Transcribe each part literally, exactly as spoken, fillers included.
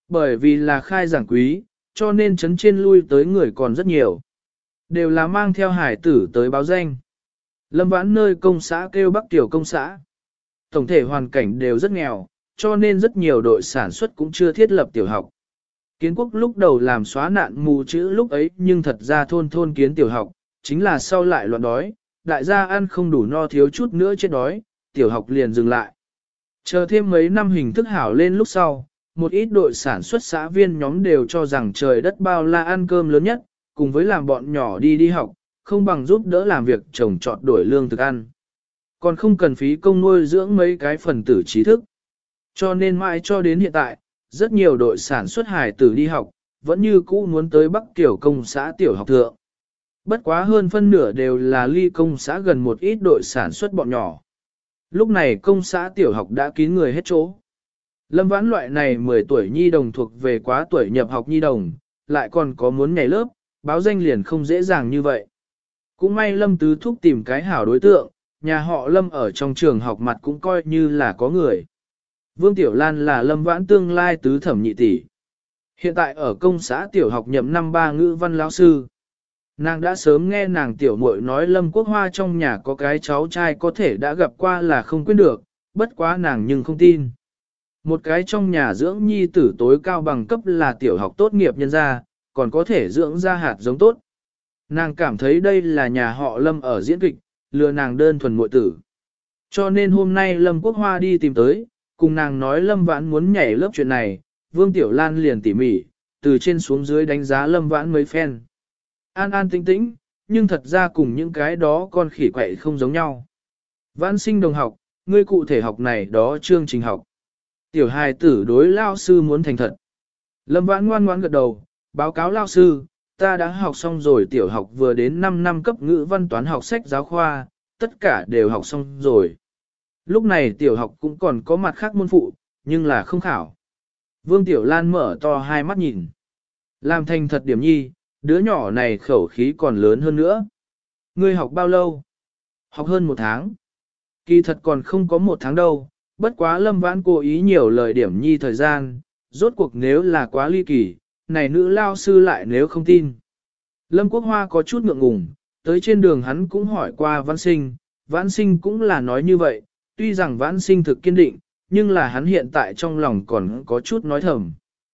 Bởi vì là khai giảng quý, cho nên chấn trên lui tới người còn rất nhiều. Đều là mang theo hải tử tới báo danh. Lâm Vãn nơi công xã kêu Bắc Tiểu công xã. Tổng thể hoàn cảnh đều rất nghèo, cho nên rất nhiều đội sản xuất cũng chưa thiết lập tiểu học. Kiến quốc lúc đầu làm xóa nạn mù chữ lúc ấy nhưng thật ra thôn thôn kiến tiểu học, chính là sau lại loạn đói, đại gia ăn không đủ no thiếu chút nữa chết đói, tiểu học liền dừng lại. Chờ thêm mấy năm hình thức hảo lên lúc sau, một ít đội sản xuất xã viên nhóm đều cho rằng trời đất bao la ăn cơm lớn nhất, cùng với làm bọn nhỏ đi đi học, không bằng giúp đỡ làm việc trồng trọt đổi lương thực ăn. Còn không cần phí công nuôi dưỡng mấy cái phần tử trí thức. Cho nên mãi cho đến hiện tại, rất nhiều đội sản xuất hài tử đi học, vẫn như cũ muốn tới Bắc Tiểu công xã tiểu học thượng. Bất quá hơn phân nửa đều là ly công xã gần một ít đội sản xuất bọn nhỏ. Lúc này công xã tiểu học đã kín người hết chỗ. Lâm Vãn loại này mười tuổi nhi đồng thuộc về quá tuổi nhập học nhi đồng, lại còn có muốn nhảy lớp, báo danh liền không dễ dàng như vậy. Cũng may Lâm Tứ Thúc tìm cái hảo đối tượng, nhà họ Lâm ở trong trường học mặt cũng coi như là có người. Vương Tiểu Lan là Lâm Vãn tương lai tứ thẩm nhị tỷ. Hiện tại ở công xã tiểu học nhậm năm ba ngữ văn lão sư. Nàng đã sớm nghe nàng tiểu muội nói Lâm Quốc Hoa trong nhà có cái cháu trai có thể đã gặp qua là không quên được, bất quá nàng nhưng không tin. Một cái trong nhà dưỡng nhi tử tối cao bằng cấp là tiểu học tốt nghiệp nhân gia, còn có thể dưỡng ra hạt giống tốt. Nàng cảm thấy đây là nhà họ Lâm ở diễn kịch, lừa nàng đơn thuần muội tử. Cho nên hôm nay Lâm Quốc Hoa đi tìm tới, cùng nàng nói Lâm Vãn muốn nhảy lớp chuyện này, Vương Tiểu Lan liền tỉ mỉ, từ trên xuống dưới đánh giá Lâm Vãn mấy phen. An an tĩnh tĩnh, nhưng thật ra cùng những cái đó con khỉ quậy không giống nhau. Vãn sinh đồng học, ngươi cụ thể học này đó chương trình học. Tiểu hài tử đối lao sư muốn thành thật. Lâm Vãn ngoan ngoãn gật đầu, báo cáo lao sư, ta đã học xong rồi tiểu học vừa đến năm năm cấp ngữ văn toán học sách giáo khoa, tất cả đều học xong rồi. Lúc này tiểu học cũng còn có mặt khác môn phụ, nhưng là không khảo. Vương Tiểu Lan mở to hai mắt nhìn. Làm thành thật điểm nhi, đứa nhỏ này khẩu khí còn lớn hơn nữa. Ngươi học bao lâu? Học hơn một tháng. Kỳ thật còn không có một tháng đâu, bất quá Lâm Vãn cố ý nhiều lời điểm nhi thời gian, rốt cuộc nếu là quá ly kỳ, này nữ lao sư lại nếu không tin. Lâm Quốc Hoa có chút ngượng ngùng, tới trên đường hắn cũng hỏi qua Vãn Sinh, Vãn Sinh cũng là nói như vậy, tuy rằng Vãn Sinh thực kiên định, nhưng là hắn hiện tại trong lòng còn có chút nói thầm.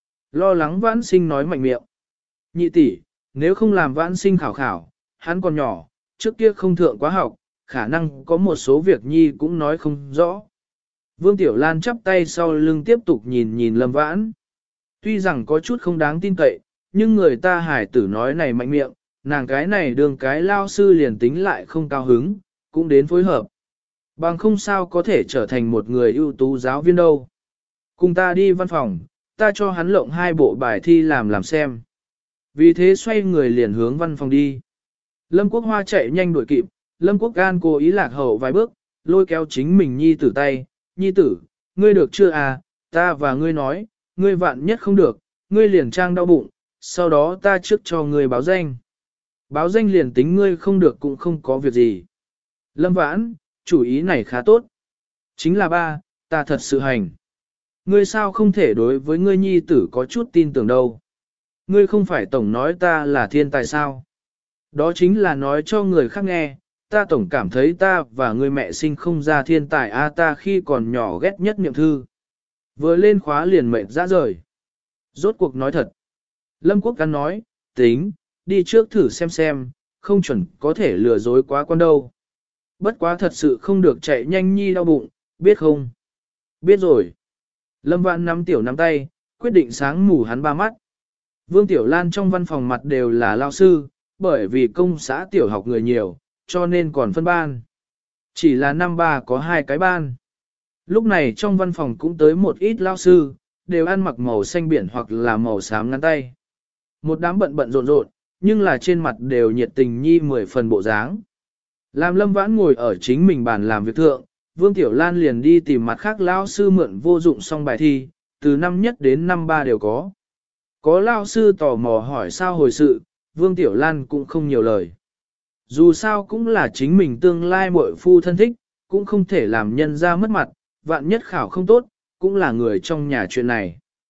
Lo lắng Vãn Sinh nói mạnh miệng. Nhị tỷ, nếu không làm Vãn Sinh khảo khảo, hắn còn nhỏ, trước kia không thượng quá học, khả năng có một số việc nhi cũng nói không rõ. Vương Tiểu Lan chắp tay sau lưng tiếp tục nhìn nhìn Lâm Vãn. Tuy rằng có chút không đáng tin cậy, nhưng người ta hải tử nói này mạnh miệng, nàng cái này đường cái lao sư liền tính lại không cao hứng, cũng đến phối hợp. Bằng không sao có thể trở thành một người ưu tú giáo viên đâu. Cùng ta đi văn phòng, ta cho hắn lộng hai bộ bài thi làm làm xem. Vì thế xoay người liền hướng văn phòng đi. Lâm Quốc Hoa chạy nhanh đuổi kịp, Lâm Quốc Gan cố ý lạc hậu vài bước, lôi kéo chính mình nhi tử tay. Nhi tử, ngươi được chưa à, ta và ngươi nói, ngươi vạn nhất không được, ngươi liền trang đau bụng, sau đó ta trước cho ngươi báo danh. Báo danh liền tính ngươi không được cũng không có việc gì. Lâm Vãn, chủ ý này khá tốt. Chính là ba, ta thật sự hành. Ngươi sao không thể đối với ngươi nhi tử có chút tin tưởng đâu. Ngươi không phải tổng nói ta là thiên tài sao. Đó chính là nói cho người khác nghe, ta tổng cảm thấy ta và người mẹ sinh không ra thiên tài a ta khi còn nhỏ ghét nhất niệm thư. Vừa lên khóa liền mệt ra rời. Rốt cuộc nói thật. Lâm Quốc Căn nói, tính, đi trước thử xem xem, không chuẩn có thể lừa dối quá con đâu. Bất quá thật sự không được chạy nhanh nhi đau bụng, biết không? Biết rồi. Lâm Vãn nắm tiểu nắm tay, quyết định sáng mù hắn ba mắt. Vương Tiểu Lan trong văn phòng mặt đều là lao sư, bởi vì công xã tiểu học người nhiều, cho nên còn phân ban. Chỉ là năm ba có hai cái ban. Lúc này trong văn phòng cũng tới một ít lao sư, đều ăn mặc màu xanh biển hoặc là màu xám ngắn tay. Một đám bận bận rộn rộn, nhưng là trên mặt đều nhiệt tình nhi mười phần bộ dáng. Làm Lâm Vãn ngồi ở chính mình bàn làm việc thượng, Vương Tiểu Lan liền đi tìm mặt khác lao sư mượn vô dụng xong bài thi, từ năm nhất đến năm ba đều có. Có lao sư tò mò hỏi sao hồi sự, Vương Tiểu Lan cũng không nhiều lời. Dù sao cũng là chính mình tương lai muội phu thân thích, cũng không thể làm nhân ra mất mặt, vạn nhất khảo không tốt, cũng là người trong nhà chuyện này.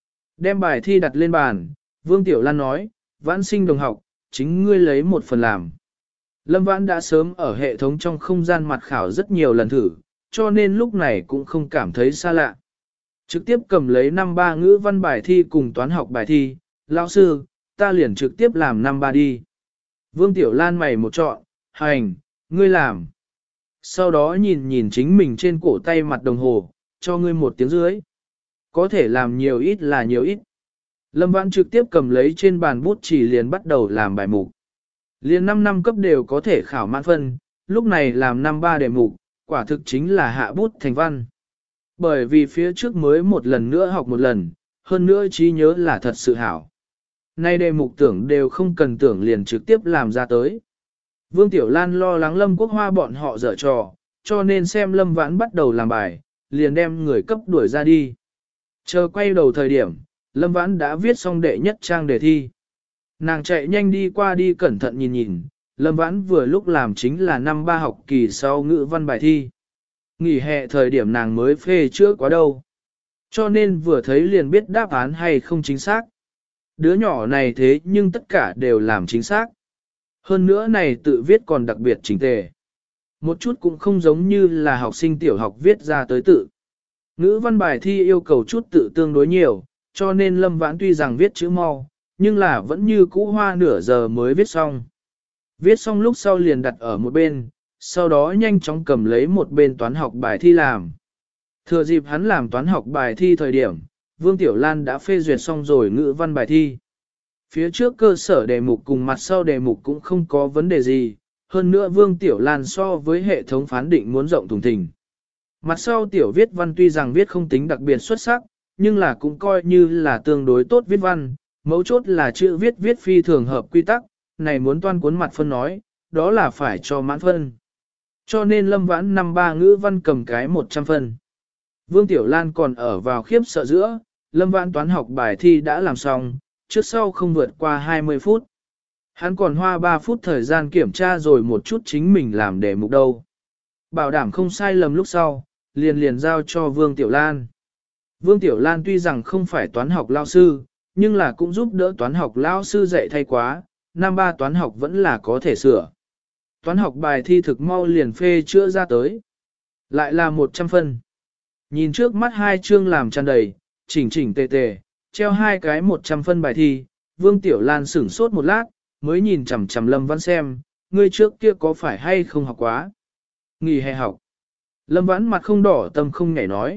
Đem bài thi đặt lên bàn, Vương Tiểu Lan nói, Vãn sinh đồng học, chính ngươi lấy một phần làm. Lâm Vãn đã sớm ở hệ thống trong không gian mặt khảo rất nhiều lần thử, cho nên lúc này cũng không cảm thấy xa lạ. Trực tiếp cầm lấy năm ba ngữ văn bài thi cùng toán học bài thi, lão sư, ta liền trực tiếp làm năm ba đi. Vương Tiểu Lan mày một chọn, hành, ngươi làm. Sau đó nhìn nhìn chính mình trên cổ tay mặt đồng hồ, cho ngươi một tiếng dưới. Có thể làm nhiều ít là nhiều ít. Lâm Vãn trực tiếp cầm lấy trên bàn bút chỉ liền bắt đầu làm bài mục. Liền năm năm cấp đều có thể khảo mãn phân, lúc này làm năm ba đề mục, quả thực chính là hạ bút thành văn. Bởi vì phía trước mới một lần nữa học một lần, hơn nữa trí nhớ là thật sự hảo. Nay đề mục tưởng đều không cần tưởng liền trực tiếp làm ra tới. Vương Tiểu Lan lo lắng Lâm Quốc Hoa bọn họ dở trò, cho nên xem Lâm Vãn bắt đầu làm bài, liền đem người cấp đuổi ra đi. Chờ quay đầu thời điểm, Lâm Vãn đã viết xong đệ nhất trang đề thi. Nàng chạy nhanh đi qua đi cẩn thận nhìn nhìn, Lâm Vãn vừa lúc làm chính là năm ba học kỳ sau ngữ văn bài thi. Nghỉ hè thời điểm nàng mới phê chữa quá đâu. Cho nên vừa thấy liền biết đáp án hay không chính xác. Đứa nhỏ này thế nhưng tất cả đều làm chính xác. Hơn nữa này tự viết còn đặc biệt chỉnh tề. Một chút cũng không giống như là học sinh tiểu học viết ra tới tự. Ngữ văn bài thi yêu cầu chút tự tương đối nhiều, cho nên Lâm Vãn tuy rằng viết chữ mau, nhưng là vẫn như cũ hoa nửa giờ mới viết xong. Viết xong lúc sau liền đặt ở một bên, sau đó nhanh chóng cầm lấy một bên toán học bài thi làm. Thừa dịp hắn làm toán học bài thi thời điểm, Vương Tiểu Lan đã phê duyệt xong rồi ngữ văn bài thi. Phía trước cơ sở đề mục cùng mặt sau đề mục cũng không có vấn đề gì, hơn nữa Vương Tiểu Lan so với hệ thống phán định muốn rộng thùng thình. Mặt sau tiểu viết văn tuy rằng viết không tính đặc biệt xuất sắc, nhưng là cũng coi như là tương đối tốt viết văn, mấu chốt là chữ viết viết phi thường hợp quy tắc, này muốn toan cuốn mặt phân nói, đó là phải cho mãn phân. Cho nên Lâm Vãn năm ba ngữ văn cầm cái một trăm phân. Vương Tiểu Lan còn ở vào khiếp sợ giữa, Lâm Vãn toán học bài thi đã làm xong, trước sau không vượt qua hai mươi phút. Hắn còn hoa ba phút thời gian kiểm tra rồi một chút chính mình làm đề mục đâu. Bảo đảm không sai lầm lúc sau, liền liền giao cho Vương Tiểu Lan. Vương Tiểu Lan tuy rằng không phải toán học lao sư, nhưng là cũng giúp đỡ toán học lao sư dạy thay quá, năm ba toán học vẫn là có thể sửa. Toán học bài thi thực mau liền phê chữa ra tới. Lại là một trăm phân. Nhìn trước mắt hai chương làm tràn đầy, chỉnh chỉnh tề tề, treo hai cái một trăm phân bài thi, Vương Tiểu Lan sửng sốt một lát, mới nhìn chằm chằm Lâm Vãn xem, ngươi trước kia có phải hay không học quá. Nghỉ hè học. Lâm Vãn mặt không đỏ tâm không nhảy nói.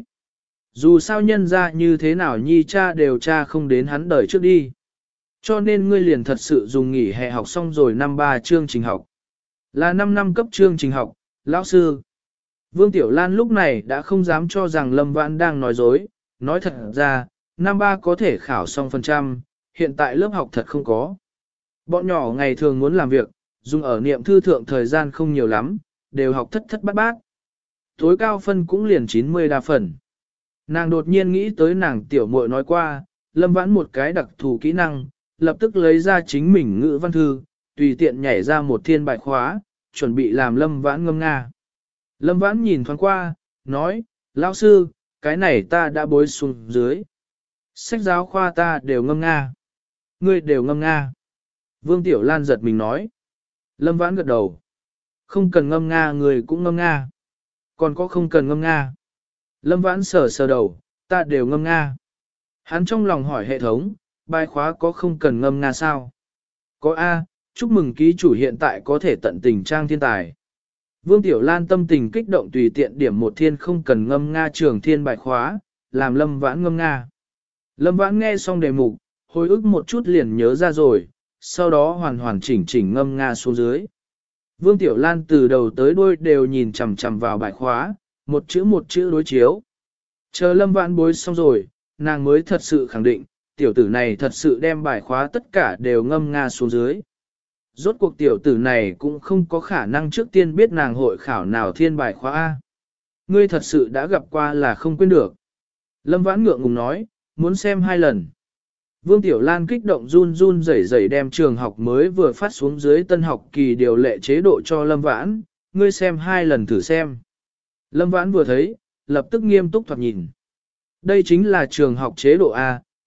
Dù sao nhân ra như thế nào nhi cha đều cha không đến hắn đời trước đi. Cho nên ngươi liền thật sự dùng nghỉ hè học xong rồi năm ba chương trình học. Là năm năm cấp chương trình học, lão sư. Vương Tiểu Lan lúc này đã không dám cho rằng Lâm Vãn đang nói dối, nói thật ra, năm ba có thể khảo xong phần trăm, hiện tại lớp học thật không có. Bọn nhỏ ngày thường muốn làm việc, dùng ở niệm thư thượng thời gian không nhiều lắm, đều học thất thất bát bát. Tối cao phân cũng liền chín mươi đa phần. Nàng đột nhiên nghĩ tới nàng tiểu muội nói qua, Lâm Vãn một cái đặc thù kỹ năng, lập tức lấy ra chính mình ngữ văn thư, tùy tiện nhảy ra một thiên bài khóa, chuẩn bị làm Lâm Vãn ngâm nga. Lâm Vãn nhìn thoáng qua, nói, lão sư, cái này ta đã bối xuống dưới. Sách giáo khoa ta đều ngâm nga. Ngươi đều ngâm nga. Vương Tiểu Lan giật mình nói. Lâm Vãn gật đầu. Không cần ngâm nga người cũng ngâm nga. Còn có không cần ngâm nga. Lâm Vãn sờ sờ đầu, ta đều ngâm nga. Hắn trong lòng hỏi hệ thống, bài khóa có không cần ngâm nga sao? Có A, chúc mừng ký chủ hiện tại có thể tận tình trang thiên tài. Vương Tiểu Lan tâm tình kích động tùy tiện điểm một thiên không cần ngâm nga trường thiên bài khóa, làm Lâm Vãn ngâm nga. Lâm Vãn nghe xong đề mục, hồi ức một chút liền nhớ ra rồi, sau đó hoàn hoàn chỉnh chỉnh ngâm nga xuống dưới. Vương Tiểu Lan từ đầu tới đuôi đều nhìn chằm chằm vào bài khóa, một chữ một chữ đối chiếu. Chờ Lâm Vãn bối xong rồi, nàng mới thật sự khẳng định, tiểu tử này thật sự đem bài khóa tất cả đều ngâm nga xuống dưới. Rốt cuộc tiểu tử này cũng không có khả năng trước tiên biết nàng hội khảo nào thiên bài khóa A. Ngươi thật sự đã gặp qua là không quên được. Lâm Vãn ngượng ngùng nói, muốn xem hai lần. Vương Tiểu Lan kích động run run rẩy rẩy đem trường học mới vừa phát xuống dưới tân học kỳ điều lệ chế độ cho Lâm Vãn, ngươi xem hai lần thử xem. Lâm Vãn vừa thấy, lập tức nghiêm túc thoạt nhìn. Đây chính là trường học chế độ A,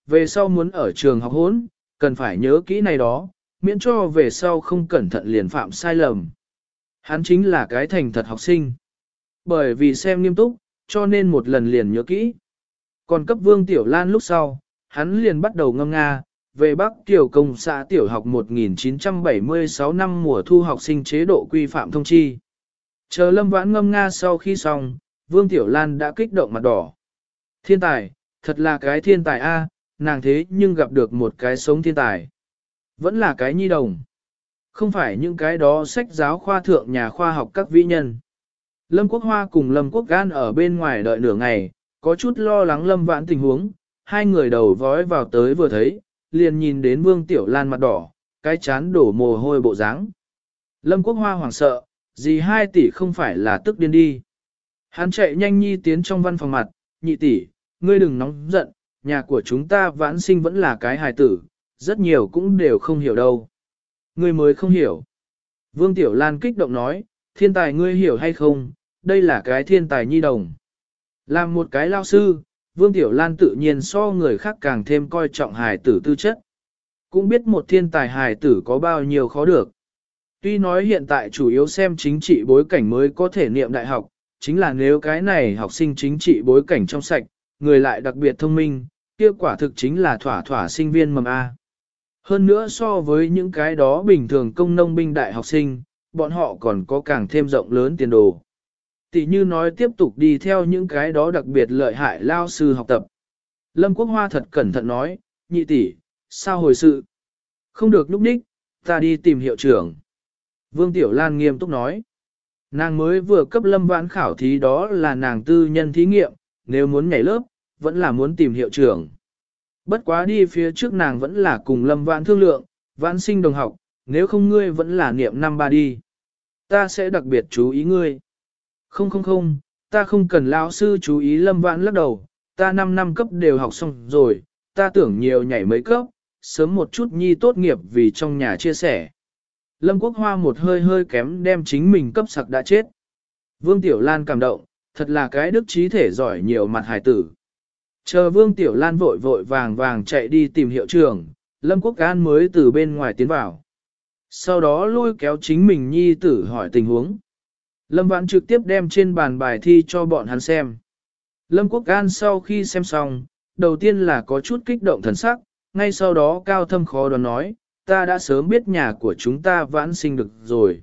về sau muốn ở trường học hỗn, cần phải nhớ kỹ này đó, miễn cho về sau không cẩn thận liền phạm sai lầm. Hắn chính là cái thành thật học sinh. Bởi vì xem nghiêm túc, cho nên một lần liền nhớ kỹ. Còn cấp Vương Tiểu Lan lúc sau, hắn liền bắt đầu ngâm nga, về Bắc Tiểu Công xã Tiểu học một nghìn chín trăm bảy mươi sáu năm mùa thu học sinh chế độ quy phạm thông chi. Chờ Lâm Vãn ngâm nga sau khi xong, Vương Tiểu Lan đã kích động mặt đỏ. Thiên tài, thật là cái thiên tài a, nàng thế nhưng gặp được một cái sống thiên tài. Vẫn là cái nhi đồng. Không phải những cái đó sách giáo khoa thượng nhà khoa học các vĩ nhân. Lâm Quốc Hoa cùng Lâm Quốc Gan ở bên ngoài đợi nửa ngày, có chút lo lắng Lâm Vãn tình huống, hai người đầu vói vào tới vừa thấy, liền nhìn đến Vương Tiểu Lan mặt đỏ, cái chán đổ mồ hôi bộ dáng. Lâm Quốc Hoa hoảng sợ, gì hai tỷ không phải là tức điên đi. Hắn chạy nhanh nhi tiến trong văn phòng mặt, nhị tỷ, ngươi đừng nóng giận, nhà của chúng ta Vãn Sinh vẫn là cái hài tử, rất nhiều cũng đều không hiểu đâu. Ngươi mới không hiểu. Vương Tiểu Lan kích động nói, thiên tài ngươi hiểu hay không, đây là cái thiên tài nhi đồng. Làm một cái lao sư, Vương Tiểu Lan tự nhiên so người khác càng thêm coi trọng hài tử tư chất. Cũng biết một thiên tài hài tử có bao nhiêu khó được. Tuy nói hiện tại chủ yếu xem chính trị bối cảnh mới có thể niệm đại học, chính là nếu cái này học sinh chính trị bối cảnh trong sạch, người lại đặc biệt thông minh, kia quả thực chính là thỏa thỏa sinh viên mầm A. Hơn nữa so với những cái đó bình thường công nông binh đại học sinh, bọn họ còn có càng thêm rộng lớn tiền đồ. Tỷ như nói tiếp tục đi theo những cái đó đặc biệt lợi hại lao sư học tập. Lâm Quốc Hoa thật cẩn thận nói, nhị tỷ, sao hồi sự? Không được núp ních, ta đi tìm hiệu trưởng. Vương Tiểu Lan nghiêm túc nói, nàng mới vừa cấp Lâm Vãn khảo thí đó là nàng tư nhân thí nghiệm, nếu muốn nhảy lớp, vẫn là muốn tìm hiệu trưởng. Bất quá đi phía trước nàng vẫn là cùng Lâm Vãn thương lượng, Vãn Sinh đồng học, nếu không ngươi vẫn là niệm năm ba đi. Ta sẽ đặc biệt chú ý ngươi. Không không không, ta không cần lão sư chú ý. Lâm Vãn lắc đầu, ta năm năm cấp đều học xong rồi, ta tưởng nhiều nhảy mấy cấp, sớm một chút nhi tốt nghiệp vì trong nhà chia sẻ. Lâm Quốc Hoa một hơi hơi kém đem chính mình cấp sặc đã chết. Vương Tiểu Lan cảm động, thật là cái đức trí thể giỏi nhiều mặt hài tử. Chờ Vương Tiểu Lan vội vội vàng vàng chạy đi tìm hiệu trưởng, Lâm Quốc An mới từ bên ngoài tiến vào. Sau đó lôi kéo chính mình nhi tử hỏi tình huống. Lâm Vãn trực tiếp đem trên bàn bài thi cho bọn hắn xem. Lâm Quốc An sau khi xem xong, đầu tiên là có chút kích động thần sắc, ngay sau đó cao thâm khó đoán nói, ta đã sớm biết nhà của chúng ta Vãn Sinh được rồi.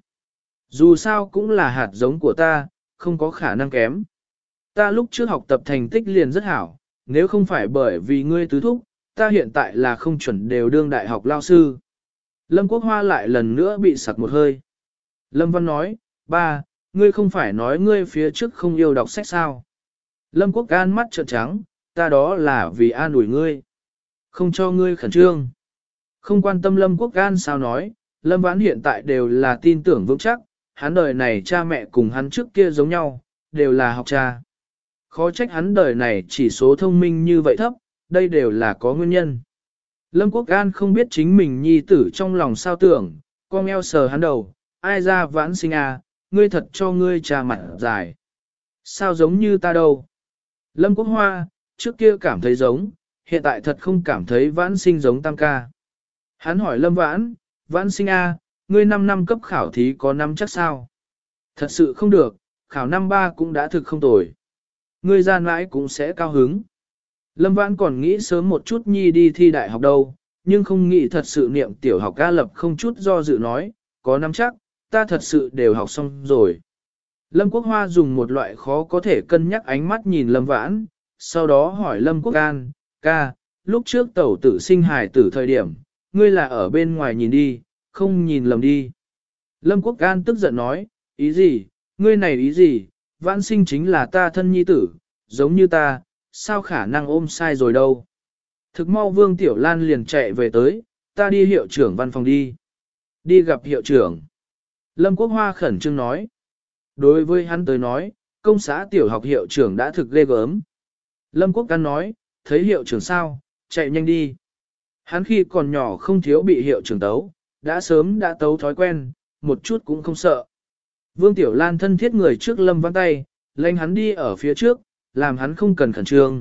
Dù sao cũng là hạt giống của ta, không có khả năng kém. Ta lúc trước học tập thành tích liền rất hảo, nếu không phải bởi vì ngươi tứ thúc, ta hiện tại là không chuẩn đều đương đại học lao sư. Lâm Quốc Hoa lại lần nữa bị sặc một hơi. Lâm Văn nói, ba, ngươi không phải nói ngươi phía trước không yêu đọc sách sao? Lâm Quốc An mắt trợn trắng, ta đó là vì an ủi ngươi. Không cho ngươi khẩn trương. Không quan tâm Lâm Quốc An sao nói, Lâm Vãn hiện tại đều là tin tưởng vững chắc, hắn đời này cha mẹ cùng hắn trước kia giống nhau, đều là học cha. Khó trách hắn đời này chỉ số thông minh như vậy thấp, đây đều là có nguyên nhân. Lâm Quốc An không biết chính mình nhi tử trong lòng sao tưởng, con eo sờ hắn đầu, ai ra Vãn Sinh à, ngươi thật cho ngươi trà mặt dài. Sao giống như ta đâu? Lâm Quốc Hoa, trước kia cảm thấy giống, hiện tại thật không cảm thấy Vãn Sinh giống Tam ca. Hắn hỏi Lâm Vãn, Vãn Sinh a, à, ngươi năm năm cấp khảo thí có năm chắc sao? Thật sự không được, khảo năm ba cũng đã thực không tồi. Ngươi ra mãi cũng sẽ cao hứng. Lâm Vãn còn nghĩ sớm một chút nhi đi thi đại học đâu, nhưng không nghĩ thật sự niệm tiểu học ca lập không chút do dự nói, có năm chắc, ta thật sự đều học xong rồi. Lâm Quốc Hoa dùng một loại khó có thể cân nhắc ánh mắt nhìn Lâm Vãn, sau đó hỏi Lâm Quốc An, ca, lúc trước tẩu tử sinh hài tử thời điểm, ngươi là ở bên ngoài nhìn đi, không nhìn lầm đi. Lâm Quốc An tức giận nói, ý gì, ngươi này ý gì, Vãn Sinh chính là ta thân nhi tử, giống như ta, sao khả năng ôm sai rồi đâu. Thực mau Vương Tiểu Lan liền chạy về tới, ta đi hiệu trưởng văn phòng đi. Đi gặp hiệu trưởng. Lâm Quốc Hoa khẩn trương nói. Đối với hắn tới nói, công xã tiểu học hiệu trưởng đã thực ghê gớm. Lâm Quốc An nói, thấy hiệu trưởng sao, chạy nhanh đi. Hắn khi còn nhỏ không thiếu bị hiệu trưởng tấu, đã sớm đã tấu thói quen, một chút cũng không sợ. Vương Tiểu Lan thân thiết người trước Lâm Văn tay, lãnh hắn đi ở phía trước, làm hắn không cần khẩn trương,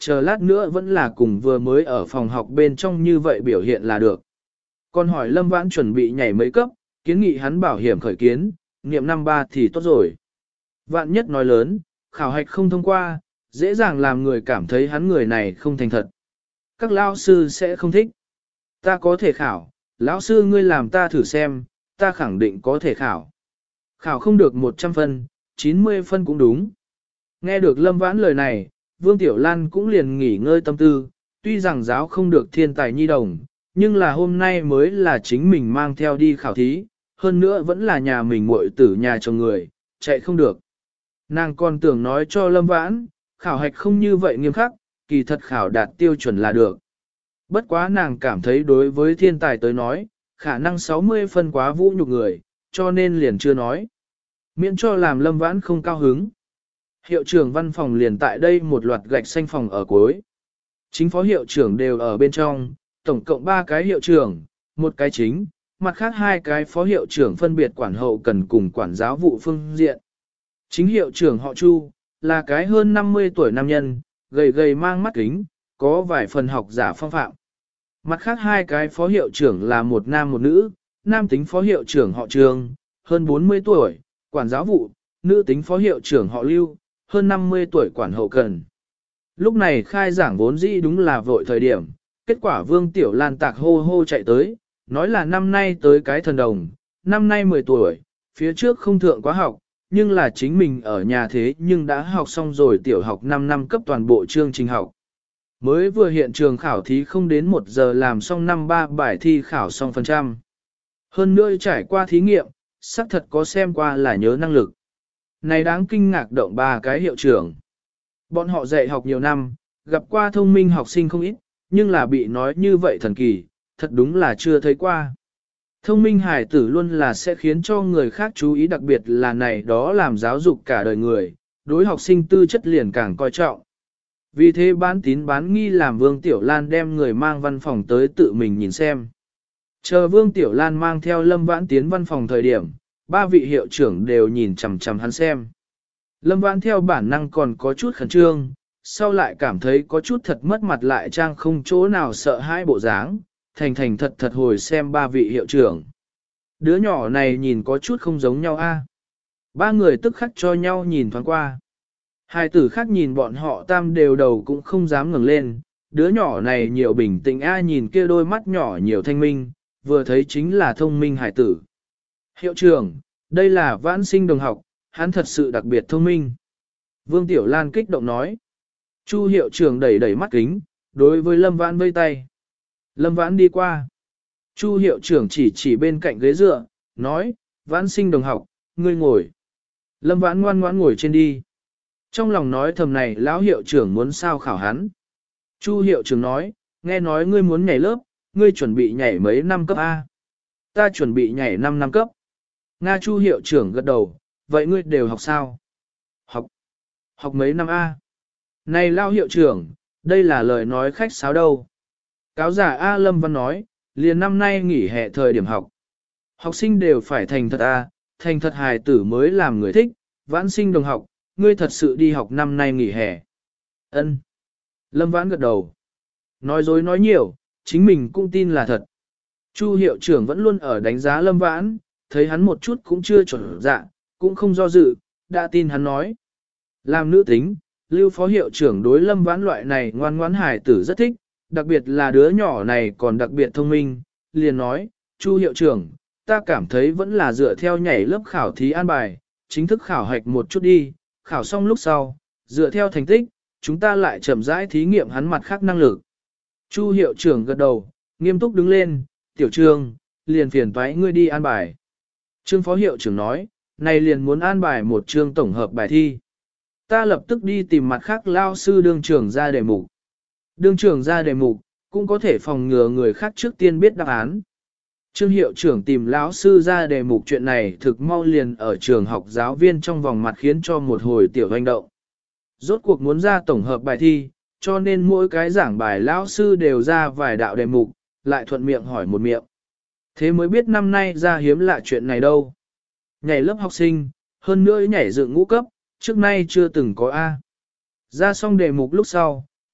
chờ lát nữa vẫn là cùng vừa mới ở phòng học bên trong như vậy biểu hiện là được. Còn hỏi Lâm Vãn chuẩn bị nhảy mấy cấp, kiến nghị hắn bảo hiểm khởi kiến, niệm năm ba thì tốt rồi. Vạn nhất nói lớn, khảo hạch không thông qua, dễ dàng làm người cảm thấy hắn người này không thành thật. Các lao sư sẽ không thích. Ta có thể khảo, lão sư ngươi làm ta thử xem, ta khẳng định có thể khảo. Khảo không được một trăm phân, chín mươi phân cũng đúng. Nghe được Lâm Vãn lời này, Vương Tiểu Lan cũng liền nghỉ ngơi tâm tư, tuy rằng giáo không được thiên tài nhi đồng, nhưng là hôm nay mới là chính mình mang theo đi khảo thí, hơn nữa vẫn là nhà mình muội tử nhà chồng người, chạy không được. Nàng còn tưởng nói cho Lâm Vãn, khảo hạch không như vậy nghiêm khắc, kỳ thật khảo đạt tiêu chuẩn là được. Bất quá nàng cảm thấy đối với thiên tài tới nói, khả năng sáu mươi phân quá vũ nhục người, cho nên liền chưa nói. Miễn cho làm Lâm Vãn không cao hứng. Hiệu trưởng văn phòng liền tại đây một loạt gạch xanh phòng ở cuối. Chính phó hiệu trưởng đều ở bên trong, tổng cộng ba cái hiệu trưởng, một cái chính, mặt khác hai cái phó hiệu trưởng phân biệt quản hậu cần cùng quản giáo vụ phương diện. Chính hiệu trưởng họ Chu, là cái hơn năm mươi tuổi nam nhân, gầy gầy mang mắt kính, có vài phần học giả phong phạm. Mặt khác hai cái phó hiệu trưởng là một nam một nữ, nam tính phó hiệu trưởng họ Trường, hơn bốn mươi tuổi, quản giáo vụ, nữ tính phó hiệu trưởng họ Lưu, hơn năm mươi tuổi quản hậu cần. Lúc này khai giảng vốn dĩ đúng là vội thời điểm, kết quả Vương Tiểu Lan tạc hô hô chạy tới, nói là năm nay tới cái thần đồng, năm nay mười tuổi, phía trước không thượng quá học, nhưng là chính mình ở nhà thế nhưng đã học xong rồi tiểu học năm năm cấp toàn bộ chương trình học. Mới vừa hiện trường khảo thí không đến một giờ làm xong năm ba bài thi khảo xong phần trăm. Hơn nữa trải qua thí nghiệm, xác thật có xem qua là nhớ năng lực. Này đáng kinh ngạc động ba cái hiệu trưởng. Bọn họ dạy học nhiều năm, gặp qua thông minh học sinh không ít, nhưng là bị nói như vậy thần kỳ, thật đúng là chưa thấy qua. Thông minh hài tử luôn là sẽ khiến cho người khác chú ý, đặc biệt là này đó làm giáo dục cả đời người, đối học sinh tư chất liền càng coi trọng. Vì thế bán tín bán nghi làm Vương Tiểu Lan đem người mang văn phòng tới tự mình nhìn xem. Chờ Vương Tiểu Lan mang theo Lâm Vãn tiến văn phòng thời điểm, ba vị hiệu trưởng đều nhìn chằm chằm hắn xem. Lâm Vãn theo bản năng còn có chút khẩn trương, sau lại cảm thấy có chút thật mất mặt lại trang không chỗ nào sợ hãi bộ dáng, thành thành thật thật hồi xem ba vị hiệu trưởng. Đứa nhỏ này nhìn có chút không giống nhau a. Ba người tức khắc cho nhau nhìn thoáng qua. Hai tử khác nhìn bọn họ tam đều đầu cũng không dám ngẩng lên, đứa nhỏ này nhiều bình tĩnh a, nhìn kia đôi mắt nhỏ nhiều thanh minh, vừa thấy chính là thông minh hải tử. Hiệu trưởng, đây là Vãn Sinh đồng học, hắn thật sự đặc biệt thông minh. Vương Tiểu Lan kích động nói. Chu hiệu trưởng đẩy đẩy mắt kính, đối với Lâm Vãn vây tay. Lâm Vãn đi qua. Chu hiệu trưởng chỉ chỉ bên cạnh ghế dựa, nói, Vãn Sinh đồng học, ngươi ngồi. Lâm Vãn ngoan ngoãn ngồi trên đi. Trong lòng nói thầm này lão hiệu trưởng muốn sao khảo hắn. Chu hiệu trưởng nói, nghe nói ngươi muốn nhảy lớp, ngươi chuẩn bị nhảy mấy năm cấp A. Ta chuẩn bị nhảy năm năm cấp. Nga Chu hiệu trưởng gật đầu, vậy ngươi đều học sao? Học. Học mấy năm A? Này lão hiệu trưởng, đây là lời nói khách sáo đâu. Cáo giả A Lâm Văn nói, liền năm nay nghỉ hè thời điểm học. Học sinh đều phải thành thật A, thành thật hài tử mới làm người thích, Vãn Sinh đồng học, ngươi thật sự đi học năm nay nghỉ hè. Ân. Lâm Vãn gật đầu. Nói dối nói nhiều, chính mình cũng tin là thật. Chu hiệu trưởng vẫn luôn ở đánh giá Lâm Vãn, thấy hắn một chút cũng chưa chuẩn dạ, cũng không do dự, đã tin hắn nói. Làm nữ tính, Lưu phó hiệu trưởng đối Lâm Vãn loại này ngoan ngoãn hài tử rất thích, đặc biệt là đứa nhỏ này còn đặc biệt thông minh, liền nói, Chu hiệu trưởng, ta cảm thấy vẫn là dựa theo nhảy lớp khảo thí an bài, chính thức khảo hạch một chút đi, khảo xong lúc sau, dựa theo thành tích, chúng ta lại chậm rãi thí nghiệm hắn mặt khác năng lực. Chu hiệu trưởng gật đầu, nghiêm túc đứng lên, tiểu trương, liền phiền toái ngươi đi an bài. Trương phó hiệu trưởng nói, này liền muốn an bài một chương tổng hợp bài thi. Ta lập tức đi tìm mặt khác lao sư đương trưởng ra đề mục. Đương trưởng ra đề mục, cũng có thể phòng ngừa người khác trước tiên biết đáp án. Trương hiệu trưởng tìm lão sư ra đề mục chuyện này thực mau liền ở trường học giáo viên trong vòng mặt khiến cho một hồi tiểu hoành động. Rốt cuộc muốn ra tổng hợp bài thi, cho nên mỗi cái giảng bài lão sư đều ra vài đạo đề mục, lại thuận miệng hỏi một miệng. Thế mới biết năm nay ra hiếm lạ chuyện này đâu. Nhảy lớp học sinh, hơn nữa nhảy dựng ngũ cấp, trước nay chưa từng có A. Ra xong đề mục lúc sau,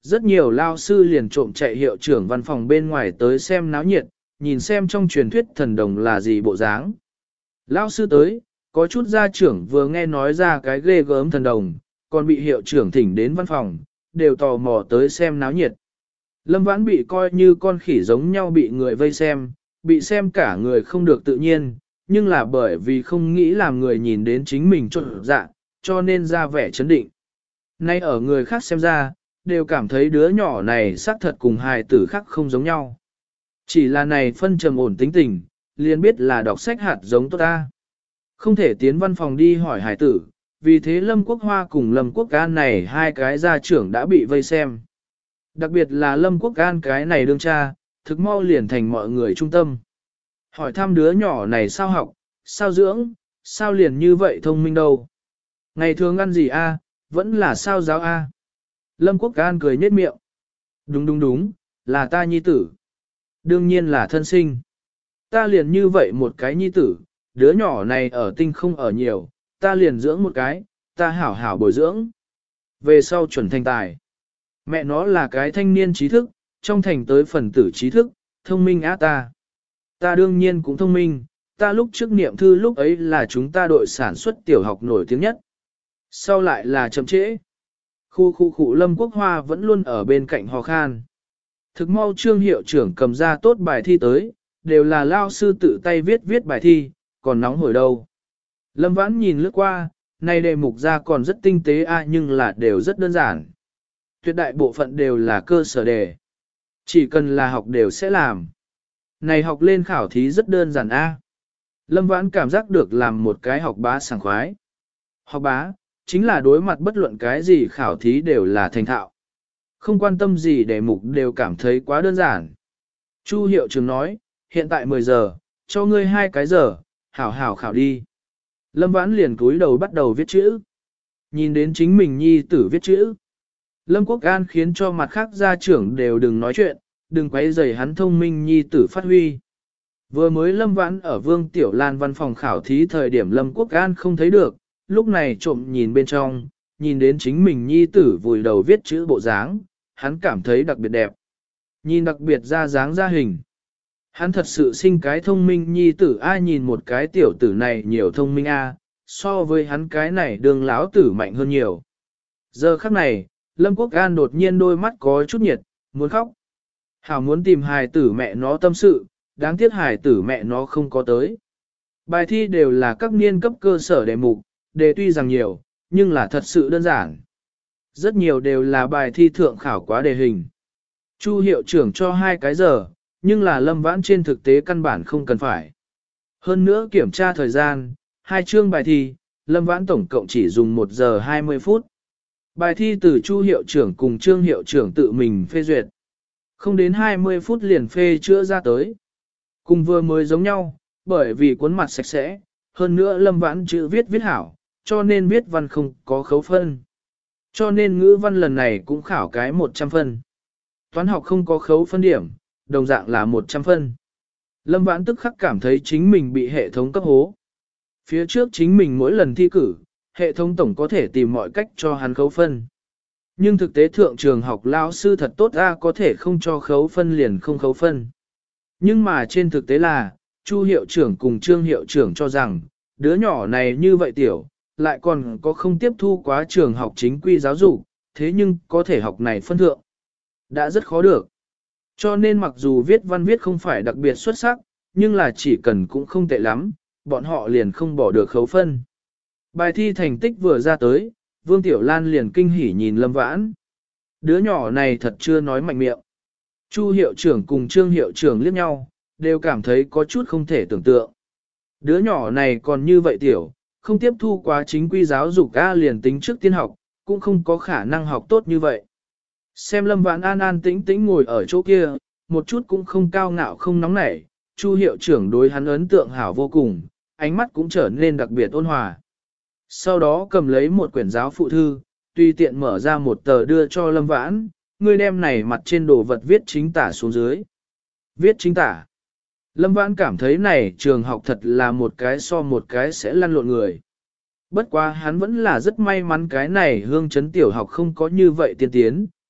Rất nhiều lao sư liền trộm chạy hiệu trưởng văn phòng bên ngoài tới xem náo nhiệt, nhìn xem trong truyền thuyết thần đồng là gì bộ dáng. Lao sư tới, có chút gia trưởng vừa nghe nói ra cái ghê gớm thần đồng, còn bị hiệu trưởng thỉnh đến văn phòng, đều tò mò tới xem náo nhiệt. Lâm Vãn bị coi như con khỉ giống nhau bị người vây xem, bị xem cả người không được tự nhiên, nhưng là bởi vì không nghĩ làm người nhìn đến chính mình trộn dạ, cho nên ra vẻ chấn định. Nay ở người khác xem ra, đều cảm thấy đứa nhỏ này xác thật cùng hài tử khác không giống nhau. Chỉ là này phân trầm ổn tính tình, liền biết là đọc sách hạt giống tốt ta. Không thể tiến văn phòng đi hỏi hài tử, vì thế Lâm Quốc Hoa cùng Lâm Quốc An này hai cái gia trưởng đã bị vây xem. Đặc biệt là Lâm Quốc An cái này đương cha, thực mau liền thành mọi người trung tâm. Hỏi thăm đứa nhỏ này sao học, sao dưỡng, sao liền như vậy thông minh đâu. Ngày thường ăn gì a, vẫn là sao giáo a. Lâm Quốc An cười nhếch miệng. Đúng đúng đúng, là ta nhi tử. Đương nhiên là thân sinh. Ta liền như vậy một cái nhi tử, đứa nhỏ này ở tinh không ở nhiều, ta liền dưỡng một cái, ta hảo hảo bồi dưỡng. Về sau chuẩn thành tài. Mẹ nó là cái thanh niên trí thức, trong thành tới phần tử trí thức, thông minh á ta. Ta đương nhiên cũng thông minh, ta lúc trước niệm thư lúc ấy là chúng ta đội sản xuất tiểu học nổi tiếng nhất. Sau lại là chậm trễ. Khu khu khu Lâm Quốc Hoa vẫn luôn ở bên cạnh hò khan. Thực mau trương hiệu trưởng cầm ra tốt bài thi tới, đều là lao sư tự tay viết viết bài thi, còn nóng hổi đâu. Lâm Vãn nhìn lướt qua, này đề mục ra còn rất tinh tế a nhưng là đều rất đơn giản. Tuyệt đại bộ phận đều là cơ sở đề. Chỉ cần là học đều sẽ làm. Này học lên khảo thí rất đơn giản a. Lâm Vãn cảm giác được làm một cái học bá sảng khoái. Học bá, chính là đối mặt bất luận cái gì khảo thí đều là thành thạo. Không quan tâm gì đề mục đều cảm thấy quá đơn giản. Chu hiệu trưởng nói, hiện tại mười giờ, cho ngươi hai cái giờ, hảo hảo khảo đi. Lâm Vãn liền cúi đầu bắt đầu viết chữ. Nhìn đến chính mình nhi tử viết chữ. Lâm Quốc An khiến cho mặt khác gia trưởng đều đừng nói chuyện, đừng quấy rầy hắn thông minh nhi tử phát huy. Vừa mới Lâm Vãn ở Vương Tiểu Lan văn phòng khảo thí thời điểm Lâm Quốc An không thấy được, lúc này trộm nhìn bên trong, nhìn đến chính mình nhi tử vùi đầu viết chữ bộ dáng, hắn cảm thấy đặc biệt đẹp. Nhìn đặc biệt ra dáng ra hình. Hắn thật sự sinh cái thông minh nhi tử ai nhìn một cái tiểu tử này nhiều thông minh a, so với hắn cái này đường lão tử mạnh hơn nhiều. Giờ khắc này, Lâm Quốc An đột nhiên đôi mắt có chút nhiệt, muốn khóc. Hảo muốn tìm hài tử mẹ nó tâm sự, đáng tiếc hài tử mẹ nó không có tới. Bài thi đều là các niên cấp cơ sở đề mục, đề tuy rằng nhiều, nhưng là thật sự đơn giản. Rất nhiều đều là bài thi thượng khảo quá đề hình. Chu hiệu trưởng cho hai cái giờ, nhưng là Lâm Vãn trên thực tế căn bản không cần phải. Hơn nữa kiểm tra thời gian, hai chương bài thi, Lâm Vãn tổng cộng chỉ dùng một giờ hai mươi phút. Bài thi từ Chu hiệu trưởng cùng Trương hiệu trưởng tự mình phê duyệt. Không đến hai mươi phút liền phê chữa ra tới. Cùng vừa mới giống nhau, bởi vì cuốn mặt sạch sẽ, hơn nữa Lâm Vãn chữ viết viết hảo, cho nên viết văn không có khấu phân. Cho nên ngữ văn lần này cũng khảo cái một trăm phân. Toán học không có khấu phân điểm, đồng dạng là một trăm phân. Lâm Vãn tức khắc cảm thấy chính mình bị hệ thống cấp hố. Phía trước chính mình mỗi lần thi cử, hệ thống tổng có thể tìm mọi cách cho hắn khấu phân. Nhưng thực tế thượng trường học lao sư thật tốt ra có thể không cho khấu phân liền không khấu phân. Nhưng mà trên thực tế là, Chu hiệu trưởng cùng Trương hiệu trưởng cho rằng, đứa nhỏ này như vậy tiểu, lại còn có không tiếp thu quá trường học chính quy giáo dục, thế nhưng có thể học này phân thượng. Đã rất khó được. Cho nên mặc dù viết văn viết không phải đặc biệt xuất sắc, nhưng là chỉ cần cũng không tệ lắm, bọn họ liền không bỏ được khấu phân. Bài thi thành tích vừa ra tới, Vương Tiểu Lan liền kinh hỉ nhìn Lâm Vãn. Đứa nhỏ này thật chưa nói mạnh miệng. Chu hiệu trưởng cùng Trương hiệu trưởng liếc nhau, đều cảm thấy có chút không thể tưởng tượng. Đứa nhỏ này còn như vậy tiểu, không tiếp thu quá chính quy giáo dục A liền tính trước tiên học, cũng không có khả năng học tốt như vậy. Xem Lâm Vãn an an tĩnh tĩnh ngồi ở chỗ kia, một chút cũng không cao ngạo không nóng nảy, Chu hiệu trưởng đối hắn ấn tượng hảo vô cùng, ánh mắt cũng trở nên đặc biệt ôn hòa. Sau đó cầm lấy một quyển giáo phụ thư, tùy tiện mở ra một tờ đưa cho Lâm Vãn, người đem này mặt trên đồ vật viết chính tả xuống dưới. Viết chính tả. Lâm Vãn cảm thấy này trường học thật là một cái so một cái sẽ lăn lộn người. Bất quá hắn vẫn là rất may mắn cái này hương chấn tiểu học không có như vậy tiên tiến,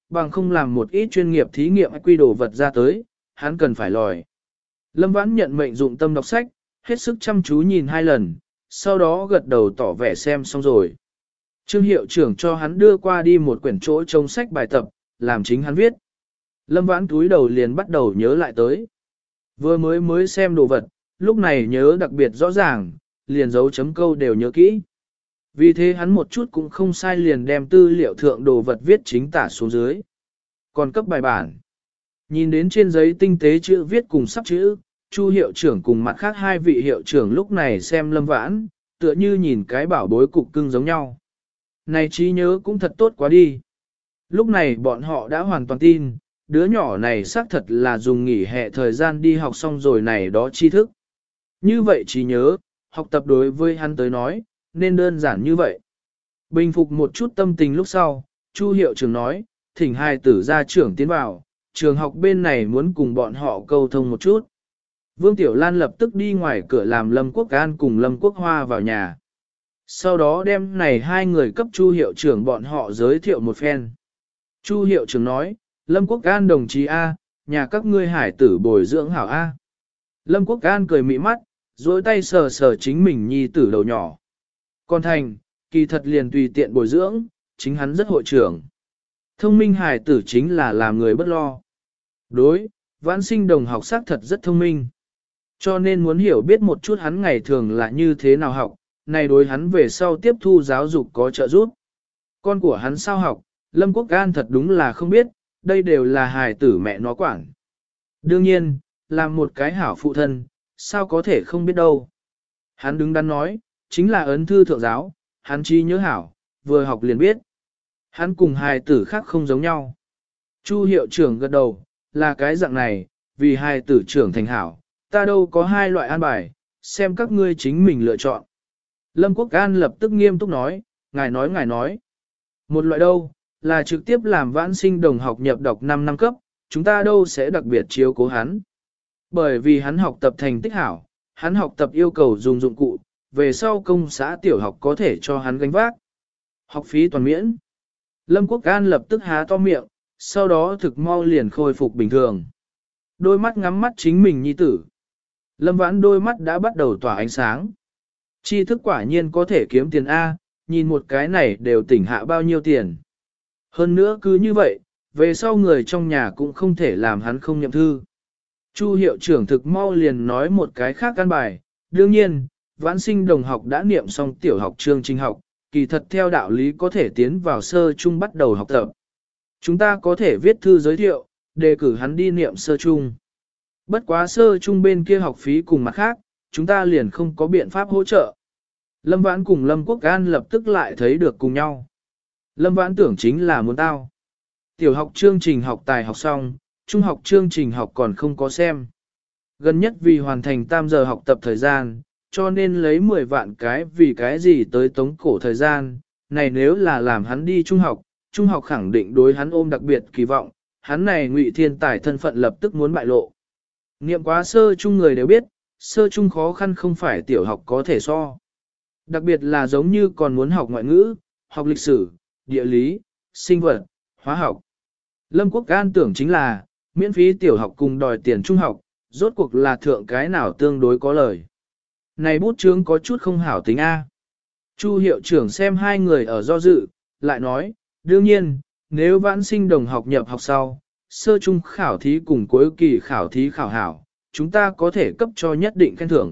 bằng không làm một ít chuyên nghiệp thí nghiệm quy đồ vật ra tới, hắn cần phải lòi. Lâm Vãn nhận mệnh dụng tâm đọc sách, hết sức chăm chú nhìn hai lần, sau đó gật đầu tỏ vẻ xem xong rồi. Trương hiệu trưởng cho hắn đưa qua đi một quyển chỗ trông sách bài tập, làm chính hắn viết. Lâm Vãn túi đầu liền bắt đầu nhớ lại tới. Vừa mới mới xem đồ vật, lúc này nhớ đặc biệt rõ ràng, liền dấu chấm câu đều nhớ kỹ. Vì thế hắn một chút cũng không sai liền đem tư liệu thượng đồ vật viết chính tả xuống dưới. Còn cấp bài bản. Nhìn đến trên giấy tinh tế chữ viết cùng sắp chữ, Chu hiệu trưởng cùng mặt khác hai vị hiệu trưởng lúc này xem Lâm Vãn, tựa như nhìn cái bảo bối cục cưng giống nhau. Này trí nhớ cũng thật tốt quá đi. Lúc này bọn họ đã hoàn toàn tin, đứa nhỏ này xác thật là dùng nghỉ hè thời gian đi học xong rồi này đó tri thức. Như vậy trí nhớ, học tập đối với hắn tới nói, nên đơn giản như vậy. Bình phục một chút tâm tình lúc sau, Chu hiệu trưởng nói, thỉnh hai tử gia trưởng tiến vào, trường học bên này muốn cùng bọn họ câu thông một chút. Vương Tiểu Lan lập tức đi ngoài cửa làm Lâm Quốc An cùng Lâm Quốc Hoa vào nhà. Sau đó đem này hai người cấp Chu hiệu trưởng bọn họ giới thiệu một phen. Chu hiệu trưởng nói, Lâm Quốc An đồng chí A, nhà các ngươi hải tử bồi dưỡng hảo A. Lâm Quốc An cười mị mắt, duỗi tay sờ sờ chính mình nhi tử đầu nhỏ. Còn thành, kỳ thật liền tùy tiện bồi dưỡng, chính hắn rất hội trưởng. Thông minh hải tử chính là làm người bất lo. Đối, Vãn Sinh đồng học xác thật rất thông minh. Cho nên muốn hiểu biết một chút hắn ngày thường là như thế nào học, này đối hắn về sau tiếp thu giáo dục có trợ giúp. Con của hắn sao học, Lâm Quốc An thật đúng là không biết, đây đều là hài tử mẹ nó quản. Đương nhiên, làm một cái hảo phụ thân, sao có thể không biết đâu. Hắn đứng đắn nói, chính là ấn thư thượng giáo, hắn chi nhớ hảo, vừa học liền biết. Hắn cùng hài tử khác không giống nhau. Chu hiệu trưởng gật đầu, là cái dạng này, vì hài tử trưởng thành hảo, ta đâu có hai loại an bài, xem các ngươi chính mình lựa chọn. Lâm Quốc An lập tức nghiêm túc nói, ngài nói ngài nói. Một loại đâu, là trực tiếp làm Vãn Sinh đồng học nhập đọc năm năm cấp, chúng ta đâu sẽ đặc biệt chiếu cố hắn. Bởi vì hắn học tập thành tích hảo, hắn học tập yêu cầu dùng dụng cụ, về sau công xã tiểu học có thể cho hắn gánh vác. Học phí toàn miễn. Lâm Quốc An lập tức há to miệng, sau đó thực mau liền khôi phục bình thường. Đôi mắt ngắm mắt chính mình nhi tử. Lâm Vãn đôi mắt đã bắt đầu tỏa ánh sáng. Tri thức quả nhiên có thể kiếm tiền A, nhìn một cái này đều tỉnh hạ bao nhiêu tiền. Hơn nữa cứ như vậy, về sau người trong nhà cũng không thể làm hắn không nhậm thư. Chu hiệu trưởng thực mau liền nói một cái khác căn bài, đương nhiên, Vãn Sinh đồng học đã niệm xong tiểu học chương trình học, kỳ thật theo đạo lý có thể tiến vào sơ trung bắt đầu học tập. Chúng ta có thể viết thư giới thiệu, đề cử hắn đi niệm sơ trung. Bất quá sơ trung bên kia học phí cùng mặt khác, chúng ta liền không có biện pháp hỗ trợ. Lâm Vãn cùng Lâm Quốc An lập tức lại thấy được cùng nhau. Lâm Vãn tưởng chính là muốn tao. Tiểu học chương trình học tài học xong, trung học chương trình học còn không có xem. Gần nhất vì hoàn thành tam giờ học tập thời gian, cho nên lấy mười vạn cái vì cái gì tới tống cổ thời gian. Này nếu là làm hắn đi trung học, trung học khẳng định đối hắn ôm đặc biệt kỳ vọng, hắn này ngụy thiên tài thân phận lập tức muốn bại lộ. Niệm quá sơ trung người đều biết, sơ trung khó khăn không phải tiểu học có thể so. Đặc biệt là giống như còn muốn học ngoại ngữ, học lịch sử, địa lý, sinh vật, hóa học. Lâm Quốc An tưởng chính là, miễn phí tiểu học cùng đòi tiền trung học, rốt cuộc là thượng cái nào tương đối có lời. Này bút chướng có chút không hảo tính A. Chu hiệu trưởng xem hai người ở do dự, lại nói, đương nhiên, nếu Vãn Sinh đồng học nhập học sau, sơ trung khảo thí cùng cuối kỳ khảo thí khảo hảo, chúng ta có thể cấp cho nhất định khen thưởng.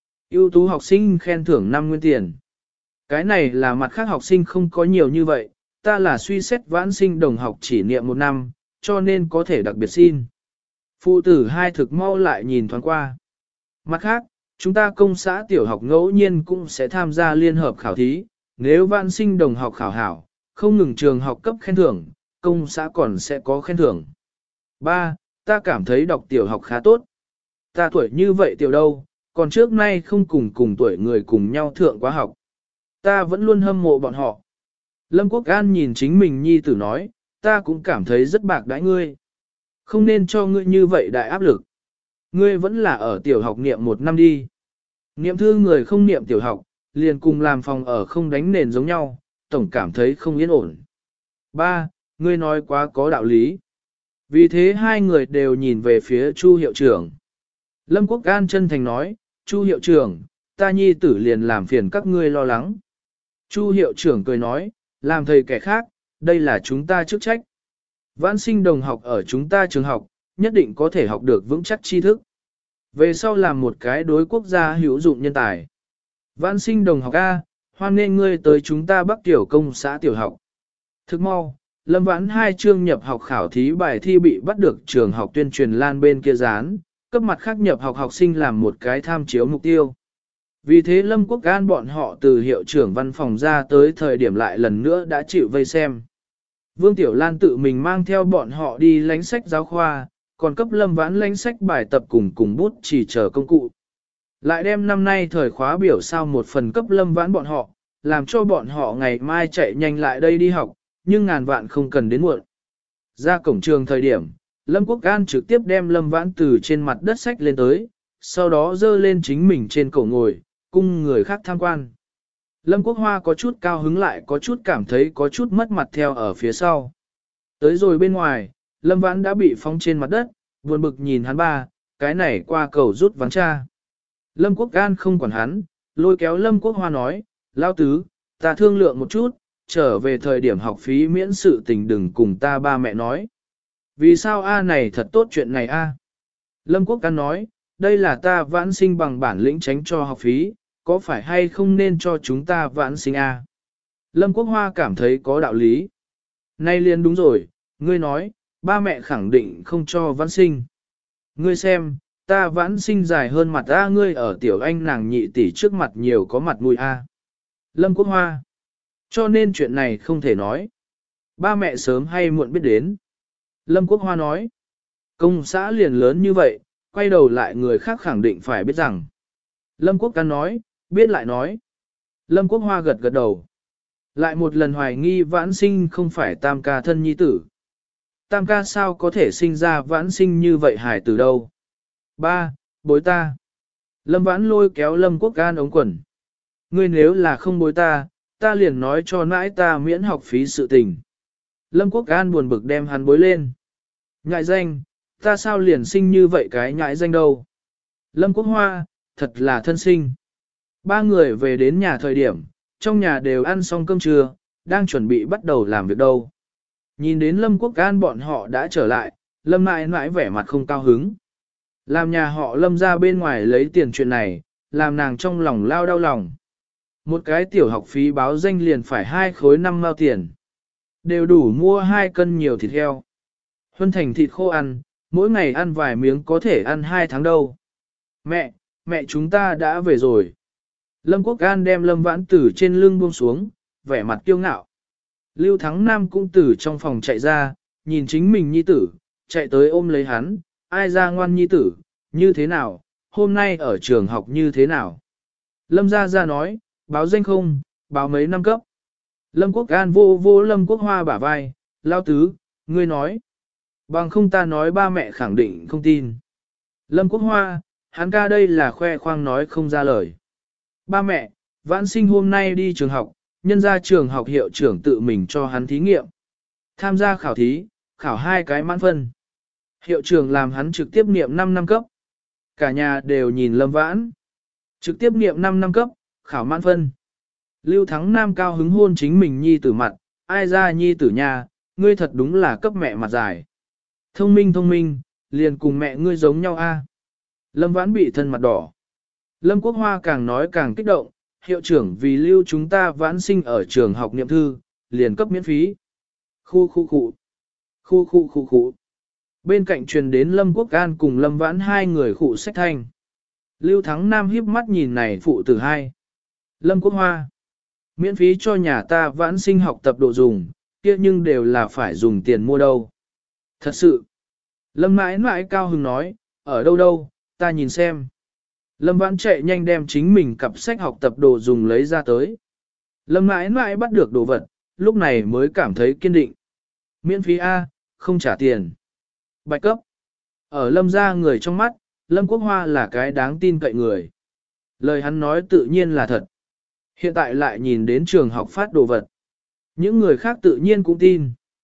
Ưu tú học sinh khen thưởng năm nguyên tiền. Cái này là mặt khác học sinh không có nhiều như vậy, ta là suy xét Vãn Sinh đồng học chỉ niệm một năm, cho nên có thể đặc biệt xin. Phụ tử hai thực mau lại nhìn thoáng qua. Mặt khác, chúng ta công xã tiểu học ngẫu nhiên cũng sẽ tham gia liên hợp khảo thí, nếu Vãn Sinh đồng học khảo hảo, không ngừng trường học cấp khen thưởng, công xã còn sẽ có khen thưởng. Ba, ta cảm thấy đọc tiểu học khá tốt. Ta tuổi như vậy tiểu đâu, còn trước nay không cùng cùng tuổi người cùng nhau thượng quá học. Ta vẫn luôn hâm mộ bọn họ. Lâm Quốc An nhìn chính mình nhi tử nói, ta cũng cảm thấy rất bạc đãi ngươi. Không nên cho ngươi như vậy đại áp lực. Ngươi vẫn là ở tiểu học niệm một năm đi. Niệm thư người không niệm tiểu học, liền cùng làm phòng ở không đánh nền giống nhau, tổng cảm thấy không yên ổn. Ba, ngươi nói quá có đạo lý. Vì thế hai người đều nhìn về phía Chu hiệu trưởng. Lâm Quốc An chân thành nói, Chu hiệu trưởng, ta nhi tử liền làm phiền các ngươi lo lắng. Chu hiệu trưởng cười nói, làm thầy kẻ khác, đây là chúng ta chức trách. Vãn sinh đồng học ở chúng ta trường học, nhất định có thể học được vững chắc tri thức. Về sau làm một cái đối quốc gia hữu dụng nhân tài. Vãn sinh đồng học A, hoan nghênh ngươi tới chúng ta Bắc Tiểu Công xã tiểu học. Thức mau, Lâm Vãn hai chương nhập học khảo thí bài thi bị bắt được trường học tuyên truyền lan bên kia dán, cấp mặt khác nhập học học sinh làm một cái tham chiếu mục tiêu. Vì thế Lâm Quốc An bọn họ từ hiệu trưởng văn phòng ra tới thời điểm lại lần nữa đã chịu vây xem. Vương Tiểu Lan tự mình mang theo bọn họ đi lánh sách giáo khoa, còn cấp Lâm Vãn lánh sách bài tập cùng cùng bút chỉ chờ công cụ. Lại đem năm nay thời khóa biểu sao một phần cấp Lâm Vãn bọn họ, làm cho bọn họ ngày mai chạy nhanh lại đây đi học, nhưng ngàn vạn không cần đến muộn. Ra cổng trường thời điểm, Lâm Quốc An trực tiếp đem Lâm Vãn từ trên mặt đất sách lên tới, sau đó dơ lên chính mình trên cổ ngồi, cung người khác tham quan. Lâm Quốc Hoa có chút cao hứng lại có chút cảm thấy có chút mất mặt theo ở phía sau. Tới rồi bên ngoài, Lâm Vãn đã bị phóng trên mặt đất, buồn bực nhìn hắn ba, cái này qua cầu rút ván cha. Lâm Quốc An không quản hắn, lôi kéo Lâm Quốc Hoa nói, Lao tứ, ta thương lượng một chút, trở về thời điểm học phí miễn sự tình đừng cùng ta ba mẹ nói. Vì sao A này thật tốt chuyện này A? Lâm Quốc An nói, đây là ta vãn sinh bằng bản lĩnh tránh cho học phí, có phải hay không nên cho chúng ta vãn sinh A? Lâm Quốc Hoa cảm thấy có đạo lý. Nay liền đúng rồi, ngươi nói, ba mẹ khẳng định không cho vãn sinh. Ngươi xem, ta vãn sinh dài hơn mặt A ngươi ở tiểu anh nàng nhị tỷ trước mặt nhiều có mặt mũi A. Lâm Quốc Hoa. Cho nên chuyện này không thể nói. Ba mẹ sớm hay muộn biết đến. Lâm Quốc Hoa nói. Công xã liền lớn như vậy, quay đầu lại người khác khẳng định phải biết rằng. Lâm Quốc Can nói, biết lại nói. Lâm Quốc Hoa gật gật đầu. Lại một lần hoài nghi vãn sinh không phải tam ca thân nhi tử. Tam ca sao có thể sinh ra vãn sinh như vậy hải từ đâu? Ba, bối ta. Lâm Vãn lôi kéo Lâm Quốc Can ống quần. Ngươi nếu là không bối ta, ta liền nói cho nãi ta miễn học phí sự tình. Lâm Quốc An buồn bực đem hắn bối lên. Nhại danh, ta sao liền sinh như vậy cái nhại danh đâu? Lâm Quốc Hoa, thật là thân sinh. Ba người về đến nhà thời điểm, trong nhà đều ăn xong cơm trưa, đang chuẩn bị bắt đầu làm việc đâu. Nhìn đến Lâm Quốc An bọn họ đã trở lại, Lâm mãi mãi vẻ mặt không cao hứng. Làm nhà họ Lâm ra bên ngoài lấy tiền chuyện này, làm nàng trong lòng lao đau lòng. Một cái tiểu học phí báo danh liền phải hai khối năm mao tiền. Đều đủ mua hai cân nhiều thịt heo. Huân thành thịt khô ăn, mỗi ngày ăn vài miếng có thể ăn hai tháng đâu. Mẹ, mẹ chúng ta đã về rồi. Lâm Quốc An đem Lâm Vãn Tử trên lưng buông xuống, vẻ mặt kiêu ngạo. Lưu Thắng Nam cũng từ trong phòng chạy ra, nhìn chính mình nhi tử, chạy tới ôm lấy hắn, ai ra ngoan nhi tử, như thế nào, hôm nay ở trường học như thế nào. Lâm Gia Gia nói, báo danh không, báo mấy năm cấp. Lâm Quốc An vô vô Lâm Quốc Hoa bả vai, lao tứ, ngươi nói. Bằng không ta nói ba mẹ khẳng định không tin. Lâm Quốc Hoa, hắn ca đây là khoe khoang nói không ra lời. Ba mẹ, vãn sinh hôm nay đi trường học, nhân ra trường học hiệu trưởng tự mình cho hắn thí nghiệm. Tham gia khảo thí, khảo hai cái mãn phân. Hiệu trưởng làm hắn trực tiếp niệm năm năm cấp. Cả nhà đều nhìn Lâm Vãn. Trực tiếp niệm năm năm cấp, khảo mãn phân. Lưu Thắng Nam cao hứng hôn chính mình nhi tử mặt, ai ra nhi tử nhà, ngươi thật đúng là cấp mẹ mặt dài. Thông minh thông minh, liền cùng mẹ ngươi giống nhau a. Lâm Vãn bị thân mặt đỏ. Lâm Quốc Hoa càng nói càng kích động, hiệu trưởng vì lưu chúng ta vãn sinh ở trường học niệm thư, liền cấp miễn phí. Khu khu khu. Khu khu khu khu. Bên cạnh truyền đến Lâm Quốc An cùng Lâm Vãn hai người khụ sách thanh. Lưu Thắng Nam híp mắt nhìn này phụ tử hai. Lâm Quốc Hoa. Miễn phí cho nhà ta vãn sinh học tập đồ dùng, kia nhưng đều là phải dùng tiền mua đâu. Thật sự. Lâm mãi mãi cao hứng nói, ở đâu đâu, ta nhìn xem. Lâm Vãn chạy nhanh đem chính mình cặp sách học tập đồ dùng lấy ra tới. Lâm mãi mãi bắt được đồ vật, lúc này mới cảm thấy kiên định. Miễn phí A, không trả tiền. Bạch cấp. Ở Lâm gia người trong mắt, Lâm Quốc Hoa là cái đáng tin cậy người. Lời hắn nói tự nhiên là thật. Hiện tại lại nhìn đến trường học phát đồ vật. Những người khác tự nhiên cũng tin.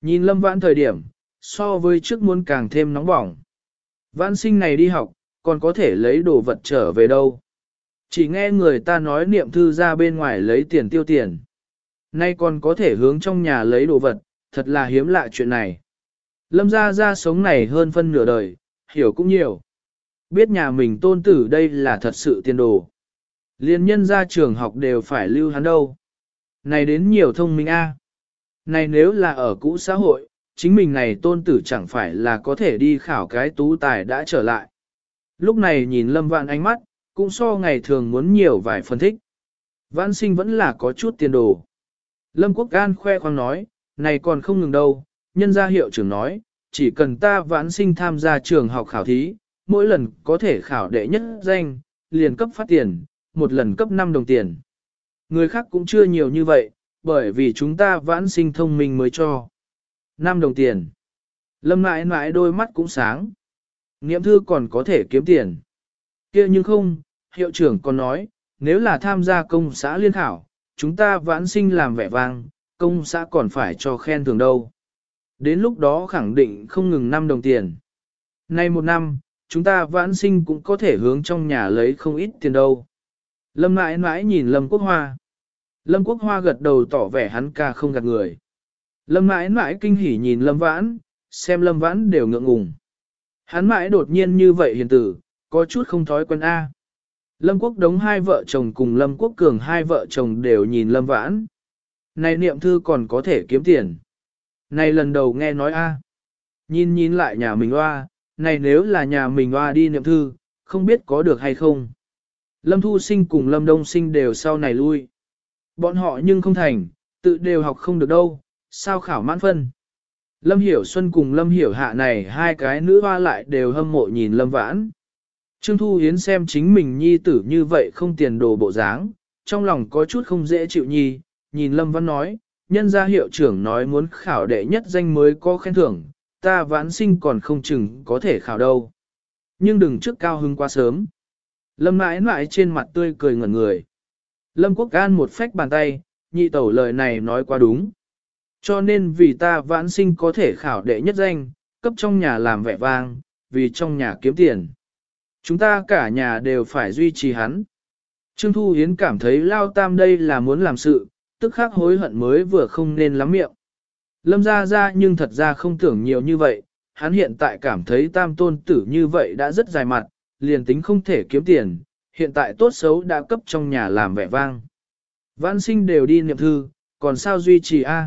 Nhìn Lâm Vãn thời điểm, so với trước muốn càng thêm nóng bỏng. Vãn sinh này đi học, còn có thể lấy đồ vật trở về đâu. Chỉ nghe người ta nói niệm thư ra bên ngoài lấy tiền tiêu tiền. Nay còn có thể hướng trong nhà lấy đồ vật, thật là hiếm lạ chuyện này. Lâm gia gia sống này hơn phân nửa đời, hiểu cũng nhiều. Biết nhà mình tôn tử đây là thật sự tiền đồ. Liên nhân ra trường học đều phải lưu hắn đâu. Này đến nhiều thông minh a. Này nếu là ở cũ xã hội, chính mình này tôn tử chẳng phải là có thể đi khảo cái tú tài đã trở lại. Lúc này nhìn Lâm Vãn ánh mắt, cũng so ngày thường muốn nhiều vài phân thích. Vãn sinh vẫn là có chút tiền đồ. Lâm Quốc Gan khoe khoang nói, này còn không ngừng đâu, nhân gia hiệu trưởng nói, chỉ cần ta vãn sinh tham gia trường học khảo thí, mỗi lần có thể khảo đệ nhất danh, liền cấp phát tiền, một lần cấp năm đồng tiền. Người khác cũng chưa nhiều như vậy, bởi vì chúng ta vãn sinh thông minh mới cho. năm đồng tiền. Lâm mãi mãi đôi mắt cũng sáng. Niệm thư còn có thể kiếm tiền. Kia nhưng không, hiệu trưởng còn nói, nếu là tham gia công xã liên khảo, chúng ta vãn sinh làm vẻ vang, công xã còn phải cho khen thưởng đâu. Đến lúc đó khẳng định không ngừng năm đồng tiền. Nay một năm, chúng ta vãn sinh cũng có thể hướng trong nhà lấy không ít tiền đâu. Lâm mãi mãi nhìn Lâm Quốc Hoa. Lâm Quốc Hoa gật đầu tỏ vẻ hắn ca không gạt người. Lâm mãi mãi kinh hỉ nhìn Lâm Vãn, xem Lâm Vãn đều ngượng ngùng. Hắn mãi đột nhiên như vậy hiền tử, có chút không thói quen A. Lâm Quốc Đống hai vợ chồng cùng Lâm Quốc Cường hai vợ chồng đều nhìn Lâm Vãn. Này niệm thư còn có thể kiếm tiền. Này lần đầu nghe nói A. Nhìn nhìn lại nhà mình hoa, này nếu là nhà mình hoa đi niệm thư, không biết có được hay không. Lâm Thu Sinh cùng Lâm Đông Sinh đều sau này lui. Bọn họ nhưng không thành, tự đều học không được đâu, sao khảo mãn phân. Lâm Hiểu Xuân cùng Lâm Hiểu Hạ này hai cái nữ hoa lại đều hâm mộ nhìn Lâm Vãn. Trương Thu Hiến xem chính mình nhi tử như vậy không tiền đồ bộ dáng, trong lòng có chút không dễ chịu nhi, nhìn Lâm Vãn nói, nhân gia hiệu trưởng nói muốn khảo đệ nhất danh mới có khen thưởng, ta Vãn sinh còn không chừng có thể khảo đâu. Nhưng đừng trước cao hứng quá sớm. Lâm mãi mãi trên mặt tươi cười ngẩn người. Lâm Quốc An một phách bàn tay, nhị tẩu lời này nói quá đúng. Cho nên vì ta Vãn sinh có thể khảo đệ nhất danh, cấp trong nhà làm vẻ vang, vì trong nhà kiếm tiền. Chúng ta cả nhà đều phải duy trì hắn. Trương Thu Hiến cảm thấy Lao Tam đây là muốn làm sự, tức khắc hối hận mới vừa không nên lắm miệng. Lâm ra ra nhưng thật ra không tưởng nhiều như vậy, hắn hiện tại cảm thấy Tam tôn tử như vậy đã rất dài mặt, liền tính không thể kiếm tiền, hiện tại tốt xấu đã cấp trong nhà làm vẻ vang. Vãn sinh đều đi niệm thư, còn sao duy trì a?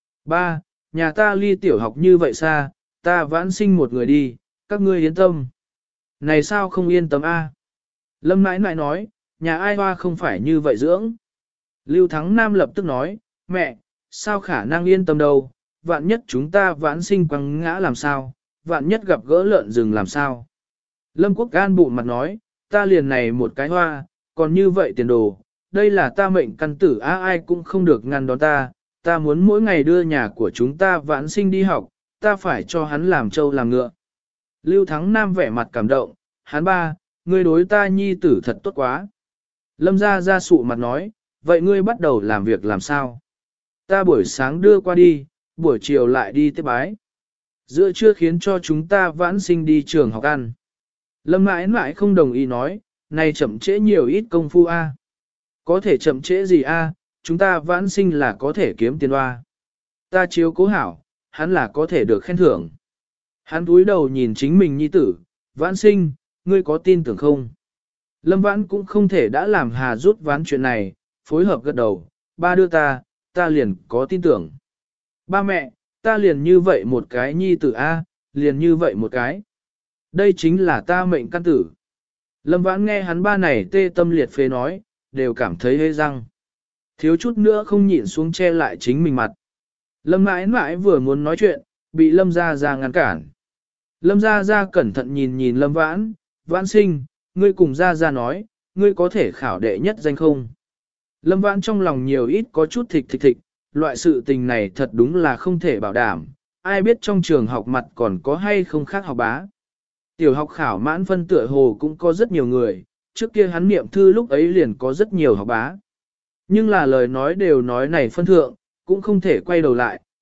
Ba, nhà ta ly tiểu học như vậy xa, ta vãn sinh một người đi, các ngươi yên tâm. Này sao không yên tâm a? Lâm nãi nãi nói, nhà ai hoa không phải như vậy dưỡng. Lưu Thắng Nam lập tức nói, mẹ, sao khả năng yên tâm đâu, vạn nhất chúng ta vãn sinh quăng ngã làm sao, vạn nhất gặp gỡ lợn rừng làm sao. Lâm Quốc Gan bụng mặt nói, ta liền này một cái hoa, còn như vậy tiền đồ, đây là ta mệnh căn tử á, ai cũng không được ngăn đón ta, ta muốn mỗi ngày đưa nhà của chúng ta vãn sinh đi học, ta phải cho hắn làm trâu làm ngựa. Lưu Thắng Nam vẻ mặt cảm động, hắn ba, ngươi đối ta nhi tử thật tốt quá. Lâm gia gia sụ mặt nói, vậy ngươi bắt đầu làm việc làm sao? Ta buổi sáng đưa qua đi, buổi chiều lại đi tiếp bái. Giữa trưa khiến cho chúng ta vãn sinh đi trường học ăn. Lâm mãi mãi không đồng ý nói, này chậm trễ nhiều ít công phu a. Có thể chậm trễ gì a? Chúng ta vãn sinh là có thể kiếm tiền oa. Ta chiếu cố hảo, hắn là có thể được khen thưởng. Hắn túi đầu nhìn chính mình nhi tử, vãn sinh, ngươi có tin tưởng không? Lâm vãn cũng không thể đã làm hà rút ván chuyện này, phối hợp gật đầu, ba đưa ta, ta liền có tin tưởng. Ba mẹ, ta liền như vậy một cái nhi tử a, liền như vậy một cái. Đây chính là ta mệnh căn tử. Lâm vãn nghe hắn ba này tê tâm liệt phế nói, đều cảm thấy hê răng. Thiếu chút nữa không nhịn xuống che lại chính mình mặt. Lâm mãi mãi vừa muốn nói chuyện, bị Lâm gia gia ngăn cản. Lâm gia gia cẩn thận nhìn nhìn Lâm vãn, vãn sinh, ngươi cùng gia gia nói, ngươi có thể khảo đệ nhất danh không? Lâm vãn trong lòng nhiều ít có chút thịch thịch thịch, loại sự tình này thật đúng là không thể bảo đảm, ai biết trong trường học mặt còn có hay không khác học bá. Tiểu học khảo mãn phân tựa hồ cũng có rất nhiều người, trước kia hắn niệm thư lúc ấy liền có rất nhiều học bá. Nhưng là lời nói đều nói này phân thượng, cũng không thể quay đầu lại,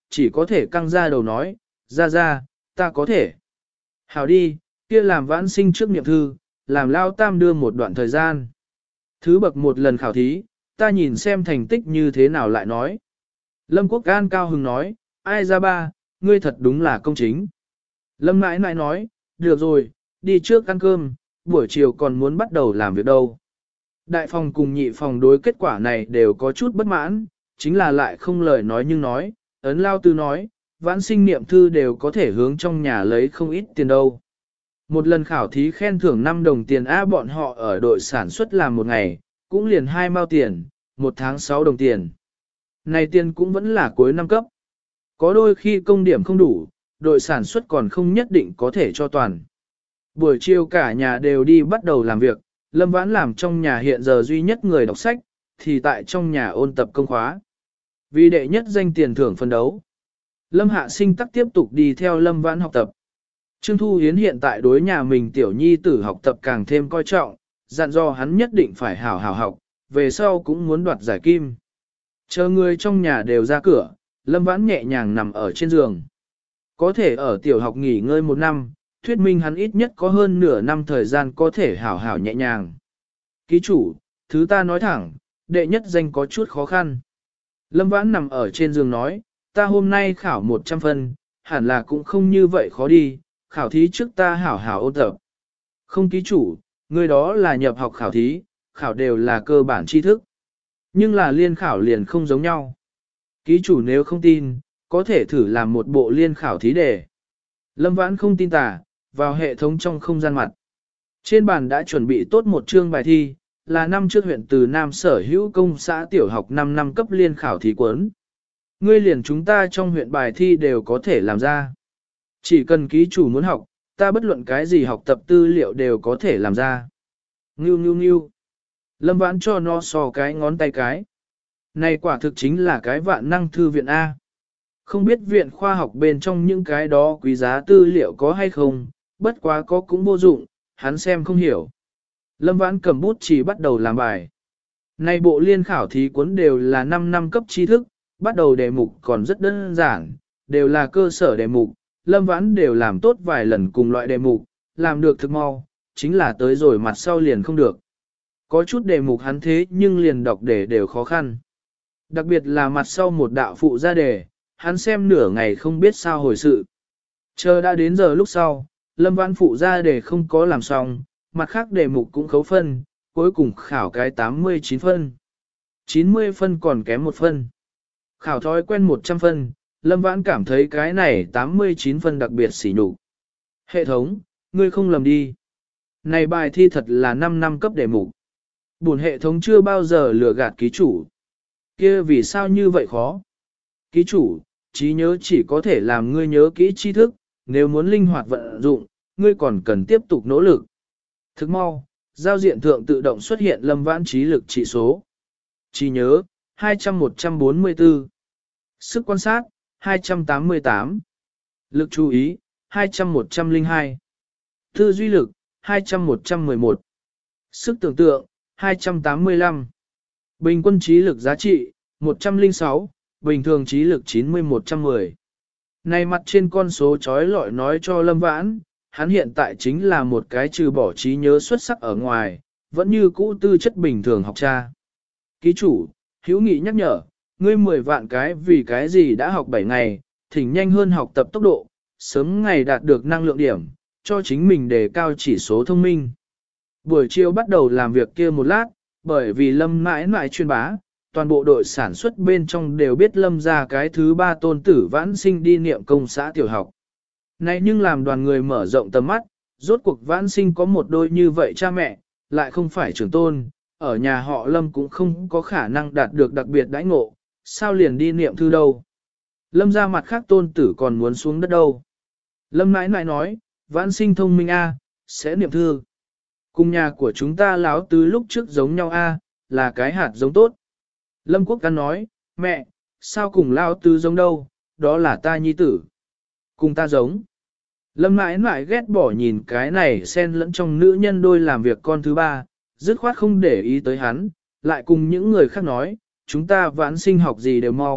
chỉ có thể căng ra đầu nói, ra ra, ta có thể. Hảo đi, kia làm vãn sinh trước niệm thư, làm lao tam đưa một đoạn thời gian. Thứ bậc một lần khảo thí, ta nhìn xem thành tích như thế nào lại nói. Lâm Quốc An cao hứng nói, ai ra ba, ngươi thật đúng là công chính. Lâm nãi nãi nói, được rồi, đi trước ăn cơm, buổi chiều còn muốn bắt đầu làm việc đâu. Đại phòng cùng nhị phòng đối kết quả này đều có chút bất mãn, chính là lại không lời nói nhưng nói, ấn lao tư nói, vãn sinh niệm thư đều có thể hướng trong nhà lấy không ít tiền đâu. Một lần khảo thí khen thưởng năm đồng tiền A bọn họ ở đội sản xuất làm một ngày, cũng liền hai mao tiền, một tháng sáu đồng tiền. Này tiền cũng vẫn là cuối năm cấp. Có đôi khi công điểm không đủ, đội sản xuất còn không nhất định có thể cho toàn. Buổi chiều cả nhà đều đi bắt đầu làm việc, Lâm Vãn làm trong nhà hiện giờ duy nhất người đọc sách, thì tại trong nhà ôn tập công khóa. Vì đệ nhất danh tiền thưởng phân đấu. Lâm Hạ Sinh tắc tiếp tục đi theo Lâm Vãn học tập. Trương Thu Hiến hiện tại đối nhà mình tiểu nhi tử học tập càng thêm coi trọng, dặn dò hắn nhất định phải hảo hảo học, về sau cũng muốn đoạt giải kim. Chờ người trong nhà đều ra cửa, Lâm Vãn nhẹ nhàng nằm ở trên giường. Có thể ở tiểu học nghỉ ngơi một năm, thuyết minh hắn ít nhất có hơn nửa năm thời gian có thể hảo hảo nhẹ nhàng. Ký chủ, thứ ta nói thẳng, đệ nhất danh có chút khó khăn. Lâm Vãn nằm ở trên giường nói, ta hôm nay khảo một trăm phân, hẳn là cũng không như vậy khó đi, khảo thí trước ta hảo hảo ôn tập. Không ký chủ, người đó là nhập học khảo thí, khảo đều là cơ bản tri thức. Nhưng là liên khảo liền không giống nhau. Ký chủ nếu không tin, có thể thử làm một bộ liên khảo thí đề. Lâm Vãn không tin tả, vào hệ thống trong không gian mặt. Trên bàn đã chuẩn bị tốt một chương bài thi, là năm trước huyện từ Nam Sở Hữu Công xã tiểu học năm năm cấp liên khảo thí cuốn. Ngươi liền chúng ta trong huyện bài thi đều có thể làm ra. Chỉ cần ký chủ muốn học, ta bất luận cái gì học tập tư liệu đều có thể làm ra. Ngưu ngưu ngưu. Lâm Vãn cho nó so cái ngón tay cái. Này quả thực chính là cái vạn năng thư viện A. Không biết viện khoa học bên trong những cái đó quý giá tư liệu có hay không, bất quá có cũng vô dụng, hắn xem không hiểu. Lâm Vãn cầm bút chỉ bắt đầu làm bài. Này bộ liên khảo thí cuốn đều là năm năm cấp tri thức, bắt đầu đề mục còn rất đơn giản, đều là cơ sở đề mục, Lâm Vãn đều làm tốt vài lần cùng loại đề mục, làm được thực mau, chính là tới rồi mặt sau liền không được. Có chút đề mục hắn thế nhưng liền đọc để đều khó khăn. Đặc biệt là mặt sau một đạo phụ ra đề, hắn xem nửa ngày không biết sao hồi sự. Chờ đã đến giờ lúc sau, Lâm Vãn phụ ra đề không có làm xong, mặt khác đề mục cũng khấu phân, cuối cùng khảo cái tám mươi chín phân. chín mươi phân còn kém một phân. Khảo thói quen một trăm phân, Lâm Vãn cảm thấy cái này tám mươi chín phân đặc biệt xỉ nhục. Hệ thống, ngươi không lầm đi. Này bài thi thật là năm năm cấp đề mục. Buồn hệ thống chưa bao giờ lừa gạt ký chủ. Kia vì sao như vậy khó? Ký chủ, trí nhớ chỉ có thể làm ngươi nhớ kỹ tri thức, nếu muốn linh hoạt vận dụng, ngươi còn cần tiếp tục nỗ lực. Thức mau, giao diện thượng tự động xuất hiện Lâm Vãn trí lực trị số. Trí nhớ, hai trăm một trăm bốn mươi tư. Sức quan sát, hai trăm tám mươi tám. Lực chú ý, hai trăm một trăm lẻ hai. Tư duy lực, hai trăm một trăm mười một. Sức tưởng tượng, hai trăm tám mươi lăm. Bình quân trí lực giá trị, một trăm lẻ sáu, bình thường trí lực chín mươi một trăm mười. Này mặt trên con số chói lọi nói cho Lâm Vãn, hắn hiện tại chính là một cái trừ bỏ trí nhớ xuất sắc ở ngoài, vẫn như cũ tư chất bình thường học cha. Ký chủ, hữu nghị nhắc nhở, ngươi mười vạn cái vì cái gì đã học bảy ngày, thỉnh nhanh hơn học tập tốc độ, sớm ngày đạt được năng lượng điểm, cho chính mình đề cao chỉ số thông minh. Buổi chiều bắt đầu làm việc kia một lát, bởi vì Lâm mãi mãi truyền bá, toàn bộ đội sản xuất bên trong đều biết Lâm ra cái thứ ba tôn tử Vãn Sinh đi niệm công xã tiểu học. Này nhưng làm đoàn người mở rộng tầm mắt, rốt cuộc Vãn Sinh có một đôi như vậy cha mẹ, lại không phải trưởng tôn, ở nhà họ Lâm cũng không có khả năng đạt được đặc biệt đãi ngộ, sao liền đi niệm thư đâu. Lâm ra mặt khác tôn tử còn muốn xuống đất đâu. Lâm nãi nãi nói, Vãn Sinh thông minh a, sẽ niệm thư. Cùng nhà của chúng ta láo tứ lúc trước giống nhau a, là cái hạt giống tốt. Lâm Quốc Căn nói, mẹ, sao cùng lao tứ giống đâu, đó là ta nhi tử. Cùng ta giống. Lâm mãi mãi ghét bỏ nhìn cái này xen lẫn trong nữ nhân đôi làm việc con thứ ba, dứt khoát không để ý tới hắn, lại cùng những người khác nói, chúng ta Vãn Sinh học gì đều mau,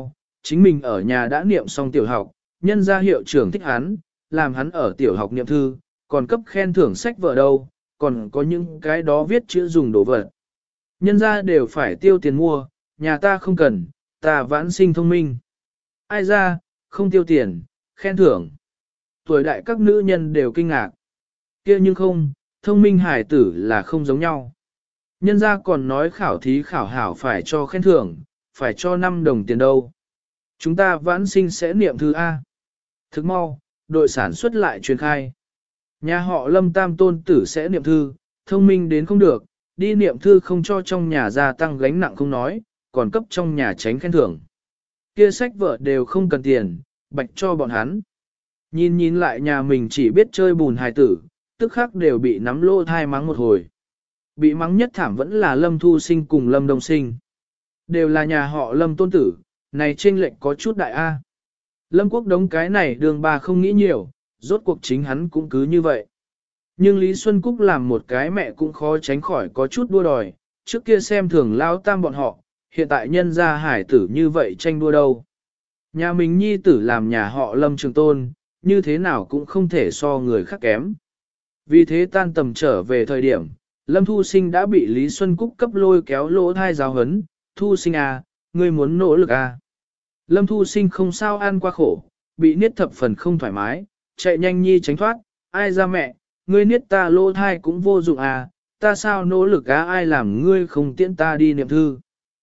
chính mình ở nhà đã niệm xong tiểu học, nhân gia hiệu trưởng thích hắn, làm hắn ở tiểu học niệm thư, còn cấp khen thưởng sách vở đâu, còn có những cái đó viết chữ dùng đồ vật. Nhân gia đều phải tiêu tiền mua, nhà ta không cần, ta vãn sinh thông minh. Ai ra, không tiêu tiền, khen thưởng. Tuổi đại các nữ nhân đều kinh ngạc. Kia nhưng không, thông minh hải tử là không giống nhau. Nhân gia còn nói khảo thí khảo hảo phải cho khen thưởng, phải cho năm đồng tiền đâu. Chúng ta vãn sinh sẽ niệm thư A. Thức mau, đội sản xuất lại truyền khai. Nhà họ Lâm Tam tôn tử sẽ niệm thư, thông minh đến không được, đi niệm thư không cho trong nhà gia tăng gánh nặng không nói, còn cấp trong nhà tránh khen thưởng. Kia sách vở đều không cần tiền, bạch cho bọn hắn. Nhìn nhìn lại nhà mình chỉ biết chơi bùn hài tử, tức khắc đều bị nắm lô thai mắng một hồi. Bị mắng nhất thảm vẫn là Lâm Thu Sinh cùng Lâm Đông Sinh. Đều là nhà họ Lâm tôn tử, này chênh lệnh có chút đại A. Lâm Quốc Đống cái này đường bà không nghĩ nhiều, rốt cuộc chính hắn cũng cứ như vậy. Nhưng Lý Xuân Cúc làm một cái mẹ cũng khó tránh khỏi có chút đua đòi, trước kia xem thường lao tam bọn họ, hiện tại nhân gia hải tử như vậy tranh đua đâu. Nhà mình nhi tử làm nhà họ Lâm Trường Tôn, như thế nào cũng không thể so người khác kém. Vì thế tan tầm trở về thời điểm, Lâm Thu Sinh đã bị Lý Xuân Cúc cấp lôi kéo lỗ thai giáo hấn, Thu Sinh à, ngươi muốn nỗ lực à. Lâm Thu Sinh không sao ăn qua khổ, bị niết thập phần không thoải mái, chạy nhanh nhi tránh thoát, ai ra mẹ, ngươi niết ta lỗ thai cũng vô dụng à, ta sao nỗ lực á ai làm ngươi không tiễn ta đi niệm thư.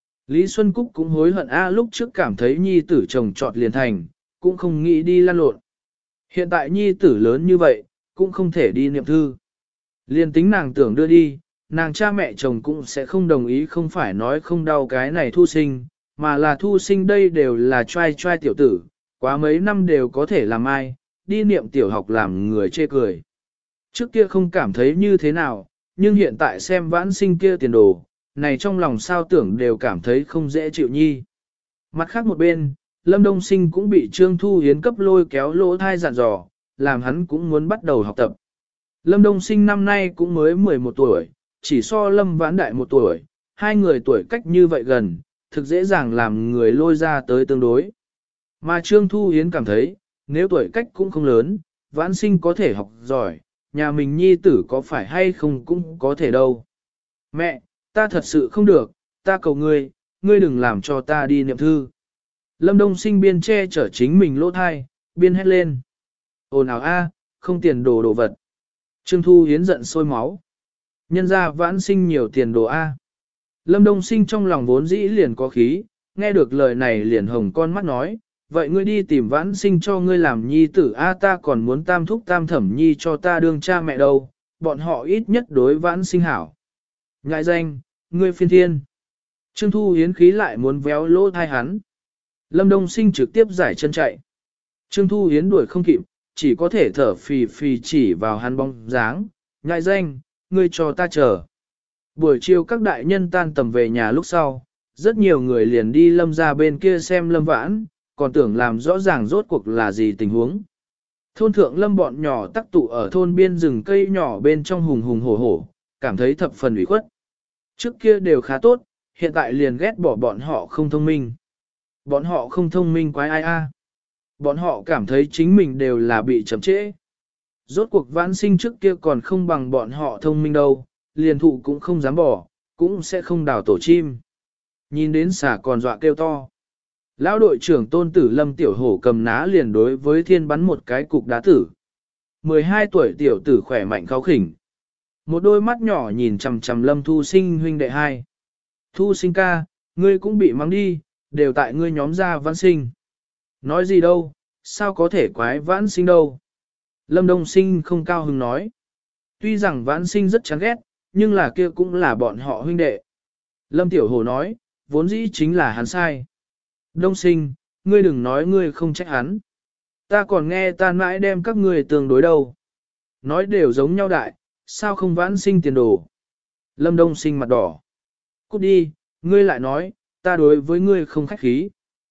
Lý Xuân Cúc cũng hối hận a lúc trước cảm thấy nhi tử chồng trọt liền thành, cũng không nghĩ đi lăn lộn. Hiện tại nhi tử lớn như vậy, cũng không thể đi niệm thư. Liền tính nàng tưởng đưa đi, nàng cha mẹ chồng cũng sẽ không đồng ý không phải nói không đau cái này Thu Sinh, mà là Thu Sinh đây đều là trai trai tiểu tử, quá mấy năm đều có thể làm ai, đi niệm tiểu học làm người chê cười. Trước kia không cảm thấy như thế nào, nhưng hiện tại xem vãn sinh kia tiền đồ, này trong lòng sao tưởng đều cảm thấy không dễ chịu nhi. Mặt khác một bên, Lâm Đông Sinh cũng bị Trương Thu Hiến cấp lôi kéo lỗ thai dặn dò, làm hắn cũng muốn bắt đầu học tập. Lâm Đông Sinh năm nay cũng mới mười một tuổi, chỉ so Lâm Vãn Đại một tuổi, hai người tuổi cách như vậy gần, thực dễ dàng làm người lôi ra tới tương đối. Mà Trương Thu Hiến cảm thấy, nếu tuổi cách cũng không lớn, Vãn Sinh có thể học giỏi, nhà mình nhi tử có phải hay không cũng có thể đâu. Mẹ, ta thật sự không được, ta cầu ngươi, ngươi đừng làm cho ta đi niệm thư. Lâm Đông Sinh biên che chở chính mình lỗ thai, biên hét lên. Ồn ào a, không tiền đồ đồ vật. Trương Thu Hiến giận sôi máu. Nhân ra vãn sinh nhiều tiền đồ a. Lâm Đông Sinh trong lòng vốn dĩ liền có khí, nghe được lời này liền hồng con mắt nói, vậy ngươi đi tìm vãn sinh cho ngươi làm nhi tử a ta còn muốn tam thúc tam thẩm nhi cho ta đương cha mẹ đâu, bọn họ ít nhất đối vãn sinh hảo. Ngại danh, ngươi phiên thiên. Trương Thu Hiến khí lại muốn véo lỗ thai hắn. Lâm Đông Sinh trực tiếp giải chân chạy. Trương Thu Hiến đuổi không kịp, chỉ có thể thở phì phì chỉ vào hắn bóng dáng. Ngại danh, ngươi cho ta chờ. Buổi chiều các đại nhân tan tầm về nhà lúc sau, rất nhiều người liền đi Lâm ra bên kia xem Lâm Vãn, còn tưởng làm rõ ràng rốt cuộc là gì tình huống. Thôn thượng Lâm bọn nhỏ tắc tụ ở thôn biên rừng cây nhỏ bên trong hùng hùng hổ hổ, cảm thấy thập phần ủy khuất. Trước kia đều khá tốt, hiện tại liền ghét bỏ bọn họ không thông minh. Bọn họ không thông minh quái ai a? Bọn họ cảm thấy chính mình đều là bị chậm trễ. Rốt cuộc vãn sinh trước kia còn không bằng bọn họ thông minh đâu, liền thụ cũng không dám bỏ, cũng sẽ không đào tổ chim. Nhìn đến xả còn dọa kêu to. Lão đội trưởng tôn tử Lâm Tiểu Hổ cầm ná liền đối với thiên bắn một cái cục đá tử. mười hai tuổi tiểu tử khỏe mạnh kháo khỉnh. Một đôi mắt nhỏ nhìn chằm chằm Lâm Thu Sinh huynh đệ hai. Thu Sinh ca, ngươi cũng bị mắng đi, đều tại ngươi nhóm ra vãn sinh. Nói gì đâu, sao có thể quái vãn sinh đâu. Lâm Đông Sinh không cao hứng nói. Tuy rằng vãn sinh rất chán ghét, nhưng là kia cũng là bọn họ huynh đệ. Lâm Tiểu Hồ nói, vốn dĩ chính là hắn sai. Đông Sinh, ngươi đừng nói ngươi không trách hắn. Ta còn nghe ta mãi đem các ngươi tương đối đâu. Nói đều giống nhau đại, sao không vãn sinh tiền đồ. Lâm Đông Sinh mặt đỏ. Cút đi, ngươi lại nói, ta đối với ngươi không khách khí.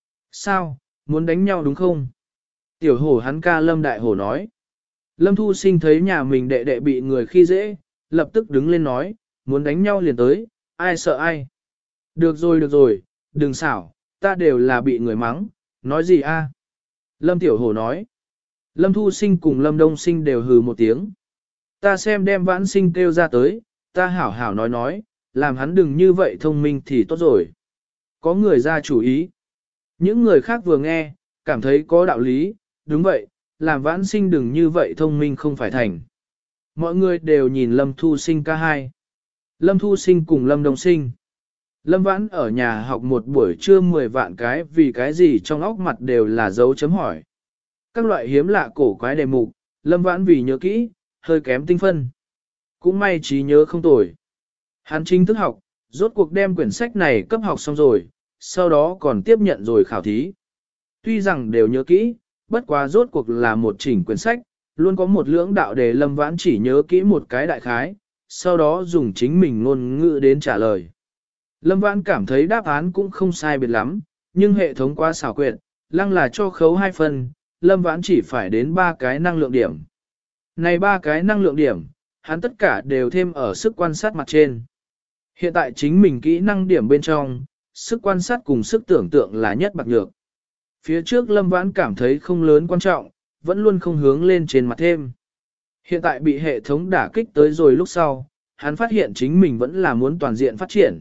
Sao, muốn đánh nhau đúng không? Tiểu hổ hắn ca Lâm Đại Hổ nói. Lâm Thu Sinh thấy nhà mình đệ đệ bị người khi dễ, lập tức đứng lên nói, muốn đánh nhau liền tới, ai sợ ai. Được rồi được rồi, đừng xảo, ta đều là bị người mắng, Nói gì a? Lâm Tiểu Hổ nói. Lâm Thu Sinh cùng Lâm Đông Sinh đều hừ một tiếng. Ta xem đem Vãn Sinh kêu ra tới, ta hảo hảo nói nói, làm hắn đừng như vậy thông minh thì tốt rồi. Có người ra chủ ý. Những người khác vừa nghe, cảm thấy có đạo lý, đúng vậy, làm Vãn Sinh đừng như vậy thông minh không phải thành. Mọi người đều nhìn Lâm Thu Sinh ca hai. Lâm Thu Sinh cùng Lâm Đông Sinh. Lâm Vãn ở nhà học một buổi trưa mười vạn cái vì cái gì trong óc mặt đều là dấu chấm hỏi. Các loại hiếm lạ cổ quái đề mục, Lâm Vãn vì nhớ kỹ, hơi kém tinh phân. Cũng may trí nhớ không tồi. Hắn chính thức học, rốt cuộc đem quyển sách này cấp học xong rồi, sau đó còn tiếp nhận rồi khảo thí. Tuy rằng đều nhớ kỹ, bất quá rốt cuộc là một chỉnh quyển sách, luôn có một lưỡng đạo để Lâm Vãn chỉ nhớ kỹ một cái đại khái, sau đó dùng chính mình ngôn ngữ đến trả lời. Lâm Vãn cảm thấy đáp án cũng không sai biệt lắm, nhưng hệ thống quá xảo quyệt, lăng là cho khấu hai phần, Lâm Vãn chỉ phải đến ba cái năng lượng điểm. Này ba cái năng lượng điểm, hắn tất cả đều thêm ở sức quan sát mặt trên. Hiện tại chính mình kỹ năng điểm bên trong, sức quan sát cùng sức tưởng tượng là nhất bạc nhược. Phía trước Lâm Vãn cảm thấy không lớn quan trọng, vẫn luôn không hướng lên trên mặt thêm. Hiện tại bị hệ thống đả kích tới rồi lúc sau, hắn phát hiện chính mình vẫn là muốn toàn diện phát triển.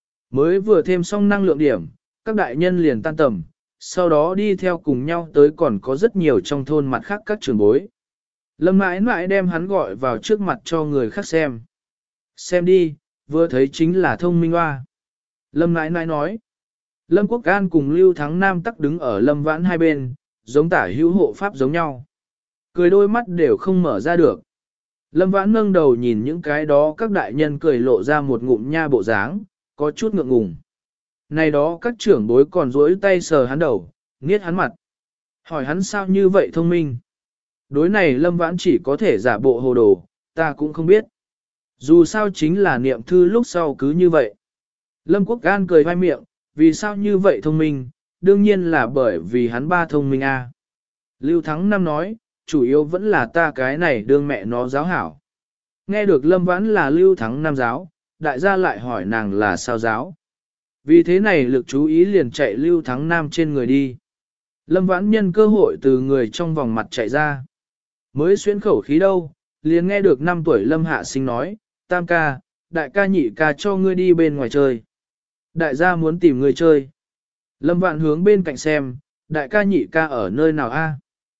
Mới vừa thêm xong năng lượng điểm, các đại nhân liền tan tầm, sau đó đi theo cùng nhau tới còn có rất nhiều trong thôn mặt khác các trường bối. Lâm mãi mãi đem hắn gọi vào trước mặt cho người khác xem. Xem đi, vừa thấy chính là thông minh hoa. Lâm mãi mãi nói. Lâm Quốc An cùng Lưu Thắng Nam tắc đứng ở Lâm Vãn hai bên, giống tả hữu hộ pháp giống nhau. Cười đôi mắt đều không mở ra được. Lâm Vãn nâng đầu nhìn những cái đó các đại nhân cười lộ ra một ngụm nha bộ dáng, có chút ngượng ngùng. Này đó các trưởng bối còn duỗi tay sờ hắn đầu, nghiết hắn mặt. Hỏi hắn sao như vậy thông minh. Đối này Lâm Vãn chỉ có thể giả bộ hồ đồ, ta cũng không biết. Dù sao chính là niệm thư lúc sau cứ như vậy. Lâm Quốc An cười vai miệng, vì sao như vậy thông minh, đương nhiên là bởi vì hắn ba thông minh a. Lưu Thắng Nam nói, chủ yếu vẫn là ta cái này đương mẹ nó giáo hảo. Nghe được Lâm Vãn là Lưu Thắng Nam giáo, đại gia lại hỏi nàng là sao giáo. Vì thế này lực chú ý liền chạy Lưu Thắng Nam trên người đi. Lâm Vãn nhân cơ hội từ người trong vòng mặt chạy ra. Mới xuyên khẩu khí đâu, liền nghe được năm tuổi Lâm Hạ Sinh nói, tam ca, đại ca nhị ca cho ngươi đi bên ngoài chơi. Đại gia muốn tìm người chơi. Lâm Vãn hướng bên cạnh xem, đại ca nhị ca ở nơi nào a?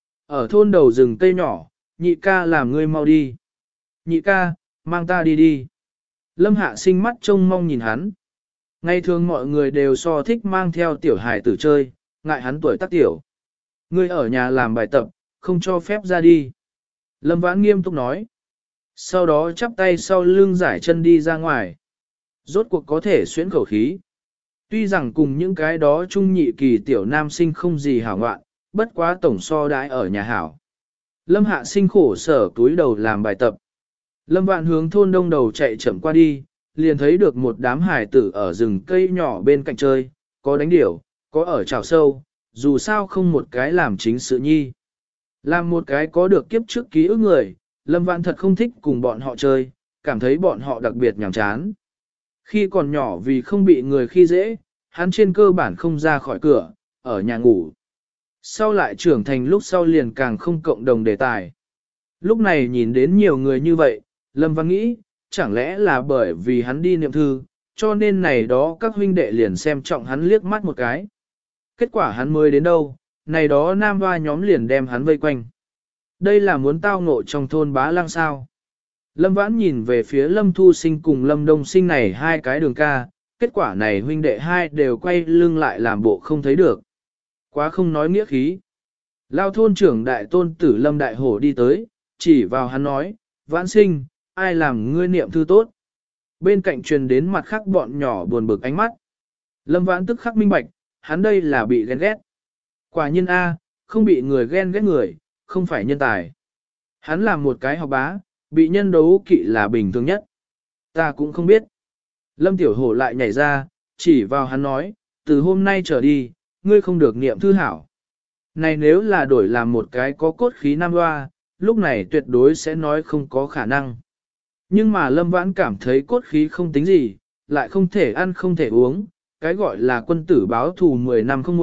Ở thôn đầu rừng cây nhỏ, nhị ca làm ngươi mau đi. Nhị ca, mang ta đi đi. Lâm Hạ Sinh mắt trông mong nhìn hắn. Ngày thường mọi người đều so thích mang theo tiểu hài tử chơi, ngại hắn tuổi tác tiểu. Ngươi ở nhà làm bài tập, không cho phép ra đi. Lâm Vãn nghiêm túc nói. Sau đó chắp tay sau lưng giải chân đi ra ngoài. Rốt cuộc có thể xuyến khẩu khí. Tuy rằng cùng những cái đó trung nhị kỳ tiểu nam sinh không gì hảo ngoạn, bất quá tổng so đãi ở nhà hảo. Lâm Hạ Sinh khổ sở túi đầu làm bài tập. Lâm Vạn hướng thôn đông đầu chạy chậm qua đi, liền thấy được một đám hải tử ở rừng cây nhỏ bên cạnh chơi, có đánh điểu, có ở chảo sâu, dù sao không một cái làm chính sự nhi. Làm một cái có được kiếp trước ký ức người, Lâm Vạn thật không thích cùng bọn họ chơi, cảm thấy bọn họ đặc biệt nhàm chán. Khi còn nhỏ vì không bị người khi dễ, hắn trên cơ bản không ra khỏi cửa, ở nhà ngủ. Sau lại trưởng thành lúc sau liền càng không cộng đồng đề tài. Lúc này nhìn đến nhiều người như vậy, Lâm Văn nghĩ, chẳng lẽ là bởi vì hắn đi niệm thư, cho nên này đó các huynh đệ liền xem trọng hắn liếc mắt một cái. Kết quả hắn mới đến đâu, này đó nam hoa nhóm liền đem hắn vây quanh. Đây là muốn tao ngộ trong thôn bá lăng sao. Lâm Vãn nhìn về phía Lâm Thu Sinh cùng Lâm Đông Sinh này hai cái đường ca, kết quả này huynh đệ hai đều quay lưng lại làm bộ không thấy được. Quá không nói nghĩa khí. Lao thôn trưởng đại tôn tử Lâm Đại Hổ đi tới, chỉ vào hắn nói, Vãn Sinh, ai làm ngươi niệm thư tốt. Bên cạnh truyền đến mặt khác bọn nhỏ buồn bực ánh mắt. Lâm Vãn tức khắc minh bạch, hắn đây là bị ghen ghét. Quả nhiên A, không bị người ghen ghét người, không phải nhân tài. Hắn làm một cái học bá, bị nhân đấu kỵ là bình thường nhất. Ta cũng không biết. Lâm Tiểu Hổ lại nhảy ra, chỉ vào hắn nói, từ hôm nay trở đi, ngươi không được niệm thư hảo. Này nếu là đổi làm một cái có cốt khí nam hoa, lúc này tuyệt đối sẽ nói không có khả năng. Nhưng mà Lâm Vãn cảm thấy cốt khí không tính gì, lại không thể ăn không thể uống, cái gọi là quân tử báo thù mười năm không muộn,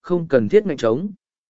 không cần thiết ngạnh trống.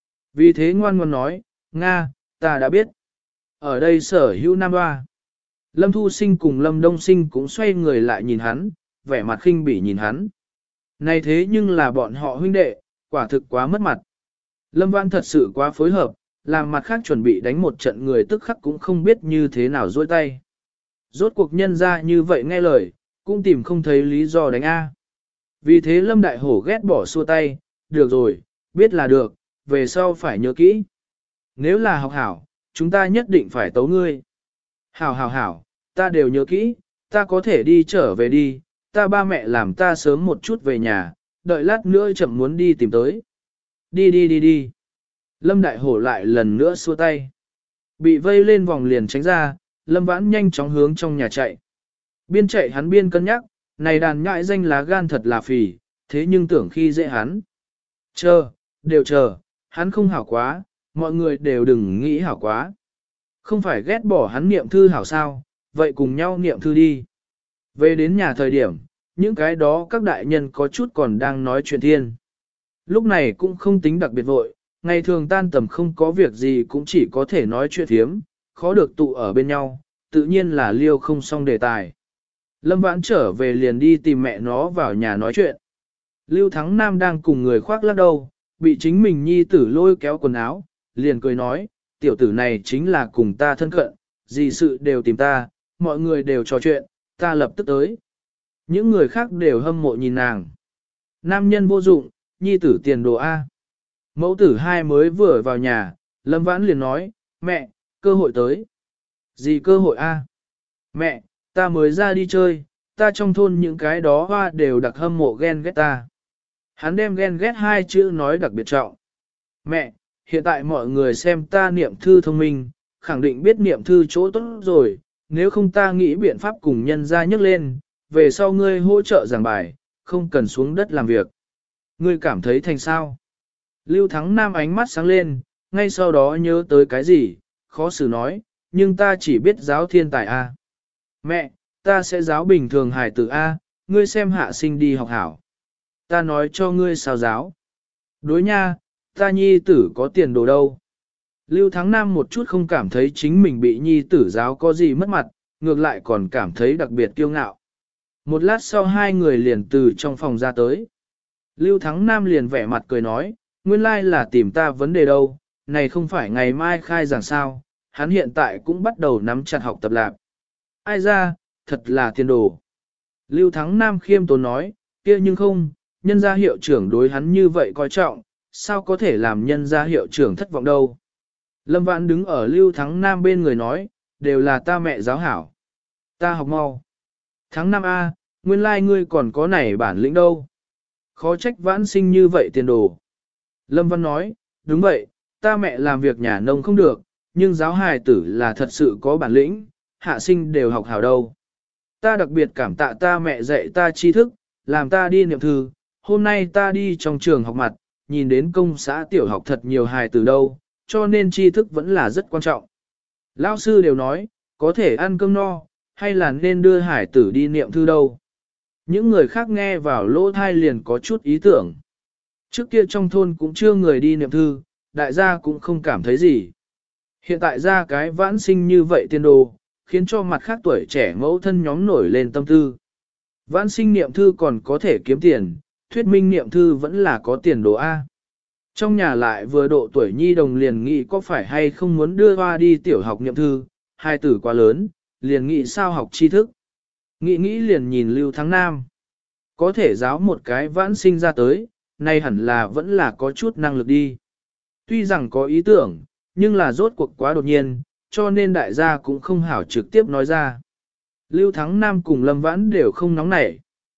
Vì thế ngoan ngoan nói, Nga, ta đã biết. Ở đây sở hữu nam hoa. Lâm Thu Sinh cùng Lâm Đông Sinh cũng xoay người lại nhìn hắn, vẻ mặt khinh bỉ nhìn hắn. Này thế nhưng là bọn họ huynh đệ, quả thực quá mất mặt. Lâm Vãn thật sự quá phối hợp, làm mặt khác chuẩn bị đánh một trận người tức khắc cũng không biết như thế nào dôi tay. Rốt cuộc nhân ra như vậy nghe lời, cũng tìm không thấy lý do đánh A. Vì thế Lâm Đại Hổ ghét bỏ xua tay, được rồi, biết là được, về sau phải nhớ kỹ. Nếu là học hảo, chúng ta nhất định phải tấu ngươi. Hảo hảo hảo, ta đều nhớ kỹ, ta có thể đi trở về đi, ta ba mẹ làm ta sớm một chút về nhà, đợi lát nữa chậm muốn đi tìm tới. Đi đi đi đi. Lâm Đại Hổ lại lần nữa xua tay. Bị vây lên vòng liền tránh ra, Lâm Vãn nhanh chóng hướng trong nhà chạy. Biên chạy hắn biên cân nhắc, này đàn nhãi danh lá gan thật là phì, thế nhưng tưởng khi dễ hắn. Chờ, đều chờ, hắn không hảo quá, mọi người đều đừng nghĩ hảo quá. Không phải ghét bỏ hắn niệm thư hảo sao, vậy cùng nhau niệm thư đi. Về đến nhà thời điểm, những cái đó các đại nhân có chút còn đang nói chuyện thiên. Lúc này cũng không tính đặc biệt vội, ngày thường tan tầm không có việc gì cũng chỉ có thể nói chuyện thiếm, khó được tụ ở bên nhau, tự nhiên là liêu không xong đề tài. Lâm Vãn trở về liền đi tìm mẹ nó vào nhà nói chuyện. Lưu Thắng Nam đang cùng người khoác lắc đầu, bị chính mình nhi tử lôi kéo quần áo, liền cười nói, tiểu tử này chính là cùng ta thân cận, gì sự đều tìm ta, mọi người đều trò chuyện, ta lập tức tới. Những người khác đều hâm mộ nhìn nàng. Nam nhân vô dụng, nhi tử tiền đồ A. Mẫu tử hai mới vừa vào nhà, Lâm Vãn liền nói, mẹ, cơ hội tới. Gì cơ hội A? Mẹ, ta mới ra đi chơi, ta trong thôn những cái đó hoa đều đặc hâm mộ ghen ghét ta. Hắn đem ghen ghét hai chữ nói đặc biệt trọng. Mẹ, hiện tại mọi người xem ta niệm thư thông minh, khẳng định biết niệm thư chỗ tốt rồi, nếu không ta nghĩ biện pháp cùng nhân ra nhấc lên, về sau ngươi hỗ trợ giảng bài, không cần xuống đất làm việc. Ngươi cảm thấy thành sao? Lưu Thắng Nam ánh mắt sáng lên, ngay sau đó nhớ tới cái gì, khó xử nói, nhưng ta chỉ biết giáo thiên tài A. Mẹ, ta sẽ giáo bình thường hài tử A, ngươi xem hạ sinh đi học hảo. Ta nói cho ngươi sao giáo. Đối nha, ta nhi tử có tiền đồ đâu. Lưu Thắng Nam một chút không cảm thấy chính mình bị nhi tử giáo có gì mất mặt, ngược lại còn cảm thấy đặc biệt kiêu ngạo. Một lát sau hai người liền từ trong phòng ra tới. Lưu Thắng Nam liền vẻ mặt cười nói, nguyên lai là tìm ta vấn đề đâu, này không phải ngày mai khai giảng sao, hắn hiện tại cũng bắt đầu nắm chặt học tập lạc. Ai ra, thật là tiền đồ. Lưu Thắng Nam khiêm tốn nói, kia nhưng không, nhân gia hiệu trưởng đối hắn như vậy coi trọng, sao có thể làm nhân gia hiệu trưởng thất vọng đâu. Lâm Vãn đứng ở Lưu Thắng Nam bên người nói, đều là ta mẹ giáo hảo. Ta học mau. Thắng Nam A, nguyên lai like ngươi còn có nảy bản lĩnh đâu. Khó trách Vãn sinh như vậy tiền đồ. Lâm Văn nói, đúng vậy, ta mẹ làm việc nhà nông không được, nhưng giáo hài tử là thật sự có bản lĩnh, hạ sinh đều học hảo đâu. Ta đặc biệt cảm tạ ta mẹ dạy ta tri thức, làm ta đi niệm thư, hôm nay ta đi trong trường học mặt, nhìn đến công xã tiểu học thật nhiều hài tử đâu, cho nên tri thức vẫn là rất quan trọng. Lão sư đều nói, có thể ăn cơm no, hay là nên đưa hải tử đi niệm thư đâu. Những người khác nghe vào lỗ thai liền có chút ý tưởng. Trước kia trong thôn cũng chưa người đi niệm thư, đại gia cũng không cảm thấy gì. Hiện tại ra cái vãn sinh như vậy tiên đồ, khiến cho mặt khác tuổi trẻ mẫu thân nhóm nổi lên tâm tư. Vãn sinh niệm thư còn có thể kiếm tiền, thuyết minh niệm thư vẫn là có tiền đồ A. Trong nhà lại vừa độ tuổi nhi đồng liền nghĩ có phải hay không muốn đưa hoa đi tiểu học niệm thư, hai tử quá lớn, liền nghĩ sao học tri thức. Nghĩ nghĩ liền nhìn Lưu Thắng Nam. Có thể giáo một cái vãn sinh ra tới, nay hẳn là vẫn là có chút năng lực đi. Tuy rằng có ý tưởng, nhưng là rốt cuộc quá đột nhiên, cho nên đại gia cũng không hảo trực tiếp nói ra. Lưu Thắng Nam cùng Lâm Vãn đều không nóng nảy.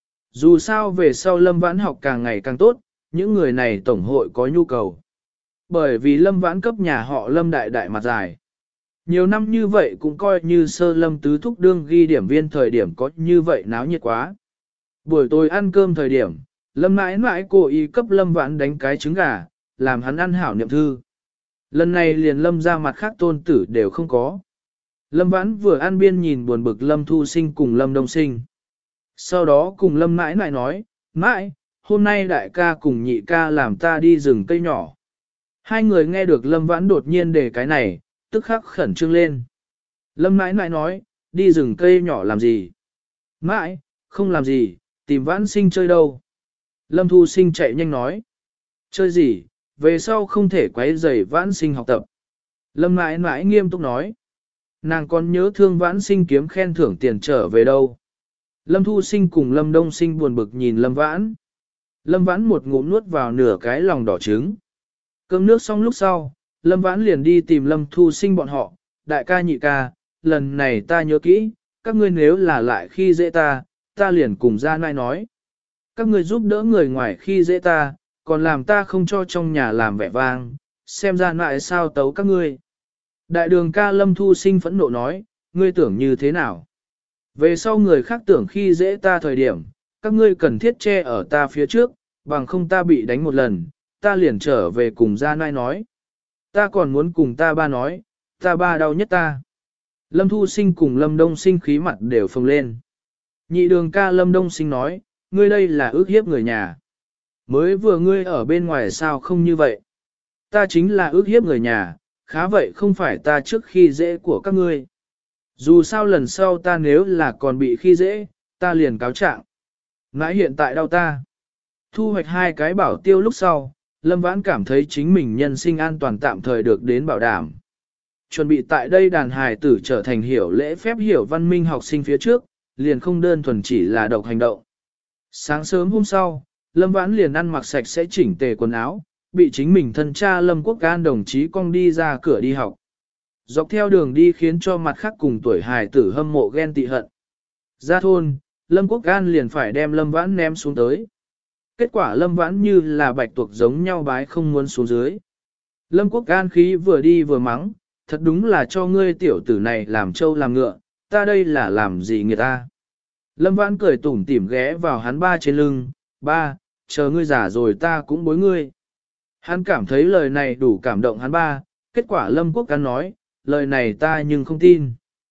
Dù sao về sau Lâm Vãn học càng ngày càng tốt, những người này tổng hội có nhu cầu. Bởi vì Lâm Vãn cấp nhà họ Lâm đại đại mặt dài. Nhiều năm như vậy cũng coi như sơ Lâm tứ thúc đương ghi điểm viên thời điểm có như vậy náo nhiệt quá. Buổi tối ăn cơm thời điểm, Lâm mãi mãi cố ý cấp Lâm Vãn đánh cái trứng gà, làm hắn ăn hảo niệm thư. Lần này liền Lâm ra mặt khác tôn tử đều không có. Lâm Vãn vừa ăn biên nhìn buồn bực Lâm Thu Sinh cùng Lâm Đông Sinh. Sau đó cùng Lâm mãi mãi nói, mãi, hôm nay đại ca cùng nhị ca làm ta đi rừng cây nhỏ. Hai người nghe được Lâm Vãn đột nhiên đề cái này, tức khắc khẩn trương lên. Lâm nãi nãi nói, đi rừng cây nhỏ làm gì? Mãi, không làm gì, tìm Vãn Sinh chơi đâu. Lâm Thu Sinh chạy nhanh nói. Chơi gì, về sau không thể quấy rầy Vãn Sinh học tập. Lâm nãi nãi nghiêm túc nói. Nàng còn nhớ thương Vãn Sinh kiếm khen thưởng tiền trở về đâu. Lâm Thu Sinh cùng Lâm Đông Sinh buồn bực nhìn Lâm Vãn. Lâm Vãn một ngụm nuốt vào nửa cái lòng đỏ trứng. Cơm nước xong lúc sau, Lâm Vãn liền đi tìm Lâm Thu Sinh bọn họ. Đại ca nhị ca, lần này ta nhớ kỹ, các ngươi nếu là lại khi dễ ta, ta liền cùng ra nai nói. Các ngươi giúp đỡ người ngoài khi dễ ta, còn làm ta không cho trong nhà làm vẻ vang, xem ra nại sao tấu các ngươi. Đại đường ca Lâm Thu Sinh phẫn nộ nói, ngươi tưởng như thế nào? Về sau người khác tưởng khi dễ ta thời điểm, các ngươi cần thiết che ở ta phía trước, bằng không ta bị đánh một lần, ta liền trở về cùng gia nai nói. Ta còn muốn cùng ta ba nói, ta ba đau nhất ta. Lâm Thu Sinh cùng Lâm Đông Sinh khí mặt đều phồng lên. Nhị đường ca Lâm Đông Sinh nói, ngươi đây là ước hiếp người nhà. Mới vừa ngươi ở bên ngoài sao không như vậy? Ta chính là ước hiếp người nhà, khá vậy không phải ta trước khi dễ của các ngươi. Dù sao lần sau ta nếu là còn bị khi dễ, ta liền cáo trạng. Mãi hiện tại đau ta. Thu hoạch hai cái bảo tiêu lúc sau, Lâm Vãn cảm thấy chính mình nhân sinh an toàn tạm thời được đến bảo đảm. Chuẩn bị tại đây đàn hài tử trở thành hiểu lễ phép hiểu văn minh học sinh phía trước, liền không đơn thuần chỉ là độc hành động. Sáng sớm hôm sau, Lâm Vãn liền ăn mặc sạch sẽ chỉnh tề quần áo, bị chính mình thân cha Lâm Quốc Can đồng chí cong đi ra cửa đi học. Dọc theo đường đi khiến cho mặt khác cùng tuổi hài tử hâm mộ ghen tị hận. Ra thôn, Lâm Quốc Can liền phải đem Lâm Vãn ném xuống tới. Kết quả Lâm Vãn như là bạch tuộc giống nhau bái không muốn xuống dưới. Lâm Quốc Can khí vừa đi vừa mắng, thật đúng là cho ngươi tiểu tử này làm trâu làm ngựa, ta đây là làm gì người ta. Lâm Vãn cười tủm tỉm ghé vào hắn ba trên lưng, ba, chờ ngươi già rồi ta cũng bối ngươi. Hắn cảm thấy lời này đủ cảm động hắn ba, kết quả Lâm Quốc Can nói, lời này ta nhưng không tin.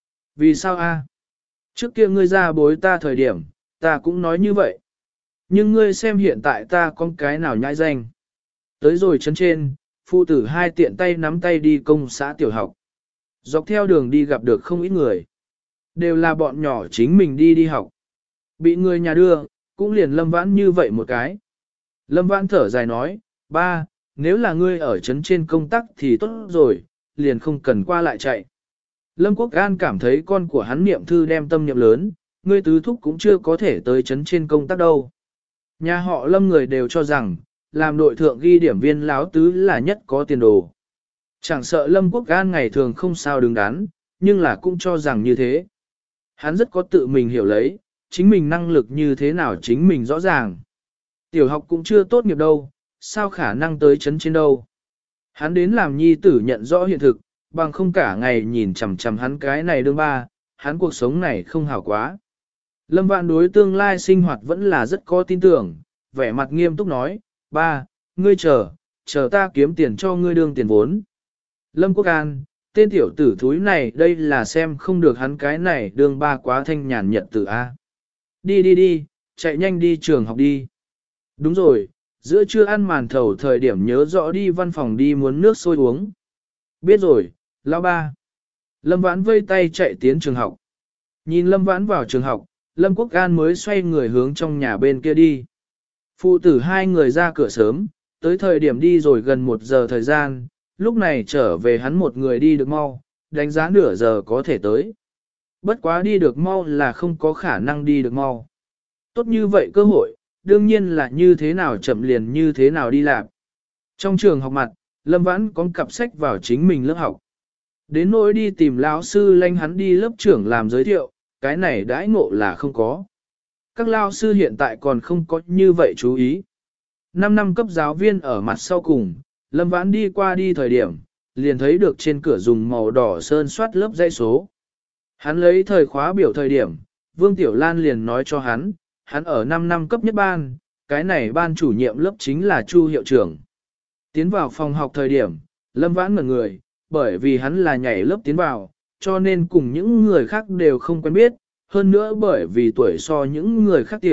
Vì sao a? Trước kia ngươi ra bối ta thời điểm, ta cũng nói như vậy. Nhưng ngươi xem hiện tại ta có cái nào nhãi danh. Tới rồi chân trên, phụ tử hai tiện tay nắm tay đi công xã tiểu học. Dọc theo đường đi gặp được không ít người. Đều là bọn nhỏ chính mình đi đi học. Bị người nhà đưa, cũng liền Lâm Vãn như vậy một cái. Lâm Vãn thở dài nói, ba, nếu là ngươi ở trấn trên công tác thì tốt rồi, liền không cần qua lại chạy. Lâm Quốc An cảm thấy con của hắn niệm thư đem tâm niệm lớn, ngươi tứ thúc cũng chưa có thể tới trấn trên công tác đâu. Nhà họ Lâm người đều cho rằng, làm đội thượng ghi điểm viên láo tứ là nhất có tiền đồ. Chẳng sợ Lâm Quốc An ngày thường không sao đứng đắn, nhưng là cũng cho rằng như thế. Hắn rất có tự mình hiểu lấy, chính mình năng lực như thế nào chính mình rõ ràng. Tiểu học cũng chưa tốt nghiệp đâu, sao khả năng tới chấn trên đâu. Hắn đến làm nhi tử nhận rõ hiện thực, bằng không cả ngày nhìn chằm chằm hắn cái này đương ba, hắn cuộc sống này không hảo quá. Lâm Vãn đối tương lai sinh hoạt vẫn là rất có tin tưởng, vẻ mặt nghiêm túc nói, ba, ngươi chờ, chờ ta kiếm tiền cho ngươi đương tiền vốn. Lâm Quốc An, tên tiểu tử thúi này đây là xem không được hắn cái này đương ba quá thanh nhàn nhật tử A. Đi đi đi, chạy nhanh đi trường học đi. Đúng rồi, giữa trưa ăn màn thầu thời điểm nhớ rõ đi văn phòng đi muốn nước sôi uống. Biết rồi, lão ba. Lâm Vãn vây tay chạy tiến trường học. Nhìn Lâm Vãn vào trường học, Lâm Quốc An mới xoay người hướng trong nhà bên kia đi. Phụ tử hai người ra cửa sớm, tới thời điểm đi rồi gần một giờ thời gian, lúc này trở về hắn một người đi được mau, đánh giá nửa giờ có thể tới. Bất quá đi được mau là không có khả năng đi được mau. Tốt như vậy cơ hội, đương nhiên là như thế nào chậm liền như thế nào đi làm. Trong trường học mặt, Lâm Vãn có cặp sách vào chính mình lớp học. Đến nỗi đi tìm lão sư lanh hắn đi lớp trưởng làm giới thiệu, cái này đãi ngộ là không có. Các lao sư hiện tại còn không có như vậy chú ý. Năm năm cấp giáo viên ở mặt sau cùng, Lâm Vãn đi qua đi thời điểm, liền thấy được trên cửa dùng màu đỏ sơn soát lớp dãy số. Hắn lấy thời khóa biểu thời điểm, Vương Tiểu Lan liền nói cho hắn, hắn ở năm năm cấp nhất ban, cái này ban chủ nhiệm lớp chính là Chu hiệu trưởng. Tiến vào phòng học thời điểm, Lâm Vãn ngẩn người, bởi vì hắn là nhảy lớp tiến vào, cho nên cùng những người khác đều không quen biết, hơn nữa bởi vì tuổi so những người khác tiểu,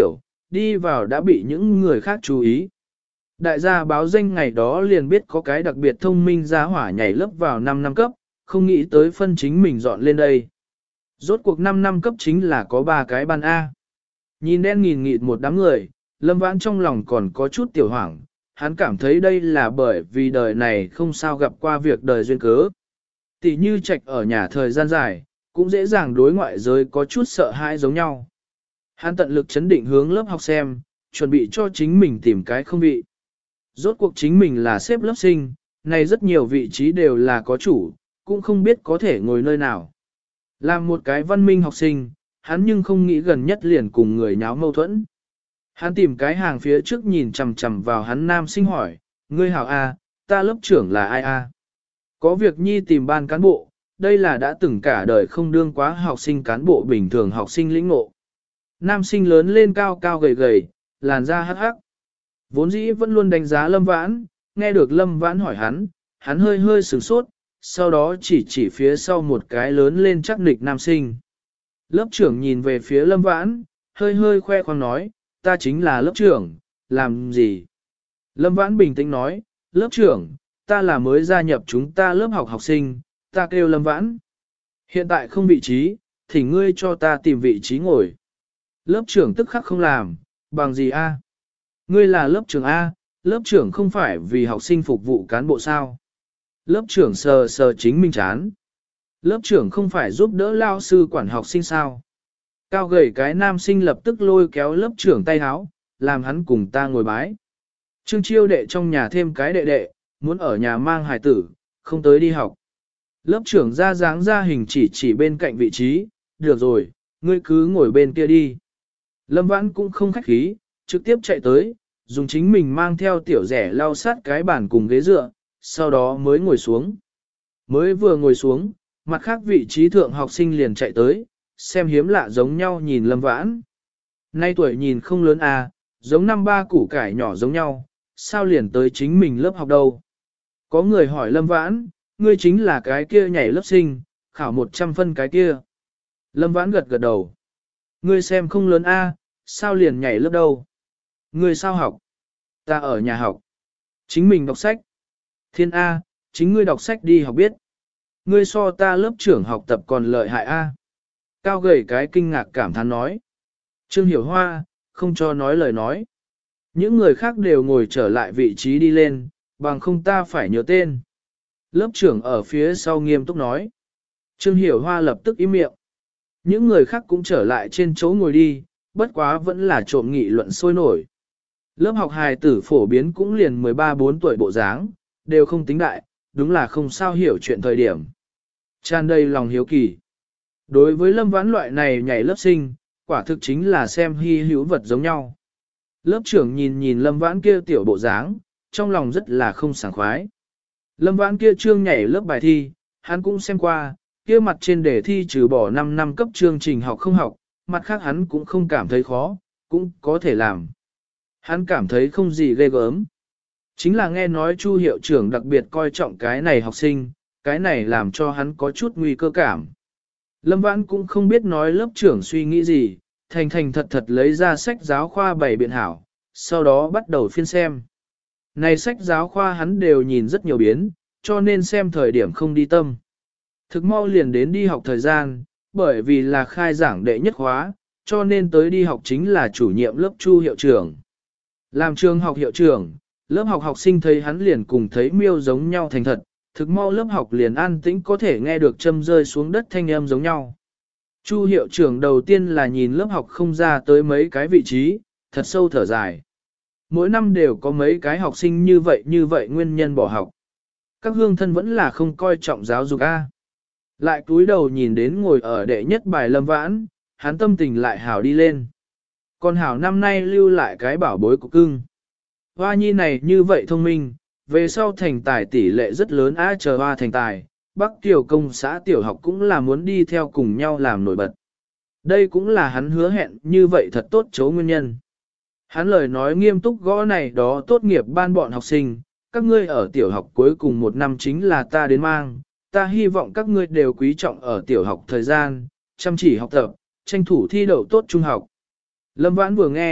đi vào đã bị những người khác chú ý. Đại gia báo danh ngày đó liền biết có cái đặc biệt thông minh giá hỏa nhảy lớp vào năm năm cấp, không nghĩ tới phân chính mình dọn lên đây. Rốt cuộc năm năm cấp chính là có ba cái ban A. Nhìn đen nghìn nghịt một đám người, Lâm Vãn trong lòng còn có chút tiểu hoảng, hắn cảm thấy đây là bởi vì đời này không sao gặp qua việc đời duyên cớ. Tỷ như trạch ở nhà thời gian dài, cũng dễ dàng đối ngoại giới có chút sợ hãi giống nhau. Hắn tận lực chấn định hướng lớp học xem, chuẩn bị cho chính mình tìm cái không vị. Rốt cuộc chính mình là xếp lớp sinh, này rất nhiều vị trí đều là có chủ, cũng không biết có thể ngồi nơi nào. Làm một cái văn minh học sinh, hắn nhưng không nghĩ gần nhất liền cùng người nháo mâu thuẫn. Hắn tìm cái hàng phía trước nhìn chằm chằm vào hắn nam sinh hỏi, ngươi hảo A, ta lớp trưởng là ai A? Có việc nhi tìm ban cán bộ, đây là đã từng cả đời không đương quá học sinh cán bộ bình thường học sinh lĩnh ngộ. Nam sinh lớn lên cao cao gầy gầy, làn da hắc hắc. Vốn dĩ vẫn luôn đánh giá Lâm Vãn, nghe được Lâm Vãn hỏi hắn, hắn hơi hơi sửng sốt, sau đó chỉ chỉ phía sau một cái lớn lên chắc nịch nam sinh. Lớp trưởng nhìn về phía Lâm Vãn, hơi hơi khoe khoang nói, ta chính là lớp trưởng, làm gì? Lâm Vãn bình tĩnh nói, lớp trưởng, ta là mới gia nhập chúng ta lớp học học sinh, ta kêu Lâm Vãn. Hiện tại không vị trí, thì ngươi cho ta tìm vị trí ngồi. Lớp trưởng tức khắc không làm, bằng gì a? Ngươi là lớp trưởng A, lớp trưởng không phải vì học sinh phục vụ cán bộ sao? Lớp trưởng sờ sờ chính mình chán. Lớp trưởng không phải giúp đỡ lao sư quản học sinh sao? Cao gầy cái nam sinh lập tức lôi kéo lớp trưởng tay háo, làm hắn cùng ta ngồi bái. Trương Chiêu đệ trong nhà thêm cái đệ đệ, muốn ở nhà mang hài tử, không tới đi học. Lớp trưởng ra dáng ra hình chỉ chỉ bên cạnh vị trí, được rồi, ngươi cứ ngồi bên kia đi. Lâm Vãn cũng không khách khí, trực tiếp chạy tới, dùng chính mình mang theo tiểu rẻ lau sát cái bàn cùng ghế dựa, sau đó mới ngồi xuống. Mới vừa ngồi xuống, mặt khác vị trí thượng học sinh liền chạy tới, xem hiếm lạ giống nhau nhìn Lâm Vãn. Nay tuổi nhìn không lớn à, giống năm ba củ cải nhỏ giống nhau, sao liền tới chính mình lớp học đâu. Có người hỏi Lâm Vãn, ngươi chính là cái kia nhảy lớp sinh, khảo một trăm phân cái kia. Lâm Vãn gật gật đầu. Ngươi xem không lớn a, sao liền nhảy lớp đâu. Ngươi sao học? Ta ở nhà học. Chính mình đọc sách. Thiên A, chính ngươi đọc sách đi học biết. Ngươi so ta lớp trưởng học tập còn lợi hại A. Cao gầy cái kinh ngạc cảm thán nói. Trương Hiểu Hoa, không cho nói lời nói. Những người khác đều ngồi trở lại vị trí đi lên, bằng không ta phải nhớ tên. Lớp trưởng ở phía sau nghiêm túc nói. Trương Hiểu Hoa lập tức im miệng. Những người khác cũng trở lại trên chỗ ngồi đi, bất quá vẫn là trộm nghị luận sôi nổi. Lớp học hài tử phổ biến cũng liền mười ba bốn tuổi bộ dáng, đều không tính đại, đúng là không sao hiểu chuyện thời điểm. Tràn đầy lòng hiếu kỳ. Đối với Lâm Vãn loại này nhảy lớp sinh, quả thực chính là xem hy hữu vật giống nhau. Lớp trưởng nhìn nhìn Lâm Vãn kia tiểu bộ dáng, trong lòng rất là không sảng khoái. Lâm Vãn kia trương nhảy lớp bài thi, hắn cũng xem qua, kia mặt trên đề thi trừ bỏ năm năm cấp chương trình học không học, mặt khác hắn cũng không cảm thấy khó, cũng có thể làm. Hắn cảm thấy không gì ghê gớm. Chính là nghe nói Chu hiệu trưởng đặc biệt coi trọng cái này học sinh, cái này làm cho hắn có chút nguy cơ cảm. Lâm Vãn cũng không biết nói lớp trưởng suy nghĩ gì, thành thành thật thật lấy ra sách giáo khoa bày biện hảo, sau đó bắt đầu phiên xem. Này sách giáo khoa hắn đều nhìn rất nhiều biến, cho nên xem thời điểm không đi tâm. Thực mau liền đến đi học thời gian, bởi vì là khai giảng đệ nhất khóa, cho nên tới đi học chính là chủ nhiệm lớp Chu hiệu trưởng. Làm trường học hiệu trưởng, lớp học học sinh thấy hắn liền cùng thấy miêu giống nhau thành thật, thực mau lớp học liền an tĩnh có thể nghe được châm rơi xuống đất thanh âm giống nhau. Chu hiệu trưởng đầu tiên là nhìn lớp học không ra tới mấy cái vị trí, thật sâu thở dài. Mỗi năm đều có mấy cái học sinh như vậy như vậy nguyên nhân bỏ học. Các hương thân vẫn là không coi trọng giáo dục A. Lại cúi đầu nhìn đến ngồi ở đệ nhất bài Lâm Vãn, hắn tâm tình lại hảo đi lên. Còn hảo năm nay lưu lại cái bảo bối của cưng. Hoa nhi này như vậy thông minh, về sau thành tài tỷ lệ rất lớn á chờ hoa thành tài, Bắc Tiểu công xã tiểu học cũng là muốn đi theo cùng nhau làm nổi bật. Đây cũng là hắn hứa hẹn như vậy thật tốt chấu nguyên nhân. Hắn lời nói nghiêm túc gõ này đó tốt nghiệp ban bọn học sinh, các ngươi ở tiểu học cuối cùng một năm chính là ta đến mang, ta hy vọng các ngươi đều quý trọng ở tiểu học thời gian, chăm chỉ học tập, tranh thủ thi đậu tốt trung học. Lâm Vãn vừa nghe,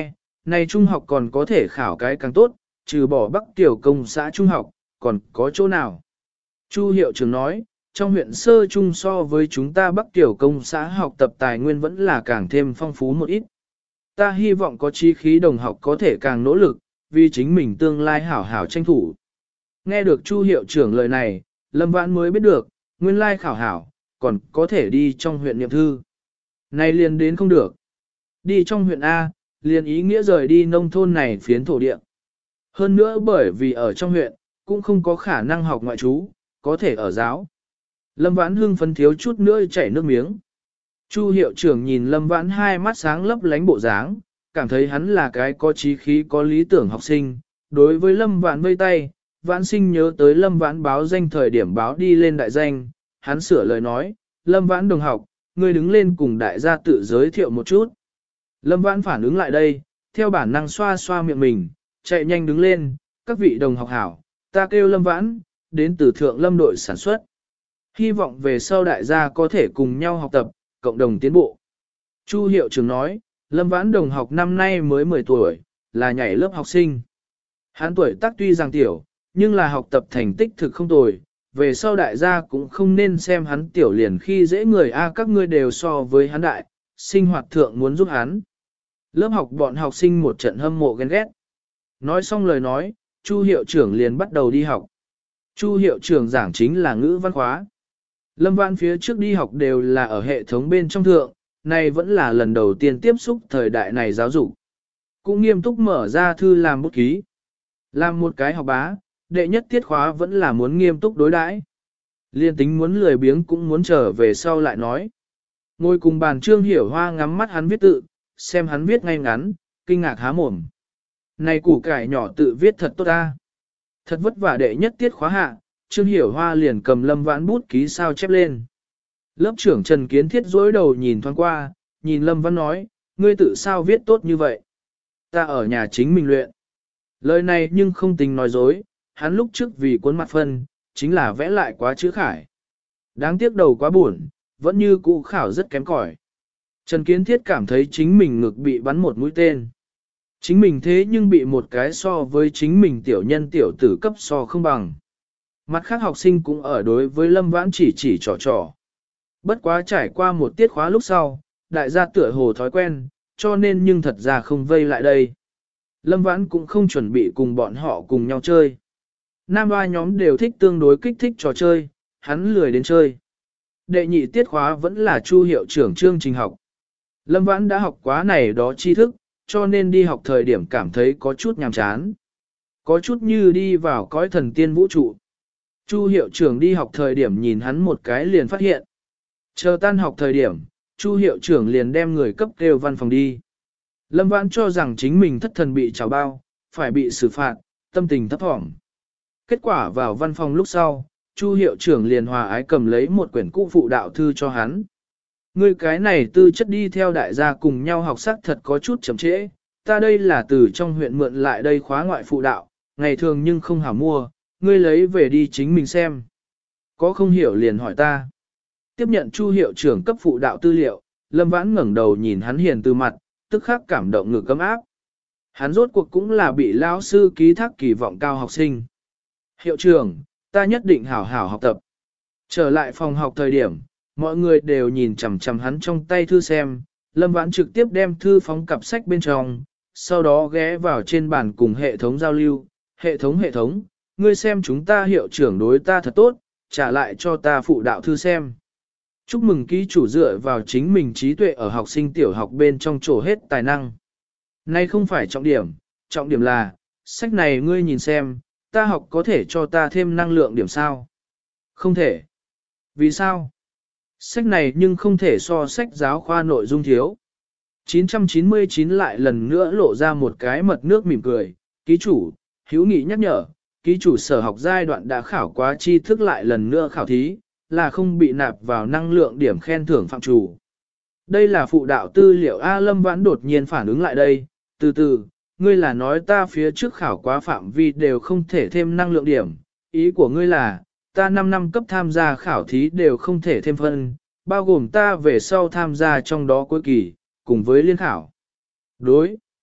Này trung học còn có thể khảo cái càng tốt, trừ bỏ Bắc Tiểu công xã trung học, còn có chỗ nào? Chu hiệu trưởng nói, trong huyện sơ trung so với chúng ta Bắc Tiểu công xã học tập tài nguyên vẫn là càng thêm phong phú một ít. Ta hy vọng có chí khí đồng học có thể càng nỗ lực, vì chính mình tương lai hảo hảo tranh thủ. Nghe được Chu hiệu trưởng lời này, Lâm Vãn mới biết được, nguyên lai khảo hảo, còn có thể đi trong huyện niệm thư. Này liền đến không được. Đi trong huyện A, liền ý nghĩa rời đi nông thôn này phiến thổ địa. Hơn nữa bởi vì ở trong huyện, cũng không có khả năng học ngoại trú, có thể ở giáo. Lâm Vãn hưng phấn thiếu chút nữa chảy nước miếng. Chu hiệu trưởng nhìn Lâm Vãn hai mắt sáng lấp lánh bộ dáng, cảm thấy hắn là cái có chí khí có lý tưởng học sinh. Đối với Lâm Vãn vây tay, Vãn sinh nhớ tới Lâm Vãn báo danh thời điểm báo đi lên đại danh, hắn sửa lời nói, Lâm Vãn đồng học, ngươi đứng lên cùng đại gia tự giới thiệu một chút. Lâm Vãn phản ứng lại đây, theo bản năng xoa xoa miệng mình, chạy nhanh đứng lên, các vị đồng học hảo, ta kêu Lâm Vãn, đến từ Thượng Lâm đội sản xuất. Hy vọng về sau đại gia có thể cùng nhau học tập, cộng đồng tiến bộ. Chu hiệu trưởng nói, Lâm Vãn đồng học năm nay mới mười tuổi, là nhảy lớp học sinh. Hắn tuổi tác tuy rằng tiểu, nhưng là học tập thành tích thực không tồi, về sau đại gia cũng không nên xem hắn tiểu liền khi dễ người a các ngươi đều so với hắn đại, sinh hoạt thượng muốn giúp hắn. Lớp học bọn học sinh một trận hâm mộ ghen ghét. Nói xong lời nói, Chu hiệu trưởng liền bắt đầu đi học. Chu hiệu trưởng giảng chính là ngữ văn khóa. Lâm Vãn phía trước đi học đều là ở hệ thống bên trong thượng, này vẫn là lần đầu tiên tiếp xúc thời đại này giáo dục. Cũng nghiêm túc mở ra thư làm bút ký. Làm một cái học bá, đệ nhất tiết khóa vẫn là muốn nghiêm túc đối đãi. Liên tính muốn lười biếng cũng muốn trở về sau lại nói. Ngồi cùng bàn Trương Hiểu Hoa ngắm mắt hắn viết tự, xem hắn viết ngay ngắn, kinh ngạc há mồm. Này củ cải nhỏ tự viết thật tốt ta. Thật vất vả đệ nhất tiết khóa hạ, Trương Hiểu Hoa liền cầm Lâm Vãn bút ký sao chép lên. Lớp trưởng Trần Kiến Thiết dối đầu nhìn thoáng qua, nhìn Lâm Vãn nói, ngươi tự sao viết tốt như vậy? Ta ở nhà chính mình luyện. Lời này nhưng không tính nói dối, hắn lúc trước vì cuốn mặt phân, chính là vẽ lại quá chữ khải. Đáng tiếc đầu quá buồn, vẫn như cũ khảo rất kém cỏi. Trần Kiến Thiết cảm thấy chính mình ngực bị bắn một mũi tên. Chính mình thế nhưng bị một cái so với chính mình tiểu nhân tiểu tử cấp so không bằng. Mặt khác học sinh cũng ở đối với Lâm Vãn chỉ chỉ trò trò. Bất quá trải qua một tiết khóa lúc sau, đại gia tựa hồ thói quen, cho nên nhưng thật ra không vây lại đây. Lâm Vãn cũng không chuẩn bị cùng bọn họ cùng nhau chơi. Nam hoa nhóm đều thích tương đối kích thích trò chơi, hắn lười đến chơi. Đệ nhị tiết khóa vẫn là Chu hiệu trưởng chương trình học. Lâm Vãn đã học quá này đó tri thức, cho nên đi học thời điểm cảm thấy có chút nhàm chán. Có chút như đi vào cõi thần tiên vũ trụ. Chu hiệu trưởng đi học thời điểm nhìn hắn một cái liền phát hiện. Chờ tan học thời điểm, Chu hiệu trưởng liền đem người cấp kêu văn phòng đi. Lâm Vãn cho rằng chính mình thất thần bị trào bao, phải bị xử phạt, tâm tình thấp thỏm. Kết quả vào văn phòng lúc sau, Chu hiệu trưởng liền hòa ái cầm lấy một quyển cũ phụ đạo thư cho hắn. Ngươi cái này tư chất đi theo đại gia cùng nhau học sắc thật có chút chậm trễ, ta đây là từ trong huyện mượn lại đây khóa ngoại phụ đạo, ngày thường nhưng không hảo mua, ngươi lấy về đi chính mình xem. Có không hiểu liền hỏi ta. Tiếp nhận Chu hiệu trưởng cấp phụ đạo tư liệu, Lâm Vãn ngẩng đầu nhìn hắn hiền từ mặt, tức khắc cảm động ngực cấm áp. Hắn rốt cuộc cũng là bị lão sư ký thác kỳ vọng cao học sinh. Hiệu trưởng, ta nhất định hảo hảo học tập. Trở lại phòng học thời điểm, mọi người đều nhìn chằm chằm hắn trong tay thư xem, Lâm Vãn trực tiếp đem thư phóng cặp sách bên trong, sau đó ghé vào trên bàn cùng hệ thống giao lưu. Hệ thống hệ thống, ngươi xem chúng ta hiệu trưởng đối ta thật tốt, trả lại cho ta phụ đạo thư xem. Chúc mừng ký chủ dựa vào chính mình trí tuệ ở học sinh tiểu học bên trong trổ hết tài năng. Nay không phải trọng điểm, trọng điểm là, sách này ngươi nhìn xem, ta học có thể cho ta thêm năng lượng điểm sao? Không thể. Vì sao? Sách này nhưng không thể so sách giáo khoa nội dung thiếu. chín trăm chín mươi chín lại lần nữa lộ ra một cái mật nước mỉm cười, ký chủ, hữu nghị nhắc nhở, ký chủ sở học giai đoạn đã khảo quá tri thức lại lần nữa khảo thí, là không bị nạp vào năng lượng điểm khen thưởng phạm chủ. Đây là phụ đạo tư liệu A Lâm Vãn đột nhiên phản ứng lại đây, từ từ, ngươi là nói ta phía trước khảo quá phạm vi đều không thể thêm năng lượng điểm, ý của ngươi là, ta năm năm cấp tham gia khảo thí đều không thể thêm phân, bao gồm ta về sau tham gia trong đó cuối kỳ, cùng với liên khảo. Đối.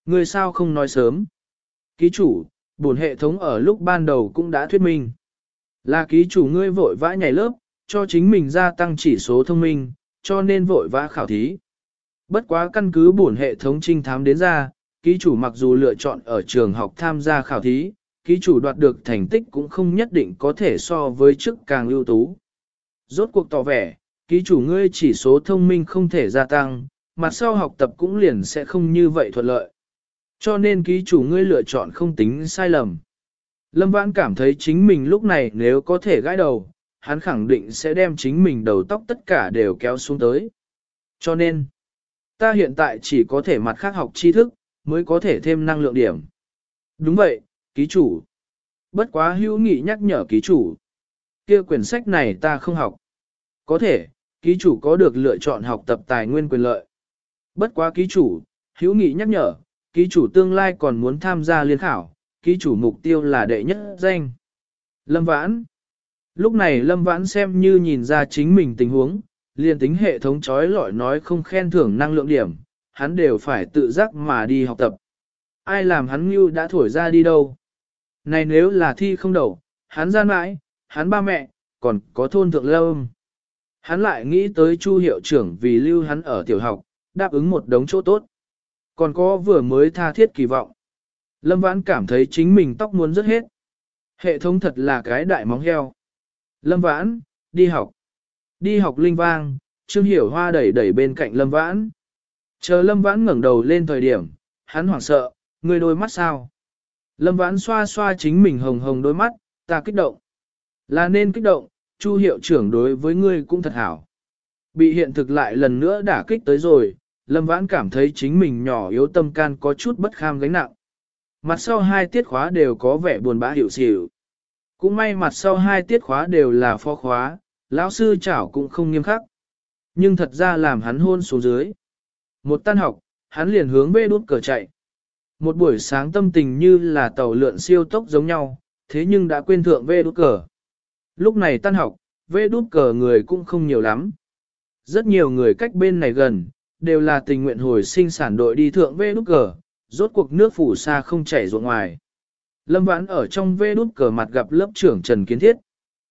Ngươi sao không nói sớm? Ký chủ, bổn hệ thống ở lúc ban đầu cũng đã thuyết minh. Là ký chủ ngươi vội vã nhảy lớp, cho chính mình gia tăng chỉ số thông minh, cho nên vội vã khảo thí. Bất quá căn cứ bổn hệ thống trinh thám đến ra, ký chủ mặc dù lựa chọn ở trường học tham gia khảo thí, ký chủ đoạt được thành tích cũng không nhất định có thể so với trước càng ưu tú. Rốt cuộc tỏ vẻ, ký chủ ngươi chỉ số thông minh không thể gia tăng, mặt sau học tập cũng liền sẽ không như vậy thuận lợi. Cho nên ký chủ ngươi lựa chọn không tính sai lầm. Lâm Vãn cảm thấy chính mình lúc này nếu có thể gãi đầu, hắn khẳng định sẽ đem chính mình đầu tóc tất cả đều kéo xuống tới. Cho nên, ta hiện tại chỉ có thể mặt khác học tri thức, mới có thể thêm năng lượng điểm. Đúng vậy, ký chủ. Bất quá hữu nghị nhắc nhở ký chủ. Kia quyển sách này ta không học. Có thể, ký chủ có được lựa chọn học tập tài nguyên quyền lợi. Bất quá ký chủ, hữu nghị nhắc nhở, ký chủ tương lai còn muốn tham gia liên khảo, ký chủ mục tiêu là đệ nhất danh. Lâm Vãn. Lúc này Lâm Vãn xem như nhìn ra chính mình tình huống, liền tính hệ thống trói lọi nói không khen thưởng năng lượng điểm, hắn đều phải tự giác mà đi học tập. Ai làm hắn như đã thổi ra đi đâu. Này nếu là thi không đậu, hắn gian mãi, hắn ba mẹ, còn có thôn thượng lâm. Hắn lại nghĩ tới Chu hiệu trưởng vì lưu hắn ở tiểu học, đáp ứng một đống chỗ tốt. Còn có vừa mới tha thiết kỳ vọng. Lâm Vãn cảm thấy chính mình tóc muốn rớt hết. Hệ thống thật là cái đại móng heo. Lâm Vãn, đi học. Đi học linh vang, Trương Hiểu Hoa đẩy đẩy bên cạnh Lâm Vãn. Chờ Lâm Vãn ngẩng đầu lên thời điểm, hắn hoảng sợ, ngươi đôi mắt sao? Lâm Vãn xoa xoa chính mình hồng hồng đôi mắt, ta kích động. Là nên kích động, Chu hiệu trưởng đối với ngươi cũng thật hảo. Bị hiện thực lại lần nữa đả kích tới rồi, Lâm Vãn cảm thấy chính mình nhỏ yếu tâm can có chút bất kham gánh nặng. Mặt sau hai tiết khóa đều có vẻ buồn bã hiểu xỉu. Cũng may mặt sau hai tiết khóa đều là phó khóa, lão sư chảo cũng không nghiêm khắc. Nhưng thật ra làm hắn hôn xuống dưới. Một tan học, hắn liền hướng về đút cờ chạy. Một buổi sáng tâm tình như là tàu lượn siêu tốc giống nhau, thế nhưng đã quên thượng về đút cờ. Lúc này tan học, về đút cờ người cũng không nhiều lắm. Rất nhiều người cách bên này gần, đều là tình nguyện hồi sinh sản đội đi thượng về đút cờ, rốt cuộc nước phủ xa không chảy ruộng ngoài. Lâm Vãn ở trong vê đút cờ mặt gặp lớp trưởng Trần Kiến Thiết.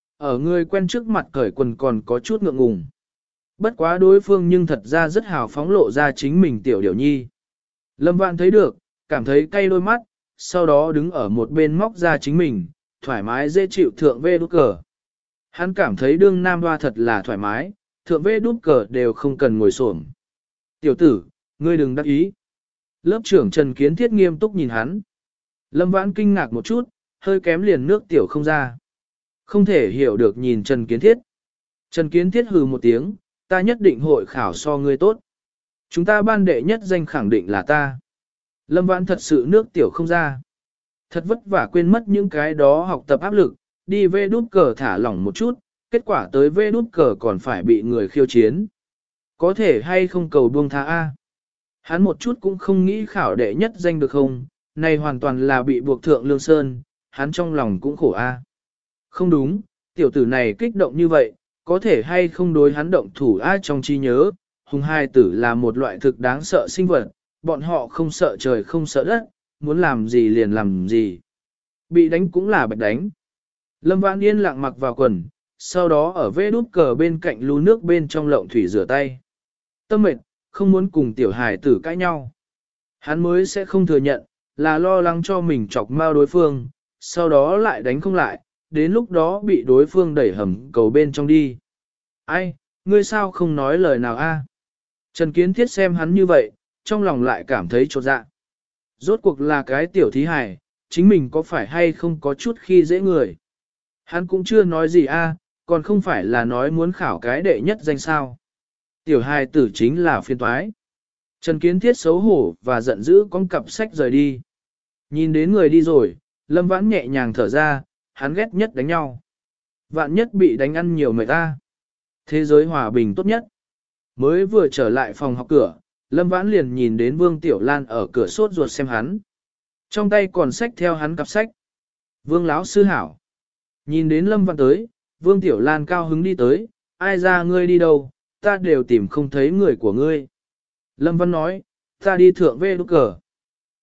Ở người quen trước mặt cởi quần còn có chút ngượng ngùng. Bất quá đối phương nhưng thật ra rất hào phóng lộ ra chính mình tiểu điểu nhi. Lâm Vãn thấy được, cảm thấy cay đôi mắt, sau đó đứng ở một bên móc ra chính mình, thoải mái dễ chịu thượng vê đút cờ. Hắn cảm thấy đương nam hoa thật là thoải mái, thượng vê đút cờ đều không cần ngồi xổm. Tiểu tử, ngươi đừng đắc ý. Lớp trưởng Trần Kiến Thiết nghiêm túc nhìn hắn. Lâm Vãn kinh ngạc một chút, hơi kém liền nước tiểu không ra. Không thể hiểu được nhìn Trần Kiến Thiết. Trần Kiến Thiết hừ một tiếng, ta nhất định hội khảo so ngươi tốt. Chúng ta ban đệ nhất danh khẳng định là ta. Lâm Vãn thật sự nước tiểu không ra. Thật vất vả quên mất những cái đó học tập áp lực, đi vê đút cờ thả lỏng một chút, kết quả tới vê đút cờ còn phải bị người khiêu chiến. Có thể hay không cầu buông tha A. Hắn một chút cũng không nghĩ khảo đệ nhất danh được không, này hoàn toàn là bị buộc thượng lương sơn, hắn trong lòng cũng khổ A. Không đúng, tiểu tử này kích động như vậy, có thể hay không đối hắn động thủ A trong trí nhớ, hùng hai tử là một loại thực đáng sợ sinh vật, bọn họ không sợ trời không sợ đất, muốn làm gì liền làm gì. Bị đánh cũng là bạch đánh. Lâm Vãn yên lặng mặc vào quần, sau đó ở vê đút cờ bên cạnh lu nước bên trong lộng thủy rửa tay. Tâm mệt, không muốn cùng tiểu hài tử cãi nhau. Hắn mới sẽ không thừa nhận, là lo lắng cho mình chọc mau đối phương, sau đó lại đánh không lại, đến lúc đó bị đối phương đẩy hầm cầu bên trong đi. Ai, ngươi sao không nói lời nào a? Trần Kiến Thiết xem hắn như vậy, trong lòng lại cảm thấy chột dạ. Rốt cuộc là cái tiểu thí hài, chính mình có phải hay không có chút khi dễ người. Hắn cũng chưa nói gì a, còn không phải là nói muốn khảo cái đệ nhất danh sao. Tiểu hài tử chính là phiên toái. Trần Kiến Thiết xấu hổ và giận dữ con cặp sách rời đi. Nhìn đến người đi rồi, Lâm Vãn nhẹ nhàng thở ra, hắn ghét nhất đánh nhau. Vạn nhất bị đánh ăn nhiều người ta. Thế giới hòa bình tốt nhất. Mới vừa trở lại phòng học cửa, Lâm Vãn liền nhìn đến Vương Tiểu Lan ở cửa sốt ruột xem hắn. Trong tay còn sách theo hắn cặp sách. Vương lão sư hảo. Nhìn đến Lâm Vãn tới, Vương Tiểu Lan cao hứng đi tới, ai ra ngươi đi đâu, ta đều tìm không thấy người của ngươi. Lâm Văn nói, ta đi thượng về đút cờ.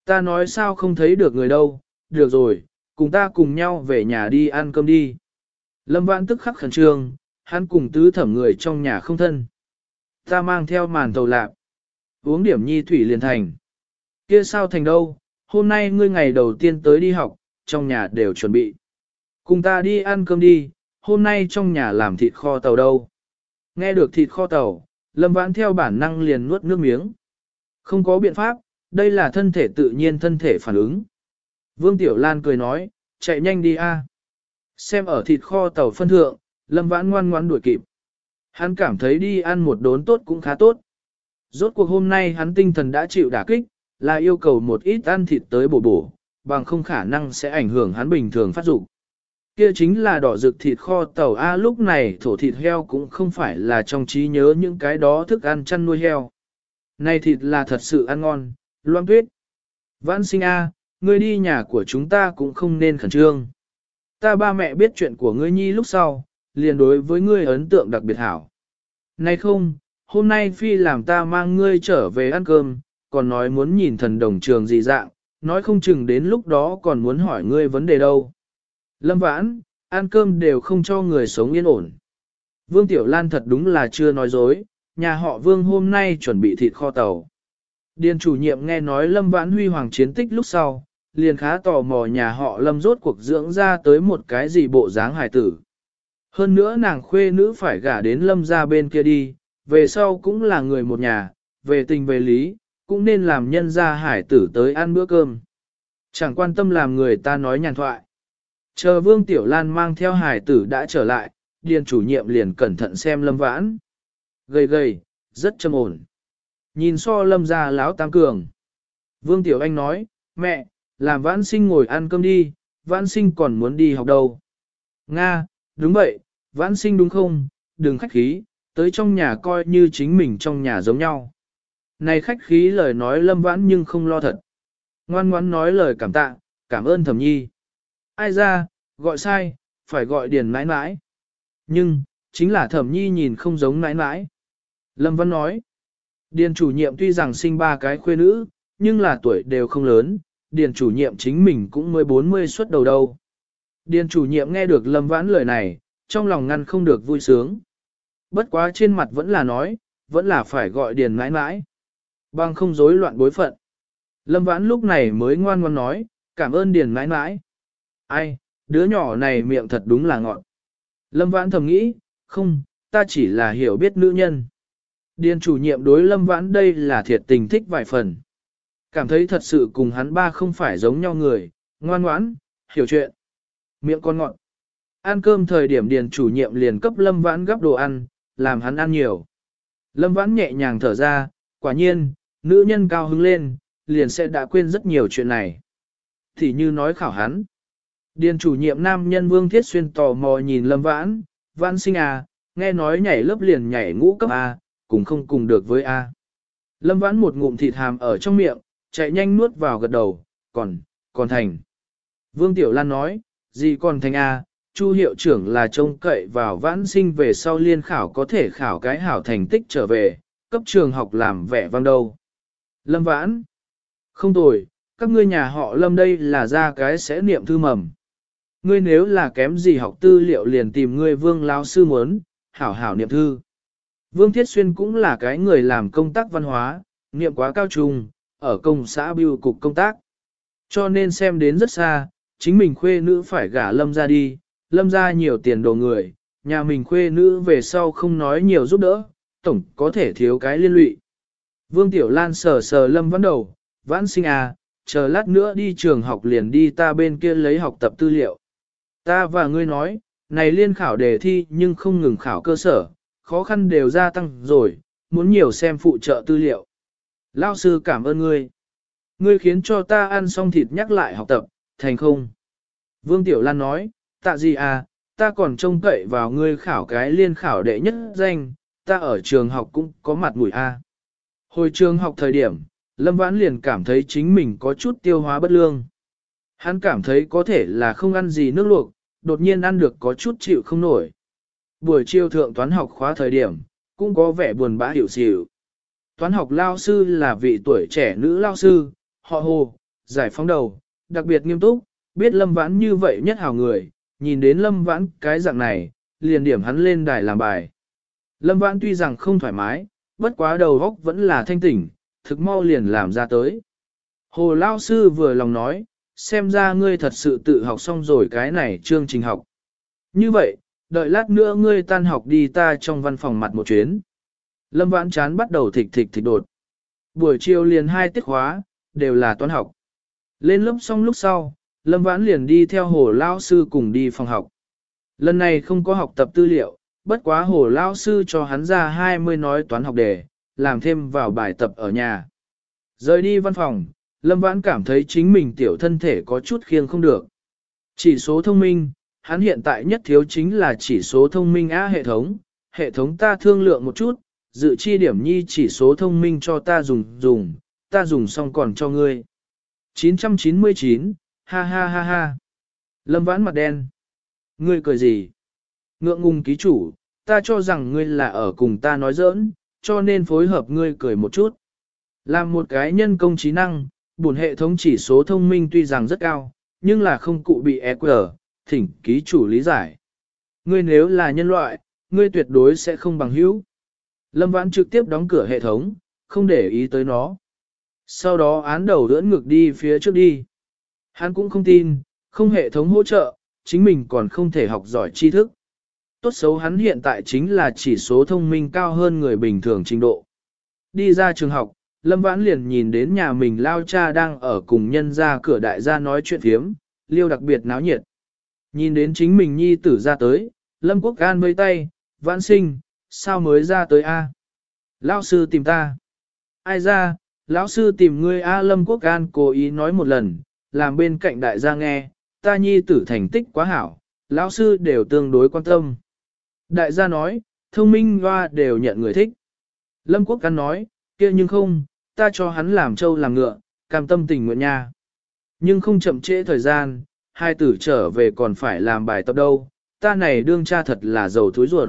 Ta nói sao không thấy được người đâu, được rồi, cùng ta cùng nhau về nhà đi ăn cơm đi. Lâm Vãn tức khắc khẩn trương, hắn cùng tứ thẩm người trong nhà không thân. Ta mang theo màn tàu lạp, uống điểm nhi thủy liền thành. Kia sao thành đâu, hôm nay ngươi ngày đầu tiên tới đi học, trong nhà đều chuẩn bị. Cùng ta đi ăn cơm đi, hôm nay trong nhà làm thịt kho tàu đâu. Nghe được thịt kho tàu, Lâm Vãn theo bản năng liền nuốt nước miếng. Không có biện pháp, đây là thân thể tự nhiên thân thể phản ứng. Vương Tiểu Lan cười nói, chạy nhanh đi a. Xem ở thịt kho tàu phân thượng, Lâm Vãn ngoan ngoãn đuổi kịp. Hắn cảm thấy đi ăn một đốn tốt cũng khá tốt. Rốt cuộc hôm nay hắn tinh thần đã chịu đả kích, là yêu cầu một ít ăn thịt tới bổ bổ, bằng không khả năng sẽ ảnh hưởng hắn bình thường phát dục. Kia chính là đỏ rực thịt kho tàu A, lúc này thổ thịt heo cũng không phải là trong trí nhớ những cái đó thức ăn chăn nuôi heo. Này thịt là thật sự ăn ngon, Loan Tuyết. Vãn Sinh A, ngươi đi nhà của chúng ta cũng không nên khẩn trương. Ta ba mẹ biết chuyện của ngươi nhi lúc sau, liền đối với ngươi ấn tượng đặc biệt hảo. Này không, hôm nay Phi làm ta mang ngươi trở về ăn cơm, còn nói muốn nhìn thần đồng trường gì dạng, nói không chừng đến lúc đó còn muốn hỏi ngươi vấn đề đâu. Lâm Vãn, ăn cơm đều không cho người sống yên ổn. Vương Tiểu Lan thật đúng là chưa nói dối, nhà họ Vương hôm nay chuẩn bị thịt kho tàu. Điền chủ nhiệm nghe nói Lâm Vãn huy hoàng chiến tích lúc sau, liền khá tò mò nhà họ Lâm rốt cuộc dưỡng ra tới một cái gì bộ dáng hài tử. Hơn nữa nàng khuê nữ phải gả đến Lâm ra bên kia đi, về sau cũng là người một nhà, về tình về lý, cũng nên làm nhân gia hải tử tới ăn bữa cơm. Chẳng quan tâm làm người ta nói nhàn thoại. Chờ Vương Tiểu Lan mang theo hải tử đã trở lại, Điền chủ nhiệm liền cẩn thận xem Lâm Vãn. Gầy gầy, rất trầm ổn. Nhìn so Lâm ra láo tam cường. Vương Tiểu Anh nói, mẹ, làm Vãn Sinh ngồi ăn cơm đi, Vãn Sinh còn muốn đi học đâu. Nga, đúng vậy, Vãn Sinh đúng không, đừng khách khí, tới trong nhà coi như chính mình trong nhà giống nhau. Này khách khí lời nói Lâm Vãn nhưng không lo thật. Ngoan ngoãn nói lời cảm tạ, cảm ơn Thẩm Nhi. Ai ra, gọi sai, phải gọi Điền nãi nãi. Nhưng, chính là Thẩm Nhi nhìn không giống nãi nãi. Lâm Văn nói, Điền chủ nhiệm tuy rằng sinh ba cái khuê nữ, nhưng là tuổi đều không lớn, Điền chủ nhiệm chính mình cũng mới bốn mươi xuất đầu đâu. Điền chủ nhiệm nghe được Lâm Vãn lời này, trong lòng ngăn không được vui sướng. Bất quá trên mặt vẫn là nói, vẫn là phải gọi Điền nãi nãi. Bằng không rối loạn bối phận. Lâm Vãn lúc này mới ngoan ngoan nói, cảm ơn Điền nãi nãi. Ai, đứa nhỏ này miệng thật đúng là ngọt. Lâm Vãn thầm nghĩ, không, ta chỉ là hiểu biết nữ nhân. Điền chủ nhiệm đối Lâm Vãn đây là thiệt tình thích vài phần. Cảm thấy thật sự cùng hắn ba không phải giống nhau người, ngoan ngoãn, hiểu chuyện. Miệng con ngọt. Ăn cơm thời điểm Điền chủ nhiệm liền cấp Lâm Vãn gắp đồ ăn, làm hắn ăn nhiều. Lâm Vãn nhẹ nhàng thở ra, quả nhiên, nữ nhân cao hứng lên, liền sẽ đã quên rất nhiều chuyện này. Thì như nói khảo hắn. Điền chủ nhiệm nam nhân Vương Thiết Xuyên tò mò nhìn Lâm Vãn, Vãn Sinh à, nghe nói nhảy lớp liền nhảy ngũ cấp A, cùng không cùng được với A. Lâm Vãn một ngụm thịt hàm ở trong miệng, chạy nhanh nuốt vào gật đầu, còn, còn thành. Vương Tiểu Lan nói, gì còn thành A, Chu hiệu trưởng là trông cậy vào Vãn Sinh về sau liên khảo có thể khảo cái hảo thành tích trở về, cấp trường học làm vẻ vang đâu. Lâm Vãn, không tồi, các ngươi nhà họ Lâm đây là ra cái sẽ niệm thư mầm. Ngươi nếu là kém gì học tư liệu liền tìm ngươi Vương lão sư muốn, hảo hảo niệm thư. Vương Thiết Xuyên cũng là cái người làm công tác văn hóa, niệm quá cao trung, ở công xã bưu cục công tác. Cho nên xem đến rất xa, chính mình khuê nữ phải gả Lâm ra đi, Lâm ra nhiều tiền đồ người, nhà mình khuê nữ về sau không nói nhiều giúp đỡ, tổng có thể thiếu cái liên lụy. Vương Tiểu Lan sờ sờ Lâm Vãn đầu, Vãn Sinh à, chờ lát nữa đi trường học liền đi ta bên kia lấy học tập tư liệu. Ta và ngươi nói, này liên khảo đề thi nhưng không ngừng khảo cơ sở, khó khăn đều gia tăng rồi, muốn nhiều xem phụ trợ tư liệu. Lao sư cảm ơn ngươi. Ngươi khiến cho ta ăn xong thịt nhắc lại học tập, thành không? Vương Tiểu Lan nói, tạ gì à, ta còn trông cậy vào ngươi khảo cái liên khảo đệ nhất danh, ta ở trường học cũng có mặt mũi a. Hồi trường học thời điểm, Lâm Vãn liền cảm thấy chính mình có chút tiêu hóa bất lương. Hắn cảm thấy có thể là không ăn gì nước luộc, đột nhiên ăn được có chút chịu không nổi. Buổi chiều thượng toán học khóa thời điểm, cũng có vẻ buồn bã hiểu xỉu. Toán học lao sư là vị tuổi trẻ nữ lao sư, họ Hồ, giải phóng đầu, đặc biệt nghiêm túc, biết Lâm Vãn như vậy nhất hào người, nhìn đến Lâm Vãn cái dạng này, liền điểm hắn lên đài làm bài. Lâm Vãn tuy rằng không thoải mái, bất quá đầu óc vẫn là thanh tỉnh, thực mau liền làm ra tới. Hồ Lao Sư vừa lòng nói, xem ra ngươi thật sự tự học xong rồi cái này chương trình học. Như vậy, đợi lát nữa ngươi tan học đi ta trong văn phòng mặt một chuyến. Lâm Vãn chán bắt đầu thịch thịch thịch đột. Buổi chiều liền hai tiết khóa, đều là toán học. Lên lớp xong lúc sau, Lâm Vãn liền đi theo Hồ Lao Sư cùng đi phòng học. Lần này không có học tập tư liệu, bất quá Hồ Lao Sư cho hắn ra hai mươi nói toán học đề, làm thêm vào bài tập ở nhà. Rời đi văn phòng, Lâm Vãn cảm thấy chính mình tiểu thân thể có chút khiêng không được. Chỉ số thông minh, hắn hiện tại nhất thiếu chính là chỉ số thông minh A hệ thống. Hệ thống ta thương lượng một chút, dự chi điểm nhi chỉ số thông minh cho ta dùng dùng, ta dùng xong còn cho ngươi. chín trăm chín mươi chín, ha ha ha ha. Lâm Vãn mặt đen. Ngươi cười gì? Ngượng ngùng ký chủ, ta cho rằng ngươi là ở cùng ta nói giỡn, cho nên phối hợp ngươi cười một chút. Làm một cái nhân công trí năng, bổn hệ thống chỉ số thông minh tuy rằng rất cao, nhưng là không cụ bị e quy rờ, thỉnh ký chủ lý giải. Ngươi nếu là nhân loại, ngươi tuyệt đối sẽ không bằng hữu. Lâm Vãn trực tiếp đóng cửa hệ thống, không để ý tới nó. Sau đó án đầu đỡ ngược đi phía trước đi. Hắn cũng không tin, không hệ thống hỗ trợ, chính mình còn không thể học giỏi tri thức. Tốt xấu hắn hiện tại chính là chỉ số thông minh cao hơn người bình thường trình độ. Đi ra trường học, Lâm Vãn liền nhìn đến nhà mình lao cha đang ở cùng nhân ra cửa đại gia nói chuyện thiếm, liêu đặc biệt náo nhiệt. Nhìn đến chính mình nhi tử ra tới, Lâm Quốc An vây tay, Vãn sinh, sao mới ra tới a? Lão sư tìm ta. Ai ra, lão sư tìm ngươi a? Lâm Quốc An cố ý nói một lần, làm bên cạnh đại gia nghe, ta nhi tử thành tích quá hảo, lão sư đều tương đối quan tâm. Đại gia nói, thông minh hoa đều nhận người thích. Lâm Quốc An nói, kia nhưng không, ta cho hắn làm trâu làm ngựa, cam tâm tình nguyện nha. Nhưng không chậm trễ thời gian, hai tử trở về còn phải làm bài tập đâu, ta này đương cha thật là giàu thối ruột.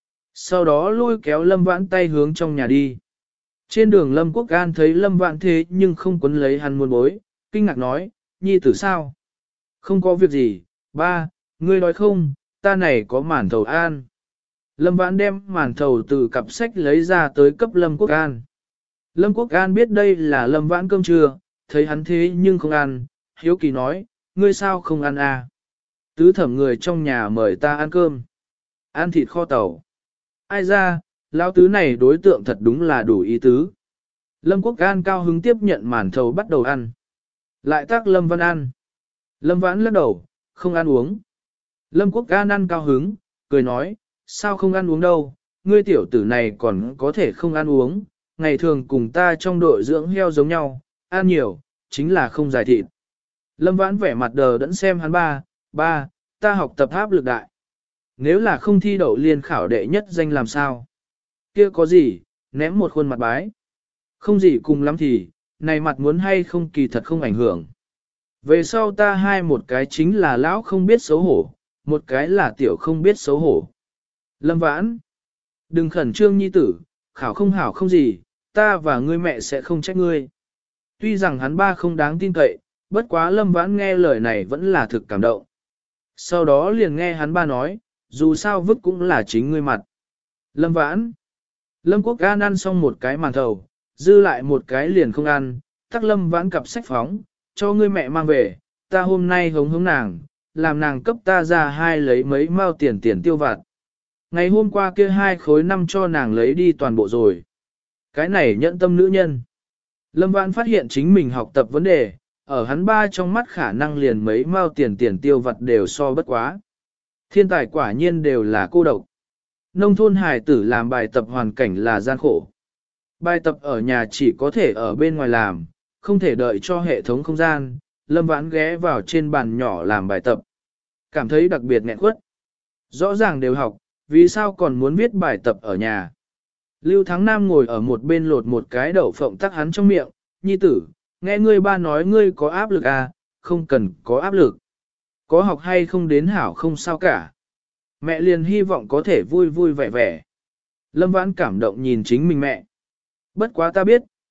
Sau đó lôi kéo Lâm Vãn tay hướng trong nhà đi. Trên đường Lâm Quốc An thấy Lâm Vãn thế nhưng không quấn lấy hắn muôn bối, kinh ngạc nói, nhi tử sao? Không có việc gì, ba, ngươi nói không, ta này có màn thầu an. Lâm Vãn đem màn thầu từ cặp sách lấy ra tới cấp Lâm Quốc An. Lâm Quốc An biết đây là Lâm Vãn cơm trưa, thấy hắn thế nhưng không ăn, hiếu kỳ nói, ngươi sao không ăn à? Tứ thẩm người trong nhà mời ta ăn cơm. Ăn thịt kho tàu. Ai ra, lão tứ này đối tượng thật đúng là đủ ý tứ. Lâm Quốc An cao hứng tiếp nhận màn thầu bắt đầu ăn. Lại tác Lâm Văn ăn. Lâm Vãn lắc đầu, không ăn uống. Lâm Quốc An ăn cao hứng, cười nói, sao không ăn uống đâu, ngươi tiểu tử này còn có thể không ăn uống, ngày thường cùng ta trong đội dưỡng heo giống nhau, ăn nhiều, chính là không giải thịt. Lâm Vãn vẻ mặt đờ đẫn xem hắn ba, ba, ta học tập áp lực đại. Nếu là không thi đậu liên khảo đệ nhất danh làm sao? Kia có gì, ném một khuôn mặt bái. Không gì cùng lắm thì, này mặt muốn hay không kỳ thật không ảnh hưởng. Về sau ta hai một cái chính là lão không biết xấu hổ, một cái là tiểu không biết xấu hổ. Lâm Vãn, đừng khẩn trương nhi tử, khảo không hảo không gì, ta và ngươi mẹ sẽ không trách ngươi. Tuy rằng hắn ba không đáng tin cậy, bất quá Lâm Vãn nghe lời này vẫn là thực cảm động. Sau đó liền nghe hắn ba nói, dù sao vứt cũng là chính ngươi mặt. Lâm Vãn, Lâm Quốc An ăn xong một cái màn thầu, dư lại một cái liền không ăn, tắc Lâm Vãn cặp sách phóng, cho ngươi mẹ mang về, ta hôm nay hống hống nàng, làm nàng cấp ta ra hai lấy mấy mao tiền tiền tiêu vặt. Ngày hôm qua kia hai khối năm cho nàng lấy đi toàn bộ rồi. Cái này nhẫn tâm nữ nhân. Lâm Vãn phát hiện chính mình học tập vấn đề, ở hắn ba trong mắt khả năng liền mấy mao tiền tiền tiêu vặt đều so bất quá. Thiên tài quả nhiên đều là cô độc. Nông thôn hài tử làm bài tập hoàn cảnh là gian khổ. Bài tập ở nhà chỉ có thể ở bên ngoài làm, không thể đợi cho hệ thống không gian. Lâm Vãn ghé vào trên bàn nhỏ làm bài tập. Cảm thấy đặc biệt nghẹn quất. Rõ ràng đều học, vì sao còn muốn viết bài tập ở nhà. Lưu Thắng Nam ngồi ở một bên lột một cái đậu phộng tắc hắn trong miệng, nhi tử, nghe ngươi ba nói ngươi có áp lực à, không cần có áp lực. Có học hay không đến hảo không sao cả. Mẹ liền hy vọng có thể vui vui vẻ vẻ. Lâm Vãn cảm động nhìn chính mình mẹ. Bất quá ta biết,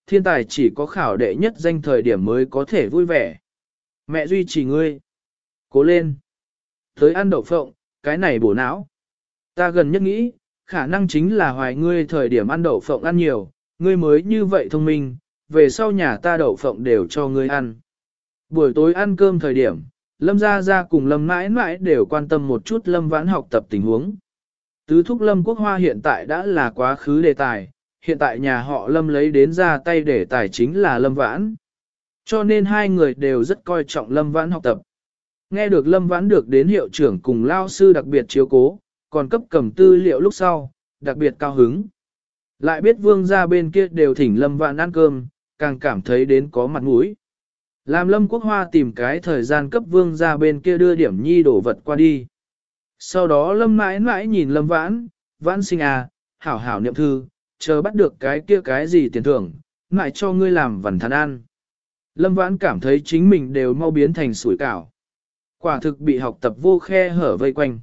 thiên tài chỉ có khảo đệ nhất danh thời điểm mới có thể vui vẻ. Mẹ duy trì ngươi. Cố lên. Tới ăn đậu phộng, cái này bổ não. Ta gần nhất nghĩ, khả năng chính là hoài ngươi thời điểm ăn đậu phộng ăn nhiều, ngươi mới như vậy thông minh, về sau nhà ta đậu phộng đều cho ngươi ăn. Buổi tối ăn cơm thời điểm, Lâm Gia Gia cùng Lâm mãi mãi đều quan tâm một chút Lâm Vãn học tập tình huống. Tứ thúc Lâm Quốc Hoa hiện tại đã là quá khứ đề tài, hiện tại nhà họ Lâm lấy đến ra tay để tài chính là Lâm Vãn. Cho nên hai người đều rất coi trọng Lâm Vãn học tập. Nghe được Lâm Vãn được đến hiệu trưởng cùng lao sư đặc biệt chiếu cố, còn cấp cầm tư liệu lúc sau, đặc biệt cao hứng. Lại biết vương gia bên kia đều thỉnh Lâm Vãn ăn cơm, càng cảm thấy đến có mặt mũi. Làm Lâm Quốc Hoa tìm cái thời gian cấp vương gia bên kia đưa điểm nhi đổ vật qua đi. Sau đó Lâm mãi mãi nhìn Lâm Vãn, Vãn sinh à, hảo hảo niệm thư, chờ bắt được cái kia cái gì tiền thưởng, mãi cho ngươi làm vần thắn ăn. Lâm Vãn cảm thấy chính mình đều mau biến thành sủi cảo. Quả thực bị học tập vô khe hở vây quanh.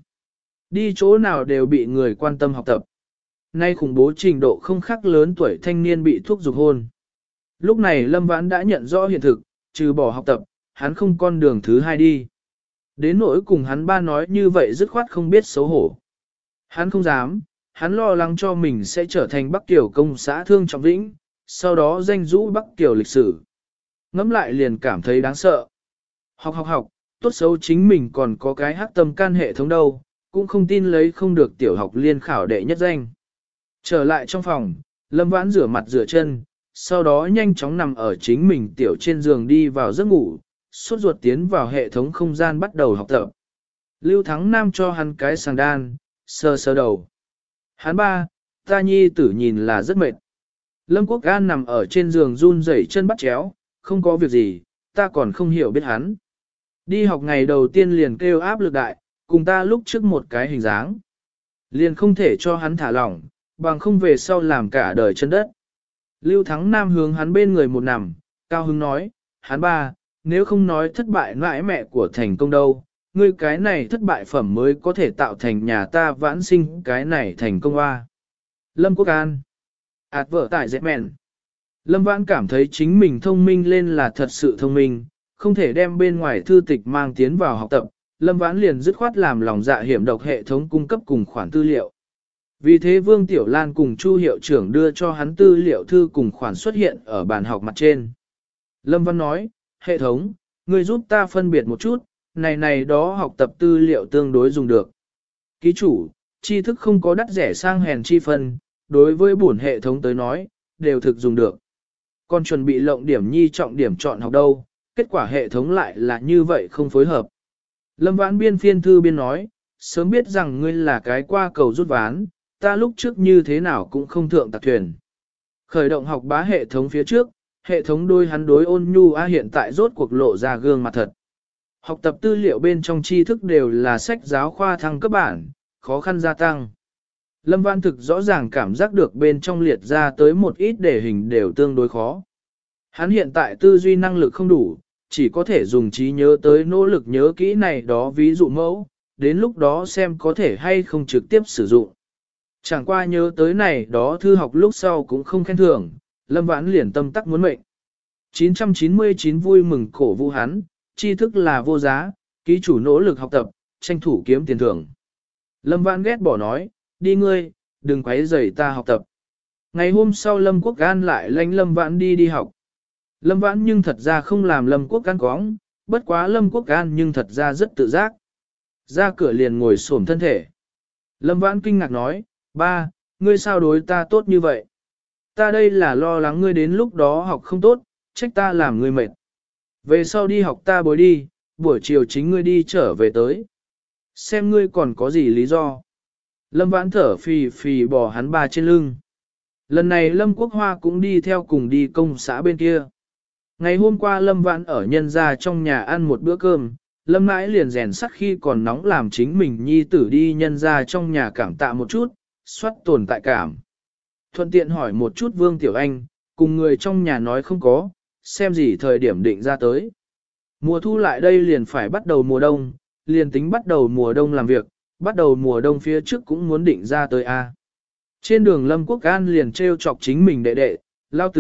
Đi chỗ nào đều bị người quan tâm học tập. Nay khủng bố trình độ không khác lớn tuổi thanh niên bị thuốc dục hôn. Lúc này Lâm Vãn đã nhận rõ hiện thực, trừ bỏ học tập, hắn không con đường thứ hai đi. Đến nỗi cùng hắn ba nói như vậy dứt khoát không biết xấu hổ. Hắn không dám, hắn lo lắng cho mình sẽ trở thành Bắc Tiểu công xã Thương Trọng Vĩnh, sau đó danh rũ Bắc Tiểu lịch sử. Ngẫm lại liền cảm thấy đáng sợ. Học học học, tốt xấu chính mình còn có cái hắc tâm can hệ thống đâu, cũng không tin lấy không được tiểu học liên khảo đệ nhất danh. Trở lại trong phòng, Lâm Vãn rửa mặt rửa chân, sau đó nhanh chóng nằm ở chính mình tiểu trên giường đi vào giấc ngủ, suốt ruột tiến vào hệ thống không gian bắt đầu học tập. Lưu Thắng Nam cho hắn cái sàng đan, sờ sờ đầu. Hắn ba, ta nhi tử nhìn là rất mệt. Lâm Quốc An nằm ở trên giường run rẩy chân bắt chéo, không có việc gì, ta còn không hiểu biết hắn. Đi học ngày đầu tiên liền kêu áp lực đại, cùng ta lúc trước một cái hình dáng. Liền không thể cho hắn thả lỏng, bằng không về sau làm cả đời chân đất. Lưu Thắng Nam hướng hắn bên người một nằm, cao hứng nói, hắn ba, nếu không nói thất bại nãi mẹ của thành công đâu, ngươi cái này thất bại phẩm mới có thể tạo thành nhà ta vãn sinh cái này thành công hoa. Lâm Quốc An, ạt vợ tại dẹp mẹn. Lâm Vãn cảm thấy chính mình thông minh lên là thật sự thông minh, không thể đem bên ngoài thư tịch mang tiến vào học tập, Lâm Vãn liền dứt khoát làm lòng dạ hiểm độc hệ thống cung cấp cùng khoản tư liệu. Vì thế Vương Tiểu Lan cùng Chu hiệu trưởng đưa cho hắn tư liệu thư cùng khoản xuất hiện ở bàn học mặt trên. Lâm Vãn nói, hệ thống, ngươi giúp ta phân biệt một chút, này này đó học tập tư liệu tương đối dùng được. Ký chủ, tri thức không có đắt rẻ sang hèn chi phân, đối với bổn hệ thống tới nói, đều thực dùng được. Còn chuẩn bị lộng điểm nhi trọng điểm chọn học đâu, kết quả hệ thống lại là như vậy không phối hợp. Lâm Vãn biên phiên thư biên nói, sớm biết rằng ngươi là cái qua cầu rút ván, ta lúc trước như thế nào cũng không thượng tạc thuyền. Khởi động học bá hệ thống phía trước, hệ thống đôi hắn đối ôn nhu a hiện tại rốt cuộc lộ ra gương mặt thật. Học tập tư liệu bên trong tri thức đều là sách giáo khoa thăng cấp bản, khó khăn gia tăng. Lâm Vãn thực rõ ràng cảm giác được bên trong liệt ra tới một ít đề hình đều tương đối khó. Hắn hiện tại tư duy năng lực không đủ, chỉ có thể dùng trí nhớ tới nỗ lực nhớ kỹ này đó ví dụ mẫu, đến lúc đó xem có thể hay không trực tiếp sử dụng. Chẳng qua nhớ tới này đó thư học lúc sau cũng không khen thưởng, Lâm Vãn liền tâm tắc muốn mệnh. chín trăm chín mươi chín vui mừng cổ vũ hắn, tri thức là vô giá, ký chủ nỗ lực học tập, tranh thủ kiếm tiền thưởng. Lâm Vãn ghét bỏ nói, đi ngươi, đừng quấy rầy ta học tập. Ngày hôm sau Lâm Quốc An lại lãnh Lâm Vãn đi đi học. Lâm Vãn nhưng thật ra không làm Lâm Quốc An cóng, bất quá Lâm Quốc An nhưng thật ra rất tự giác. Ra cửa liền ngồi xổm thân thể. Lâm Vãn kinh ngạc nói, ba, ngươi sao đối ta tốt như vậy? Ta đây là lo lắng ngươi đến lúc đó học không tốt, trách ta làm ngươi mệt. Về sau đi học ta bối đi, buổi chiều chính ngươi đi trở về tới. Xem ngươi còn có gì lý do. Lâm Vãn thở phì phì bỏ hắn ba trên lưng. Lần này Lâm Quốc Hoa cũng đi theo cùng đi công xã bên kia. Ngày hôm qua Lâm Vãn ở nhân gia trong nhà ăn một bữa cơm, Lâm mãi liền rèn sắt khi còn nóng làm chính mình nhi tử đi nhân gia trong nhà cảm tạ một chút, soát tồn tại cảm. Thuận tiện hỏi một chút Vương Tiểu Anh, cùng người trong nhà nói không có, xem gì thời điểm định ra tới. Mùa thu lại đây liền phải bắt đầu mùa đông, liền tính bắt đầu mùa đông làm việc, bắt đầu mùa đông phía trước cũng muốn định ra tới A. Trên đường Lâm Quốc An liền treo chọc chính mình đệ đệ, lao tứ,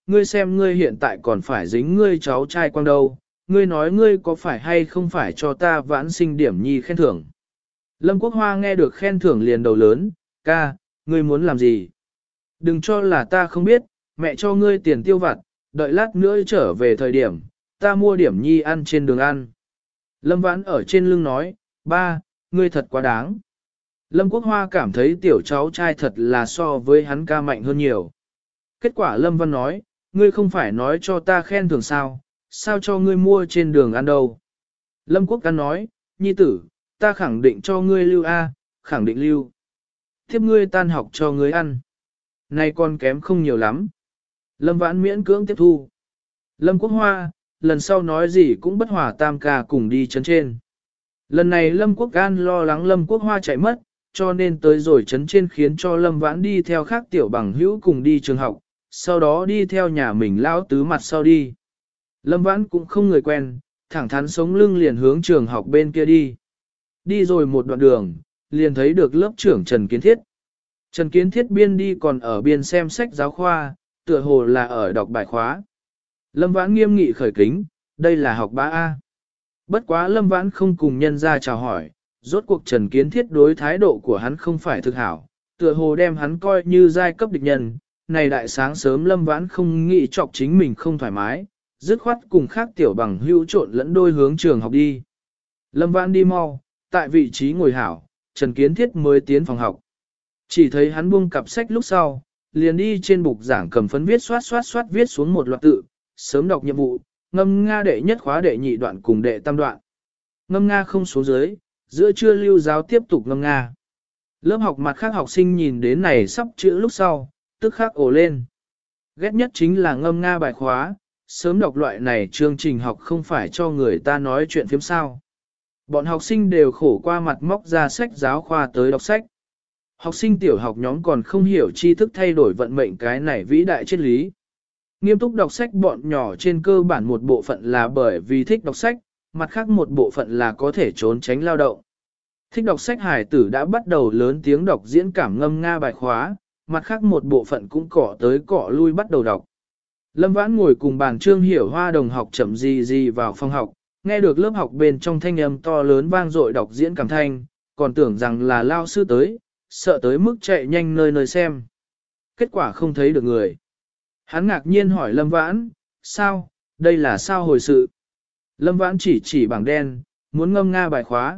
ngươi xem ngươi hiện tại còn phải dính ngươi cháu trai quang đâu, ngươi nói ngươi có phải hay không phải cho ta vãn sinh điểm nhi khen thưởng. Lâm Quốc Hoa nghe được khen thưởng liền đầu lớn, ca, ngươi muốn làm gì? Đừng cho là ta không biết, mẹ cho ngươi tiền tiêu vặt, đợi lát nữa trở về thời điểm, ta mua điểm nhi ăn trên đường ăn. Lâm Vãn ở trên lưng nói, ba, ngươi thật quá đáng. Lâm Quốc Hoa cảm thấy tiểu cháu trai thật là so với hắn ca mạnh hơn nhiều. Kết quả Lâm Văn nói, ngươi không phải nói cho ta khen thưởng sao, sao cho ngươi mua trên đường ăn đâu. Lâm Quốc Căn nói, nhi tử, ta khẳng định cho ngươi lưu A, khẳng định lưu. Tiếp ngươi tan học cho ngươi ăn. Này con kém không nhiều lắm. Lâm Vãn miễn cưỡng tiếp thu. Lâm Quốc Hoa, lần sau nói gì cũng bất hòa tam ca cùng đi chấn trên. Lần này Lâm Quốc An lo lắng Lâm Quốc Hoa chạy mất, cho nên tới rồi chấn trên khiến cho Lâm Vãn đi theo khác tiểu bằng hữu cùng đi trường học, sau đó đi theo nhà mình lão tứ mặt sau đi. Lâm Vãn cũng không người quen, thẳng thắn sống lưng liền hướng trường học bên kia đi. Đi rồi một đoạn đường, liền thấy được lớp trưởng Trần Kiến Thiết. Trần Kiến Thiết biên đi còn ở biên xem sách giáo khoa, tựa hồ là ở đọc bài khóa. Lâm Vãn nghiêm nghị khởi kính, đây là học bá A. Bất quá Lâm Vãn không cùng nhân ra chào hỏi, rốt cuộc Trần Kiến Thiết đối thái độ của hắn không phải thực hảo, tựa hồ đem hắn coi như giai cấp địch nhân. Này đại sáng sớm Lâm Vãn không nghĩ chọc chính mình không thoải mái, dứt khoát cùng khác tiểu bằng hữu trộn lẫn đôi hướng trường học đi. Lâm Vãn đi mau, tại vị trí ngồi hảo, Trần Kiến Thiết mới tiến phòng học. Chỉ thấy hắn buông cặp sách lúc sau, liền đi trên bục giảng cầm phấn viết xoát xoát xoát viết xuống một loạt tự, sớm đọc nhiệm vụ, ngâm Nga đệ nhất khóa đệ nhị đoạn cùng đệ tam đoạn. Ngâm Nga không xuống dưới, giữa trưa lưu giáo tiếp tục ngâm Nga. Lớp học mặt khác học sinh nhìn đến này sắp chữ lúc sau, tức khắc ồ lên. Ghét nhất chính là ngâm Nga bài khóa, sớm đọc loại này chương trình học không phải cho người ta nói chuyện phiếm sao. Bọn học sinh đều khổ qua mặt móc ra sách giáo khoa tới đọc sách. Học sinh tiểu học nhóm còn không hiểu tri thức thay đổi vận mệnh cái này vĩ đại triết lý. Nghiêm túc đọc sách bọn nhỏ trên cơ bản một bộ phận là bởi vì thích đọc sách, mặt khác một bộ phận là có thể trốn tránh lao động. Thích đọc sách hải tử đã bắt đầu lớn tiếng đọc diễn cảm ngâm Nga bài khóa, mặt khác một bộ phận cũng cọ tới cọ lui bắt đầu đọc. Lâm Vãn ngồi cùng bàn Trương Hiểu Hoa đồng học chậm gì gì vào phòng học, nghe được lớp học bên trong thanh âm to lớn vang dội đọc diễn cảm thanh, còn tưởng rằng là lao sư tới, sợ tới mức chạy nhanh nơi nơi xem. Kết quả không thấy được người. Hắn ngạc nhiên hỏi Lâm Vãn, sao, đây là sao hồi sự? Lâm Vãn chỉ chỉ bảng đen, muốn ngâm Nga bài khóa.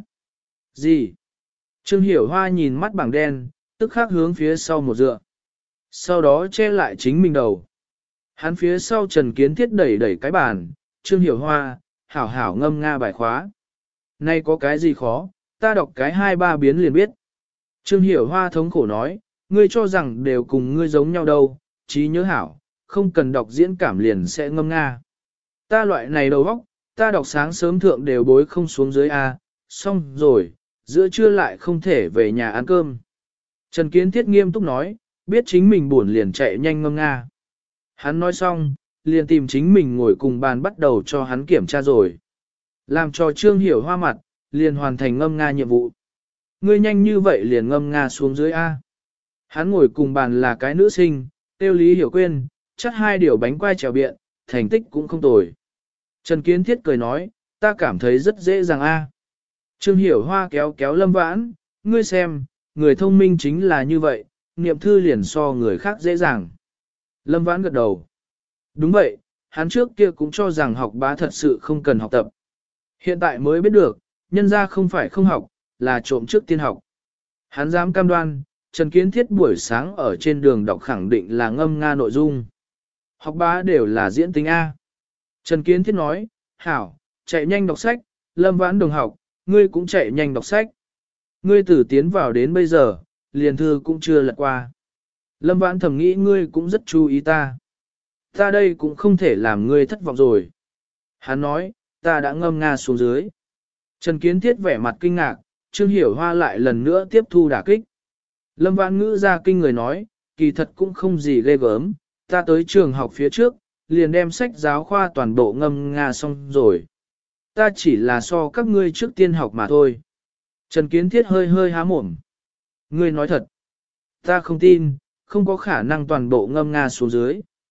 Gì? Trương Hiểu Hoa nhìn mắt bảng đen, tức khắc hướng phía sau một dựa. Sau đó che lại chính mình đầu. Hắn phía sau Trần Kiến Thiết đẩy đẩy cái bàn, Trương Hiểu Hoa, hảo hảo ngâm Nga bài khóa. Nay có cái gì khó, ta đọc cái hai ba biến liền biết. Trương Hiểu Hoa thống khổ nói, ngươi cho rằng đều cùng ngươi giống nhau đâu, trí nhớ hảo, không cần đọc diễn cảm liền sẽ ngâm Nga. Ta loại này đầu óc, ta đọc sáng sớm thượng đều bối không xuống dưới A, xong rồi, giữa trưa lại không thể về nhà ăn cơm. Trần Kiến Thiết nghiêm túc nói, biết chính mình buồn liền chạy nhanh ngâm Nga. Hắn nói xong, liền tìm chính mình ngồi cùng bàn bắt đầu cho hắn kiểm tra rồi. Làm cho Trương Hiểu Hoa mặt, liền hoàn thành ngâm Nga nhiệm vụ. Ngươi nhanh như vậy liền ngâm Nga xuống dưới A. Hắn ngồi cùng bàn là cái nữ sinh, tiêu Lý Hiểu Quyên, chắc hai điều bánh quai trèo biện, thành tích cũng không tồi. Trần Kiến Thiết cười nói, ta cảm thấy rất dễ dàng A. Trương Hiểu Hoa kéo kéo Lâm Vãn, ngươi xem, người thông minh chính là như vậy, niệm thư liền so người khác dễ dàng. Lâm Vãn gật đầu. Đúng vậy, hắn trước kia cũng cho rằng học bá thật sự không cần học tập. Hiện tại mới biết được, nhân ra không phải không học, là trộm trước tiên học. Hắn dám cam đoan, Trần Kiến Thiết buổi sáng ở trên đường đọc khẳng định là ngâm Nga nội dung. Học bá đều là diễn tính A. Trần Kiến Thiết nói, hảo, chạy nhanh đọc sách, Lâm Vãn đồng học, ngươi cũng chạy nhanh đọc sách. Ngươi từ tiến vào đến bây giờ, liền thư cũng chưa lật qua. Lâm Vãn thầm nghĩ ngươi cũng rất chú ý ta. Ta đây cũng không thể làm ngươi thất vọng rồi. Hắn nói, ta đã ngâm Nga xuống dưới. Trần Kiến Thiết vẻ mặt kinh ngạc, Trương Hiểu Hoa lại lần nữa tiếp thu đả kích. Lâm Vãn ngữ ra kinh người nói, kỳ thật cũng không gì ghê gớm, ta tới trường học phía trước, liền đem sách giáo khoa toàn bộ ngâm Nga xong rồi. Ta chỉ là so các ngươi trước tiên học mà thôi. Trần Kiến Thiết hơi hơi há mồm. Ngươi nói thật. Ta không tin, không có khả năng toàn bộ ngâm Nga xuống dưới.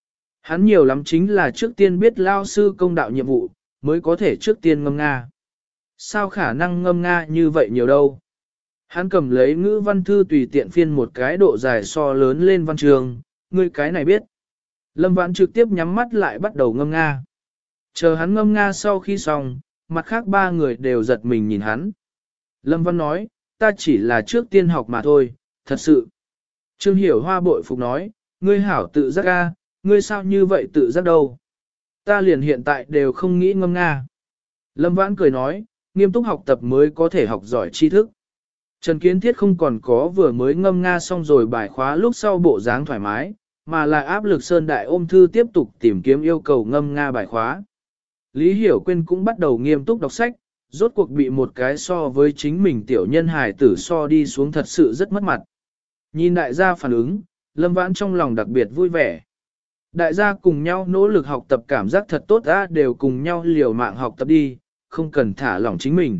Hắn nhiều lắm chính là trước tiên biết lao sư công đạo nhiệm vụ, mới có thể trước tiên ngâm Nga. Sao khả năng ngâm Nga như vậy nhiều đâu? Hắn cầm lấy ngữ văn thư tùy tiện phiên một cái độ dài so lớn lên văn trường, ngươi cái này biết. Lâm Vãn trực tiếp nhắm mắt lại bắt đầu ngâm Nga. Chờ hắn ngâm Nga sau khi xong, mặt khác ba người đều giật mình nhìn hắn. Lâm Văn nói, ta chỉ là trước tiên học mà thôi, thật sự. Trương Hiểu Hoa bội phục nói, ngươi hảo tự giác Nga, ngươi sao như vậy tự giác đâu. Ta liền hiện tại đều không nghĩ ngâm Nga. Lâm Vãn cười nói, nghiêm túc học tập mới có thể học giỏi tri thức. Trần Kiến Thiết không còn có vừa mới ngâm Nga xong rồi bài khóa lúc sau bộ dáng thoải mái, mà là áp lực Sơn Đại ôm thư tiếp tục tìm kiếm yêu cầu ngâm Nga bài khóa. Lý Hiểu Quyên cũng bắt đầu nghiêm túc đọc sách, rốt cuộc bị một cái so với chính mình tiểu nhân hài tử so đi xuống thật sự rất mất mặt. Nhìn đại gia phản ứng, Lâm Vãn trong lòng đặc biệt vui vẻ. Đại gia cùng nhau nỗ lực học tập cảm giác thật tốt á, đều cùng nhau liều mạng học tập đi, không cần thả lỏng chính mình.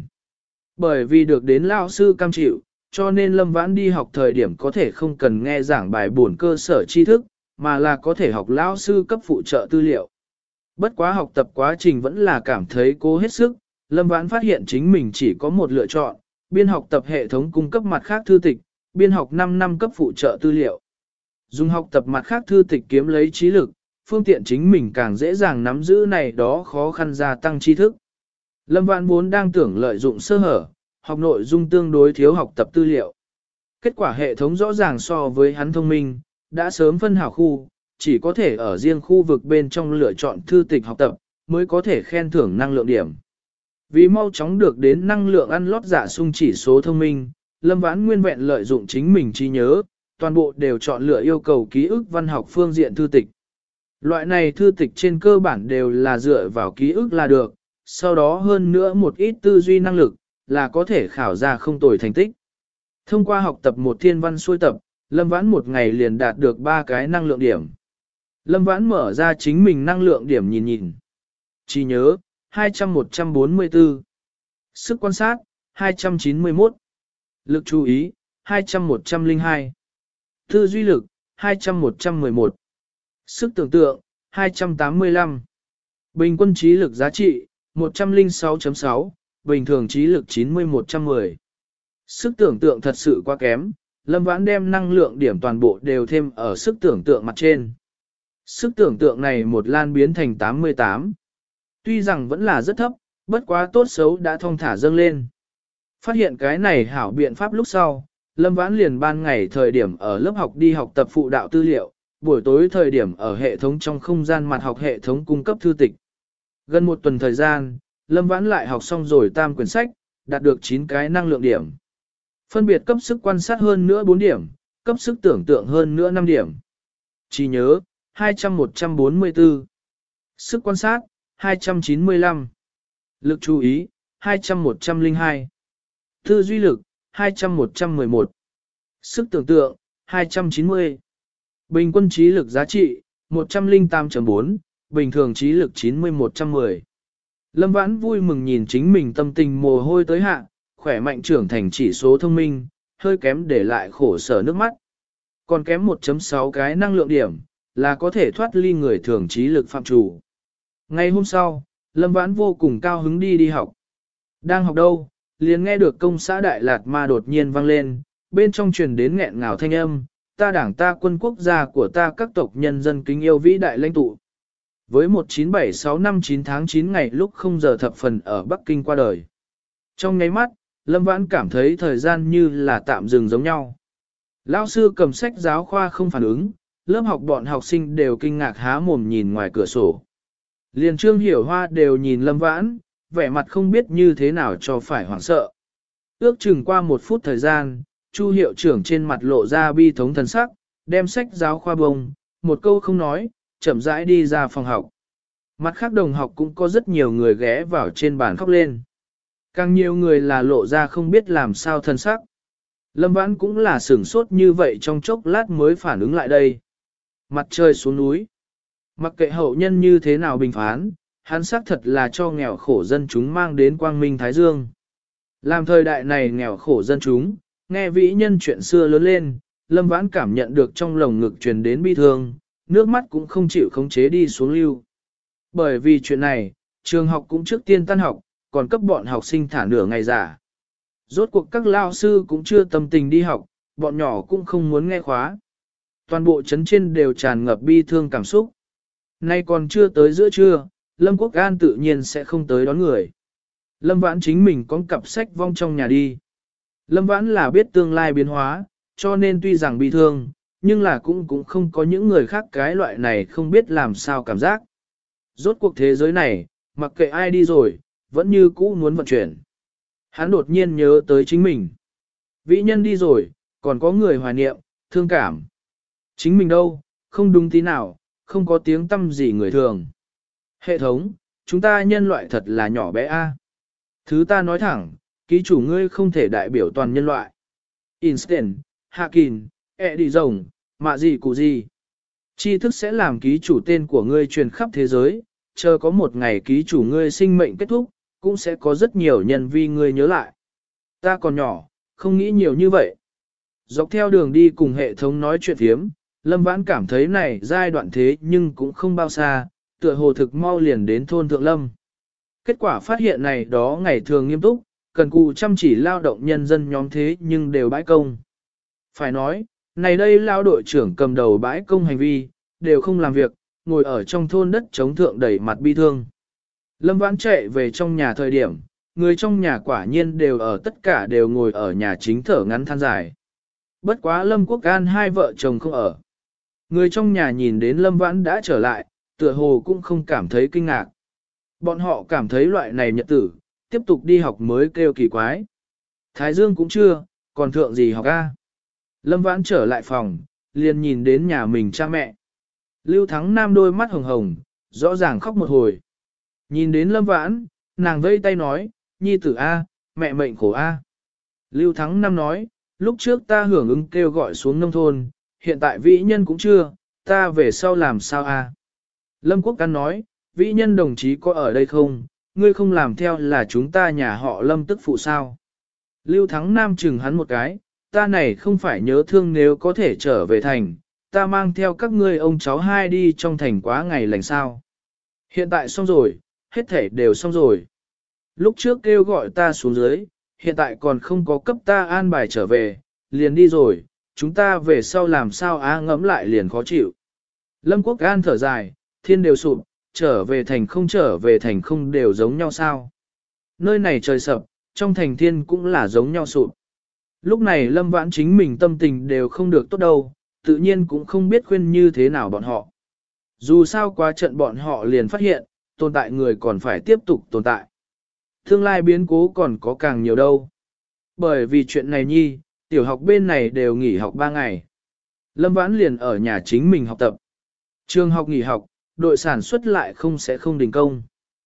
Bởi vì được đến lão sư cam chịu, cho nên Lâm Vãn đi học thời điểm có thể không cần nghe giảng bài bổn cơ sở tri thức, mà là có thể học lão sư cấp phụ trợ tư liệu. Bất quá học tập quá trình vẫn là cảm thấy cố hết sức, Lâm Vãn phát hiện chính mình chỉ có một lựa chọn, biên học tập hệ thống cung cấp mặt khác thư tịch, biên học năm năm cấp phụ trợ tư liệu. Dùng học tập mặt khác thư tịch kiếm lấy trí lực, phương tiện chính mình càng dễ dàng nắm giữ này đó khó khăn gia tăng tri thức. Lâm Vãn vốn đang tưởng lợi dụng sơ hở, học nội dung tương đối thiếu học tập tư liệu. Kết quả hệ thống rõ ràng so với hắn thông minh, đã sớm phân hảo khu, chỉ có thể ở riêng khu vực bên trong lựa chọn thư tịch học tập, mới có thể khen thưởng năng lượng điểm. Vì mau chóng được đến năng lượng ăn lót giả sung chỉ số thông minh, Lâm Vãn nguyên vẹn lợi dụng chính mình trí nhớ, toàn bộ đều chọn lựa yêu cầu ký ức văn học phương diện thư tịch. Loại này thư tịch trên cơ bản đều là dựa vào ký ức là được, sau đó hơn nữa một ít tư duy năng lực, là có thể khảo ra không tồi thành tích. Thông qua học tập một thiên văn xuôi tập, Lâm Vãn một ngày liền đạt được ba cái năng lượng điểm. Lâm Vãn mở ra chính mình năng lượng điểm nhìn nhìn. Trí nhớ, hai trăm một trăm bốn mươi tư. Sức quan sát, hai trăm chín mươi mốt. Lực chú ý, hai trăm một trăm lẻ hai. Tư duy lực, hai trăm một trăm mười một. Sức tưởng tượng, hai trăm tám mươi lăm. Bình quân trí lực giá trị, một trăm lẻ sáu phẩy sáu, bình thường trí lực chín mươi một trăm mười. Sức tưởng tượng thật sự quá kém, Lâm Vãn đem năng lượng điểm toàn bộ đều thêm ở sức tưởng tượng mặt trên. Sức tưởng tượng này một lan biến thành tám mươi tám. Tuy rằng vẫn là rất thấp, bất quá tốt xấu đã thong thả dâng lên. Phát hiện cái này hảo biện pháp lúc sau, Lâm Vãn liền ban ngày thời điểm ở lớp học đi học tập phụ đạo tư liệu, buổi tối thời điểm ở hệ thống trong không gian mặt học hệ thống cung cấp thư tịch. Gần một tuần thời gian, Lâm Vãn lại học xong rồi tam quyển sách, đạt được chín cái năng lượng điểm. Phân biệt cấp sức quan sát hơn nữa bốn điểm, cấp sức tưởng tượng hơn nữa năm điểm. Trí nhớ, hai trăm một trăm bốn mươi tư. Sức quan sát, hai trăm chín mươi lăm. Lực chú ý, hai trăm một trăm lẻ hai. Tư duy lực, hai trăm một trăm mười một. Sức tưởng tượng, hai trăm chín mươi. Bình quân trí lực giá trị, một trăm lẻ tám phẩy bốn, bình thường trí lực chín mươi một trăm mười. Lâm Vãn vui mừng nhìn chính mình tâm tình mồ hôi tới hạ, khỏe mạnh trưởng thành chỉ số thông minh, hơi kém để lại khổ sở nước mắt. Còn kém một phẩy sáu cái năng lượng điểm, là có thể thoát ly người thường trí lực phạm chủ. Ngày hôm sau, Lâm Vãn vô cùng cao hứng đi đi học. Đang học đâu, liền nghe được công xã Đại Lạt Ma đột nhiên vang lên, bên trong truyền đến nghẹn ngào thanh âm, ta đảng ta quân quốc gia của ta các tộc nhân dân kính yêu vĩ đại lãnh tụ. Với một chín bảy sáu năm chín tháng chín ngày lúc không giờ thập phần ở Bắc Kinh qua đời. Trong nháy mắt, Lâm Vãn cảm thấy thời gian như là tạm dừng giống nhau. Lão sư cầm sách giáo khoa không phản ứng, lớp học bọn học sinh đều kinh ngạc há mồm nhìn ngoài cửa sổ. Liền Trương Hiểu Hoa đều nhìn Lâm Vãn, vẻ mặt không biết như thế nào cho phải hoảng sợ. Ước chừng qua một phút thời gian, Chu hiệu trưởng trên mặt lộ ra bi thống thần sắc, đem sách giáo khoa bông, một câu không nói, chậm rãi đi ra phòng học. Mặt khác đồng học cũng có rất nhiều người ghé vào trên bàn khóc lên. Càng nhiều người là lộ ra không biết làm sao thân sắc. Lâm Vãn cũng là sửng sốt như vậy trong chốc lát mới phản ứng lại đây. Mặt trời xuống núi. Mặc kệ hậu nhân như thế nào bình phán, hắn xác thật là cho nghèo khổ dân chúng mang đến quang minh thái dương. Làm thời đại này nghèo khổ dân chúng, nghe vĩ nhân chuyện xưa lớn lên, Lâm Vãn cảm nhận được trong lồng ngực truyền đến bi thương, nước mắt cũng không chịu khống chế đi xuống lưu. Bởi vì chuyện này, trường học cũng trước tiên tan học, còn cấp bọn học sinh thả nửa ngày giả. Rốt cuộc các lao sư cũng chưa tâm tình đi học, bọn nhỏ cũng không muốn nghe khóa. Toàn bộ trấn trên đều tràn ngập bi thương cảm xúc. Nay còn chưa tới giữa trưa, Lâm Quốc An tự nhiên sẽ không tới đón người. Lâm Vãn chính mình có cặp sách vong trong nhà đi. Lâm Vãn là biết tương lai biến hóa, cho nên tuy rằng bi thương, nhưng là cũng cũng không có những người khác cái loại này không biết làm sao cảm giác. Rốt cuộc thế giới này, mặc kệ ai đi rồi, vẫn như cũ muốn vận chuyển. Hắn đột nhiên nhớ tới chính mình. Vĩ nhân đi rồi, còn có người hoài niệm, thương cảm. Chính mình đâu, không đúng tí nào, không có tiếng tâm gì người thường. Hệ thống, chúng ta nhân loại thật là nhỏ bé a. Thứ ta nói thẳng, ký chủ ngươi không thể đại biểu toàn nhân loại. Einstein, Hakin, e đi rồng, mạ gì cụ gì. Tri thức sẽ làm ký chủ tên của ngươi truyền khắp thế giới, chờ có một ngày ký chủ ngươi sinh mệnh kết thúc, cũng sẽ có rất nhiều nhân vi ngươi nhớ lại. Ta còn nhỏ, không nghĩ nhiều như vậy. Dọc theo đường đi cùng hệ thống nói chuyện thiếm, Lâm Vãn cảm thấy này giai đoạn thế nhưng cũng không bao xa, tựa hồ thực mau liền đến thôn Thượng Lâm. Kết quả phát hiện này đó ngày thường nghiêm túc, cần cù chăm chỉ lao động nhân dân nhóm thế nhưng đều bãi công. Phải nói, này đây lao đội trưởng cầm đầu bãi công hành vi, đều không làm việc, ngồi ở trong thôn đất chống thượng đẩy mặt bi thương. Lâm Vãn chạy về trong nhà thời điểm, người trong nhà quả nhiên đều ở tất cả đều ngồi ở nhà chính thở ngắn than dài. Bất quá Lâm Quốc An hai vợ chồng không ở. Người trong nhà nhìn đến Lâm Vãn đã trở lại, tựa hồ cũng không cảm thấy kinh ngạc. Bọn họ cảm thấy loại này nhật tử, tiếp tục đi học mới kêu kỳ quái. Thái Dương cũng chưa, còn thượng gì học a? Lâm Vãn trở lại phòng, liền nhìn đến nhà mình cha mẹ. Lưu Thắng Nam đôi mắt hồng hồng, rõ ràng khóc một hồi. Nhìn đến Lâm Vãn, nàng vây tay nói, nhi tử a, mẹ mệnh khổ a. Lưu Thắng Nam nói, lúc trước ta hưởng ứng kêu gọi xuống nông thôn, hiện tại vĩ nhân cũng chưa, ta về sau làm sao a? Lâm Quốc Căn nói, vĩ nhân đồng chí có ở đây không, ngươi không làm theo là chúng ta nhà họ Lâm tức phụ sao. Lưu Thắng Nam chừng hắn một cái, ta này không phải nhớ thương nếu có thể trở về thành, ta mang theo các ngươi ông cháu hai đi trong thành quá ngày lành sao. Hiện tại xong rồi, hết thể đều xong rồi. Lúc trước kêu gọi ta xuống dưới, hiện tại còn không có cấp ta an bài trở về, liền đi rồi, chúng ta về sau làm sao á ngẫm lại liền khó chịu. Lâm Quốc An thở dài, thiên đều sụp, trở về thành không trở về thành không đều giống nhau sao. Nơi này trời sập, trong thành thiên cũng là giống nhau sụp. Lúc này Lâm Vãn chính mình tâm tình đều không được tốt đâu, tự nhiên cũng không biết khuyên như thế nào bọn họ. Dù sao qua trận bọn họ liền phát hiện, tồn tại người còn phải tiếp tục tồn tại. Tương lai biến cố còn có càng nhiều đâu. Bởi vì chuyện này nhi, tiểu học bên này đều nghỉ học ba ngày. Lâm Vãn liền ở nhà chính mình học tập. Trường học nghỉ học, đội sản xuất lại không sẽ không đình công.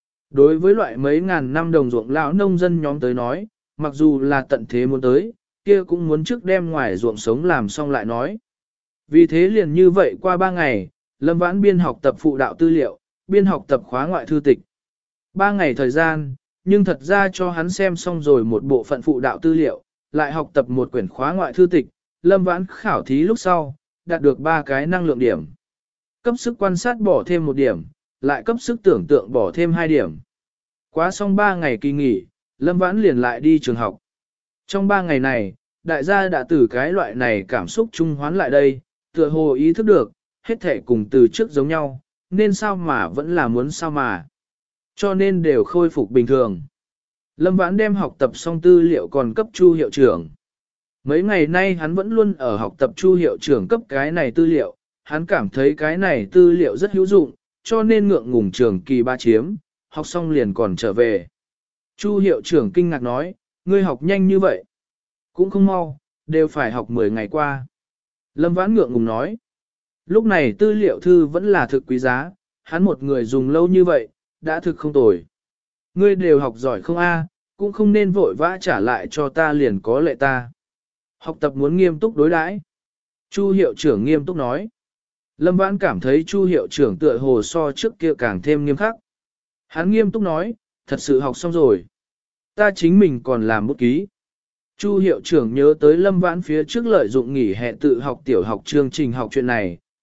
Đối với loại mấy ngàn năm đồng ruộng lão nông dân nhóm tới nói, mặc dù là tận thế muốn tới, kia cũng muốn trước đem ngoài ruộng sống làm xong lại nói. Vì thế liền như vậy qua ba ngày, Lâm Vãn biên học tập phụ đạo tư liệu, biên học tập khóa ngoại thư tịch. Ba ngày thời gian, nhưng thật ra cho hắn xem xong rồi một bộ phận phụ đạo tư liệu, lại học tập một quyển khóa ngoại thư tịch, Lâm Vãn khảo thí lúc sau, đạt được ba cái năng lượng điểm. Cấp sức quan sát bỏ thêm một điểm, lại cấp sức tưởng tượng bỏ thêm hai điểm. Quá xong ba ngày kỳ nghỉ, Lâm Vãn liền lại đi trường học. Trong ba ngày này, đại gia đã từ cái loại này cảm xúc trung hoán lại đây, tựa hồ ý thức được, hết thể cùng từ trước giống nhau, nên sao mà vẫn là muốn sao mà. Cho nên đều khôi phục bình thường. Lâm Vãn đem học tập xong tư liệu còn cấp Chu hiệu trưởng. Mấy ngày nay hắn vẫn luôn ở học tập Chu hiệu trưởng cấp cái này tư liệu, hắn cảm thấy cái này tư liệu rất hữu dụng, cho nên ngượng ngùng trường kỳ ba chiếm, học xong liền còn trở về. Chu hiệu trưởng kinh ngạc nói, ngươi học nhanh như vậy. Cũng không mau, đều phải học mười ngày qua. Lâm Vãn ngượng ngùng nói, lúc này tư liệu thư vẫn là thực quý giá, hắn một người dùng lâu như vậy, đã thực không tồi. Ngươi đều học giỏi không a, cũng không nên vội vã trả lại cho ta liền có lệ ta. Học tập muốn nghiêm túc đối đãi. Chu hiệu trưởng nghiêm túc nói. Lâm Vãn cảm thấy Chu hiệu trưởng tựa hồ so trước kia càng thêm nghiêm khắc. Hắn nghiêm túc nói, thật sự học xong rồi. Ta chính mình còn làm bút ký. Chu hiệu trưởng nhớ tới Lâm Vãn phía trước lợi dụng nghỉ hè tự học tiểu học chương trình học chuyện này,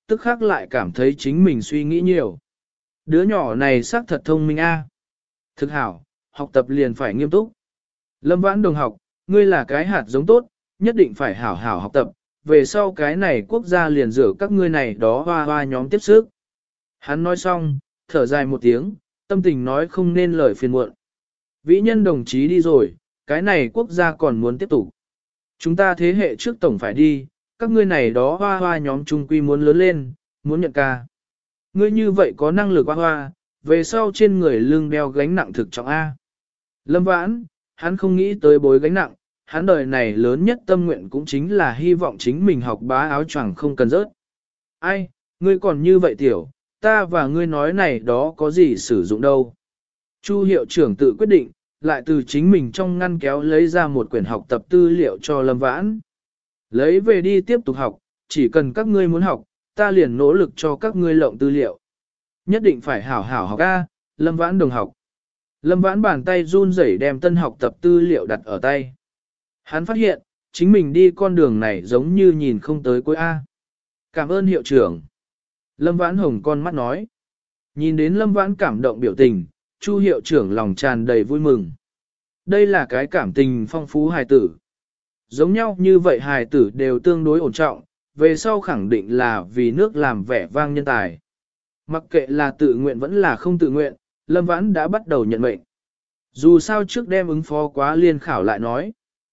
tức khắc lại cảm thấy chính mình suy nghĩ nhiều. Đứa nhỏ này xác thật thông minh a. Thực hảo, học tập liền phải nghiêm túc. Lâm Vãn đồng học, ngươi là cái hạt giống tốt, nhất định phải hảo hảo học tập, về sau cái này quốc gia liền rửa các ngươi này đó hoa hoa nhóm tiếp sức. Hắn nói xong, thở dài một tiếng, tâm tình nói không nên lời phiền muộn. Vĩ nhân đồng chí đi rồi, cái này quốc gia còn muốn tiếp tục. Chúng ta thế hệ trước tổng phải đi, các ngươi này đó hoa hoa nhóm trung quy muốn lớn lên, muốn nhận ca. Ngươi như vậy có năng lực hoa hoa, về sau trên người lưng đeo gánh nặng thực trọng A. Lâm Vãn, hắn không nghĩ tới bối gánh nặng, hắn đời này lớn nhất tâm nguyện cũng chính là hy vọng chính mình học bá áo choàng không cần rớt. Ai, ngươi còn như vậy tiểu, ta và ngươi nói này đó có gì sử dụng đâu. Chu hiệu trưởng tự quyết định, lại từ chính mình trong ngăn kéo lấy ra một quyển học tập tư liệu cho Lâm Vãn. Lấy về đi tiếp tục học, chỉ cần các ngươi muốn học, ta liền nỗ lực cho các ngươi lộng tư liệu. Nhất định phải hảo hảo học A, Lâm Vãn đồng học. Lâm Vãn bàn tay run rẩy đem tân học tập tư liệu đặt ở tay. Hắn phát hiện, chính mình đi con đường này giống như nhìn không tới cuối A. Cảm ơn hiệu trưởng. Lâm Vãn hồng con mắt nói. Nhìn đến Lâm Vãn cảm động biểu tình, Chu hiệu trưởng lòng tràn đầy vui mừng. Đây là cái cảm tình phong phú hài tử. Giống nhau như vậy hài tử đều tương đối ổn trọng, về sau khẳng định là vì nước làm vẻ vang nhân tài. Mặc kệ là tự nguyện vẫn là không tự nguyện, Lâm Vãn đã bắt đầu nhận mệnh. Dù sao trước đem ứng phó quá liên khảo lại nói.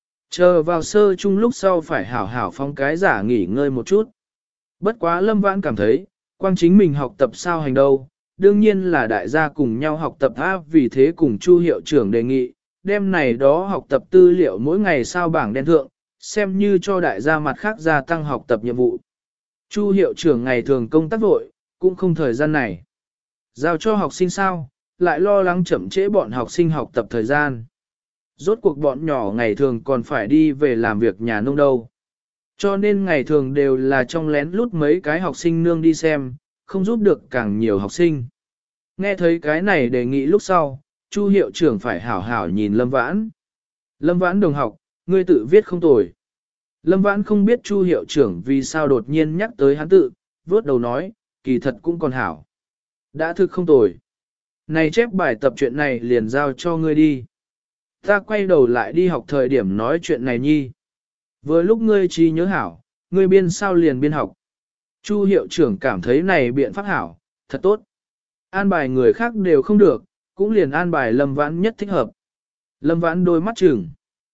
Chờ vào sơ chung lúc sau phải hảo hảo phong cái giả nghỉ ngơi một chút. Bất quá Lâm Vãn cảm thấy, quang chính mình học tập sao hành đâu, đương nhiên là đại gia cùng nhau học tập áp, vì thế cùng Chu hiệu trưởng đề nghị, đêm này đó học tập tư liệu mỗi ngày sao bảng đen thượng, xem như cho đại gia mặt khác gia tăng học tập nhiệm vụ. Chu hiệu trưởng ngày thường công tác vội, cũng không thời gian này. Giao cho học sinh sao, lại lo lắng chậm trễ bọn học sinh học tập thời gian. Rốt cuộc bọn nhỏ ngày thường còn phải đi về làm việc nhà nông đâu. Cho nên ngày thường đều là trong lén lút mấy cái học sinh nương đi xem, không giúp được càng nhiều học sinh. Nghe thấy cái này đề nghị lúc sau, Chu hiệu trưởng phải hảo hảo nhìn Lâm Vãn. Lâm Vãn đồng học, ngươi tự viết không tồi. Lâm Vãn không biết Chu hiệu trưởng vì sao đột nhiên nhắc tới hắn tự, vớt đầu nói, kỳ thật cũng còn hảo. Đã thực không tồi. Này chép bài tập chuyện này liền giao cho ngươi đi. Ta quay đầu lại đi học thời điểm nói chuyện này nhi. Vừa lúc ngươi trí nhớ hảo, ngươi biên sao liền biên học. Chu hiệu trưởng cảm thấy này biện pháp hảo, thật tốt. An bài người khác đều không được, cũng liền an bài Lâm Vãn nhất thích hợp. Lâm Vãn đôi mắt chừng.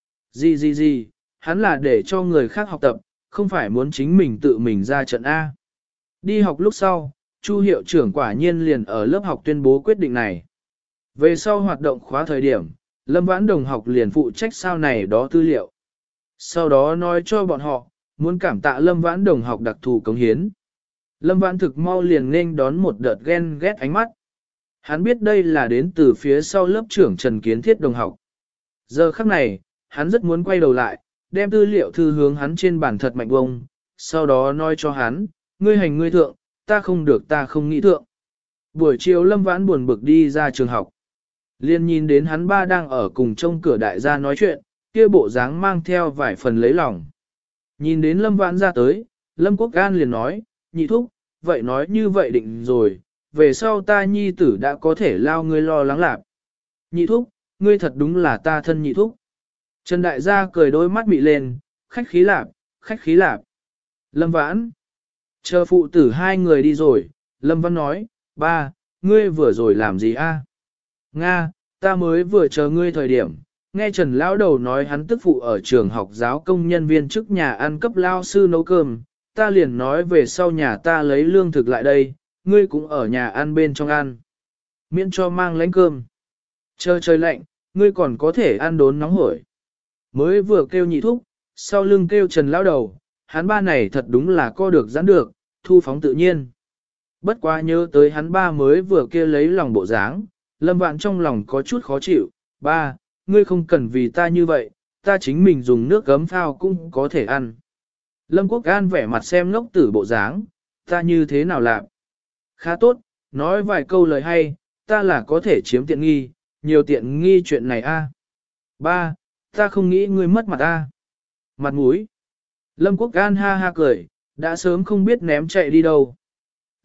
Gì gì gì, hắn là để cho người khác học tập, không phải muốn chính mình tự mình ra trận A. Đi học lúc sau, Chu hiệu trưởng quả nhiên liền ở lớp học tuyên bố quyết định này. Về sau hoạt động khóa thời điểm, Lâm Vãn đồng học liền phụ trách sao này đó tư liệu. Sau đó nói cho bọn họ, muốn cảm tạ Lâm Vãn đồng học đặc thù cống hiến. Lâm Vãn thực mau liền nên đón một đợt ghen ghét ánh mắt. Hắn biết đây là đến từ phía sau lớp trưởng Trần Kiến Thiết đồng học. Giờ khắc này, hắn rất muốn quay đầu lại, đem tư liệu thư hướng hắn trên bàn thật mạnh bông, sau đó nói cho hắn, ngươi hành ngươi thượng, ta không được ta không nghĩ thượng. Buổi chiều Lâm Vãn buồn bực đi ra trường học. Liên nhìn đến hắn ba đang ở cùng trông cửa đại gia nói chuyện, kia bộ dáng mang theo vài phần lấy lòng. Nhìn đến Lâm Vãn ra tới, Lâm Quốc Gan liền nói, nhị thúc, vậy nói như vậy định rồi, về sau ta nhi tử đã có thể lao ngươi lo lắng lạc. Nhị thúc, ngươi thật đúng là ta thân nhị thúc. Trần đại gia cười đôi mắt mị lên, khách khí lạp, khách khí lạp. Lâm Vãn. Chờ phụ tử hai người đi rồi, Lâm Văn nói, ba, ngươi vừa rồi làm gì a? Nga, ta mới vừa chờ ngươi thời điểm, nghe Trần Lão Đầu nói hắn tức phụ ở trường học giáo công nhân viên trước nhà ăn cấp lao sư nấu cơm, ta liền nói về sau nhà ta lấy lương thực lại đây, ngươi cũng ở nhà ăn bên trong ăn. Miễn cho mang lánh cơm. Chờ trời lạnh, ngươi còn có thể ăn đốn nóng hổi. Mới vừa kêu nhị thúc, sau lưng kêu Trần Lão Đầu, hắn ba này thật đúng là co được giãn được, thu phóng tự nhiên. Bất quá nhớ tới hắn ba mới vừa kia lấy lòng bộ dáng, Lâm Vãn trong lòng có chút khó chịu, ba, ngươi không cần vì ta như vậy, ta chính mình dùng nước gấm phao cũng có thể ăn. Lâm Quốc An vẻ mặt xem ngốc tử bộ dáng, ta như thế nào làm? Khá tốt, nói vài câu lời hay, ta là có thể chiếm tiện nghi, nhiều tiện nghi chuyện này a. Ba, ta không nghĩ ngươi mất mặt a. Mặt mũi. Lâm Quốc An ha ha cười, đã sớm không biết ném chạy đi đâu.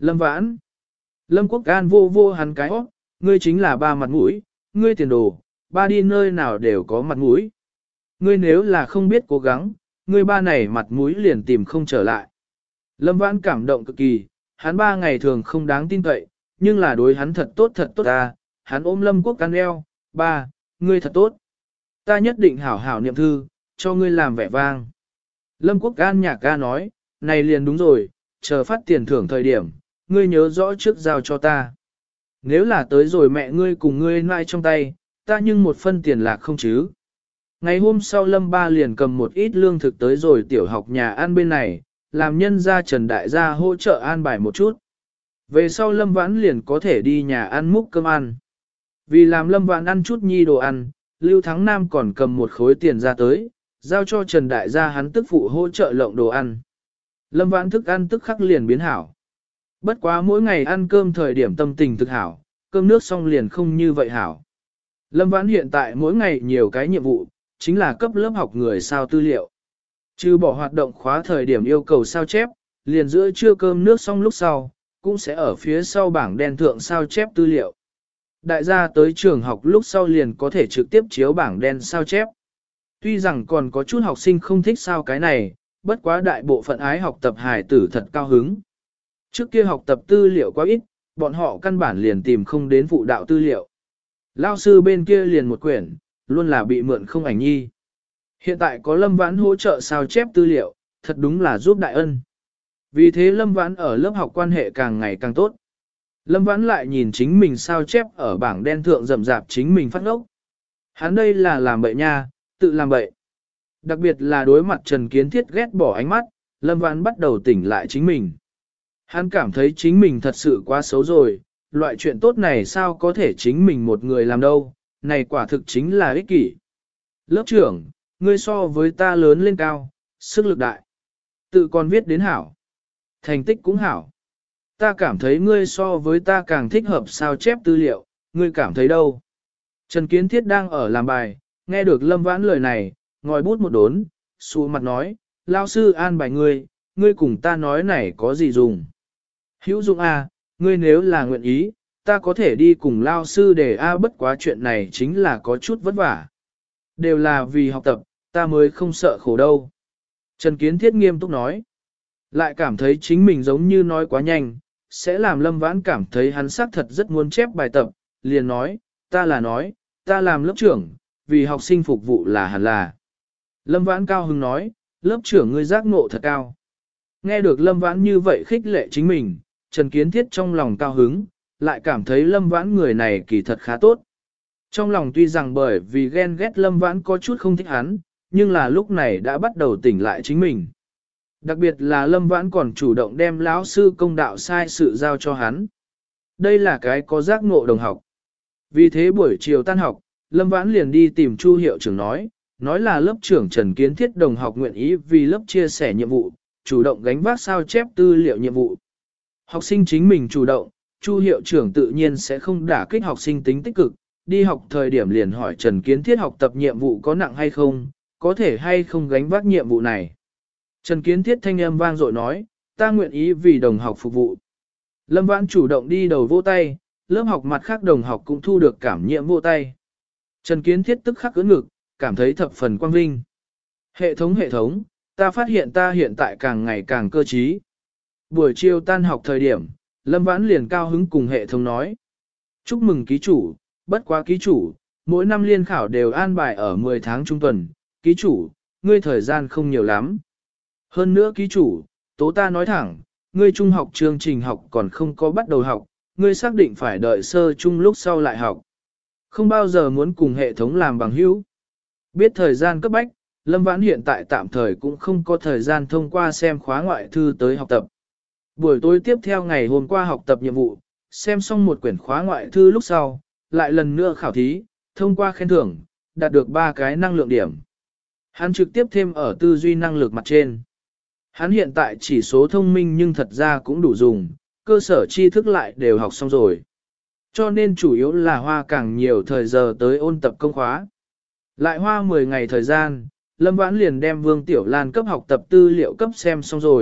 Lâm Vãn. Lâm Quốc An vô vô hắn cái hót, ngươi chính là ba mặt mũi, ngươi tiền đồ, ba đi nơi nào đều có mặt mũi. Ngươi nếu là không biết cố gắng, ngươi ba này mặt mũi liền tìm không trở lại. Lâm Vãn cảm động cực kỳ, hắn ba ngày thường không đáng tin cậy, nhưng là đối hắn thật tốt thật tốt ta, hắn ôm Lâm Quốc An eo, ba, ngươi thật tốt. Ta nhất định hảo hảo niệm thư, cho ngươi làm vẻ vang. Lâm Quốc An nhạc ca nói, này liền đúng rồi, chờ phát tiền thưởng thời điểm, ngươi nhớ rõ trước giao cho ta. Nếu là tới rồi mẹ ngươi cùng ngươi nai trong tay, ta nhưng một phân tiền lạc không chứ. Ngày hôm sau Lâm Ba liền cầm một ít lương thực tới rồi tiểu học nhà ăn bên này, làm nhân gia Trần Đại gia hỗ trợ an bài một chút. Về sau Lâm Vãn liền có thể đi nhà ăn múc cơm ăn. Vì làm Lâm Vãn ăn chút nhi đồ ăn, Lưu Thắng Nam còn cầm một khối tiền ra tới, giao cho Trần Đại gia hắn tức phụ hỗ trợ lộng đồ ăn. Lâm Vãn thức ăn tức khắc liền biến hảo. Bất quá mỗi ngày ăn cơm thời điểm tâm tình thực hảo, cơm nước xong liền không như vậy hảo. Lâm Vãn hiện tại mỗi ngày nhiều cái nhiệm vụ, chính là cấp lớp học người sao tư liệu. Trừ bỏ hoạt động khóa thời điểm yêu cầu sao chép, liền giữa trưa cơm nước xong lúc sau, cũng sẽ ở phía sau bảng đen thượng sao chép tư liệu. Đại gia tới trường học lúc sau liền có thể trực tiếp chiếu bảng đen sao chép. Tuy rằng còn có chút học sinh không thích sao cái này, bất quá đại bộ phận ái học tập hài tử thật cao hứng. Trước kia học tập tư liệu quá ít, bọn họ căn bản liền tìm không đến phụ đạo tư liệu. Lao sư bên kia liền một quyển, luôn là bị mượn không ảnh nhi. Hiện tại có Lâm Vãn hỗ trợ sao chép tư liệu, thật đúng là giúp đại ân. Vì thế Lâm Vãn ở lớp học quan hệ càng ngày càng tốt. Lâm Vãn lại nhìn chính mình sao chép ở bảng đen thượng rậm rạp chính mình phát ngốc. Hắn đây là làm bậy nha, tự làm bậy. Đặc biệt là đối mặt Trần Kiến Thiết ghét bỏ ánh mắt, Lâm Vãn bắt đầu tỉnh lại chính mình. Hắn cảm thấy chính mình thật sự quá xấu rồi, loại chuyện tốt này sao có thể chính mình một người làm đâu, này quả thực chính là ích kỷ. Lớp trưởng, ngươi so với ta lớn lên cao, sức lực đại. Tự còn viết đến hảo. Thành tích cũng hảo. Ta cảm thấy ngươi so với ta càng thích hợp sao chép tư liệu, ngươi cảm thấy đâu? Trần Kiến Thiết đang ở làm bài, nghe được Lâm Vãn lời này, ngòi bút một đốn, xù mặt nói, lao sư an bài ngươi, ngươi cùng ta nói này có gì dùng? Hữu dụng à, ngươi nếu là nguyện ý, ta có thể đi cùng lao sư để a bất quá chuyện này chính là có chút vất vả. Đều là vì học tập, ta mới không sợ khổ đâu. Trần Kiến Thiết nghiêm túc nói, lại cảm thấy chính mình giống như nói quá nhanh, sẽ làm Lâm Vãn cảm thấy hắn xác thật rất muốn chép bài tập, liền nói, ta là nói, ta làm lớp trưởng, vì học sinh phục vụ là hẳn là. Lâm Vãn cao hứng nói, lớp trưởng ngươi giác ngộ thật cao. Nghe được Lâm Vãn như vậy khích lệ chính mình, Trần Kiến Thiết trong lòng cao hứng, lại cảm thấy Lâm Vãn người này kỳ thật khá tốt. Trong lòng tuy rằng bởi vì ghen ghét Lâm Vãn có chút không thích hắn, nhưng là lúc này đã bắt đầu tỉnh lại chính mình. Đặc biệt là Lâm Vãn còn chủ động đem lão sư công đạo sai sự giao cho hắn. Đây là cái có giác ngộ đồng học. Vì thế buổi chiều tan học, Lâm Vãn liền đi tìm Chu hiệu trưởng nói, nói là lớp trưởng Trần Kiến Thiết đồng học nguyện ý vì lớp chia sẻ nhiệm vụ, chủ động gánh vác sao chép tư liệu nhiệm vụ. Học sinh chính mình chủ động, Chu hiệu trưởng tự nhiên sẽ không đả kích học sinh tính tích cực, đi học thời điểm liền hỏi Trần Kiến Thiết học tập nhiệm vụ có nặng hay không, có thể hay không gánh vác nhiệm vụ này. Trần Kiến Thiết thanh âm vang dội nói, ta nguyện ý vì đồng học phục vụ. Lâm Vãn chủ động đi đầu vỗ tay, lớp học mặt khác đồng học cũng thu được cảm nhiễm vỗ tay. Trần Kiến Thiết tức khắc ưỡn ngực, cảm thấy thập phần quang vinh. Hệ thống hệ thống, ta phát hiện ta hiện tại càng ngày càng cơ trí. Buổi chiều tan học thời điểm, Lâm Vãn liền cao hứng cùng hệ thống nói. Chúc mừng ký chủ, bất quá ký chủ, mỗi năm liên khảo đều an bài ở mười tháng trung tuần, ký chủ, ngươi thời gian không nhiều lắm. Hơn nữa ký chủ, tố ta nói thẳng, ngươi trung học chương trình học còn không có bắt đầu học, ngươi xác định phải đợi sơ trung lúc sau lại học. Không bao giờ muốn cùng hệ thống làm bằng hữu. Biết thời gian cấp bách, Lâm Vãn hiện tại tạm thời cũng không có thời gian thông qua xem khóa ngoại thư tới học tập. Buổi tối tiếp theo ngày hôm qua học tập nhiệm vụ, xem xong một quyển khóa ngoại thư lúc sau, lại lần nữa khảo thí, thông qua khen thưởng, đạt được ba cái năng lượng điểm. Hắn trực tiếp thêm ở tư duy năng lực mặt trên. Hắn hiện tại chỉ số thông minh nhưng thật ra cũng đủ dùng, cơ sở tri thức lại đều học xong rồi. Cho nên chủ yếu là hoa càng nhiều thời giờ tới ôn tập công khóa. Lại hoa mười ngày thời gian, Lâm Vãn liền đem Vương Tiểu Lan cấp học tập tư liệu cấp xem xong rồi,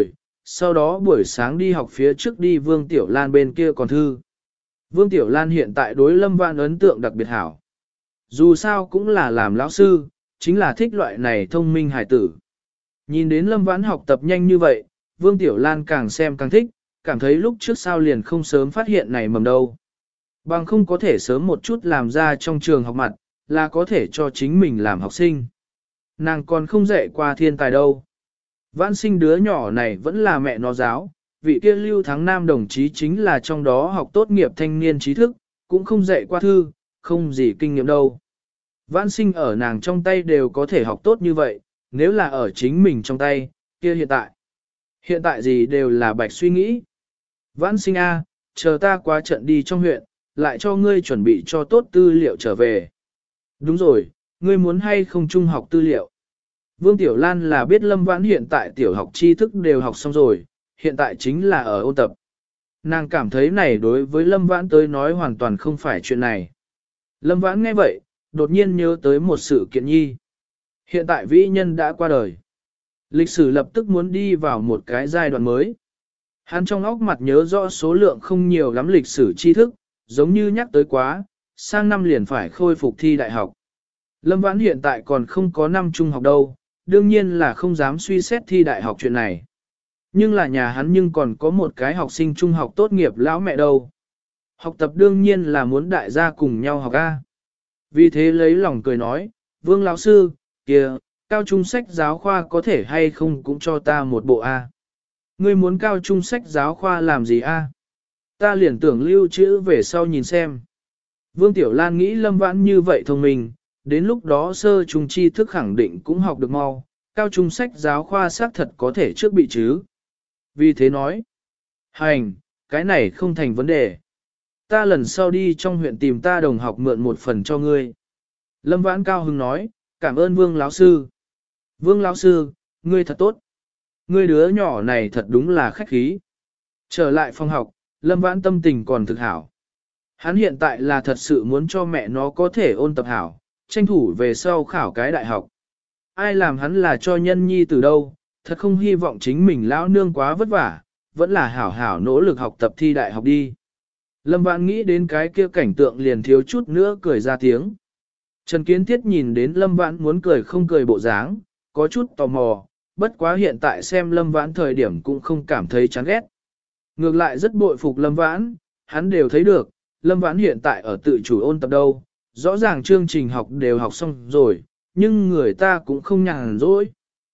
sau đó buổi sáng đi học phía trước đi Vương Tiểu Lan bên kia còn thư. Vương Tiểu Lan hiện tại đối Lâm Vãn ấn tượng đặc biệt hảo. Dù sao cũng là làm lão sư, chính là thích loại này thông minh hải tử. Nhìn đến Lâm Vãn học tập nhanh như vậy, Vương Tiểu Lan càng xem càng thích, cảm thấy lúc trước sao liền không sớm phát hiện này mầm đâu. Bằng không có thể sớm một chút làm ra trong trường học mặt, là có thể cho chính mình làm học sinh. Nàng còn không dạy qua thiên tài đâu. Vãn sinh đứa nhỏ này vẫn là mẹ nó giáo, vị kia Lưu Thắng Nam đồng chí chính là trong đó học tốt nghiệp thanh niên trí thức, cũng không dạy qua thư, không gì kinh nghiệm đâu. Vãn sinh ở nàng trong tay đều có thể học tốt như vậy, nếu là ở chính mình trong tay, kia hiện tại. Hiện tại gì đều là bạch suy nghĩ. Vãn sinh A, chờ ta qua trận đi trong huyện, lại cho ngươi chuẩn bị cho tốt tư liệu trở về. Đúng rồi, ngươi muốn hay không trung học tư liệu. Vương Tiểu Lan là biết Lâm Vãn hiện tại tiểu học tri thức đều học xong rồi, hiện tại chính là ở ôn tập. Nàng cảm thấy này đối với Lâm Vãn tới nói hoàn toàn không phải chuyện này. Lâm Vãn nghe vậy, đột nhiên nhớ tới một sự kiện nhi. Hiện tại vĩ nhân đã qua đời. Lịch sử lập tức muốn đi vào một cái giai đoạn mới. Hắn trong óc mặt nhớ rõ số lượng không nhiều lắm lịch sử tri thức, giống như nhắc tới quá, sang năm liền phải khôi phục thi đại học. Lâm Vãn hiện tại còn không có năm trung học đâu, đương nhiên là không dám suy xét thi đại học chuyện này. Nhưng là nhà hắn nhưng còn có một cái học sinh trung học tốt nghiệp lão mẹ đâu. Học tập đương nhiên là muốn đại gia cùng nhau học A. Vì thế lấy lòng cười nói, Vương lão sư, kìa, cao trung sách giáo khoa có thể hay không cũng cho ta một bộ A. Ngươi muốn cao trung sách giáo khoa làm gì A? Ta liền tưởng lưu trữ về sau nhìn xem. Vương Tiểu Lan nghĩ Lâm Vãn như vậy thông minh, đến lúc đó sơ trung tri thức khẳng định cũng học được mau, cao trung sách giáo khoa xác thật có thể trước bị chứ. Vì thế nói, hành, cái này không thành vấn đề. Ta lần sau đi trong huyện tìm ta đồng học mượn một phần cho ngươi. Lâm Vãn cao hứng nói, cảm ơn Vương lão sư. Vương lão sư, ngươi thật tốt. Ngươi đứa nhỏ này thật đúng là khách khí. Trở lại phòng học, Lâm Vãn tâm tình còn thực hảo. Hắn hiện tại là thật sự muốn cho mẹ nó có thể ôn tập hảo, tranh thủ về sau khảo cái đại học. Ai làm hắn là cho nhân nhi từ đâu, thật không hy vọng chính mình lão nương quá vất vả, vẫn là hảo hảo nỗ lực học tập thi đại học đi. Lâm Vãn nghĩ đến cái kia cảnh tượng liền thiếu chút nữa cười ra tiếng. Trần Kiến Thiết nhìn đến Lâm Vãn muốn cười không cười bộ dáng, có chút tò mò, bất quá hiện tại xem Lâm Vãn thời điểm cũng không cảm thấy chán ghét. Ngược lại rất bội phục Lâm Vãn, hắn đều thấy được, Lâm Vãn hiện tại ở tự chủ ôn tập đâu, rõ ràng chương trình học đều học xong rồi, nhưng người ta cũng không nhàn rỗi.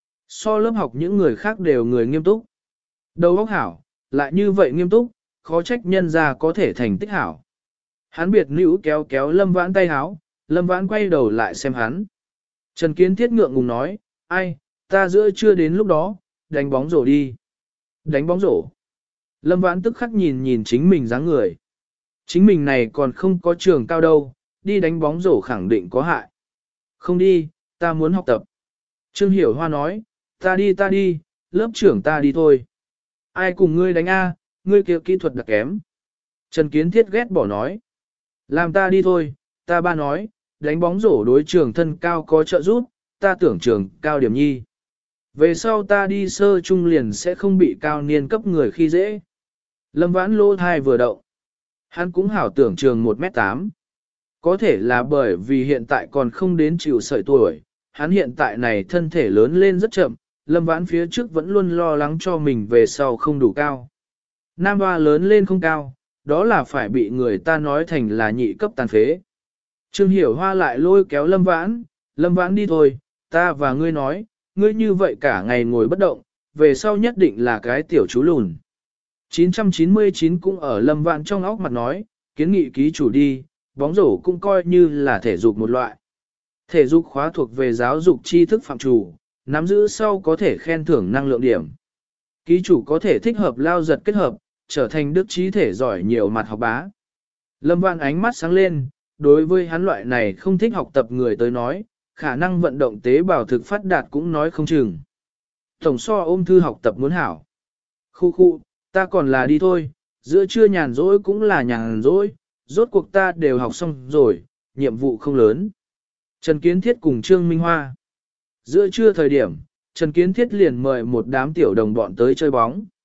So lớp học những người khác đều người nghiêm túc. Đầu óc hảo, lại như vậy nghiêm túc, khó trách nhân ra có thể thành tích hảo. Hắn biệt nữ kéo kéo Lâm Vãn tay háo, Lâm Vãn quay đầu lại xem hắn. Trần Kiến Thiết ngượng ngùng nói, ai, ta giữa chưa đến lúc đó, đánh bóng rổ đi. Đánh bóng rổ. Lâm Vãn tức khắc nhìn nhìn chính mình dáng người. Chính mình này còn không có trường cao đâu, đi đánh bóng rổ khẳng định có hại. Không đi, ta muốn học tập. Trương Hiểu Hoa nói, ta đi ta đi, lớp trưởng ta đi thôi. Ai cùng ngươi đánh A, ngươi kia kỹ thuật đặc kém. Trần Kiến Thiết ghét bỏ nói. Làm ta đi thôi, ta ba nói, đánh bóng rổ đối trường thân cao có trợ giúp, ta tưởng trường cao điểm nhi. Về sau ta đi sơ trung liền sẽ không bị cao niên cấp người khi dễ. Lâm Vãn lô thai vừa động. Hắn cũng hảo tưởng trường một mét tám. Có thể là bởi vì hiện tại còn không đến chịu sợi tuổi, hắn hiện tại này thân thể lớn lên rất chậm, Lâm Vãn phía trước vẫn luôn lo lắng cho mình về sau không đủ cao. Nam hoa lớn lên không cao, đó là phải bị người ta nói thành là nhị cấp tàn phế. Trương Hiểu Hoa lại lôi kéo Lâm Vãn, Lâm Vãn đi thôi, ta và ngươi nói, ngươi như vậy cả ngày ngồi bất động, về sau nhất định là cái tiểu chú lùn. chín trăm chín mươi chín cũng ở Lâm Vãn trong óc mặt nói, kiến nghị ký chủ đi, bóng rổ cũng coi như là thể dục một loại. Thể dục khóa thuộc về giáo dục tri thức phạm chủ, nắm giữ sau có thể khen thưởng năng lượng điểm. Ký chủ có thể thích hợp lao giật kết hợp, trở thành đức trí thể giỏi nhiều mặt học bá. Lâm Vãn ánh mắt sáng lên, đối với hắn loại này không thích học tập người tới nói, khả năng vận động tế bào thực phát đạt cũng nói không chừng. Tổng so ôm thư học tập muốn hảo. Khu khu, ta còn là đi thôi, giữa trưa nhàn rỗi cũng là nhàn rỗi, rốt cuộc ta đều học xong rồi, nhiệm vụ không lớn. Trần Kiến Thiết cùng Trương Minh Hoa. Giữa trưa thời điểm, Trần Kiến Thiết liền mời một đám tiểu đồng bọn tới chơi bóng.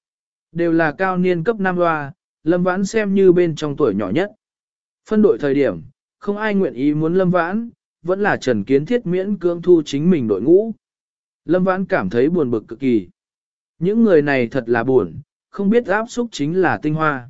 Đều là cao niên cấp năm loa, Lâm Vãn xem như bên trong tuổi nhỏ nhất. Phân đội thời điểm, không ai nguyện ý muốn Lâm Vãn, vẫn là Trần Kiến Thiết miễn cưỡng thu chính mình đội ngũ. Lâm Vãn cảm thấy buồn bực cực kỳ. Những người này thật là buồn, không biết áp xúc chính là tinh hoa.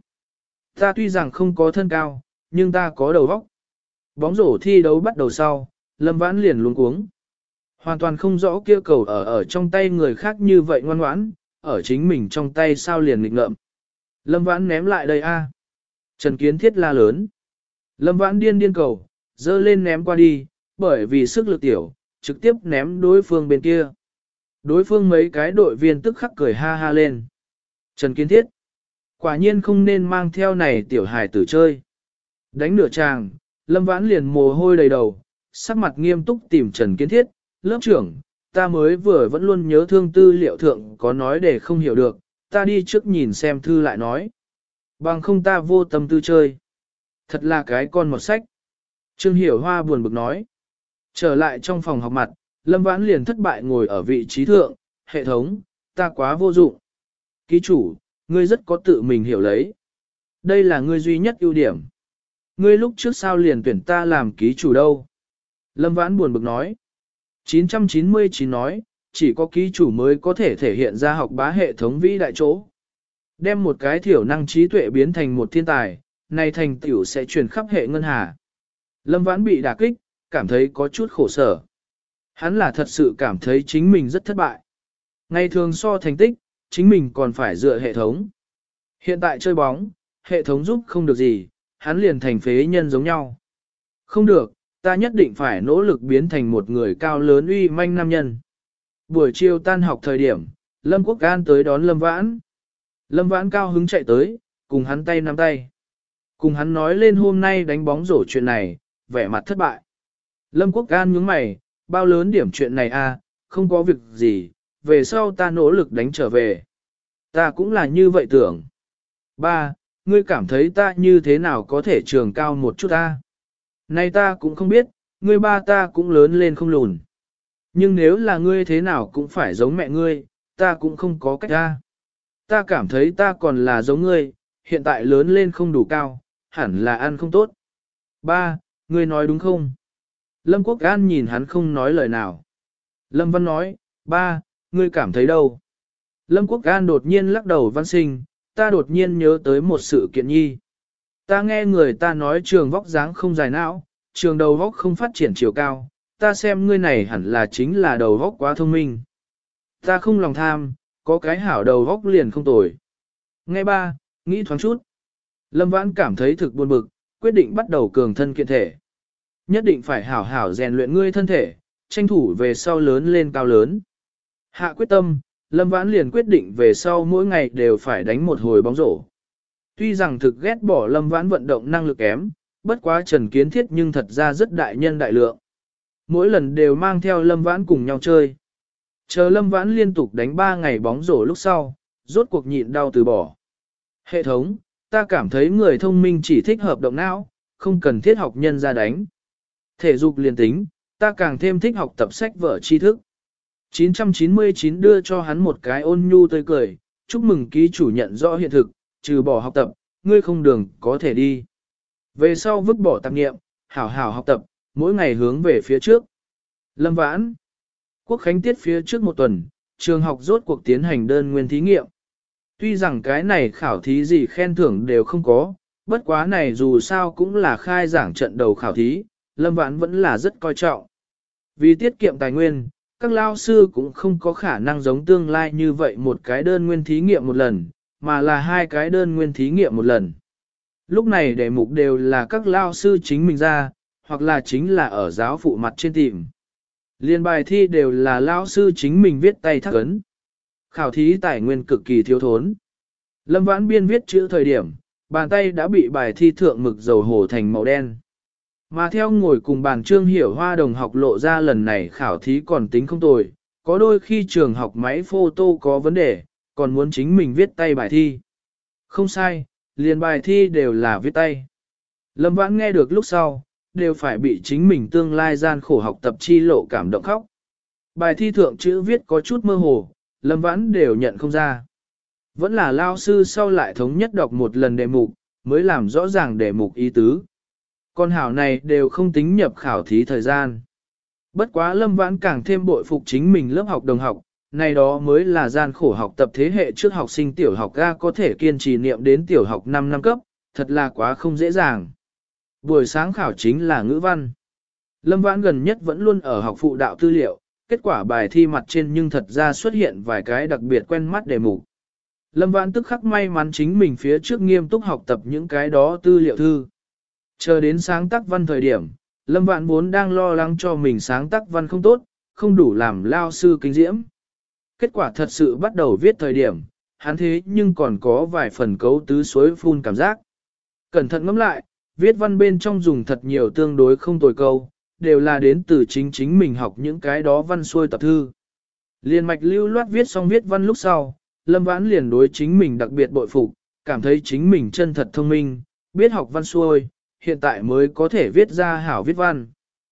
Ta tuy rằng không có thân cao, nhưng ta có đầu óc. Bóng rổ thi đấu bắt đầu sau, Lâm Vãn liền luống cuống. Hoàn toàn không rõ kia cầu ở ở trong tay người khác như vậy ngoan ngoãn, ở chính mình trong tay sao liền nghịch ngợm. Lâm Vãn ném lại đây a. Trần Kiến Thiết la lớn. Lâm Vãn điên điên cầu, dơ lên ném qua đi, bởi vì sức lực tiểu, trực tiếp ném đối phương bên kia. Đối phương mấy cái đội viên tức khắc cười ha ha lên. Trần Kiến Thiết. Quả nhiên không nên mang theo này tiểu hài tử chơi. Đánh nửa tràng, Lâm Vãn liền mồ hôi đầy đầu, sắc mặt nghiêm túc tìm Trần Kiến Thiết, lớp trưởng, ta mới vừa vẫn luôn nhớ thương tư liệu thượng có nói để không hiểu được, ta đi trước nhìn xem thư lại nói. Bằng không ta vô tâm tư chơi. Thật là cái con một sách. Trương Hiểu Hoa buồn bực nói. Trở lại trong phòng học mặt, Lâm Vãn liền thất bại ngồi ở vị trí thượng, hệ thống, ta quá vô dụng. Ký chủ, ngươi rất có tự mình hiểu lấy. Đây là ngươi duy nhất ưu điểm. Ngươi lúc trước sao liền tuyển ta làm ký chủ đâu? Lâm Vãn buồn bực nói. chín trăm chín mươi chín nói, chỉ có ký chủ mới có thể thể hiện ra học bá hệ thống vĩ đại chỗ. Đem một cái thiểu năng trí tuệ biến thành một thiên tài, này thành tiểu sẽ truyền khắp hệ ngân hà. Lâm Vãn bị đả kích, cảm thấy có chút khổ sở. Hắn là thật sự cảm thấy chính mình rất thất bại. Ngày thường so thành tích, chính mình còn phải dựa hệ thống. Hiện tại chơi bóng, hệ thống giúp không được gì, hắn liền thành phế nhân giống nhau. Không được, ta nhất định phải nỗ lực biến thành một người cao lớn uy manh nam nhân. Buổi chiều tan học thời điểm, Lâm Quốc An tới đón Lâm Vãn. Lâm Vãn cao hứng chạy tới, cùng hắn tay nắm tay. Cùng hắn nói lên hôm nay đánh bóng rổ chuyện này, vẻ mặt thất bại. Lâm Quốc An nhướng mày, bao lớn điểm chuyện này a, không có việc gì, về sau ta nỗ lực đánh trở về. Ta cũng là như vậy tưởng. Ba, ngươi cảm thấy ta như thế nào có thể trường cao một chút ta? Này ta cũng không biết, ngươi ba ta cũng lớn lên không lùn. Nhưng nếu là ngươi thế nào cũng phải giống mẹ ngươi, ta cũng không có cách ra. Ta cảm thấy ta còn là giống ngươi, hiện tại lớn lên không đủ cao, hẳn là ăn không tốt. Ba, ngươi nói đúng không? Lâm Quốc An nhìn hắn không nói lời nào. Lâm Văn nói, ba, ngươi cảm thấy đâu? Lâm Quốc An đột nhiên lắc đầu văn sinh, ta đột nhiên nhớ tới một sự kiện nhi. Ta nghe người ta nói trường vóc dáng không dài não, trường đầu vóc không phát triển chiều cao, ta xem ngươi này hẳn là chính là đầu vóc quá thông minh. Ta không lòng tham, có cái hảo đầu vóc liền không tồi. Nghe ba, nghĩ thoáng chút. Lâm Vãn cảm thấy thực buồn bực, quyết định bắt đầu cường thân kiện thể. Nhất định phải hảo hảo rèn luyện ngươi thân thể, tranh thủ về sau lớn lên cao lớn. Hạ quyết tâm, Lâm Vãn liền quyết định về sau mỗi ngày đều phải đánh một hồi bóng rổ. Tuy rằng thực ghét bỏ Lâm Vãn vận động năng lực kém, bất quá Trần Kiến Thiết nhưng thật ra rất đại nhân đại lượng. Mỗi lần đều mang theo Lâm Vãn cùng nhau chơi. Chờ Lâm Vãn liên tục đánh ba ngày bóng rổ lúc sau, rốt cuộc nhịn đau từ bỏ. Hệ thống, ta cảm thấy người thông minh chỉ thích hợp động não, không cần thiết học nhân ra đánh. Thể dục liền tính, ta càng thêm thích học tập sách vở tri thức. chín trăm chín mươi chín đưa cho hắn một cái ôn nhu tươi cười, chúc mừng ký chủ nhận rõ hiện thực, trừ bỏ học tập, ngươi không đường có thể đi. Về sau vứt bỏ tạp nghiệm, hảo hảo học tập, mỗi ngày hướng về phía trước. Lâm Vãn, Quốc khánh tiết phía trước một tuần, trường học rốt cuộc tiến hành đơn nguyên thí nghiệm. Tuy rằng cái này khảo thí gì khen thưởng đều không có, bất quá này dù sao cũng là khai giảng trận đầu khảo thí, Lâm Vãn vẫn là rất coi trọng. Vì tiết kiệm tài nguyên, các lao sư cũng không có khả năng giống tương lai như vậy một cái đơn nguyên thí nghiệm một lần, mà là hai cái đơn nguyên thí nghiệm một lần. Lúc này đề mục đều là các lao sư chính mình ra, hoặc là chính là ở giáo phụ mặt trên tìm. Liên bài thi đều là lao sư chính mình viết tay thắc ấn. Khảo thí tài nguyên cực kỳ thiếu thốn. Lâm Vãn Biên viết chữ thời điểm, bàn tay đã bị bài thi thượng mực dầu hổ thành màu đen. Mà theo ngồi cùng bàn Trương Hiểu Hoa đồng học lộ ra lần này khảo thí còn tính không tồi, có đôi khi trường học máy photo có vấn đề, còn muốn chính mình viết tay bài thi. Không sai, liền bài thi đều là viết tay. Lâm Vãn nghe được lúc sau, đều phải bị chính mình tương lai gian khổ học tập chi lộ cảm động khóc. Bài thi thượng chữ viết có chút mơ hồ, Lâm Vãn đều nhận không ra. Vẫn là lao sư sau lại thống nhất đọc một lần đề mục, mới làm rõ ràng đề mục ý tứ. Con hảo này đều không tính nhập khảo thí thời gian. Bất quá Lâm Vãn càng thêm bội phục chính mình lớp học đồng học, này đó mới là gian khổ học tập thế hệ trước học sinh tiểu học ga có thể kiên trì niệm đến tiểu học năm năm cấp, thật là quá không dễ dàng. Buổi sáng khảo chính là ngữ văn. Lâm Vãn gần nhất vẫn luôn ở học phụ đạo tư liệu, kết quả bài thi mặt trên nhưng thật ra xuất hiện vài cái đặc biệt quen mắt đề mục. Lâm Vãn tức khắc may mắn chính mình phía trước nghiêm túc học tập những cái đó tư liệu thư. Chờ đến sáng tác văn thời điểm, Lâm Vãn vốn đang lo lắng cho mình sáng tác văn không tốt, không đủ làm lao sư kinh diễm. Kết quả thật sự bắt đầu viết thời điểm, hắn thế nhưng còn có vài phần cấu tứ suối phun cảm giác. Cẩn thận ngẫm lại, viết văn bên trong dùng thật nhiều tương đối không tồi câu, đều là đến từ chính chính mình học những cái đó văn xuôi tập thư. Liên mạch lưu loát viết xong viết văn lúc sau, Lâm Vãn liền đối chính mình đặc biệt bội phục, cảm thấy chính mình chân thật thông minh, biết học văn xuôi, hiện tại mới có thể viết ra hảo viết văn.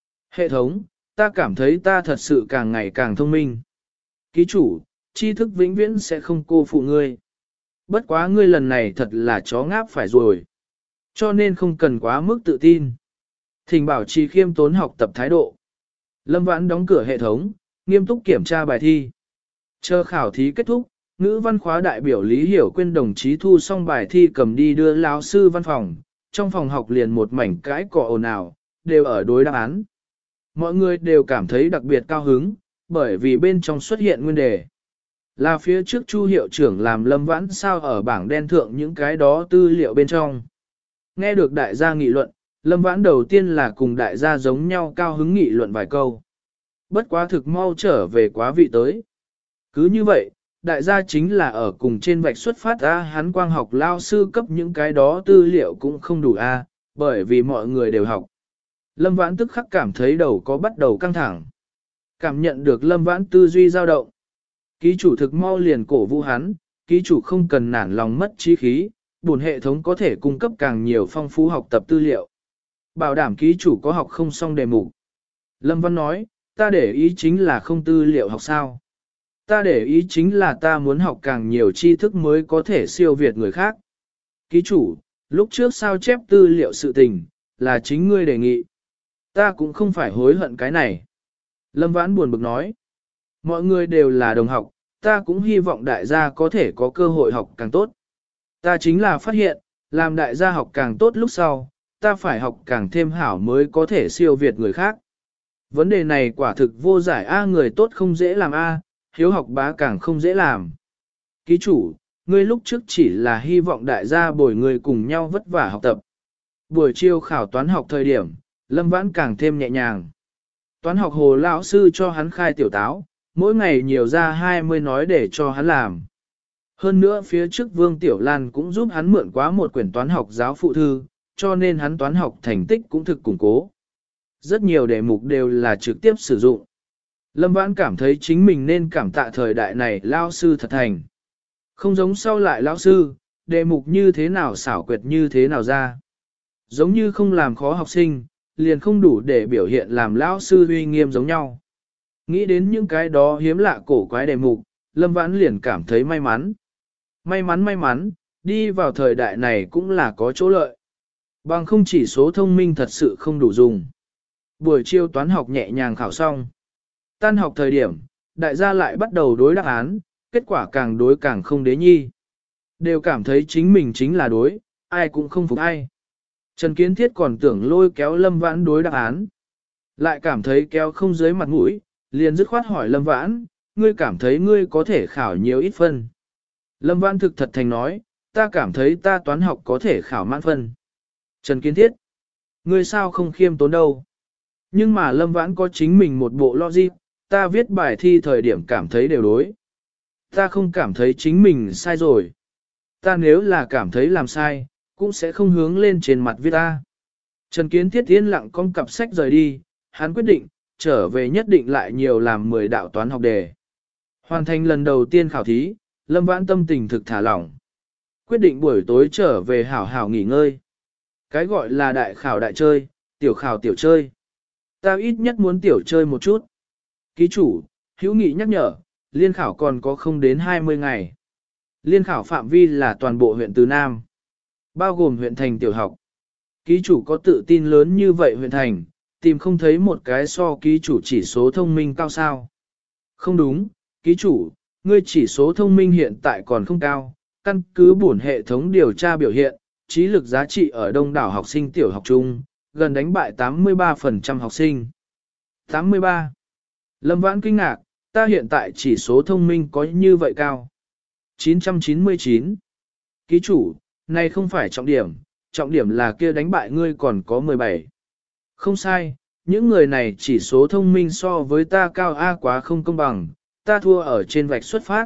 Hệ thống, ta cảm thấy ta thật sự càng ngày càng thông minh. Ký chủ, tri thức vĩnh viễn sẽ không cô phụ ngươi. Bất quá ngươi lần này thật là chó ngáp phải rồi. Cho nên không cần quá mức tự tin. Thỉnh bảo trì khiêm tốn học tập thái độ. Lâm Vãn đóng cửa hệ thống, nghiêm túc kiểm tra bài thi. Chờ khảo thí kết thúc, ngữ văn khóa đại biểu Lý Hiểu Quyên đồng chí thu xong bài thi cầm đi đưa lão sư văn phòng. Trong phòng học liền một mảnh cãi cọ ồn ào, đều ở đối đáp án. Mọi người đều cảm thấy đặc biệt cao hứng, bởi vì bên trong xuất hiện nguyên đề. Là phía trước Chu hiệu trưởng làm Lâm Vãn sao ở bảng đen thượng những cái đó tư liệu bên trong. Nghe được đại gia nghị luận, Lâm Vãn đầu tiên là cùng đại gia giống nhau cao hứng nghị luận vài câu. Bất quá thực mau trở về quá vị tới. Cứ như vậy, đại gia chính là ở cùng trên vạch xuất phát ra hắn quang học lao sư cấp những cái đó tư liệu cũng không đủ a, bởi vì mọi người đều học. Lâm Vãn tức khắc cảm thấy đầu có bắt đầu căng thẳng. Cảm nhận được Lâm Vãn tư duy dao động. Ký chủ thực mau liền cổ vũ hắn, ký chủ không cần nản lòng mất trí khí, buồn hệ thống có thể cung cấp càng nhiều phong phú học tập tư liệu. Bảo đảm ký chủ có học không xong đề mục. Lâm Văn nói, ta để ý chính là không tư liệu học sao. Ta để ý chính là ta muốn học càng nhiều tri thức mới có thể siêu việt người khác. Ký chủ, lúc trước sao chép tư liệu sự tình, là chính ngươi đề nghị. Ta cũng không phải hối hận cái này. Lâm Vãn buồn bực nói. Mọi người đều là đồng học, ta cũng hy vọng đại gia có thể có cơ hội học càng tốt. Ta chính là phát hiện, làm đại gia học càng tốt lúc sau, ta phải học càng thêm hảo mới có thể siêu việt người khác. Vấn đề này quả thực vô giải A, người tốt không dễ làm A, hiếu học bá càng không dễ làm. Ký chủ, ngươi lúc trước chỉ là hy vọng đại gia bồi người cùng nhau vất vả học tập. Buổi chiều khảo toán học thời điểm, Lâm Vãn càng thêm nhẹ nhàng. Toán học hồ lão sư cho hắn khai tiểu táo, mỗi ngày nhiều ra hai mươi nói để cho hắn làm. Hơn nữa phía trước Vương Tiểu Lan cũng giúp hắn mượn quá một quyển toán học giáo phụ thư, cho nên hắn toán học thành tích cũng thực củng cố. Rất nhiều đề mục đều là trực tiếp sử dụng. Lâm Vãn cảm thấy chính mình nên cảm tạ thời đại này lao sư thật thành. Không giống sau lại lão sư, đề mục như thế nào xảo quyệt như thế nào ra. Giống như không làm khó học sinh, liền không đủ để biểu hiện làm lão sư uy nghiêm giống nhau. Nghĩ đến những cái đó hiếm lạ cổ quái đề mục, Lâm Vãn liền cảm thấy may mắn. May mắn may mắn, đi vào thời đại này cũng là có chỗ lợi. Bằng không chỉ số thông minh thật sự không đủ dùng. Buổi chiều toán học nhẹ nhàng khảo xong. Tan học thời điểm, đại gia lại bắt đầu đối đáp án, kết quả càng đối càng không đế nhi. Đều cảm thấy chính mình chính là đối, ai cũng không phục ai. Trần Kiến Thiết còn tưởng lôi kéo Lâm Vãn đối đáp án. Lại cảm thấy kéo không dưới mặt mũi, liền dứt khoát hỏi Lâm Vãn, ngươi cảm thấy ngươi có thể khảo nhiều ít phân. Lâm Vãn thực thật thành nói, ta cảm thấy ta toán học có thể khảo mãn phân. Trần Kiến Thiết, ngươi sao không khiêm tốn đâu. Nhưng mà Lâm Vãn có chính mình một bộ logic, ta viết bài thi thời điểm cảm thấy đều đối. Ta không cảm thấy chính mình sai rồi. Ta nếu là cảm thấy làm sai, cũng sẽ không hướng lên trên mặt viết ta. Trần Kiến Thiết yên lặng con cặp sách rời đi, hắn quyết định, trở về nhất định lại nhiều làm mười đạo toán học đề. Hoàn thành lần đầu tiên khảo thí, Lâm Vãn tâm tình thực thả lỏng. Quyết định buổi tối trở về hảo hảo nghỉ ngơi. Cái gọi là đại khảo đại chơi, tiểu khảo tiểu chơi. Ta ít nhất muốn tiểu chơi một chút. Ký chủ, hữu nghị nhắc nhở, liên khảo còn có không đến hai mươi ngày. Liên khảo phạm vi là toàn bộ huyện Từ Nam, bao gồm huyện thành tiểu học. Ký chủ có tự tin lớn như vậy huyện thành, tìm không thấy một cái so ký chủ chỉ số thông minh cao sao. Không đúng, ký chủ, ngươi chỉ số thông minh hiện tại còn không cao, căn cứ bổn hệ thống điều tra biểu hiện, trí lực giá trị ở đông đảo học sinh tiểu học chung, gần đánh bại tám mươi ba phần trăm học sinh. tám mươi ba. Lâm Vãn kinh ngạc, ta hiện tại chỉ số thông minh có như vậy cao. chín trăm chín mươi chín. Ký chủ, này không phải trọng điểm, trọng điểm là kia đánh bại ngươi còn có mười bảy. Không sai, những người này chỉ số thông minh so với ta cao A quá không công bằng, ta thua ở trên vạch xuất phát.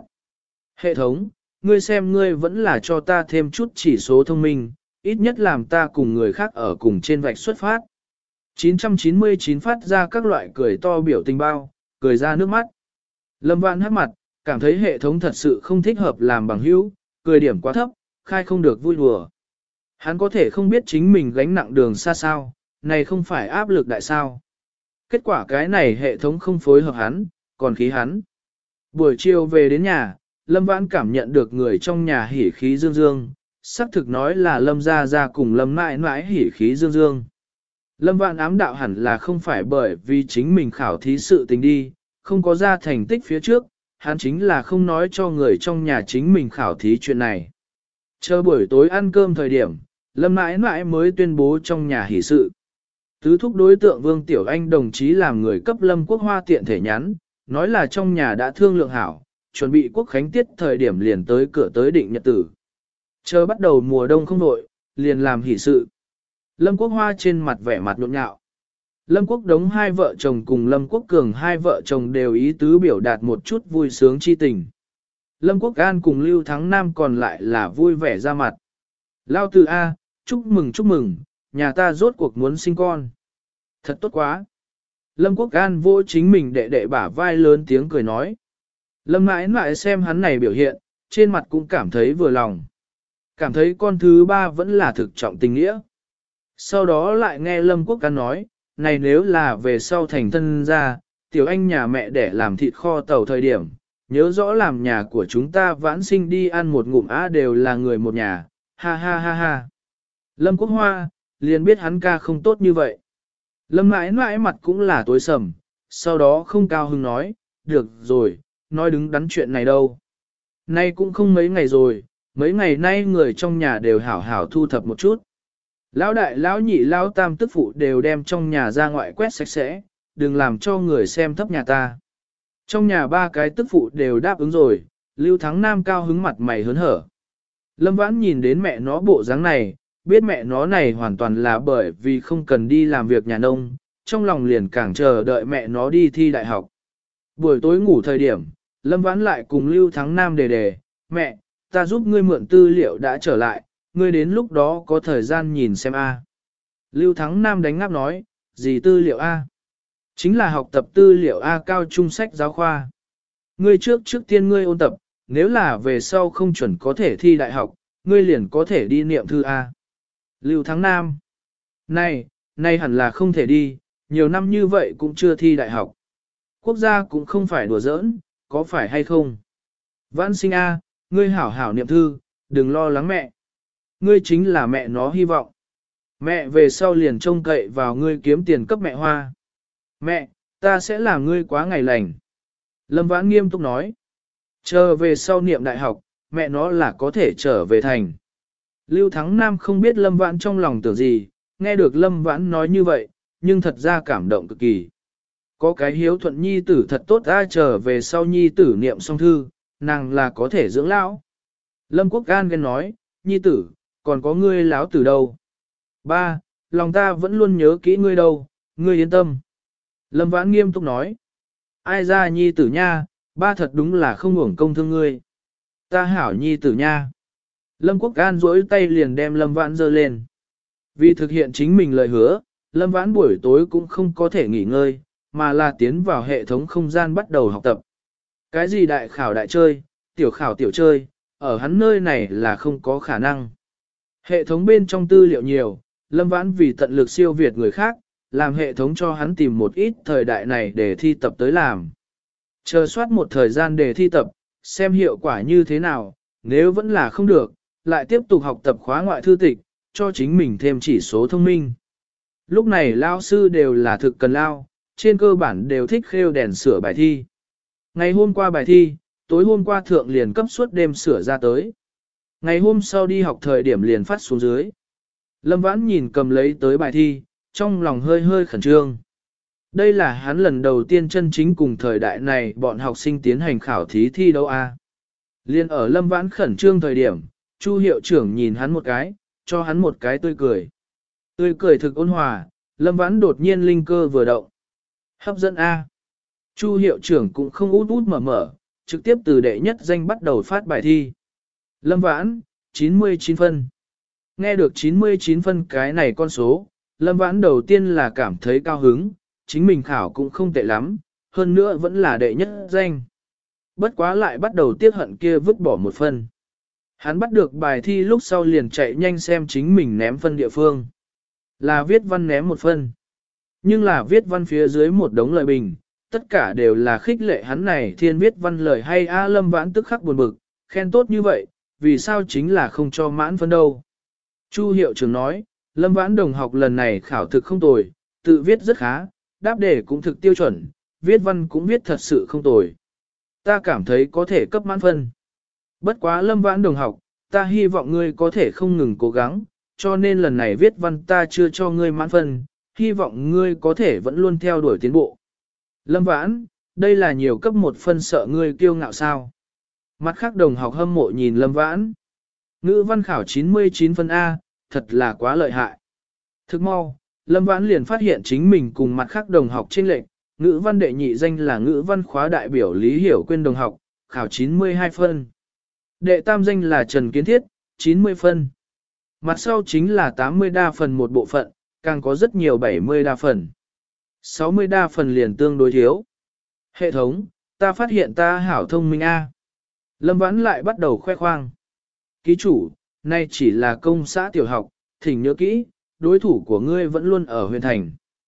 Hệ thống, ngươi xem ngươi vẫn là cho ta thêm chút chỉ số thông minh, ít nhất làm ta cùng người khác ở cùng trên vạch xuất phát. chín trăm chín mươi chín phát ra các loại cười to biểu tình bao, cười ra nước mắt. Lâm Vãn hát mặt, cảm thấy hệ thống thật sự không thích hợp làm bằng hữu, cười điểm quá thấp, khai không được vui đùa. Hắn có thể không biết chính mình gánh nặng đường xa sao, này không phải áp lực đại sao. Kết quả cái này hệ thống không phối hợp hắn, còn khí hắn. Buổi chiều về đến nhà, Lâm Vãn cảm nhận được người trong nhà hỉ khí dương dương, xác thực nói là Lâm gia gia cùng Lâm mãi mãi hỉ khí dương dương. Lâm Vãn ám đạo hẳn là không phải bởi vì chính mình khảo thí sự tình đi, không có ra thành tích phía trước, hắn chính là không nói cho người trong nhà chính mình khảo thí chuyện này. Chờ buổi tối ăn cơm thời điểm, Lâm mãi mãi mới tuyên bố trong nhà hỷ sự. Tứ thúc đối tượng Vương Tiểu Anh đồng chí làm người cấp Lâm Quốc Hoa tiện thể nhắn, nói là trong nhà đã thương lượng hảo, chuẩn bị quốc khánh tiết thời điểm liền tới cửa tới định nhật tử. Chờ bắt đầu mùa đông không nội, liền làm hỷ sự. Lâm Quốc Hoa trên mặt vẻ mặt nhộn nhạo. Lâm Quốc Đống hai vợ chồng cùng Lâm Quốc Cường hai vợ chồng đều ý tứ biểu đạt một chút vui sướng chi tình. Lâm Quốc An cùng Lưu Thắng Nam còn lại là vui vẻ ra mặt. Lao từ A, chúc mừng chúc mừng, nhà ta rốt cuộc muốn sinh con. Thật tốt quá. Lâm Quốc An vô chính mình đệ đệ bả vai lớn tiếng cười nói. Lâm mãi mãi xem hắn này biểu hiện, trên mặt cũng cảm thấy vừa lòng. Cảm thấy con thứ ba vẫn là thực trọng tình nghĩa. Sau đó lại nghe Lâm Quốc An nói, này nếu là về sau thành thân ra, tiểu anh nhà mẹ để làm thịt kho tàu thời điểm, nhớ rõ làm nhà của chúng ta vãn sinh đi ăn một ngụm á đều là người một nhà, ha ha ha ha. Lâm Quốc Hoa, liền biết hắn ca không tốt như vậy. Lâm mãi mãi mặt cũng là tối sầm, sau đó không cao hứng nói, được rồi, nói đứng đắn chuyện này đâu. Nay cũng không mấy ngày rồi, mấy ngày nay người trong nhà đều hảo hảo thu thập một chút. Lão đại lão nhị lão tam tức phụ đều đem trong nhà ra ngoại quét sạch sẽ, đừng làm cho người xem thấp nhà ta. Trong nhà ba cái tức phụ đều đáp ứng rồi, Lưu Thắng Nam cao hứng mặt mày hớn hở. Lâm Vãn nhìn đến mẹ nó bộ dáng này, biết mẹ nó này hoàn toàn là bởi vì không cần đi làm việc nhà nông, trong lòng liền càng chờ đợi mẹ nó đi thi đại học. Buổi tối ngủ thời điểm, Lâm Vãn lại cùng Lưu Thắng Nam đề đề, mẹ, ta giúp ngươi mượn tư liệu đã trở lại, ngươi đến lúc đó có thời gian nhìn xem a. Lưu Thắng Nam đánh ngáp nói, gì tư liệu a? Chính là học tập tư liệu A cao trung sách giáo khoa. Ngươi trước trước tiên ngươi ôn tập, nếu là về sau không chuẩn có thể thi đại học, ngươi liền có thể đi niệm thư A. Lưu Thắng Nam. Này, này hẳn là không thể đi, nhiều năm như vậy cũng chưa thi đại học. Quốc gia cũng không phải đùa giỡn, có phải hay không? Vãn sinh A, ngươi hảo hảo niệm thư, đừng lo lắng mẹ. Ngươi chính là mẹ nó hy vọng. Mẹ về sau liền trông cậy vào ngươi kiếm tiền cấp mẹ hoa. Mẹ, ta sẽ làm ngươi quá ngày lành. Lâm Vãn nghiêm túc nói. Chờ về sau niệm đại học, mẹ nó là có thể trở về thành. Lưu Thắng Nam không biết Lâm Vãn trong lòng tưởng gì, nghe được Lâm Vãn nói như vậy, nhưng thật ra cảm động cực kỳ. Có cái hiếu thuận nhi tử thật tốt ra trở về sau nhi tử niệm xong thư, nàng là có thể dưỡng lão. Lâm Quốc An ghen nói, nhi tử, còn có ngươi lão tử đâu. Ba, lòng ta vẫn luôn nhớ kỹ ngươi đâu, ngươi yên tâm. Lâm Vãn nghiêm túc nói, ai ra nhi tử nha, ba thật đúng là không uổng công thương ngươi. Ta hảo nhi tử nha. Lâm Quốc An duỗi tay liền đem Lâm Vãn giơ lên. Vì thực hiện chính mình lời hứa, Lâm Vãn buổi tối cũng không có thể nghỉ ngơi, mà là tiến vào hệ thống không gian bắt đầu học tập. Cái gì đại khảo đại chơi, tiểu khảo tiểu chơi, ở hắn nơi này là không có khả năng. Hệ thống bên trong tư liệu nhiều, Lâm Vãn vì tận lực siêu việt người khác, làm hệ thống cho hắn tìm một ít thời đại này để thi tập tới làm. Chờ soát một thời gian để thi tập, xem hiệu quả như thế nào, nếu vẫn là không được, lại tiếp tục học tập khóa ngoại thư tịch, cho chính mình thêm chỉ số thông minh. Lúc này lao sư đều là thực cần lao, trên cơ bản đều thích khêu đèn sửa bài thi. Ngày hôm qua bài thi, tối hôm qua thượng liền cấp suốt đêm sửa ra tới. Ngày hôm sau đi học thời điểm liền phát xuống dưới. Lâm Vãn nhìn cầm lấy tới bài thi, trong lòng hơi hơi khẩn trương. Đây là hắn lần đầu tiên chân chính cùng thời đại này bọn học sinh tiến hành khảo thí thi đấu A. Liên ở Lâm Vãn khẩn trương thời điểm, Chu hiệu trưởng nhìn hắn một cái, cho hắn một cái tươi cười. Tươi cười thực ôn hòa, Lâm Vãn đột nhiên linh cơ vừa động. Hấp dẫn A. Chu hiệu trưởng cũng không út út mở mở, trực tiếp từ đệ nhất danh bắt đầu phát bài thi. Lâm Vãn, chín mươi chín phân. Nghe được chín mươi chín phân cái này con số, Lâm Vãn đầu tiên là cảm thấy cao hứng, chính mình khảo cũng không tệ lắm, hơn nữa vẫn là đệ nhất danh. Bất quá lại bắt đầu tiếc hận kia vứt bỏ một phân. Hắn bắt được bài thi lúc sau liền chạy nhanh xem chính mình ném phân địa phương. Là viết văn ném một phân. Nhưng là viết văn phía dưới một đống lời bình, tất cả đều là khích lệ hắn này thiên viết văn lời hay A. Lâm Vãn tức khắc buồn bực, khen tốt như vậy, vì sao chính là không cho mãn phân đâu. Chu hiệu trưởng nói, Lâm Vãn đồng học lần này khảo thực không tồi, tự viết rất khá, đáp đề cũng thực tiêu chuẩn, viết văn cũng viết thật sự không tồi. Ta cảm thấy có thể cấp mãn phân. Bất quá Lâm Vãn đồng học, ta hy vọng ngươi có thể không ngừng cố gắng, cho nên lần này viết văn ta chưa cho ngươi mãn phân, hy vọng ngươi có thể vẫn luôn theo đuổi tiến bộ. Lâm Vãn, đây là nhiều cấp một phân sợ ngươi kiêu ngạo sao. Mặt khác đồng học hâm mộ nhìn Lâm Vãn. Ngữ văn khảo chín mươi chín phân A, thật là quá lợi hại. Thức mau, Lâm Vãn liền phát hiện chính mình cùng mặt khác đồng học chênh lệch, ngữ văn đệ nhị danh là ngữ văn khóa đại biểu Lý Hiểu Quyên đồng học, khảo chín mươi hai phân. Đệ tam danh là Trần Kiến Thiết, chín mươi phân. Mặt sau chính là tám mươi đa phần một bộ phận, càng có rất nhiều bảy mươi đa phần. sáu mươi đa phần liền tương đối thiếu. Hệ thống, ta phát hiện ta hảo thông minh A. Lâm Vãn lại bắt đầu khoe khoang. Ký chủ, nay chỉ là công xã tiểu học, thỉnh nhớ kỹ, đối thủ của ngươi vẫn luôn ở huyện thành.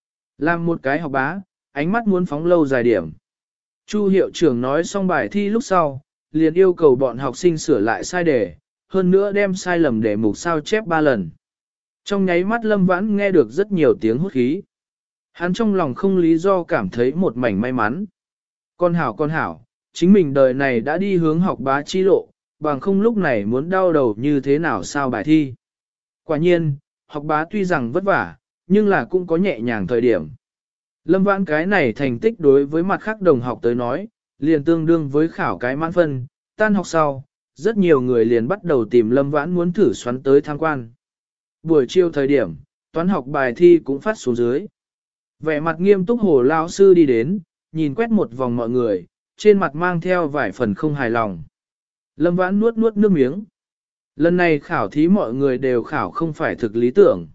Làm một cái học bá, ánh mắt muốn phóng lâu dài điểm. Chu hiệu trưởng nói xong bài thi lúc sau, liền yêu cầu bọn học sinh sửa lại sai đề, hơn nữa đem sai lầm để mục sao chép ba lần. Trong nháy mắt Lâm Vãn nghe được rất nhiều tiếng hút khí. Hắn trong lòng không lý do cảm thấy một mảnh may mắn. Con hảo con hảo, chính mình đời này đã đi hướng học bá chi lộ, bằng không lúc này muốn đau đầu như thế nào sao bài thi. Quả nhiên, học bá tuy rằng vất vả, nhưng là cũng có nhẹ nhàng thời điểm. Lâm Vãn cái này thành tích đối với mặt khác đồng học tới nói, liền tương đương với khảo cái mãn phân, tan học sau, rất nhiều người liền bắt đầu tìm Lâm Vãn muốn thử xoắn tới tham quan. Buổi chiều thời điểm, toán học bài thi cũng phát xuống dưới. Vẻ mặt nghiêm túc Hồ lão sư đi đến, nhìn quét một vòng mọi người, trên mặt mang theo vài phần không hài lòng. Lâm Vãn nuốt nuốt nước miếng. Lần này khảo thí mọi người đều khảo không phải thực lý tưởng.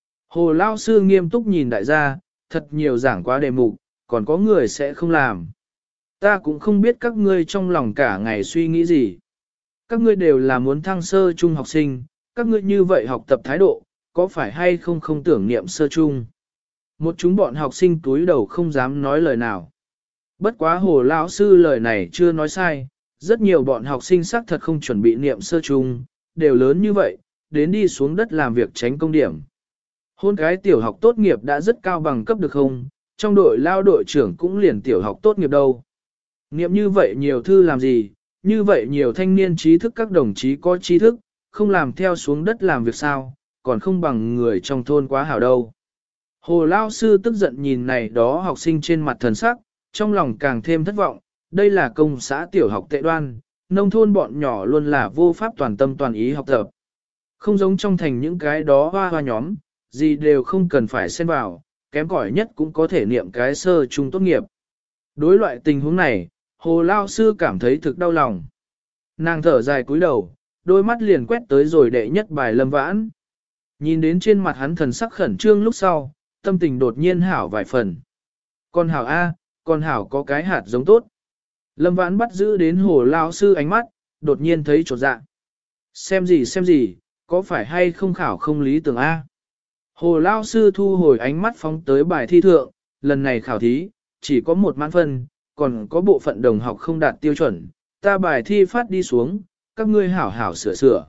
Hồ lão sư nghiêm túc nhìn đại gia, thật nhiều giảng quá đề mục, còn có người sẽ không làm. Ta cũng không biết các ngươi trong lòng cả ngày suy nghĩ gì. Các ngươi đều là muốn thăng sơ trung học sinh, các ngươi như vậy học tập thái độ, có phải hay không không tưởng niệm sơ trung. Một chúng bọn học sinh túi đầu không dám nói lời nào. Bất quá hồ lão sư lời này chưa nói sai, rất nhiều bọn học sinh xác thật không chuẩn bị niệm sơ trung, đều lớn như vậy, đến đi xuống đất làm việc tránh công điểm. Hôn cái tiểu học tốt nghiệp đã rất cao bằng cấp được không, trong đội lao đội trưởng cũng liền tiểu học tốt nghiệp đâu. Niệm như vậy nhiều thư làm gì, như vậy nhiều thanh niên trí thức các đồng chí có trí thức, không làm theo xuống đất làm việc sao, còn không bằng người trong thôn quá hảo đâu. Hồ Lao Sư tức giận nhìn này đó học sinh trên mặt thần sắc, trong lòng càng thêm thất vọng, đây là công xã tiểu học tệ đoan, nông thôn bọn nhỏ luôn là vô pháp toàn tâm toàn ý học tập. Không giống trong thành những cái đó hoa hoa nhóm, gì đều không cần phải xen vào, kém cỏi nhất cũng có thể niệm cái sơ trung tốt nghiệp. Đối loại tình huống này, Hồ Lao Sư cảm thấy thực đau lòng. Nàng thở dài cúi đầu, đôi mắt liền quét tới rồi đệ nhất bài Lâm Vãn. Nhìn đến trên mặt hắn thần sắc khẩn trương lúc sau, tâm tình đột nhiên hảo vài phần. Con hảo A, con hảo có cái hạt giống tốt. Lâm Vãn bắt giữ đến Hồ Lao Sư ánh mắt, đột nhiên thấy chột dạ. Xem gì xem gì, có phải hay không khảo không lý tưởng A. Hồ Lao Sư thu hồi ánh mắt phóng tới bài thi thượng, lần này khảo thí, chỉ có một mãn phân, còn có bộ phận đồng học không đạt tiêu chuẩn, ta bài thi phát đi xuống, các ngươi hảo hảo sửa sửa.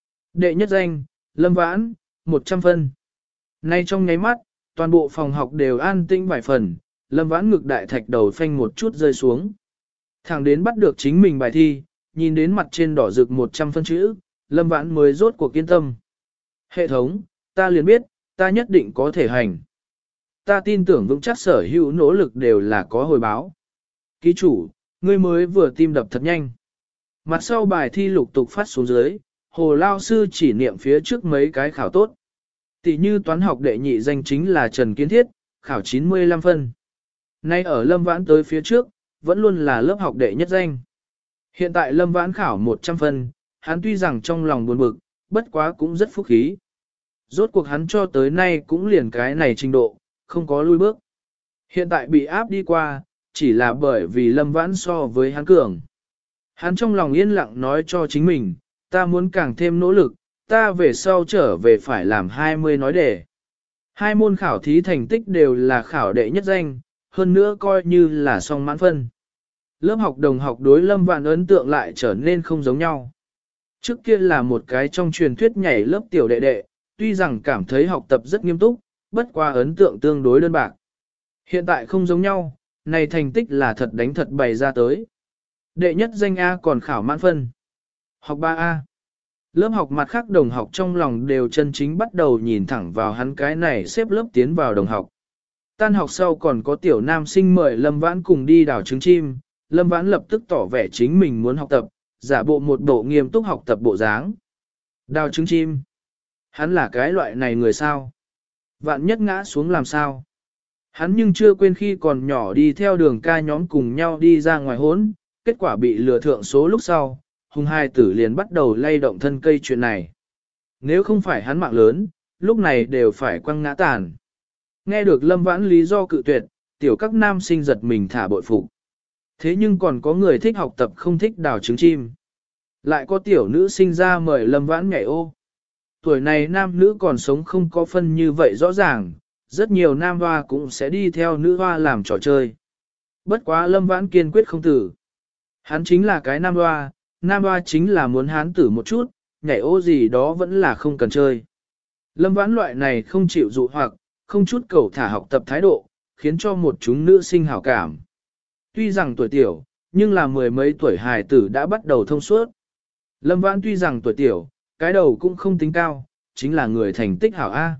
Đệ nhất danh, Lâm Vãn, một trăm phân. Nay trong nháy mắt, toàn bộ phòng học đều an tĩnh vài phần, Lâm Vãn ngực đại thạch đầu phanh một chút rơi xuống. Thẳng đến bắt được chính mình bài thi, nhìn đến mặt trên đỏ rực một trăm phân chữ, Lâm Vãn mới rốt cuộc kiên tâm. Hệ thống, ta liền biết, ta nhất định có thể hành. Ta tin tưởng vững chắc sở hữu nỗ lực đều là có hồi báo. Ký chủ, ngươi mới vừa tim đập thật nhanh. Mặt sau bài thi lục tục phát xuống dưới, hồ lao sư chỉ niệm phía trước mấy cái khảo tốt. Tỷ như toán học đệ nhị danh chính là Trần Kiến Thiết, khảo chín mươi lăm phân. Nay ở Lâm Vãn tới phía trước, vẫn luôn là lớp học đệ nhất danh. Hiện tại Lâm Vãn khảo một trăm phân, hắn tuy rằng trong lòng buồn bực, bất quá cũng rất phúc khí. Rốt cuộc hắn cho tới nay cũng liền cái này trình độ, không có lui bước. Hiện tại bị áp đi qua, chỉ là bởi vì Lâm Vãn so với hắn cường. Hắn trong lòng yên lặng nói cho chính mình, ta muốn càng thêm nỗ lực, ta về sau trở về phải làm hai mươi nói đề. Hai môn khảo thí thành tích đều là khảo đệ nhất danh, hơn nữa coi như là song mãn phân. Lớp học đồng học đối Lâm Vãn ấn tượng lại trở nên không giống nhau. Trước kia là một cái trong truyền thuyết nhảy lớp tiểu đệ đệ, tuy rằng cảm thấy học tập rất nghiêm túc, bất qua ấn tượng tương đối đơn bạc. Hiện tại không giống nhau, này thành tích là thật đánh thật bày ra tới. Đệ nhất danh A còn khảo mãn phân. Học ba A. Lớp học mặt khác đồng học trong lòng đều chân chính bắt đầu nhìn thẳng vào hắn cái này xếp lớp tiến vào đồng học. Tan học sau còn có tiểu nam sinh mời Lâm Vãn cùng đi đào trứng chim, Lâm Vãn lập tức tỏ vẻ chính mình muốn học tập, giả bộ một bộ nghiêm túc học tập bộ dáng. Đào trứng chim. Hắn là cái loại này người sao? Vạn nhất ngã xuống làm sao? Hắn nhưng chưa quên khi còn nhỏ đi theo đường ca nhóm cùng nhau đi ra ngoài hốn, kết quả bị lừa thượng số lúc sau, hùng hai tử liền bắt đầu lay động thân cây chuyện này. Nếu không phải hắn mạng lớn, lúc này đều phải quăng ngã tàn. Nghe được Lâm Vãn lý do cự tuyệt, tiểu các nam sinh giật mình thả bội phục. Thế nhưng còn có người thích học tập không thích đào trứng chim. Lại có tiểu nữ sinh ra mời Lâm Vãn nhảy ô. Tuổi này nam nữ còn sống không có phân như vậy rõ ràng, rất nhiều nam hoa cũng sẽ đi theo nữ hoa làm trò chơi. Bất quá Lâm Vãn kiên quyết không tử. Hắn chính là cái nam hoa, nam hoa chính là muốn hán tử một chút, nhảy ô gì đó vẫn là không cần chơi. Lâm Vãn loại này không chịu dụ hoặc, không chút cầu thả học tập thái độ, khiến cho một chúng nữ sinh hảo cảm. Tuy rằng tuổi tiểu, nhưng là mười mấy tuổi hài tử đã bắt đầu thông suốt. Lâm Vãn tuy rằng tuổi tiểu, cái đầu cũng không tính cao, chính là người thành tích hảo A.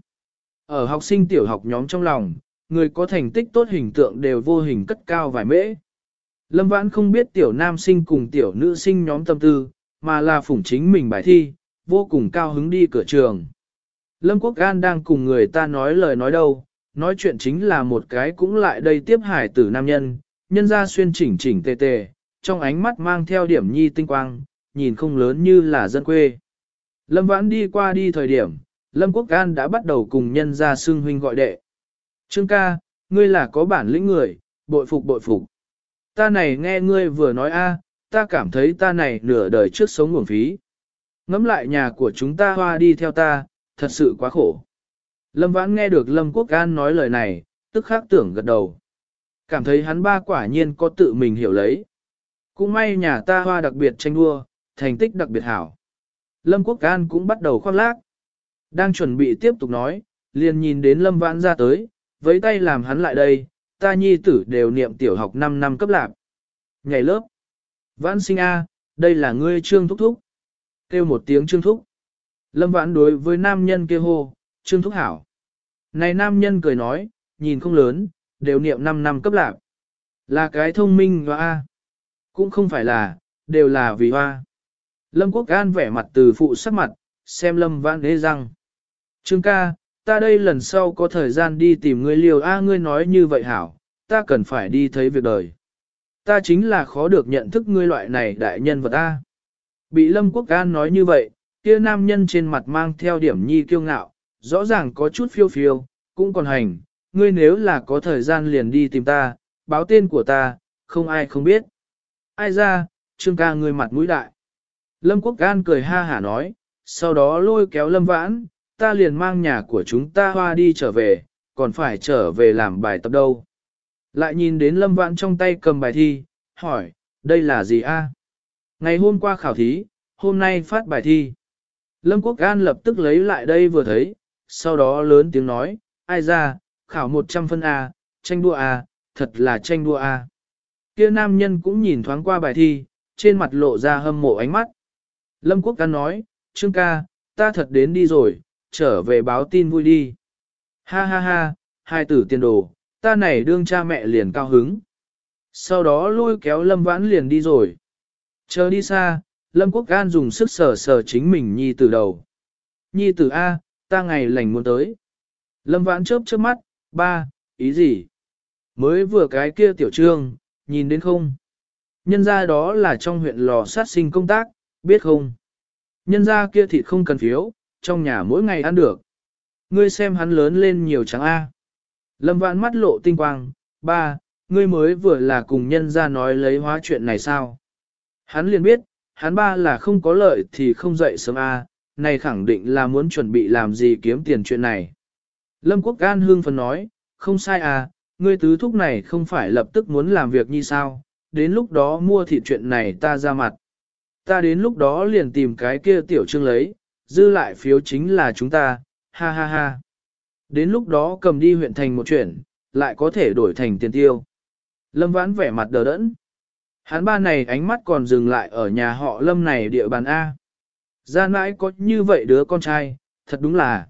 Ở học sinh tiểu học nhóm trong lòng, người có thành tích tốt hình tượng đều vô hình cất cao vài mễ. Lâm Vãn không biết tiểu nam sinh cùng tiểu nữ sinh nhóm tâm tư, mà là phủng chính mình bài thi, vô cùng cao hứng đi cửa trường. Lâm Quốc An đang cùng người ta nói lời nói đâu, nói chuyện chính là một cái cũng lại đây tiếp hải tử nam nhân, nhân ra xuyên chỉnh chỉnh tề tề, trong ánh mắt mang theo điểm nhi tinh quang, nhìn không lớn như là dân quê. Lâm Vãn đi qua đi thời điểm, Lâm Quốc An đã bắt đầu cùng nhân ra xưng huynh gọi đệ. Trương ca, ngươi là có bản lĩnh người, bội phục bội phục. Ta này nghe ngươi vừa nói a, ta cảm thấy ta này nửa đời trước sống uổng phí. Ngắm lại nhà của chúng ta hoa đi theo ta, thật sự quá khổ. Lâm Vãn nghe được Lâm Quốc An nói lời này, tức khắc tưởng gật đầu. Cảm thấy hắn ba quả nhiên có tự mình hiểu lấy. Cũng may nhà ta hoa đặc biệt tranh đua, thành tích đặc biệt hảo. Lâm Quốc An cũng bắt đầu khoác lác. Đang chuẩn bị tiếp tục nói, liền nhìn đến Lâm Vãn ra tới, với tay làm hắn lại đây, ta nhi tử đều niệm tiểu học năm năm cấp lạc. Nhảy lớp. Vãn sinh A, đây là ngươi Trương Thúc Thúc. Kêu một tiếng Trương Thúc. Lâm Vãn đối với nam nhân kia hô, Trương Thúc hảo. Này nam nhân cười nói, nhìn không lớn, đều niệm năm năm cấp lạc. Là cái thông minh hoa A. Cũng không phải là, đều là vì hoa. Lâm Quốc An vẻ mặt từ phụ sắc mặt, xem Lâm Vãn ê răng. Trương ca, ta đây lần sau có thời gian đi tìm ngươi liều A, ngươi nói như vậy hảo, ta cần phải đi thấy việc đời. Ta chính là khó được nhận thức ngươi loại này đại nhân vật A. Bị Lâm Quốc An nói như vậy, kia nam nhân trên mặt mang theo điểm nhi kiêu ngạo, rõ ràng có chút phiêu phiêu, cũng còn hành, ngươi nếu là có thời gian liền đi tìm ta, báo tên của ta, không ai không biết. Ai ra, Trương ca ngươi mặt mũi đại. Lâm Quốc An cười ha hả nói, sau đó lôi kéo Lâm Vãn, ta liền mang nhà của chúng ta hoa đi trở về, còn phải trở về làm bài tập đâu. Lại nhìn đến Lâm Vãn trong tay cầm bài thi, hỏi, đây là gì a? Ngày hôm qua khảo thí, hôm nay phát bài thi. Lâm Quốc An lập tức lấy lại đây vừa thấy, sau đó lớn tiếng nói, ai ra, khảo một trăm phân A, tranh đua A, thật là tranh đua A. Kia nam nhân cũng nhìn thoáng qua bài thi, trên mặt lộ ra hâm mộ ánh mắt. Lâm Quốc An nói, Trương ca, ta thật đến đi rồi, trở về báo tin vui đi. Ha ha ha, hai tử tiền đồ, ta này đương cha mẹ liền cao hứng. Sau đó lôi kéo Lâm Vãn liền đi rồi. Chờ đi xa, Lâm Quốc An dùng sức sờ sờ chính mình nhi tử đầu. Nhi tử A, ta ngày lành muốn tới. Lâm Vãn chớp chớp mắt, ba, ý gì? Mới vừa cái kia tiểu trương, nhìn đến không? Nhân ra đó là trong huyện lò sát sinh công tác, biết không? Nhân ra kia thịt không cần phiếu, trong nhà mỗi ngày ăn được. Ngươi xem hắn lớn lên nhiều trắng A. Lâm Vãn mắt lộ tinh quang, ba, ngươi mới vừa là cùng nhân ra nói lấy hóa chuyện này sao? Hắn liền biết, hắn ba là không có lợi thì không dậy sớm A, này khẳng định là muốn chuẩn bị làm gì kiếm tiền chuyện này. Lâm Quốc An hương phấn nói, không sai à, ngươi tứ thúc này không phải lập tức muốn làm việc như sao, đến lúc đó mua thịt chuyện này ta ra mặt. Ta đến lúc đó liền tìm cái kia tiểu trương lấy, dư lại phiếu chính là chúng ta, ha ha ha. Đến lúc đó cầm đi huyện thành một chuyện, lại có thể đổi thành tiền tiêu. Lâm Vãn vẻ mặt đờ đẫn. Hắn ba này ánh mắt còn dừng lại ở nhà họ Lâm này địa bàn A. Ra mãi có như vậy đứa con trai, thật đúng là.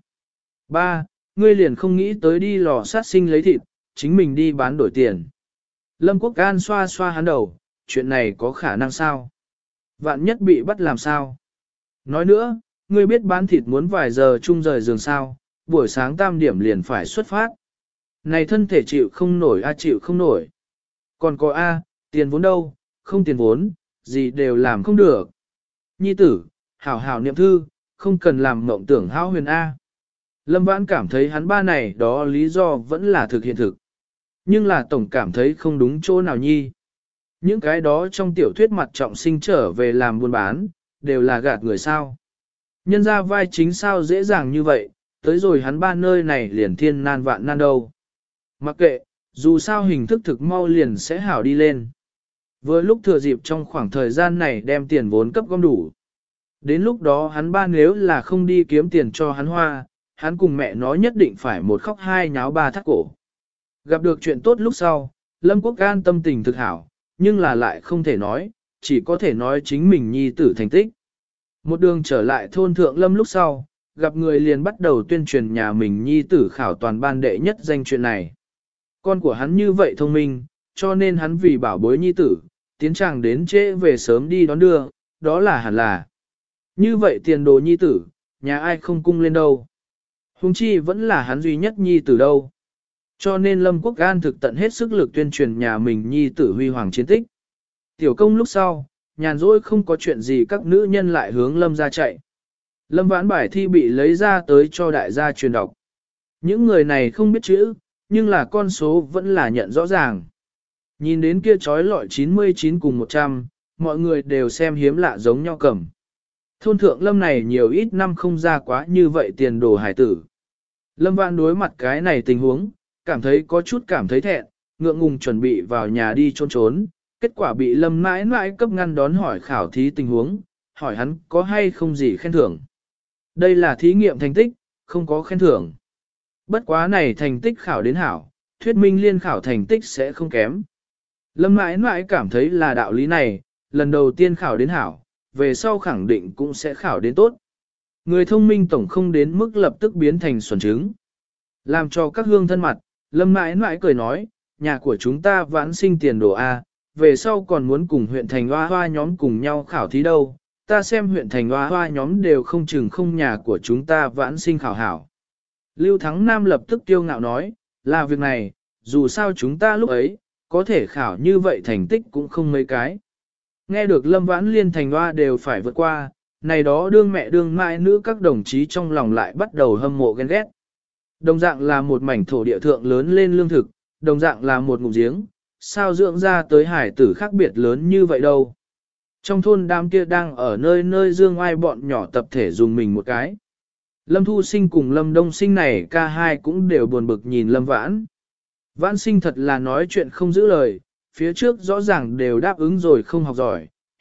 Ba, ngươi liền không nghĩ tới đi lò sát sinh lấy thịt, chính mình đi bán đổi tiền. Lâm Quốc An xoa xoa hắn đầu, chuyện này có khả năng sao? Vạn nhất bị bắt làm sao? Nói nữa, ngươi biết bán thịt muốn vài giờ chung rời giường sao, buổi sáng tam điểm liền phải xuất phát. Này thân thể chịu không nổi a chịu không nổi. Còn có a, tiền vốn đâu, không tiền vốn, gì đều làm không được. Nhi tử, hảo hảo niệm thư, không cần làm mộng tưởng hão huyền a. Lâm Vãn cảm thấy hắn ba này đó lý do vẫn là thực hiện thực. Nhưng là tổng cảm thấy không đúng chỗ nào nhi. Những cái đó trong tiểu thuyết mặt trọng sinh trở về làm buôn bán, đều là gạt người sao. Nhân ra vai chính sao dễ dàng như vậy, tới rồi hắn ba nơi này liền thiên nan vạn nan đâu. Mặc kệ, dù sao hình thức thực mau liền sẽ hảo đi lên. Với lúc thừa dịp trong khoảng thời gian này đem tiền vốn cấp gom đủ. Đến lúc đó hắn ba nếu là không đi kiếm tiền cho hắn hoa, hắn cùng mẹ nó nhất định phải một khóc hai nháo ba thắt cổ. Gặp được chuyện tốt lúc sau, Lâm Quốc An tâm tình thực hảo, nhưng là lại không thể nói, chỉ có thể nói chính mình nhi tử thành tích. Một đường trở lại thôn Thượng Lâm lúc sau, gặp người liền bắt đầu tuyên truyền nhà mình nhi tử khảo toàn ban đệ nhất danh chuyện này. Con của hắn như vậy thông minh, cho nên hắn vì bảo bối nhi tử, tiến chàng đến trễ về sớm đi đón đưa, đó là hẳn là. Như vậy tiền đồ nhi tử, nhà ai không cung lên đâu. Huống chi vẫn là hắn duy nhất nhi tử đâu. Cho nên Lâm Quốc An thực tận hết sức lực tuyên truyền nhà mình nhi tử huy hoàng chiến tích. Tiểu công lúc sau, nhàn rỗi không có chuyện gì các nữ nhân lại hướng Lâm ra chạy. Lâm Vãn bài thi bị lấy ra tới cho đại gia truyền đọc. Những người này không biết chữ, nhưng là con số vẫn là nhận rõ ràng. Nhìn đến kia trói lọi chín mươi chín cùng một trăm, mọi người đều xem hiếm lạ giống nhau cầm. Thôn Thượng Lâm này nhiều ít năm không ra quá như vậy tiền đồ hải tử. Lâm Vãn đối mặt cái này tình huống, cảm thấy có chút cảm thấy thẹn, ngượng ngùng chuẩn bị vào nhà đi trốn trốn, kết quả bị Lâm mãi mãi cấp ngăn đón hỏi khảo thí tình huống, hỏi hắn có hay không gì khen thưởng. Đây là thí nghiệm thành tích, không có khen thưởng. Bất quá này thành tích khảo đến hảo, thuyết minh liên khảo thành tích sẽ không kém. Lâm mãi mãi cảm thấy là đạo lý này, lần đầu tiên khảo đến hảo, về sau khẳng định cũng sẽ khảo đến tốt. Người thông minh tổng không đến mức lập tức biến thành xuẩn trứng. Làm cho các hương thân mặt, Lâm mãi mãi cười nói, nhà của chúng ta vãn sinh tiền đồ A, về sau còn muốn cùng huyện thành hoa hoa nhóm cùng nhau khảo thí đâu, ta xem huyện thành hoa hoa nhóm đều không chừng không nhà của chúng ta vãn sinh khảo hảo. Lưu Thắng Nam lập tức tiêu ngạo nói, là việc này, dù sao chúng ta lúc ấy, có thể khảo như vậy thành tích cũng không mấy cái. Nghe được Lâm Vãn Liên thành hoa đều phải vượt qua, này đó đương mẹ đương mãi nữ các đồng chí trong lòng lại bắt đầu hâm mộ ghen ghét. Đồng dạng là một mảnh thổ địa thượng lớn lên lương thực, đồng dạng là một ngụm giếng, sao dưỡng ra tới hải tử khác biệt lớn như vậy đâu. Trong thôn đám kia đang ở nơi nơi dương ai bọn nhỏ tập thể dùng mình một cái. Lâm Thu Sinh cùng Lâm Đông Sinh này ca hai cũng đều buồn bực nhìn Lâm Vãn. Vãn Sinh thật là nói chuyện không giữ lời, phía trước rõ ràng đều đáp ứng rồi không học giỏi,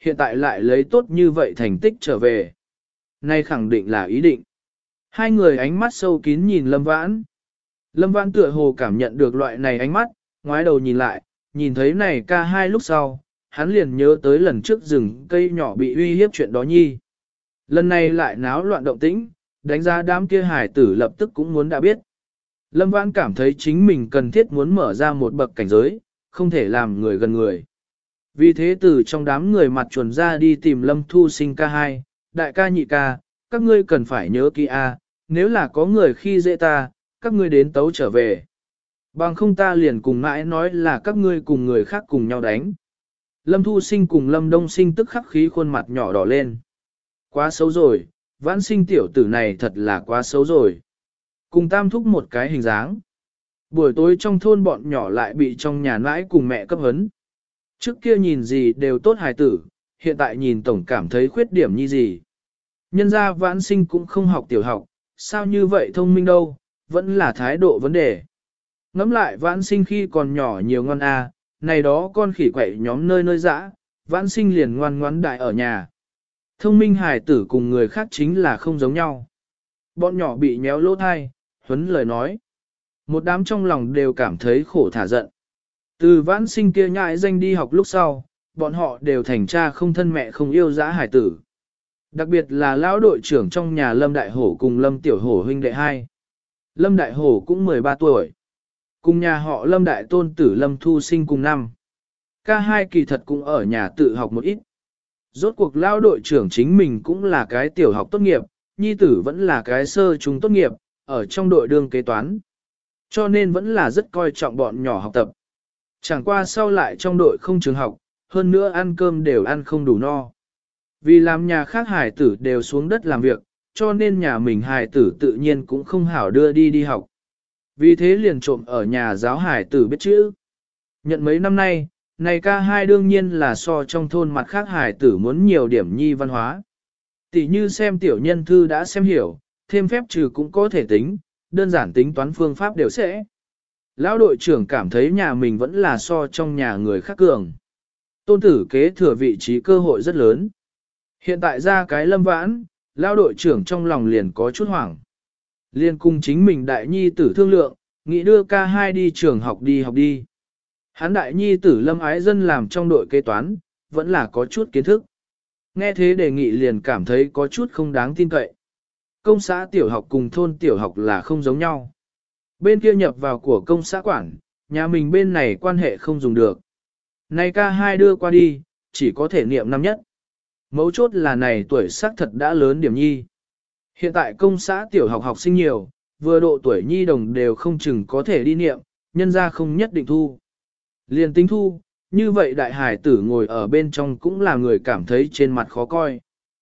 hiện tại lại lấy tốt như vậy thành tích trở về. Nay khẳng định là ý định. Hai người ánh mắt sâu kín nhìn Lâm Vãn. Lâm Vãn tựa hồ cảm nhận được loại này ánh mắt, ngoái đầu nhìn lại, nhìn thấy này ca hai lúc sau, hắn liền nhớ tới lần trước rừng cây nhỏ bị uy hiếp chuyện đó nhi. Lần này lại náo loạn động tĩnh, đánh giá đám kia hải tử lập tức cũng muốn đã biết. Lâm Vãn cảm thấy chính mình cần thiết muốn mở ra một bậc cảnh giới, không thể làm người gần người. Vì thế từ trong đám người mặt chuồn ra đi tìm Lâm Thu Sinh ca hai, đại ca nhị ca, các ngươi cần phải nhớ kỹ a, nếu là có người khi dễ ta, các ngươi đến tấu trở về. Bằng không ta liền cùng mãi nói là các ngươi cùng người khác cùng nhau đánh. Lâm Thu Sinh cùng Lâm Đông Sinh tức khắc khí khuôn mặt nhỏ đỏ lên. Quá xấu rồi, Vãn Sinh tiểu tử này thật là quá xấu rồi. Cùng tam thúc một cái hình dáng. Buổi tối trong thôn bọn nhỏ lại bị trong nhà nãi cùng mẹ cấp hấn. Trước kia nhìn gì đều tốt hài tử, hiện tại nhìn tổng cảm thấy khuyết điểm như gì. Nhân ra Vãn Sinh cũng không học tiểu học, sao như vậy thông minh đâu, vẫn là thái độ vấn đề. Ngắm lại Vãn Sinh khi còn nhỏ nhiều ngon à, này đó con khỉ quậy nhóm nơi nơi dã, Vãn Sinh liền ngoan ngoãn đại ở nhà. Thông minh hài tử cùng người khác chính là không giống nhau. Bọn nhỏ bị méo lỗ thai, huấn lời nói. Một đám trong lòng đều cảm thấy khổ thả giận. Từ Vãn Sinh kia nhãi danh đi học lúc sau, bọn họ đều thành cha không thân mẹ không yêu dã hài tử. Đặc biệt là lão đội trưởng trong nhà Lâm Đại Hổ cùng Lâm Tiểu Hổ huynh đệ hai. Lâm Đại Hổ cũng mười ba tuổi. Cùng nhà họ Lâm Đại Tôn tử Lâm Thu Sinh cùng năm. Ca hai kỳ thật cũng ở nhà tự học một ít. Rốt cuộc lão đội trưởng chính mình cũng là cái tiểu học tốt nghiệp, nhi tử vẫn là cái sơ trung tốt nghiệp, ở trong đội đương kế toán. Cho nên vẫn là rất coi trọng bọn nhỏ học tập. Chẳng qua sau lại trong đội không trường học, hơn nữa ăn cơm đều ăn không đủ no. Vì làm nhà khác hài tử đều xuống đất làm việc, cho nên nhà mình hài tử tự nhiên cũng không hảo đưa đi đi học. Vì thế liền trộm ở nhà giáo hài tử biết chữ. Nhận mấy năm nay, này ca hai đương nhiên là so trong thôn mặt khác hài tử muốn nhiều điểm nhi văn hóa. Tỷ như xem tiểu nhân thư đã xem hiểu, thêm phép trừ cũng có thể tính, đơn giản tính toán phương pháp đều sẽ. Lão đội trưởng cảm thấy nhà mình vẫn là so trong nhà người khác cường. Tôn tử kế thừa vị trí cơ hội rất lớn. Hiện tại ra cái Lâm Vãn, lão đội trưởng trong lòng liền có chút hoảng. Liên cùng chính mình đại nhi tử thương lượng, nghĩ đưa ca hai đi trường học đi học đi. Hắn đại nhi tử Lâm Ái Dân làm trong đội kế toán, vẫn là có chút kiến thức. Nghe thế đề nghị liền cảm thấy có chút không đáng tin cậy. Công xã tiểu học cùng thôn tiểu học là không giống nhau. Bên kia nhập vào của công xã quản, nhà mình bên này quan hệ không dùng được. Này ca hai đưa qua đi, chỉ có thể niệm năm nhất. Mấu chốt là này tuổi xác thật đã lớn điểm nhi. Hiện tại công xã tiểu học học sinh nhiều, vừa độ tuổi nhi đồng đều không chừng có thể đi niệm, nhân ra không nhất định thu. Liền tính thu, như vậy đại hải tử ngồi ở bên trong cũng là người cảm thấy trên mặt khó coi.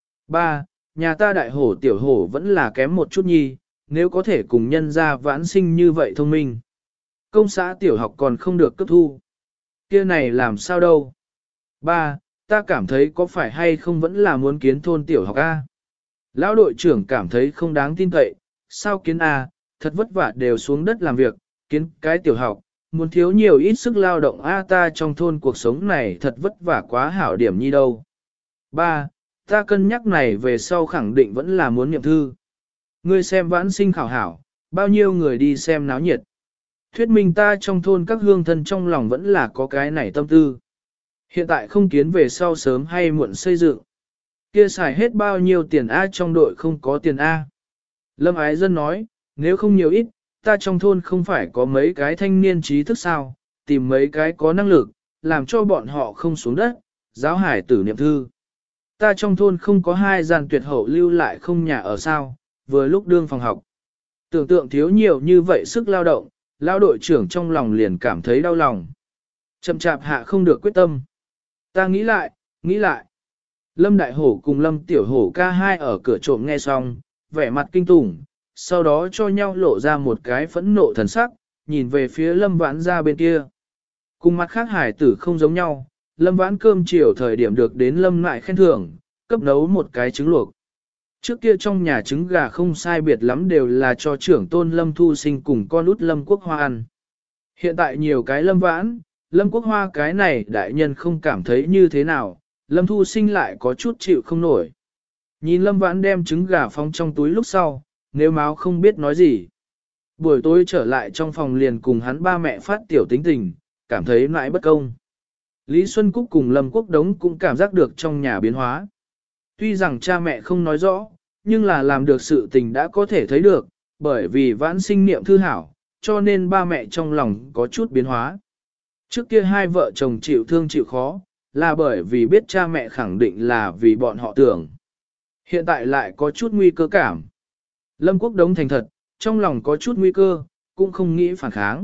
Ba, nhà ta đại hổ tiểu hổ vẫn là kém một chút nhi, nếu có thể cùng nhân ra Vãn Sinh như vậy thông minh. Công xã tiểu học còn không được cấp thu. Kia này làm sao đâu? Ba, ta cảm thấy có phải hay không vẫn là muốn kiến thôn tiểu học A. Lão đội trưởng cảm thấy không đáng tin cậy, sao kiến A, thật vất vả đều xuống đất làm việc, kiến cái tiểu học, muốn thiếu nhiều ít sức lao động A ta trong thôn cuộc sống này thật vất vả quá hảo điểm nhi đâu. Ba, ta cân nhắc này về sau khẳng định vẫn là muốn niệm thư. Ngươi xem Vãn Sinh khảo hảo, bao nhiêu người đi xem náo nhiệt. Thuyết minh ta trong thôn các hương thân trong lòng vẫn là có cái này tâm tư. Hiện tại không kiến về sau sớm hay muộn xây dựng. Kia xài hết bao nhiêu tiền A trong đội không có tiền A. Lâm Ái Dân nói, nếu không nhiều ít, ta trong thôn không phải có mấy cái thanh niên trí thức sao, tìm mấy cái có năng lực, làm cho bọn họ không xuống đất, giáo hải tử niệm thư. Ta trong thôn không có hai gian tuyệt hậu lưu lại không nhà ở sao, vừa lúc đương phòng học. Tưởng tượng thiếu nhiều như vậy sức lao động, lao đội trưởng trong lòng liền cảm thấy đau lòng. Chậm chạp hạ không được quyết tâm. Ta nghĩ lại, nghĩ lại. Lâm Đại Hổ cùng Lâm Tiểu Hổ ca hai ở cửa trộm nghe xong, vẻ mặt kinh tủng, sau đó cho nhau lộ ra một cái phẫn nộ thần sắc, nhìn về phía Lâm Vãn ra bên kia. Cùng mặt khác hải tử không giống nhau, Lâm Vãn cơm chiều thời điểm được đến Lâm lại khen thưởng, cấp nấu một cái trứng luộc. Trước kia trong nhà trứng gà không sai biệt lắm đều là cho trưởng tôn Lâm Thu Sinh cùng con út Lâm Quốc Hoa ăn. Hiện tại nhiều cái Lâm Vãn, Lâm Quốc Hoa cái này đại nhân không cảm thấy như thế nào, Lâm Thu Sinh lại có chút chịu không nổi. Nhìn Lâm Vãn đem trứng gà phóng trong túi lúc sau, nếu máu không biết nói gì. Buổi tối trở lại trong phòng liền cùng hắn ba mẹ phát tiểu tính tình, cảm thấy nãi bất công. Lý Xuân Cúc cùng Lâm Quốc Đống cũng cảm giác được trong nhà biến hóa. Tuy rằng cha mẹ không nói rõ, nhưng là làm được sự tình đã có thể thấy được, bởi vì vãn sinh niệm thư hảo, cho nên ba mẹ trong lòng có chút biến hóa. Trước kia hai vợ chồng chịu thương chịu khó, là bởi vì biết cha mẹ khẳng định là vì bọn họ tưởng. Hiện tại lại có chút nguy cơ cảm. Lâm Quốc Đống thành thật, trong lòng có chút nguy cơ, cũng không nghĩ phản kháng.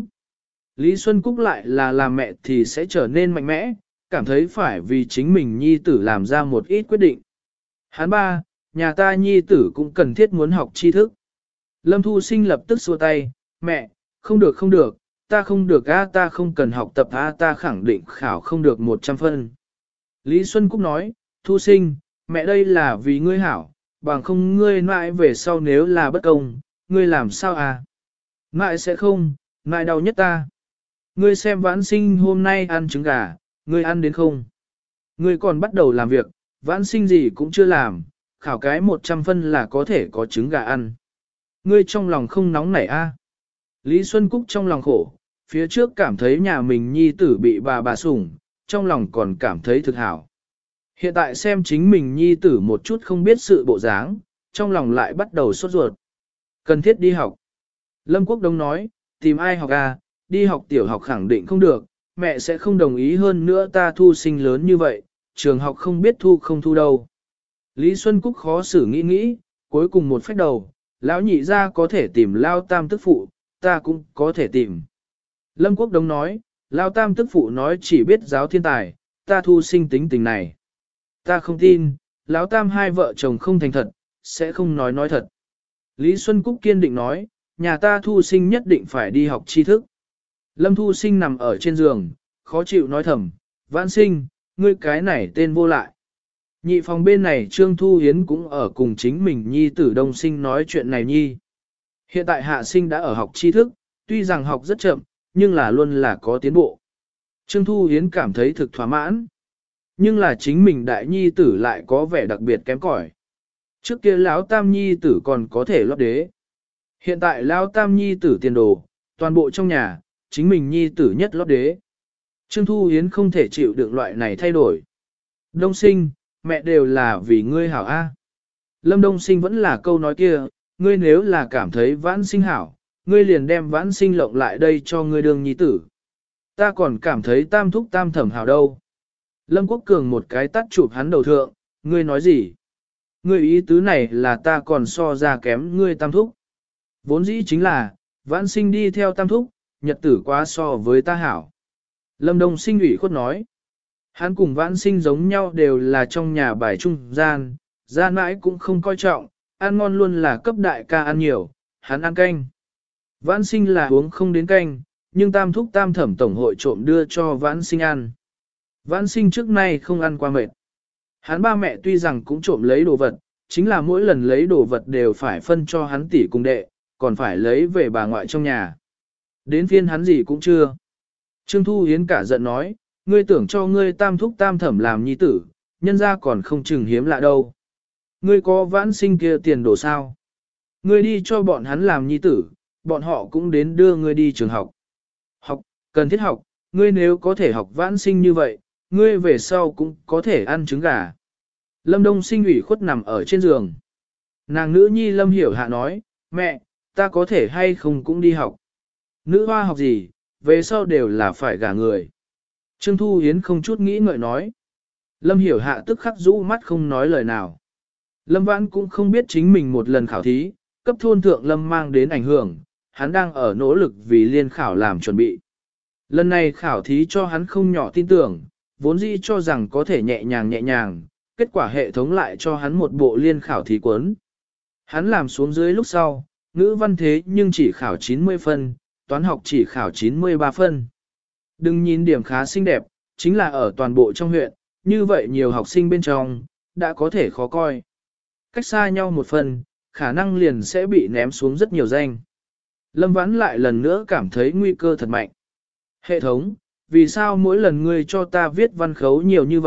Lý Xuân Cúc lại là làm mẹ thì sẽ trở nên mạnh mẽ, cảm thấy phải vì chính mình nhi tử làm ra một ít quyết định. Hắn ba, nhà ta nhi tử cũng cần thiết muốn học tri thức. Lâm Thu Sinh lập tức xua tay, mẹ, không được không được, ta không được a ta không cần học tập a ta khẳng định khảo không được một trăm phân. Lý Xuân Cúc nói, Thu Sinh, mẹ đây là vì ngươi hảo, bằng không ngươi mãi về sau nếu là bất công, ngươi làm sao à? Mãi sẽ không, mãi đau nhất ta. Ngươi xem vãn sinh hôm nay ăn trứng gà, ngươi ăn đến không? Ngươi còn bắt đầu làm việc, vãn sinh gì cũng chưa làm, khảo cái một trăm phân là có thể có trứng gà ăn. Ngươi trong lòng không nóng nảy a? Lý Xuân Cúc trong lòng khổ, phía trước cảm thấy nhà mình nhi tử bị bà bà sủng, trong lòng còn cảm thấy thực hảo. Hiện tại xem chính mình nhi tử một chút không biết sự bộ dáng, trong lòng lại bắt đầu sốt ruột. Cần thiết đi học. Lâm Quốc Đông nói, tìm ai học à, đi học tiểu học khẳng định không được, mẹ sẽ không đồng ý hơn nữa ta Thu Sinh lớn như vậy, trường học không biết thu không thu đâu. Lý Xuân Cúc khó xử nghĩ nghĩ, cuối cùng một phách đầu, lão nhị ra có thể tìm Lao Tam tức phụ, ta cũng có thể tìm. Lâm Quốc Đông nói, Lao Tam tức phụ nói chỉ biết giáo thiên tài, ta Thu Sinh tính tình này. Ta không tin, Lão Tam hai vợ chồng không thành thật, sẽ không nói nói thật. Lý Xuân Cúc kiên định nói, nhà ta Thu Sinh nhất định phải đi học tri thức. Lâm Thu Sinh nằm ở trên giường, khó chịu nói thầm, Vãn Sinh, ngươi cái này tên vô lại. Nhị phòng bên này Trương Thu Hiến cũng ở cùng chính mình nhi tử Đông Sinh nói chuyện này nhi. Hiện tại Hạ Sinh đã ở học tri thức, tuy rằng học rất chậm, nhưng là luôn là có tiến bộ. Trương Thu Hiến cảm thấy thực thỏa mãn. Nhưng là chính mình đại nhi tử lại có vẻ đặc biệt kém cỏi. Trước kia lão tam nhi tử còn có thể lót đế. Hiện tại lão tam nhi tử tiền đồ, toàn bộ trong nhà, chính mình nhi tử nhất lót đế. Trương Thu Hiến không thể chịu được loại này thay đổi. Đông Sinh, mẹ đều là vì ngươi hảo A. Lâm Đông Sinh vẫn là câu nói kia, ngươi nếu là cảm thấy Vãn Sinh hảo, ngươi liền đem Vãn Sinh lộng lại đây cho ngươi đương nhi tử. Ta còn cảm thấy tam thúc tam thẩm hảo đâu. Lâm Quốc Cường một cái tắt chụp hắn đầu thượng, ngươi nói gì? Ngươi ý tứ này là ta còn so ra kém ngươi tam thúc. Vốn dĩ chính là, Vãn Sinh đi theo tam thúc, nhật tử quá so với ta hảo. Lâm Đông Sinh ủy khuất nói. Hắn cùng Vãn Sinh giống nhau đều là trong nhà bài trung gian, gian mãi cũng không coi trọng, ăn ngon luôn là cấp đại ca ăn nhiều, hắn ăn canh. Vãn Sinh là uống không đến canh, nhưng tam thúc tam thẩm tổng hội trộm đưa cho Vãn Sinh ăn. Vãn Sinh trước nay không ăn qua mệt. Hắn ba mẹ tuy rằng cũng trộm lấy đồ vật, chính là mỗi lần lấy đồ vật đều phải phân cho hắn tỷ cùng đệ, còn phải lấy về bà ngoại trong nhà. Đến phiên hắn gì cũng chưa. Trương Thu Hiến cả giận nói, ngươi tưởng cho ngươi tam thúc tam thẩm làm nhi tử, nhân ra còn không chừng hiếm lạ đâu. Ngươi có Vãn Sinh kia tiền đồ sao? Ngươi đi cho bọn hắn làm nhi tử, bọn họ cũng đến đưa ngươi đi trường học. Học, cần thiết học, ngươi nếu có thể học Vãn Sinh như vậy, ngươi về sau cũng có thể ăn trứng gà. Lâm Đông Sinh ủy khuất nằm ở trên giường. Nàng nữ nhi Lâm Hiểu Hạ nói, mẹ, ta có thể hay không cũng đi học. Nữ hoa học gì, về sau đều là phải gả người. Trương Thu Hiến không chút nghĩ ngợi nói. Lâm Hiểu Hạ tức khắc rũ mắt không nói lời nào. Lâm Vãn cũng không biết chính mình một lần khảo thí, cấp thôn thượng Lâm mang đến ảnh hưởng, hắn đang ở nỗ lực vì liên khảo làm chuẩn bị. Lần này khảo thí cho hắn không nhỏ tin tưởng, vốn dĩ cho rằng có thể nhẹ nhàng nhẹ nhàng, kết quả hệ thống lại cho hắn một bộ liên khảo thí cuốn. Hắn làm xuống dưới lúc sau, ngữ văn thế nhưng chỉ khảo chín mươi phân, toán học chỉ khảo chín mươi ba phân. Đừng nhìn điểm khá xinh đẹp, chính là ở toàn bộ trong huyện, như vậy nhiều học sinh bên trong, đã có thể khó coi. Cách xa nhau một phần, khả năng liền sẽ bị ném xuống rất nhiều danh. Lâm Vãn lại lần nữa cảm thấy nguy cơ thật mạnh. Hệ thống, vì sao mỗi lần ngươi cho ta viết văn khấu nhiều như vậy,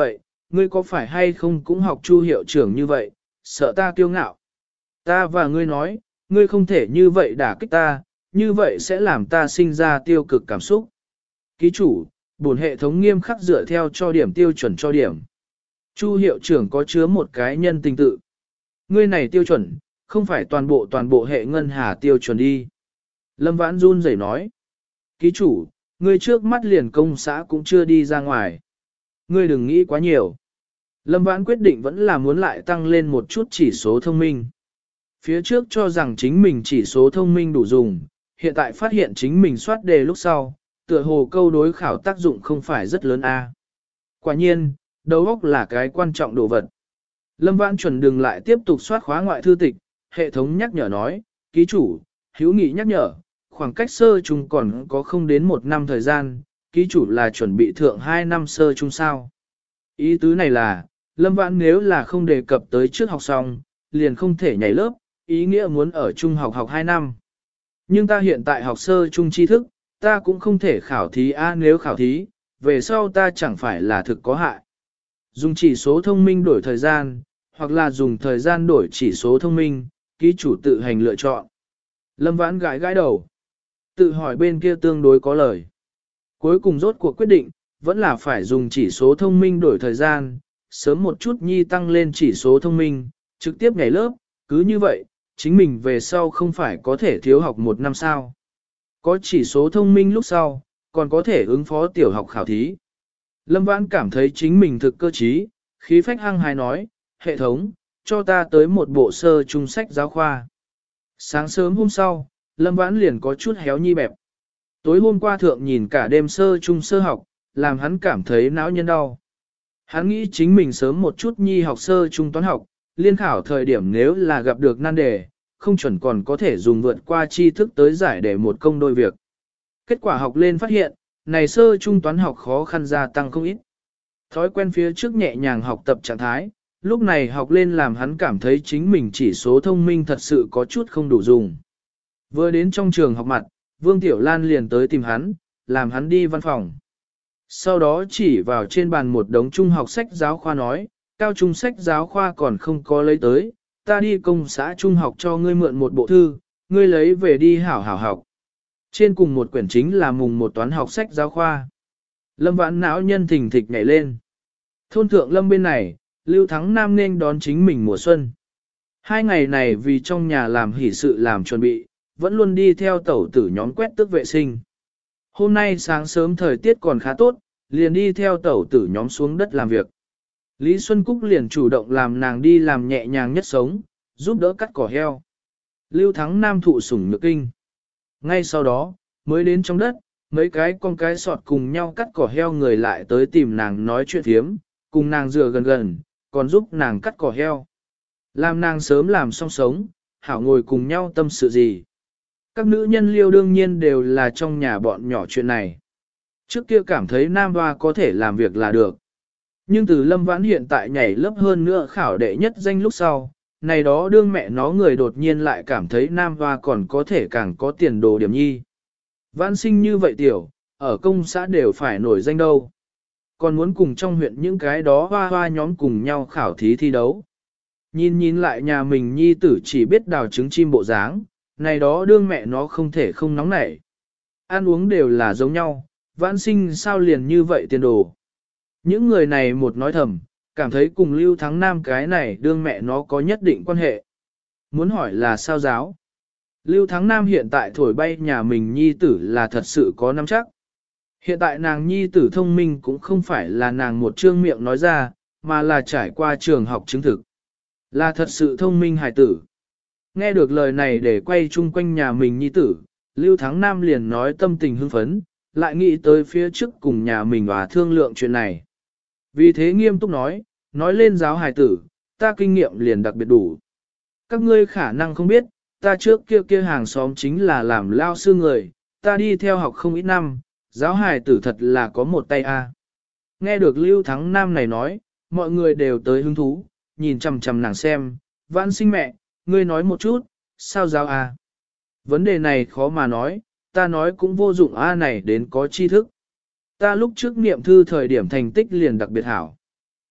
ngươi có phải hay không cũng học Chu hiệu trưởng như vậy, sợ ta kiêu ngạo. Ta và ngươi nói, ngươi không thể như vậy đả kích ta, như vậy sẽ làm ta sinh ra tiêu cực cảm xúc. Ký chủ, bổn hệ thống nghiêm khắc dựa theo cho điểm tiêu chuẩn cho điểm. Chu hiệu trưởng có chứa một cái nhân tình tự. Ngươi này tiêu chuẩn, không phải toàn bộ toàn bộ hệ ngân hà tiêu chuẩn đi. Lâm Vãn run rẩy nói. Ký chủ, ngươi trước mắt liền công xã cũng chưa đi ra ngoài. Ngươi đừng nghĩ quá nhiều. Lâm Vãn quyết định vẫn là muốn lại tăng lên một chút chỉ số thông minh. Phía trước cho rằng chính mình chỉ số thông minh đủ dùng, hiện tại phát hiện chính mình soát đề lúc sau, tựa hồ câu đối khảo tác dụng không phải rất lớn a. Quả nhiên, đầu óc là cái quan trọng đồ vật. Lâm Vãn chuẩn đừng lại tiếp tục soát khóa ngoại thư tịch, hệ thống nhắc nhở nói, ký chủ, hữu nghị nhắc nhở, khoảng cách sơ trung còn có không đến một năm thời gian, ký chủ là chuẩn bị thượng hai năm sơ trung sao. Ý tứ này là, Lâm Vãn nếu là không đề cập tới trước học xong, liền không thể nhảy lớp, ý nghĩa muốn ở trung học học hai năm. Nhưng ta hiện tại học sơ trung tri thức, ta cũng không thể khảo thí a nếu khảo thí, về sau ta chẳng phải là thực có hại. Dùng chỉ số thông minh đổi thời gian, hoặc là dùng thời gian đổi chỉ số thông minh, ký chủ tự hành lựa chọn. Lâm Vãn gãi gãi đầu. Tự hỏi bên kia tương đối có lời. Cuối cùng rốt cuộc quyết định, vẫn là phải dùng chỉ số thông minh đổi thời gian, sớm một chút nhi tăng lên chỉ số thông minh, trực tiếp nhảy lớp, cứ như vậy, chính mình về sau không phải có thể thiếu học một năm sao. Có chỉ số thông minh lúc sau, còn có thể ứng phó tiểu học khảo thí. Lâm Vãn cảm thấy chính mình thực cơ trí, khí phách hăng hái nói, hệ thống, cho ta tới một bộ sơ trung sách giáo khoa. Sáng sớm hôm sau, Lâm Vãn liền có chút héo nhi bẹp. Tối hôm qua thượng nhìn cả đêm sơ trung sơ học, làm hắn cảm thấy não nhân đau. Hắn nghĩ chính mình sớm một chút nhi học sơ trung toán học, liên khảo thời điểm nếu là gặp được nan đề, không chuẩn còn có thể dùng vượt qua tri thức tới giải để một công đôi việc. Kết quả học lên phát hiện, này sơ trung toán học khó khăn gia tăng không ít. Thói quen phía trước nhẹ nhàng học tập trạng thái, lúc này học lên làm hắn cảm thấy chính mình chỉ số thông minh thật sự có chút không đủ dùng. Vừa đến trong trường học mặt, Vương Tiểu Lan liền tới tìm hắn, làm hắn đi văn phòng. Sau đó chỉ vào trên bàn một đống trung học sách giáo khoa nói, cao trung sách giáo khoa còn không có lấy tới, ta đi công xã trung học cho ngươi mượn một bộ thư, ngươi lấy về đi hảo hảo học. Trên cùng một quyển chính là mùng một toán học sách giáo khoa. Lâm Vãn não nhân thình thịch nhảy lên. Thôn thượng Lâm bên này, Lưu Thắng Nam nên đón chính mình mùa xuân. Hai ngày này vì trong nhà làm hỷ sự làm chuẩn bị, vẫn luôn đi theo tẩu tử nhóm quét tước vệ sinh. Hôm nay sáng sớm thời tiết còn khá tốt, liền đi theo tẩu tử nhóm xuống đất làm việc. Lý Xuân Cúc liền chủ động làm nàng đi làm nhẹ nhàng nhất sống, giúp đỡ cắt cỏ heo. Lưu Thắng Nam thụ sủng nhược kinh. Ngay sau đó, mới đến trong đất, mấy cái con cái sọt cùng nhau cắt cỏ heo người lại tới tìm nàng nói chuyện thiếm, cùng nàng dựa gần gần, còn giúp nàng cắt cỏ heo. Làm nàng sớm làm xong sống, hảo ngồi cùng nhau tâm sự gì. Các nữ nhân liêu đương nhiên đều là trong nhà bọn nhỏ chuyện này. Trước kia cảm thấy nam hoa có thể làm việc là được. Nhưng từ Lâm Vãn hiện tại nhảy lớp hơn nữa khảo đệ nhất danh lúc sau, này đó đương mẹ nó người đột nhiên lại cảm thấy nam hoa còn có thể càng có tiền đồ điểm nhi. Vãn sinh như vậy tiểu, ở công xã đều phải nổi danh đâu. Còn muốn cùng trong huyện những cái đó hoa hoa nhóm cùng nhau khảo thí thi đấu. Nhìn nhìn lại nhà mình nhi tử chỉ biết đào trứng chim bộ dáng, này đó đương mẹ nó không thể không nóng nảy. Ăn uống đều là giống nhau, vãn sinh sao liền như vậy tiền đồ. Những người này một nói thầm, cảm thấy cùng Lưu Thắng Nam cái này đương mẹ nó có nhất định quan hệ. Muốn hỏi là sao giáo? Lưu Thắng Nam hiện tại thổi bay nhà mình nhi tử là thật sự có nắm chắc. Hiện tại nàng nhi tử thông minh cũng không phải là nàng một trương miệng nói ra, mà là trải qua trường học chứng thực. Là thật sự thông minh hài tử. Nghe được lời này để quay chung quanh nhà mình nhi tử, Lưu Thắng Nam liền nói tâm tình hưng phấn, lại nghĩ tới phía trước cùng nhà mình và thương lượng chuyện này. Vì thế nghiêm túc nói, nói lên giáo hài tử, ta kinh nghiệm liền đặc biệt đủ. Các ngươi khả năng không biết, ta trước kia kia hàng xóm chính là làm lao sư người, ta đi theo học không ít năm, giáo hài tử thật là có một tay a. Nghe được Lưu Thắng Nam này nói, mọi người đều tới hứng thú, nhìn chằm chằm nàng xem, vãn sinh mẹ, ngươi nói một chút, sao giáo a? Vấn đề này khó mà nói, ta nói cũng vô dụng a này đến có tri thức. Ta lúc trước niệm thư thời điểm thành tích liền đặc biệt hảo.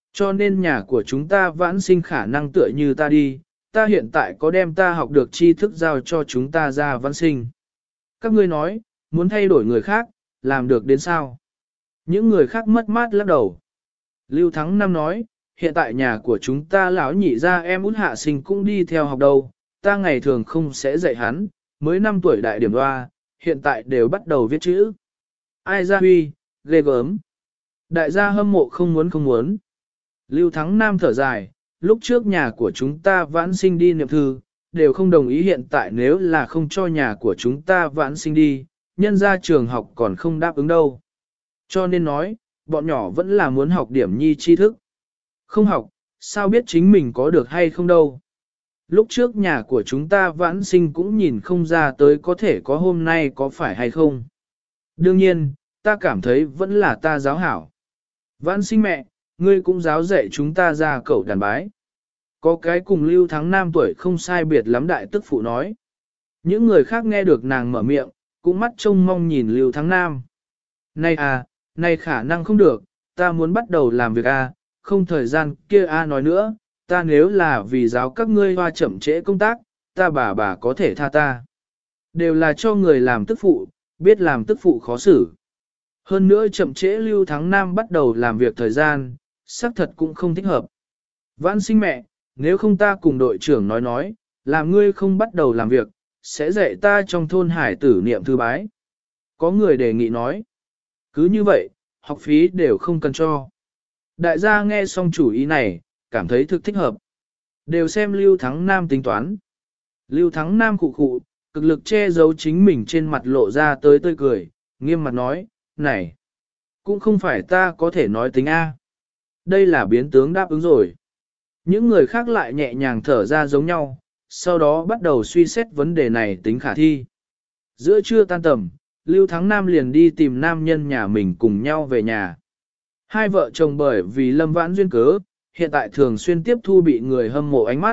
Cho nên nhà của chúng ta vãn sinh khả năng tựa như ta đi, ta hiện tại có đem ta học được tri thức giao cho chúng ta ra vãn sinh. Các ngươi nói, muốn thay đổi người khác, làm được đến sao? Những người khác mất mát lắc đầu. Lưu Thắng Nam nói, hiện tại nhà của chúng ta lão nhị ra em út hạ sinh cũng đi theo học đâu, ta ngày thường không sẽ dạy hắn, mới năm tuổi đại điểm đoa, hiện tại đều bắt đầu viết chữ. Ai ra huy, ghê gớm. Đại gia hâm mộ không muốn không muốn. Lưu Thắng Nam thở dài, lúc trước nhà của chúng ta vãn sinh đi niệm thư, đều không đồng ý hiện tại nếu là không cho nhà của chúng ta vãn sinh đi, nhân ra trường học còn không đáp ứng đâu. Cho nên nói, bọn nhỏ vẫn là muốn học điểm nhi tri thức. Không học, sao biết chính mình có được hay không đâu. Lúc trước nhà của chúng ta vãn sinh cũng nhìn không ra tới có thể có hôm nay có phải hay không. Đương nhiên, ta cảm thấy vẫn là ta giáo hảo. Vãn sinh mẹ, ngươi cũng giáo dạy chúng ta ra cậu đàn bái. Có cái cùng Lưu Thắng Nam tuổi không sai biệt lắm đại tức phụ nói. Những người khác nghe được nàng mở miệng, cũng mắt trông mong nhìn Lưu Thắng Nam. Này à, này khả năng không được, ta muốn bắt đầu làm việc a, không thời gian kia a nói nữa, ta nếu là vì giáo các ngươi hoa chậm trễ công tác, ta bà bà có thể tha ta. Đều là cho người làm tức phụ, biết làm tức phụ khó xử. Hơn nữa chậm trễ Lưu Thắng Nam bắt đầu làm việc thời gian, xác thật cũng không thích hợp. Vãn sinh mẹ, nếu không ta cùng đội trưởng nói nói, làm ngươi không bắt đầu làm việc, sẽ dạy ta trong thôn hải tử niệm thư bái. Có người đề nghị nói, cứ như vậy, học phí đều không cần cho. Đại gia nghe xong chủ ý này, cảm thấy thực thích hợp. Đều xem Lưu Thắng Nam tính toán. Lưu Thắng Nam khụ khụ, cực lực che giấu chính mình trên mặt lộ ra tới tươi cười, nghiêm mặt nói, này, cũng không phải ta có thể nói tính A. Đây là biến tướng đáp ứng rồi. Những người khác lại nhẹ nhàng thở ra giống nhau, sau đó bắt đầu suy xét vấn đề này tính khả thi. Giữa trưa tan tầm, Lưu Thắng Nam liền đi tìm nam nhân nhà mình cùng nhau về nhà. Hai vợ chồng bởi vì Lâm Vãn duyên cớ, hiện tại thường xuyên tiếp thu bị người hâm mộ ánh mắt.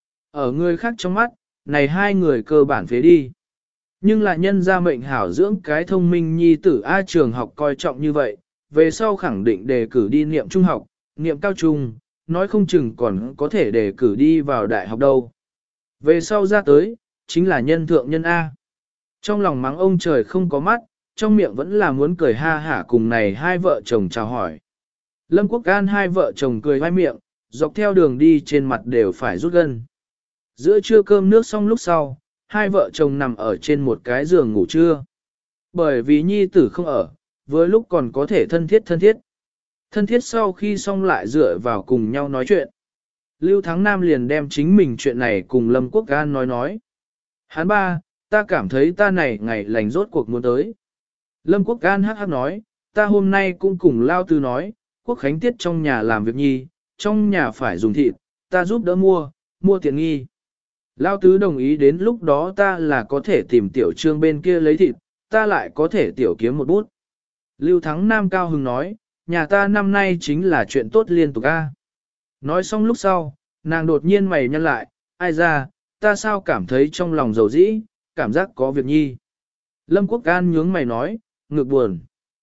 Ở người khác trong mắt, này hai người cơ bản phế đi. Nhưng là nhân gia mệnh hảo dưỡng cái thông minh nhi tử A trường học coi trọng như vậy, về sau khẳng định đề cử đi niệm trung học, niệm cao trung, nói không chừng còn có thể đề cử đi vào đại học đâu. Về sau ra tới, chính là nhân thượng nhân A. Trong lòng mắng ông trời không có mắt, trong miệng vẫn là muốn cười ha hả cùng này hai vợ chồng chào hỏi. Lâm Quốc An hai vợ chồng cười vai miệng, dọc theo đường đi trên mặt đều phải rút gân. Giữa trưa cơm nước xong lúc sau, hai vợ chồng nằm ở trên một cái giường ngủ trưa. Bởi vì nhi tử không ở, với lúc còn có thể thân thiết thân thiết. Thân thiết sau khi xong lại dựa vào cùng nhau nói chuyện. Lưu Thắng Nam liền đem chính mình chuyện này cùng Lâm Quốc An nói nói. Hắn ba, ta cảm thấy ta này ngày lành rốt cuộc muốn tới. Lâm Quốc An hắc hắc nói, ta hôm nay cũng cùng Lao Tư nói, Quốc Khánh Tiết trong nhà làm việc nhi, trong nhà phải dùng thịt, ta giúp đỡ mua, mua tiện nghi. Lao Tứ đồng ý đến lúc đó ta là có thể tìm tiểu trương bên kia lấy thịt, ta lại có thể tiểu kiếm một bút. Lưu Thắng Nam cao hứng nói, nhà ta năm nay chính là chuyện tốt liên tục a. Nói xong lúc sau, nàng đột nhiên mày nhăn lại, ai ra, ta sao cảm thấy trong lòng dầu dĩ, cảm giác có việc nhi. Lâm Quốc An nhướng mày nói, ngực buồn.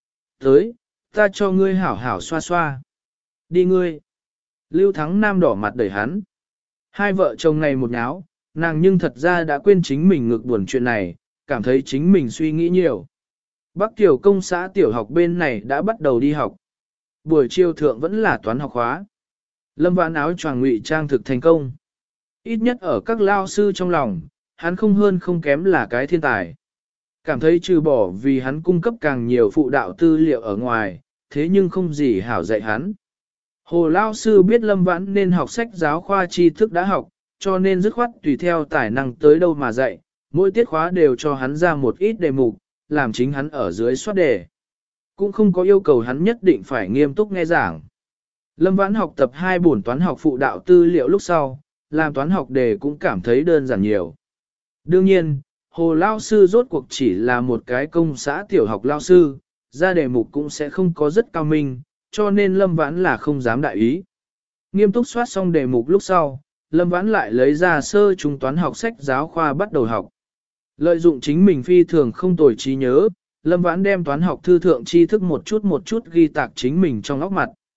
Tới, ta cho ngươi hảo hảo xoa xoa. Đi ngươi. Lưu Thắng Nam đỏ mặt đẩy hắn. Hai vợ chồng này một nháo, nàng nhưng thật ra đã quên chính mình ngực buồn chuyện này, cảm thấy chính mình suy nghĩ nhiều. Bắc Tiểu công xã tiểu học bên này đã bắt đầu đi học. Buổi chiều thượng vẫn là toán học khóa. Lâm Vãn áo choàng ngụy trang thực thành công. Ít nhất ở các lao sư trong lòng, hắn không hơn không kém là cái thiên tài. Cảm thấy trừ bỏ vì hắn cung cấp càng nhiều phụ đạo tư liệu ở ngoài, thế nhưng không gì hảo dạy hắn. Hồ lao sư biết Lâm Vãn nên học sách giáo khoa tri thức đã học, cho nên dứt khoát tùy theo tài năng tới đâu mà dạy, mỗi tiết khóa đều cho hắn ra một ít đề mục, làm chính hắn ở dưới soát đề. Cũng không có yêu cầu hắn nhất định phải nghiêm túc nghe giảng. Lâm Vãn học tập hai bổn toán học phụ đạo tư liệu lúc sau, làm toán học đề cũng cảm thấy đơn giản nhiều. Đương nhiên, Hồ lao sư rốt cuộc chỉ là một cái công xã tiểu học lao sư, ra đề mục cũng sẽ không có rất cao minh, cho nên Lâm Vãn là không dám đại ý. Nghiêm túc soát xong đề mục lúc sau, Lâm Vãn lại lấy ra sơ trung toán học sách giáo khoa bắt đầu học. Lợi dụng chính mình phi thường không tồi trí nhớ, Lâm Vãn đem toán học thư thượng tri thức một chút một chút ghi tạc chính mình trong óc mặt.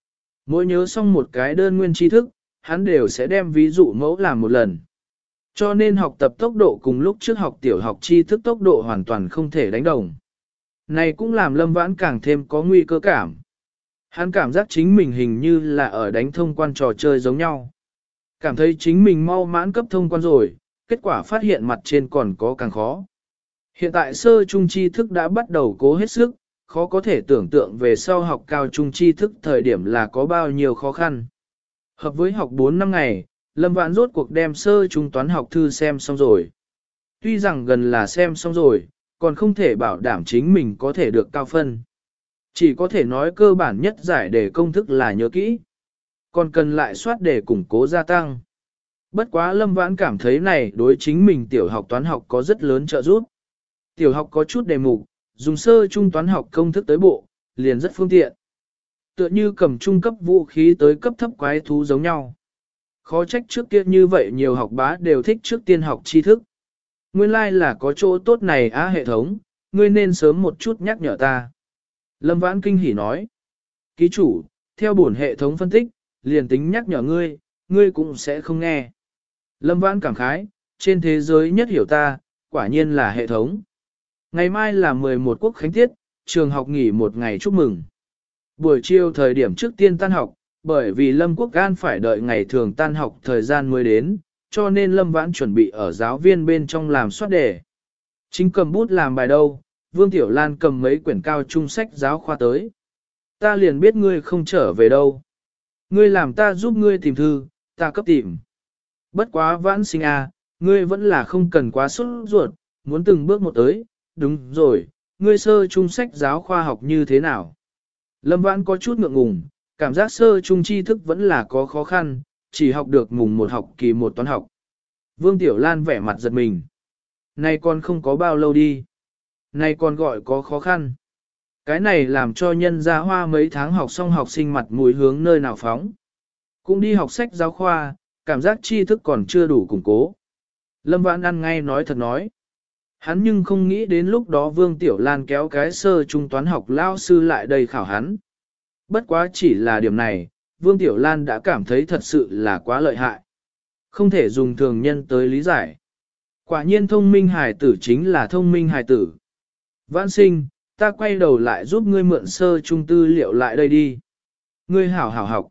Mỗi nhớ xong một cái đơn nguyên tri thức, hắn đều sẽ đem ví dụ mẫu làm một lần. Cho nên học tập tốc độ cùng lúc trước học tiểu học tri thức tốc độ hoàn toàn không thể đánh đồng. Này cũng làm Lâm Vãn càng thêm có nguy cơ cảm. Hắn cảm giác chính mình hình như là ở đánh thông quan trò chơi giống nhau. Cảm thấy chính mình mau mãn cấp thông quan rồi, kết quả phát hiện mặt trên còn có càng khó. Hiện tại sơ trung tri thức đã bắt đầu cố hết sức, khó có thể tưởng tượng về sau học cao trung tri thức thời điểm là có bao nhiêu khó khăn. Hợp với học bốn năm ngày, Lâm Vãn rốt cuộc đem sơ trung toán học thư xem xong rồi. Tuy rằng gần là xem xong rồi, còn không thể bảo đảm chính mình có thể được cao phân. Chỉ có thể nói cơ bản nhất giải đề công thức là nhớ kỹ. Còn cần lại soát để củng cố gia tăng. Bất quá Lâm Vãn cảm thấy này đối chính mình tiểu học toán học có rất lớn trợ giúp. Tiểu học có chút đề mục, dùng sơ trung toán học công thức tới bộ, liền rất phương tiện. Tựa như cầm trung cấp vũ khí tới cấp thấp quái thú giống nhau. Khó trách trước kia như vậy nhiều học bá đều thích trước tiên học tri thức. Nguyên lai like là có chỗ tốt này á hệ thống, ngươi nên sớm một chút nhắc nhở ta. Lâm Vãn kinh hỉ nói. Ký chủ, theo bổn hệ thống phân tích, liền tính nhắc nhở ngươi, ngươi cũng sẽ không nghe. Lâm Vãn cảm khái, trên thế giới nhất hiểu ta, quả nhiên là hệ thống. Ngày mai là mười một quốc khánh tiết, trường học nghỉ một ngày chúc mừng. Buổi chiều thời điểm trước tiên tan học, bởi vì Lâm Quốc Gan phải đợi ngày thường tan học thời gian mới đến, cho nên Lâm Vãn chuẩn bị ở giáo viên bên trong làm soát đề. Chính cầm bút làm bài đâu, Vương Tiểu Lan cầm mấy quyển cao trung sách giáo khoa tới. Ta liền biết ngươi không trở về đâu. Ngươi làm ta giúp ngươi tìm thư, ta cấp tìm. Bất quá Vãn sinh à, ngươi vẫn là không cần quá sốt ruột, muốn từng bước một tới. Đúng rồi, ngươi sơ trung sách giáo khoa học như thế nào? Lâm Vãn có chút ngượng ngùng, cảm giác sơ trung tri thức vẫn là có khó khăn, chỉ học được mùng một học kỳ một toán học. Vương Tiểu Lan vẻ mặt giật mình. Này còn không có bao lâu đi. Này còn gọi có khó khăn. Cái này làm cho nhân gia hoa mấy tháng học xong học sinh mặt mũi hướng nơi nào phóng. Cũng đi học sách giáo khoa, cảm giác tri thức còn chưa đủ củng cố. Lâm Vãn ăn ngay nói thật nói. Hắn nhưng không nghĩ đến lúc đó Vương Tiểu Lan kéo cái sơ trung toán học lao sư lại đây khảo hắn. Bất quá chỉ là điểm này, Vương Tiểu Lan đã cảm thấy thật sự là quá lợi hại. Không thể dùng thường nhân tới lý giải. Quả nhiên thông minh hài tử chính là thông minh hài tử. Vãn sinh, ta quay đầu lại giúp ngươi mượn sơ trung tư liệu lại đây đi. Ngươi hảo hảo học.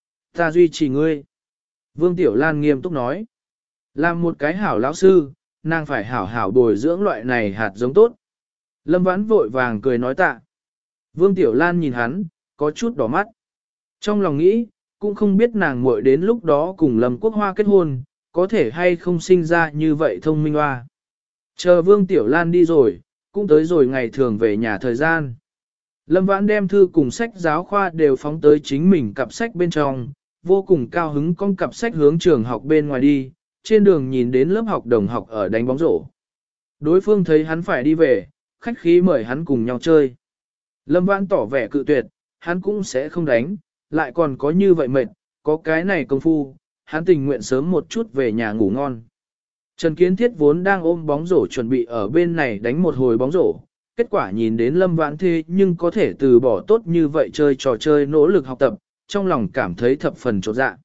Ta duy trì ngươi. Vương Tiểu Lan nghiêm túc nói. Làm một cái hảo lão sư, nàng phải hảo hảo bồi dưỡng loại này hạt giống tốt. Lâm Vãn vội vàng cười nói tạ. Vương Tiểu Lan nhìn hắn, có chút đỏ mắt. Trong lòng nghĩ, cũng không biết nàng muội đến lúc đó cùng Lâm Quốc Hoa kết hôn, có thể hay không sinh ra như vậy thông minh hoa. Chờ Vương Tiểu Lan đi rồi, cũng tới rồi ngày thường về nhà thời gian. Lâm Vãn đem thư cùng sách giáo khoa đều phóng tới chính mình cặp sách bên trong, vô cùng cao hứng con cặp sách hướng trường học bên ngoài đi, trên đường nhìn đến lớp học đồng học ở đánh bóng rổ. Đối phương thấy hắn phải đi về, khách khí mời hắn cùng nhau chơi. Lâm Vãn tỏ vẻ cự tuyệt, hắn cũng sẽ không đánh, lại còn có như vậy mệt, có cái này công phu, hắn tình nguyện sớm một chút về nhà ngủ ngon. Trần Kiến Thiết vốn đang ôm bóng rổ chuẩn bị ở bên này đánh một hồi bóng rổ, kết quả nhìn đến Lâm Vãn thế nhưng có thể từ bỏ tốt như vậy chơi trò chơi nỗ lực học tập, trong lòng cảm thấy thập phần chột dạ.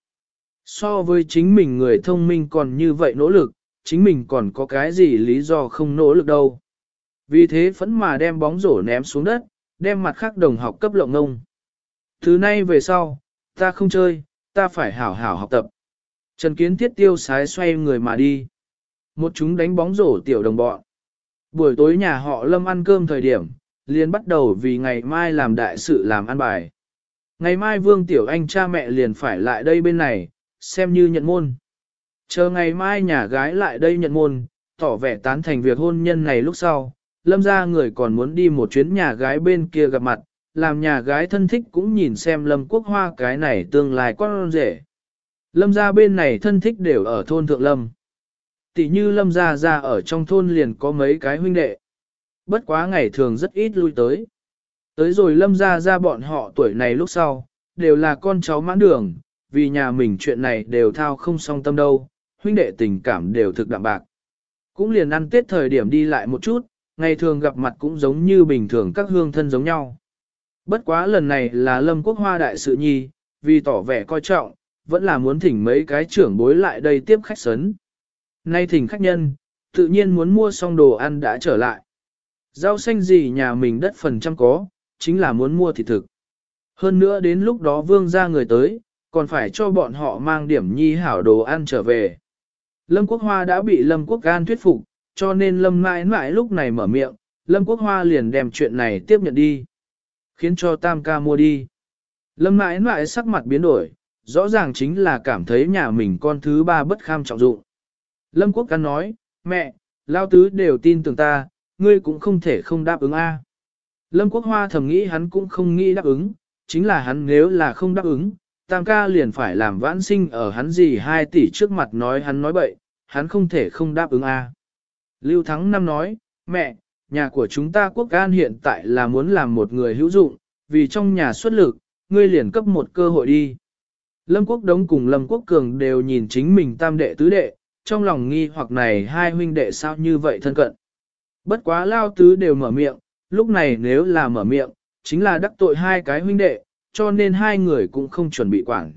So với chính mình người thông minh còn như vậy nỗ lực, chính mình còn có cái gì lý do không nỗ lực đâu. Vì thế phẫn mà đem bóng rổ ném xuống đất, đem mặt khác đồng học cấp lộng ngông. Thứ nay về sau, ta không chơi, ta phải hảo hảo học tập. Trần Kiến Thiết tiêu sái xoay người mà đi. Một chúng đánh bóng rổ tiểu đồng bọn. Buổi tối nhà họ Lâm ăn cơm thời điểm, liền bắt đầu vì ngày mai làm đại sự làm ăn bài. Ngày mai Vương Tiểu Anh cha mẹ liền phải lại đây bên này, xem như nhận môn. Chờ ngày mai nhà gái lại đây nhận môn, tỏ vẻ tán thành việc hôn nhân này lúc sau, Lâm ra người còn muốn đi một chuyến nhà gái bên kia gặp mặt, làm nhà gái thân thích cũng nhìn xem Lâm Quốc Hoa cái này tương lai con rể. Lâm ra bên này thân thích đều ở thôn Thượng Lâm. Tỷ như Lâm ra ra ở trong thôn liền có mấy cái huynh đệ. Bất quá ngày thường rất ít lui tới. Tới rồi Lâm ra ra bọn họ tuổi này lúc sau, đều là con cháu mãn đường, vì nhà mình chuyện này đều thao không song tâm đâu, huynh đệ tình cảm đều thực đạm bạc. Cũng liền ăn Tết thời điểm đi lại một chút, ngày thường gặp mặt cũng giống như bình thường các hương thân giống nhau. Bất quá lần này là Lâm Quốc Hoa đại sự nhi, vì tỏ vẻ coi trọng, vẫn là muốn thỉnh mấy cái trưởng bối lại đây tiếp khách sấn. Nay thỉnh khách nhân, tự nhiên muốn mua xong đồ ăn đã trở lại. Rau xanh gì nhà mình đất phần trăm có, chính là muốn mua thịt thực. Hơn nữa đến lúc đó vương ra người tới, còn phải cho bọn họ mang điểm nhi hảo đồ ăn trở về. Lâm Quốc Hoa đã bị Lâm Quốc Gan thuyết phục, cho nên Lâm mãi mãi lúc này mở miệng, Lâm Quốc Hoa liền đem chuyện này tiếp nhận đi. Khiến cho Tam ca mua đi. Lâm mãi mãi sắc mặt biến đổi, rõ ràng chính là cảm thấy nhà mình con thứ ba bất kham trọng dụng. Lâm Quốc Gan nói, mẹ, lao tứ đều tin tưởng ta, ngươi cũng không thể không đáp ứng a. Lâm Quốc Hoa thầm nghĩ hắn cũng không nghĩ đáp ứng, chính là hắn nếu là không đáp ứng, Tam ca liền phải làm vãn sinh ở hắn gì hai tỷ trước mặt nói hắn nói bậy, hắn không thể không đáp ứng a. Lưu Thắng Năm nói, mẹ, nhà của chúng ta Quốc An hiện tại là muốn làm một người hữu dụng, vì trong nhà xuất lực, ngươi liền cấp một cơ hội đi. Lâm Quốc Đống cùng Lâm Quốc Cường đều nhìn chính mình tam đệ tứ đệ, trong lòng nghi hoặc này hai huynh đệ sao như vậy thân cận. Bất quá lao tứ đều mở miệng, lúc này nếu là mở miệng, chính là đắc tội hai cái huynh đệ, cho nên hai người cũng không chuẩn bị quản.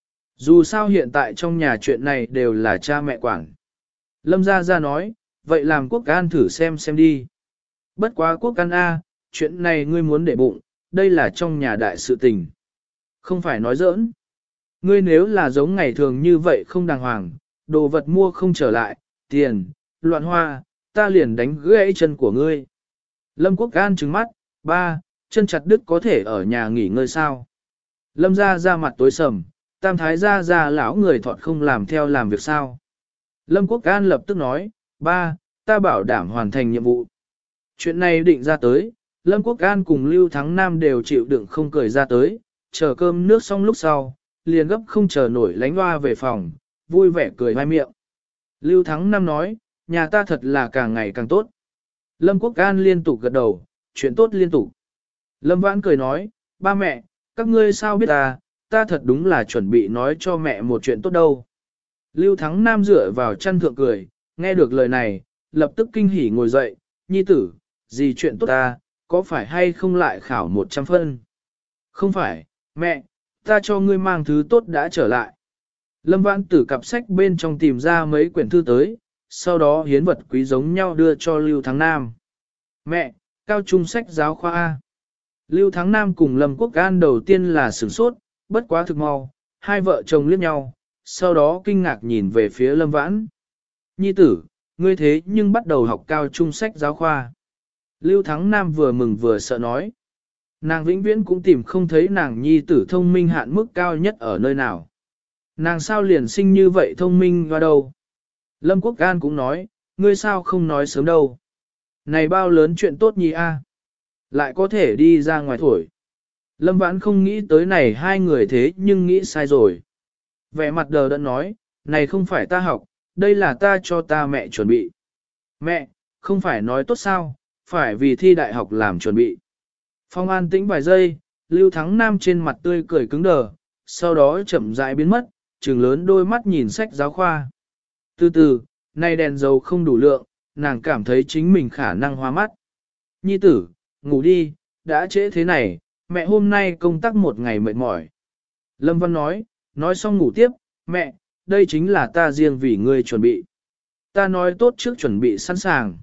Dù sao hiện tại trong nhà chuyện này đều là cha mẹ quản. Lâm Gia Gia nói, vậy làm Quốc An thử xem xem đi. Bất quá Quốc An A, chuyện này ngươi muốn để bụng, đây là trong nhà đại sự tình. Không phải nói giỡn. Ngươi nếu là giống ngày thường như vậy không đàng hoàng, đồ vật mua không trở lại, tiền, loạn hoa, ta liền đánh gãy chân của ngươi. Lâm Quốc An trừng mắt, ba, chân chặt đứt có thể ở nhà nghỉ ngơi sao. Lâm Gia Gia mặt tối sầm, Tam Thái Gia Gia lão người thọt không làm theo làm việc sao. Lâm Quốc An lập tức nói, ba, ta bảo đảm hoàn thành nhiệm vụ. Chuyện này định ra tới, Lâm Quốc An cùng Lưu Thắng Nam đều chịu đựng không cười ra tới, chờ cơm nước xong lúc sau, liền gấp không chờ nổi lánh loa về phòng, vui vẻ cười hai miệng. Lưu Thắng Nam nói, nhà ta thật là càng ngày càng tốt. Lâm Quốc An liên tục gật đầu, chuyện tốt liên tục. Lâm Vãn cười nói, ba mẹ, các ngươi sao biết ta, ta thật đúng là chuẩn bị nói cho mẹ một chuyện tốt đâu. Lưu Thắng Nam dựa vào chăn thượng cười, nghe được lời này, lập tức kinh hỉ ngồi dậy, nhi tử, gì chuyện tốt ta, có phải hay không lại khảo một trăm phân? Không phải, mẹ, ta cho ngươi mang thứ tốt đã trở lại. Lâm Vãn từ cặp sách bên trong tìm ra mấy quyển thư tới, sau đó hiến vật quý giống nhau đưa cho Lưu Thắng Nam. Mẹ, cao trung sách giáo khoa A. Lưu Thắng Nam cùng Lâm Quốc An đầu tiên là sửng sốt, bất quá thực mau, hai vợ chồng liếc nhau, sau đó kinh ngạc nhìn về phía Lâm Vãn. Nhi tử, ngươi thế nhưng bắt đầu học cao trung sách giáo khoa. Lưu Thắng Nam vừa mừng vừa sợ nói. Nàng vĩnh viễn cũng tìm không thấy nàng nhi tử thông minh hạn mức cao nhất ở nơi nào. Nàng sao liền sinh như vậy thông minh qua đâu. Lâm Quốc An cũng nói, ngươi sao không nói sớm đâu. Này bao lớn chuyện tốt nhi a, lại có thể đi ra ngoài thổi. Lâm Vãn không nghĩ tới này hai người thế nhưng nghĩ sai rồi. Vẻ mặt đờ đẫn nói, này không phải ta học, đây là ta cho ta mẹ chuẩn bị. Mẹ, không phải nói tốt sao, phải vì thi đại học làm chuẩn bị. Phong an tĩnh vài giây, Lưu Thắng Nam trên mặt tươi cười cứng đờ, sau đó chậm rãi biến mất, trừng lớn đôi mắt nhìn sách giáo khoa. Từ từ, nay đèn dầu không đủ lượng, nàng cảm thấy chính mình khả năng hoa mắt. Nhi tử, ngủ đi, đã trễ thế này, mẹ hôm nay công tác một ngày mệt mỏi. Lâm Văn nói, nói xong ngủ tiếp, mẹ, đây chính là ta riêng vì ngươi chuẩn bị. Ta nói tốt trước chuẩn bị sẵn sàng.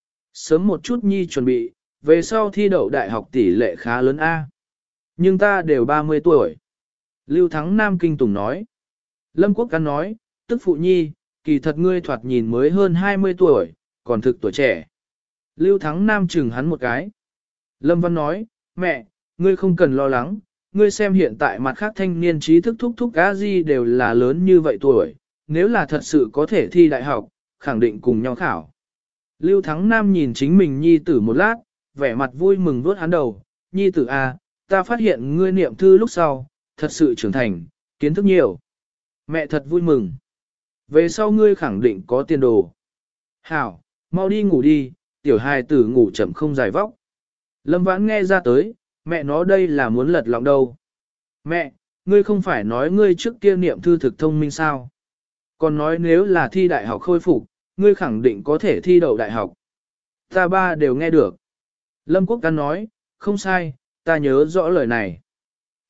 Sớm một chút nhi chuẩn bị, về sau thi đậu đại học tỷ lệ khá lớn A. Nhưng ta đều ba mươi tuổi. Lưu Thắng Nam kinh tủng nói. Lâm Quốc Căn nói, tức phụ nhi, kỳ thật ngươi thoạt nhìn mới hơn hai mươi tuổi, còn thực tuổi trẻ. Lưu Thắng Nam chừng hắn một cái. Lâm Văn nói, mẹ, ngươi không cần lo lắng, ngươi xem hiện tại mặt khác thanh niên trí thức thúc thúc á di đều là lớn như vậy tuổi, nếu là thật sự có thể thi đại học, khẳng định cùng nhau khảo. Lưu Thắng Nam nhìn chính mình nhi tử một lát, vẻ mặt vui mừng vuốt hắn đầu, nhi tử à, ta phát hiện ngươi niệm thư lúc sau, thật sự trưởng thành, kiến thức nhiều. Mẹ thật vui mừng. Về sau ngươi khẳng định có tiền đồ. Hảo, mau đi ngủ đi, tiểu hài tử ngủ chậm không dài vóc. Lâm Vãn nghe ra tới, mẹ nó đây là muốn lật lọng đâu. Mẹ, ngươi không phải nói ngươi trước kia niệm thư thực thông minh sao? Còn nói nếu là thi đại học khôi phục, ngươi khẳng định có thể thi đậu đại học. Ta ba đều nghe được. Lâm Quốc Căn nói, không sai, ta nhớ rõ lời này.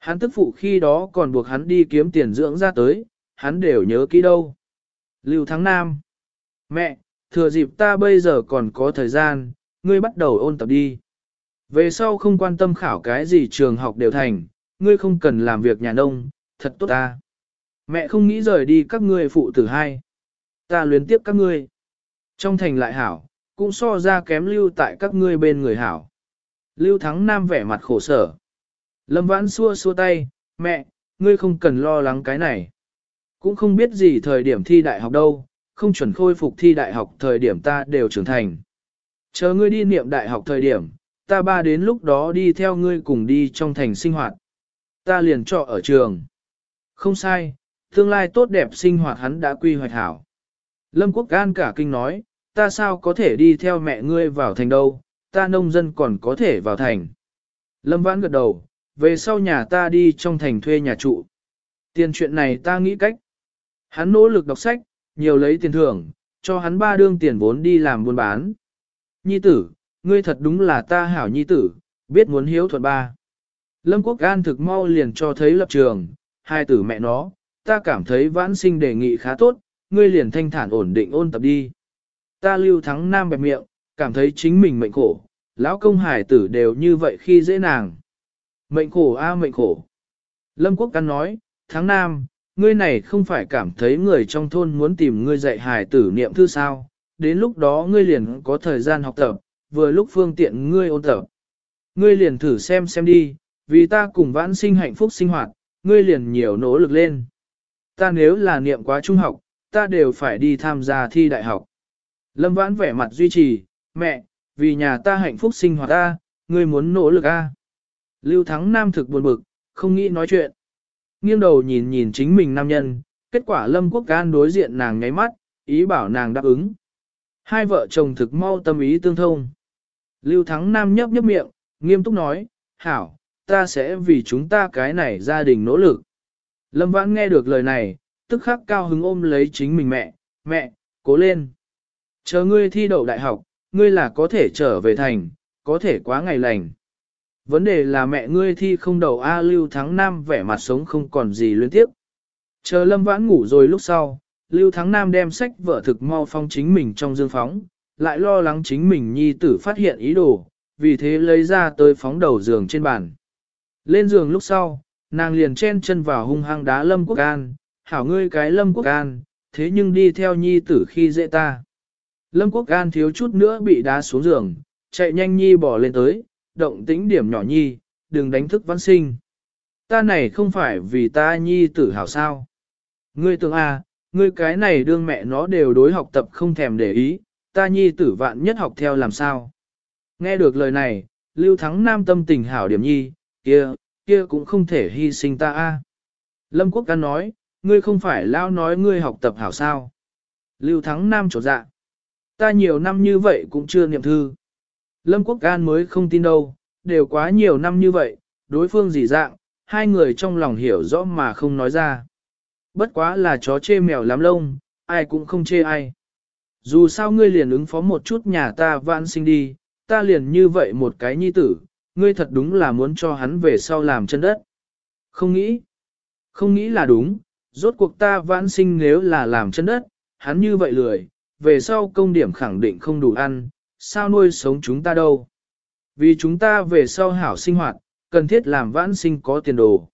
Hắn tức phụ khi đó còn buộc hắn đi kiếm tiền dưỡng ra tới, hắn đều nhớ kỹ đâu. Lưu Thắng Nam. Mẹ, thừa dịp ta bây giờ còn có thời gian, ngươi bắt đầu ôn tập đi. Về sau không quan tâm khảo cái gì trường học đều thành, ngươi không cần làm việc nhà nông, thật tốt ta. Mẹ không nghĩ rời đi các ngươi phụ tử hai. Ta luyến tiếp các ngươi. Trong thành lại hảo, cũng so ra kém lưu tại các ngươi bên người hảo. Lưu Thắng Nam vẻ mặt khổ sở. Lâm Vãn xua xua tay, mẹ, ngươi không cần lo lắng cái này. Cũng không biết gì thời điểm thi đại học đâu, không chuẩn khôi phục thi đại học thời điểm ta đều trưởng thành. Chờ ngươi đi niệm đại học thời điểm, ta ba đến lúc đó đi theo ngươi cùng đi trong thành sinh hoạt. Ta liền trọ ở trường. Không sai, tương lai tốt đẹp sinh hoạt hắn đã quy hoạch hảo. Lâm Quốc An cả kinh nói, ta sao có thể đi theo mẹ ngươi vào thành đâu, ta nông dân còn có thể vào thành. Lâm Vãn gật đầu, về sau nhà ta đi trong thành thuê nhà trụ. Tiền chuyện này ta nghĩ cách. Hắn nỗ lực đọc sách, nhiều lấy tiền thưởng, cho hắn ba đương tiền vốn đi làm buôn bán. Nhi tử, ngươi thật đúng là ta hảo nhi tử, biết muốn hiếu thuận ba. Lâm Quốc An thực mau liền cho thấy lập trường, hai tử mẹ nó, ta cảm thấy Vãn Sinh đề nghị khá tốt, ngươi liền thanh thản ổn định ôn tập đi. Ta Lưu Thắng Nam bẹp miệng, cảm thấy chính mình mệnh khổ, lão công hải tử đều như vậy khi dễ nàng. Mệnh khổ a mệnh khổ. Lâm Quốc An nói, Thắng Nam, ngươi này không phải cảm thấy người trong thôn muốn tìm ngươi dạy hải tử niệm thư sao, đến lúc đó ngươi liền có thời gian học tập, vừa lúc phương tiện ngươi ôn tập. Ngươi liền thử xem xem đi, vì ta cùng Vãn Sinh hạnh phúc sinh hoạt, ngươi liền nhiều nỗ lực lên. Ta nếu là niệm quá trung học, ta đều phải đi tham gia thi đại học. Lâm Vãn vẻ mặt duy trì, mẹ, vì nhà ta hạnh phúc sinh hoạt ta, ngươi muốn nỗ lực a. Lưu Thắng Nam thực buồn bực, không nghĩ nói chuyện. Nghiêng đầu nhìn nhìn chính mình nam nhân, kết quả Lâm Quốc An đối diện nàng nháy mắt, ý bảo nàng đáp ứng. Hai vợ chồng thực mau tâm ý tương thông. Lưu Thắng Nam nhấp nhấp miệng, nghiêm túc nói, hảo, ta sẽ vì chúng ta cái này gia đình nỗ lực. Lâm Vãn nghe được lời này, tức khắc cao hứng ôm lấy chính mình mẹ, mẹ, cố lên. Chờ ngươi thi đậu đại học, ngươi là có thể trở về thành, có thể quá ngày lành. Vấn đề là mẹ ngươi thi không đậu A. Lưu Thắng Nam vẻ mặt sống không còn gì luyến tiếp. Chờ Lâm Vãn ngủ rồi lúc sau, Lưu Thắng Nam đem sách vợ thực mau phong chính mình trong dương phóng, lại lo lắng chính mình nhi tử phát hiện ý đồ, vì thế lấy ra tới phóng đầu giường trên bàn. Lên giường lúc sau, nàng liền chen chân vào hung hăng đá Lâm Quốc An, hảo ngươi cái Lâm Quốc An, thế nhưng đi theo nhi tử khi dễ ta. Lâm Quốc An thiếu chút nữa bị đá xuống giường, chạy nhanh nhi bỏ lên tới, động tĩnh điểm nhỏ nhi, đừng đánh thức Vãn Sinh. Ta này không phải vì ta nhi tử hảo sao. Ngươi tưởng à, ngươi cái này đương mẹ nó đều đối học tập không thèm để ý, ta nhi tử vạn nhất học theo làm sao. Nghe được lời này, Lưu Thắng Nam tâm tình hảo điểm nhi, kia, kia cũng không thể hy sinh ta a. Lâm Quốc An nói, ngươi không phải lao nói ngươi học tập hảo sao. Lưu Thắng Nam trột dạ. Ta nhiều năm như vậy cũng chưa niệm thư. Lâm Quốc An mới không tin đâu, đều quá nhiều năm như vậy, đối phương gì dạng, hai người trong lòng hiểu rõ mà không nói ra. Bất quá là chó chê mèo lắm lông, ai cũng không chê ai. Dù sao ngươi liền ứng phó một chút nhà ta Vãn Sinh đi, ta liền như vậy một cái nhi tử, ngươi thật đúng là muốn cho hắn về sau làm chân đất. Không nghĩ, không nghĩ là đúng, rốt cuộc ta Vãn Sinh nếu là làm chân đất, hắn như vậy lười, về sau công điểm khẳng định không đủ ăn, sao nuôi sống chúng ta đâu. Vì chúng ta về sau hảo sinh hoạt, cần thiết làm Vãn Sinh có tiền đồ.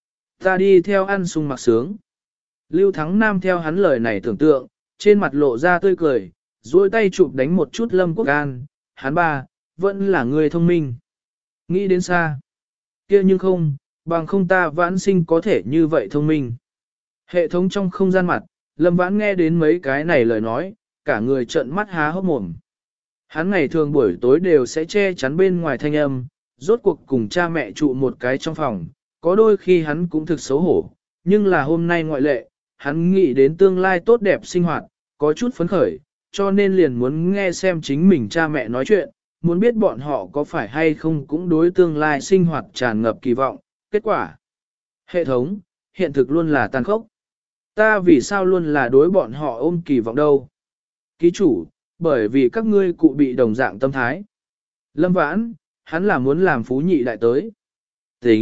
Ta đi theo ăn sung mặc sướng. Lưu Thắng Nam theo hắn lời này tưởng tượng, trên mặt lộ ra tươi cười, duỗi tay chụp đánh một chút Lâm Quốc An, hắn ba, vẫn là người thông minh. Nghĩ đến xa. Kia nhưng không, bằng không ta Vãn Sinh có thể như vậy thông minh. Hệ thống trong không gian mặt, Lâm Vãn nghe đến mấy cái này lời nói, cả người trợn mắt há hốc mồm. Hắn ngày thường buổi tối đều sẽ che chắn bên ngoài thanh âm, rốt cuộc cùng cha mẹ trụ một cái trong phòng, có đôi khi hắn cũng thực xấu hổ, nhưng là hôm nay ngoại lệ, hắn nghĩ đến tương lai tốt đẹp sinh hoạt, có chút phấn khởi, cho nên liền muốn nghe xem chính mình cha mẹ nói chuyện, muốn biết bọn họ có phải hay không cũng đối tương lai sinh hoạt tràn ngập kỳ vọng. Kết quả, hệ thống, hiện thực luôn là tàn khốc. Ta vì sao luôn là đối bọn họ ôm kỳ vọng đâu? Ký chủ, bởi vì các ngươi cụ bị đồng dạng tâm thái. Lâm Vãn, hắn là muốn làm phú nhị đại tới. Tính,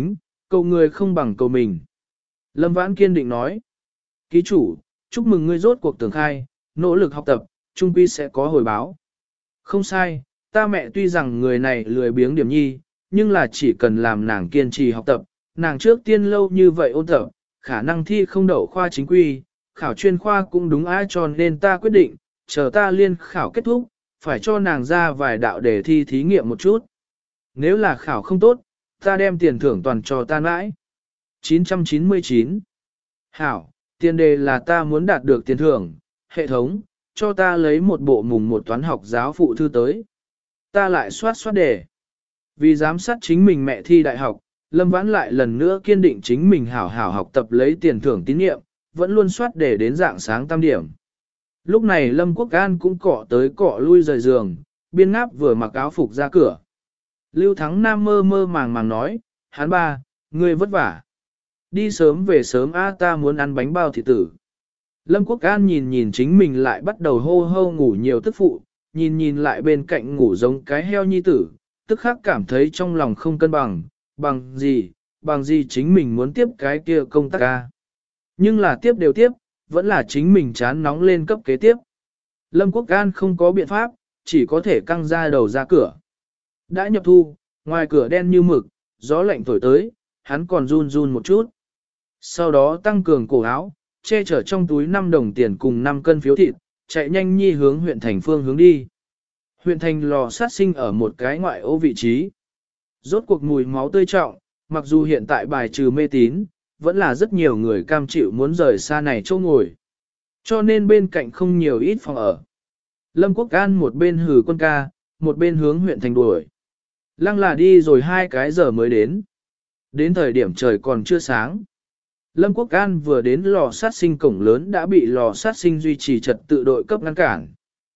Cầu người không bằng cầu mình. Lâm Vãn kiên định nói. Ký chủ, chúc mừng ngươi rốt cuộc tưởng khai, nỗ lực học tập, trung quy sẽ có hồi báo. Không sai, ta mẹ tuy rằng người này lười biếng điểm nhi, nhưng là chỉ cần làm nàng kiên trì học tập, nàng trước tiên lâu như vậy ôn tập, khả năng thi không đậu khoa chính quy, khảo chuyên khoa cũng đúng ai cho nên ta quyết định, chờ ta liên khảo kết thúc, phải cho nàng ra vài đạo để thi thí nghiệm một chút. Nếu là khảo không tốt, ta đem tiền thưởng toàn cho ta mãi. chín trăm chín mươi chín. Hảo, tiền đề là ta muốn đạt được tiền thưởng, hệ thống, cho ta lấy một bộ mùng một toán học giáo phụ thư tới. Ta lại soát soát đề. Vì giám sát chính mình mẹ thi đại học, Lâm Vãn lại lần nữa kiên định chính mình hảo hảo học tập lấy tiền thưởng tín nhiệm, vẫn luôn soát đề đến dạng sáng tam điểm. Lúc này Lâm Quốc An cũng cọ tới cọ lui rời giường, biên ngáp vừa mặc áo phục ra cửa. Lưu Thắng Nam mơ mơ màng màng nói, hắn ba, ngươi vất vả. Đi sớm về sớm a ta muốn ăn bánh bao thịt tử. Lâm Quốc An nhìn nhìn chính mình lại bắt đầu hô hô ngủ nhiều tức phụ, nhìn nhìn lại bên cạnh ngủ giống cái heo nhi tử, tức khắc cảm thấy trong lòng không cân bằng, bằng gì, bằng gì chính mình muốn tiếp cái kia công tác ca. Nhưng là tiếp đều tiếp, vẫn là chính mình chán nóng lên cấp kế tiếp. Lâm Quốc An không có biện pháp, chỉ có thể căng ra đầu ra cửa. Đã nhập thu, ngoài cửa đen như mực, gió lạnh thổi tới, hắn còn run run một chút. Sau đó tăng cường cổ áo, che chở trong túi năm đồng tiền cùng năm cân phiếu thịt, chạy nhanh nhi hướng huyện thành phương hướng đi. Huyện thành lò sát sinh ở một cái ngoại ô vị trí. Rốt cuộc mùi máu tươi trọng, mặc dù hiện tại bài trừ mê tín, vẫn là rất nhiều người cam chịu muốn rời xa này chỗ ngồi. Cho nên bên cạnh không nhiều ít phòng ở. Lâm Quốc An một bên hử quân ca, một bên hướng huyện thành đuổi. Lăng là đi rồi hai cái giờ mới đến. Đến thời điểm trời còn chưa sáng. Lâm Quốc An vừa đến lò sát sinh cổng lớn đã bị lò sát sinh duy trì trật tự đội cấp ngăn cản.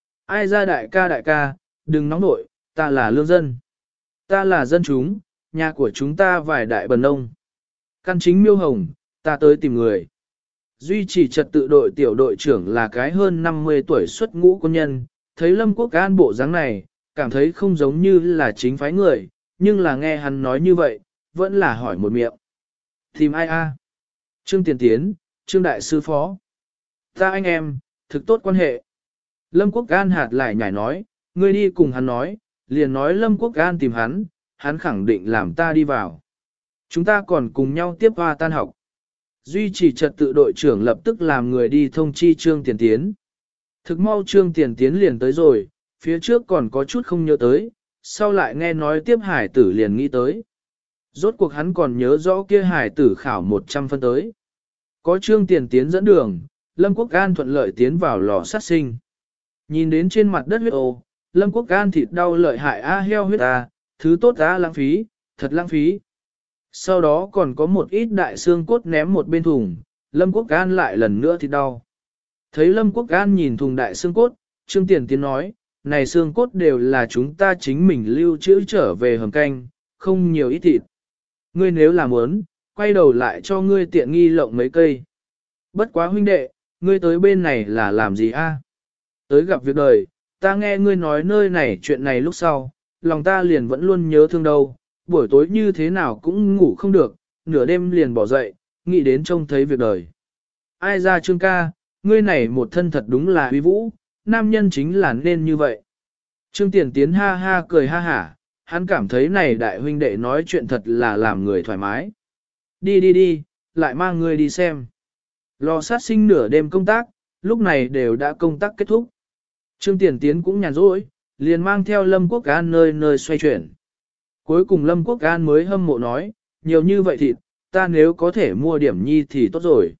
Ai ra đại ca đại ca, đừng nóng nội, ta là lương dân. Ta là dân chúng, nhà của chúng ta vài đại bần nông. Căn chính miêu hồng, ta tới tìm người. Duy trì trật tự đội tiểu đội trưởng là cái hơn năm mươi tuổi xuất ngũ quân nhân, thấy Lâm Quốc An bộ dáng này, cảm thấy không giống như là chính phái người, nhưng là nghe hắn nói như vậy, vẫn là hỏi một miệng. Tìm ai a? Trương Tiền Tiến, Trương Đại Sư Phó. Ta anh em, thực tốt quan hệ. Lâm Quốc An hạt lại nhảy nói, ngươi đi cùng hắn nói, liền nói Lâm Quốc An tìm hắn, hắn khẳng định làm ta đi vào. Chúng ta còn cùng nhau tiếp hoa tan học. Duy trì trật tự đội trưởng lập tức làm người đi thông chi Trương Tiền Tiến. Thực mau Trương Tiền Tiến liền tới rồi, phía trước còn có chút không nhớ tới, sau lại nghe nói tiếp hải tử liền nghĩ tới. Rốt cuộc hắn còn nhớ rõ kia hải tử khảo một trăm phân tới. Có Trương Tiền Tiến dẫn đường, Lâm Quốc An thuận lợi tiến vào lò sát sinh. Nhìn đến trên mặt đất huyết ô, Lâm Quốc An thịt đau lợi hại a heo huyết a, thứ tốt a lãng phí, thật lãng phí. Sau đó còn có một ít đại xương cốt ném một bên thùng, Lâm Quốc An lại lần nữa thịt đau. Thấy Lâm Quốc An nhìn thùng đại xương cốt, Trương Tiền Tiến nói, này xương cốt đều là chúng ta chính mình lưu trữ trở về hầm canh, không nhiều ít thịt. Ngươi nếu làm muốn, quay đầu lại cho ngươi tiện nghi lộng mấy cây. Bất quá huynh đệ, ngươi tới bên này là làm gì a? Tới gặp việc đời, ta nghe ngươi nói nơi này chuyện này lúc sau, lòng ta liền vẫn luôn nhớ thương đâu, buổi tối như thế nào cũng ngủ không được, nửa đêm liền bỏ dậy, nghĩ đến trông thấy việc đời. Ai ra Trương ca, ngươi này một thân thật đúng là uy vũ, nam nhân chính là nên như vậy. Trương Tiền Tiến ha ha cười ha hả, hắn cảm thấy này đại huynh đệ nói chuyện thật là làm người thoải mái. Đi đi đi, lại mang ngươi đi xem. Lò sát sinh nửa đêm công tác, lúc này đều đã công tác kết thúc. Trương Tiền Tiến cũng nhàn rỗi, liền mang theo Lâm Quốc An nơi nơi xoay chuyển. Cuối cùng Lâm Quốc An mới hâm mộ nói, nhiều như vậy thịt, ta nếu có thể mua điểm nhi thì tốt rồi.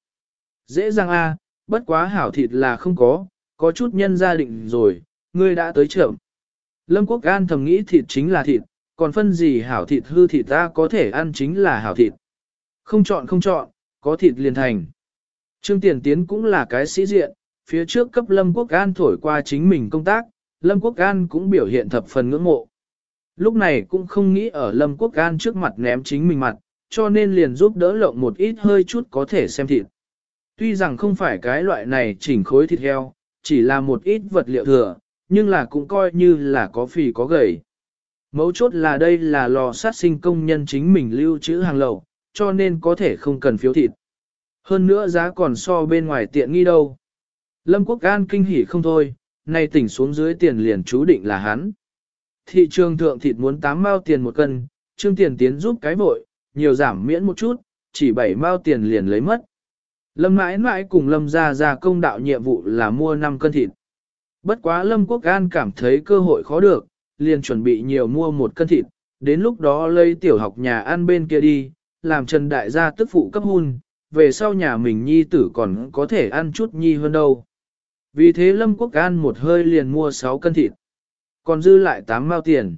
Dễ dàng a, bất quá hảo thịt là không có, có chút nhân gia định rồi, ngươi đã tới trưởng. Lâm Quốc An thầm nghĩ thịt chính là thịt, còn phân gì hảo thịt hư thịt ta có thể ăn chính là hảo thịt. Không chọn không chọn, có thịt liền thành. Trương Tiền Tiến cũng là cái sĩ diện, phía trước cấp Lâm Quốc An thổi qua chính mình công tác, Lâm Quốc An cũng biểu hiện thập phần ngưỡng mộ. Lúc này cũng không nghĩ ở Lâm Quốc An trước mặt ném chính mình mặt, cho nên liền giúp đỡ lộng một ít hơi chút có thể xem thịt. Tuy rằng không phải cái loại này chỉnh khối thịt heo, chỉ là một ít vật liệu thừa, nhưng là cũng coi như là có phì có gầy. Mấu chốt là đây là lò sát sinh công nhân chính mình lưu trữ hàng lậu, cho nên có thể không cần phiếu thịt. Hơn nữa giá còn so bên ngoài tiện nghi đâu. Lâm Quốc An kinh hỉ không thôi, nay tỉnh xuống dưới tiền liền chú định là hắn. Thị trường thượng thịt muốn tám mao tiền một cân, Trương Tiền Tiến giúp cái vội, nhiều giảm miễn một chút, chỉ bảy mao tiền liền lấy mất. Lâm mãi mãi cùng Lâm ra ra công đạo nhiệm vụ là mua năm cân thịt. Bất quá Lâm Quốc An cảm thấy cơ hội khó được, liền chuẩn bị nhiều mua một cân thịt, đến lúc đó lấy tiểu học nhà ăn bên kia đi, làm Trần Đại gia tức phụ cấp hun, về sau nhà mình nhi tử còn có thể ăn chút nhi hơn đâu. Vì thế Lâm Quốc An một hơi liền mua sáu cân thịt, còn dư lại tám mao tiền.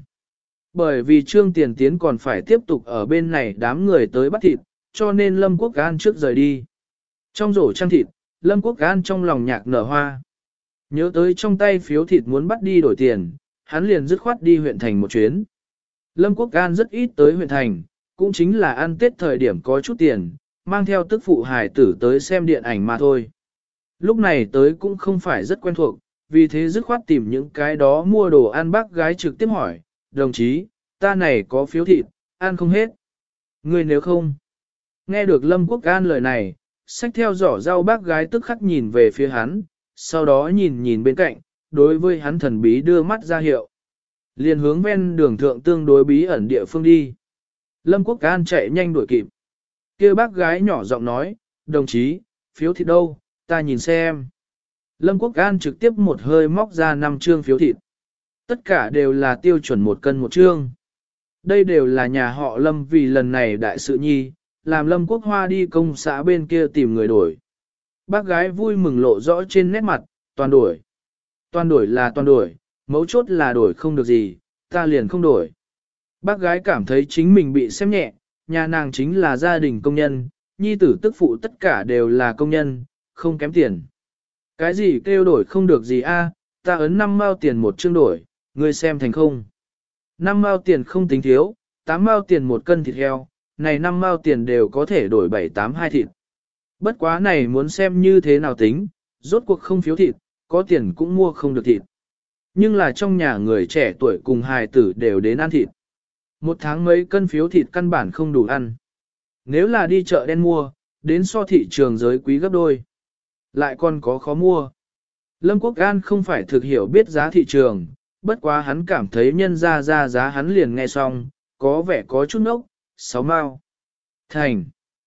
Bởi vì Trương Tiền Tiến còn phải tiếp tục ở bên này đám người tới bắt thịt, cho nên Lâm Quốc An trước rời đi. Trong rổ trang thịt, Lâm Quốc An trong lòng nhạc nở hoa. Nhớ tới trong tay phiếu thịt muốn bắt đi đổi tiền, hắn liền dứt khoát đi huyện thành một chuyến. Lâm Quốc An rất ít tới huyện thành, cũng chính là ăn Tết thời điểm có chút tiền, mang theo tức phụ hài tử tới xem điện ảnh mà thôi. Lúc này tới cũng không phải rất quen thuộc, vì thế dứt khoát tìm những cái đó mua đồ ăn bác gái trực tiếp hỏi, đồng chí, ta này có phiếu thịt, ăn không hết. Người nếu không. Nghe được Lâm Quốc An lời này, xách theo giỏ rau bác gái tức khắc nhìn về phía hắn, sau đó nhìn nhìn bên cạnh, đối với hắn thần bí đưa mắt ra hiệu. Liền hướng ven đường thượng tương đối bí ẩn địa phương đi. Lâm Quốc An chạy nhanh đuổi kịp. Kia bác gái nhỏ giọng nói, đồng chí, phiếu thịt đâu, ta nhìn xem. Lâm Quốc An trực tiếp một hơi móc ra năm trương phiếu thịt. Tất cả đều là tiêu chuẩn một cân một trương. Đây đều là nhà họ Lâm vì lần này đại sự nhi, làm Lâm Quốc Hoa đi công xã bên kia tìm người đổi. Bác gái vui mừng lộ rõ trên nét mặt, toàn đổi. Toàn đổi là toàn đổi, mấu chốt là đổi không được gì, ta liền không đổi. Bác gái cảm thấy chính mình bị xem nhẹ, nhà nàng chính là gia đình công nhân, nhi tử tức phụ tất cả đều là công nhân, không kém tiền. Cái gì kêu đổi không được gì a? Ta ấn năm mao tiền một chương đổi, ngươi xem thành không? năm mao tiền không tính thiếu, tám mao tiền một cân thịt heo, này năm mao tiền đều có thể đổi bảy tám hai thịt. Bất quá này muốn xem như thế nào tính, rốt cuộc không phiếu thịt, có tiền cũng mua không được thịt. Nhưng là trong nhà người trẻ tuổi cùng hài tử đều đến ăn thịt. Một tháng mấy cân phiếu thịt căn bản không đủ ăn. Nếu là đi chợ đen mua, đến so thị trường giới quý gấp đôi. Lại còn có khó mua. Lâm Quốc An không phải thực hiểu biết giá thị trường, bất quá hắn cảm thấy nhân ra ra giá hắn liền nghe xong, có vẻ có chút nốc, sáu mao. Thành.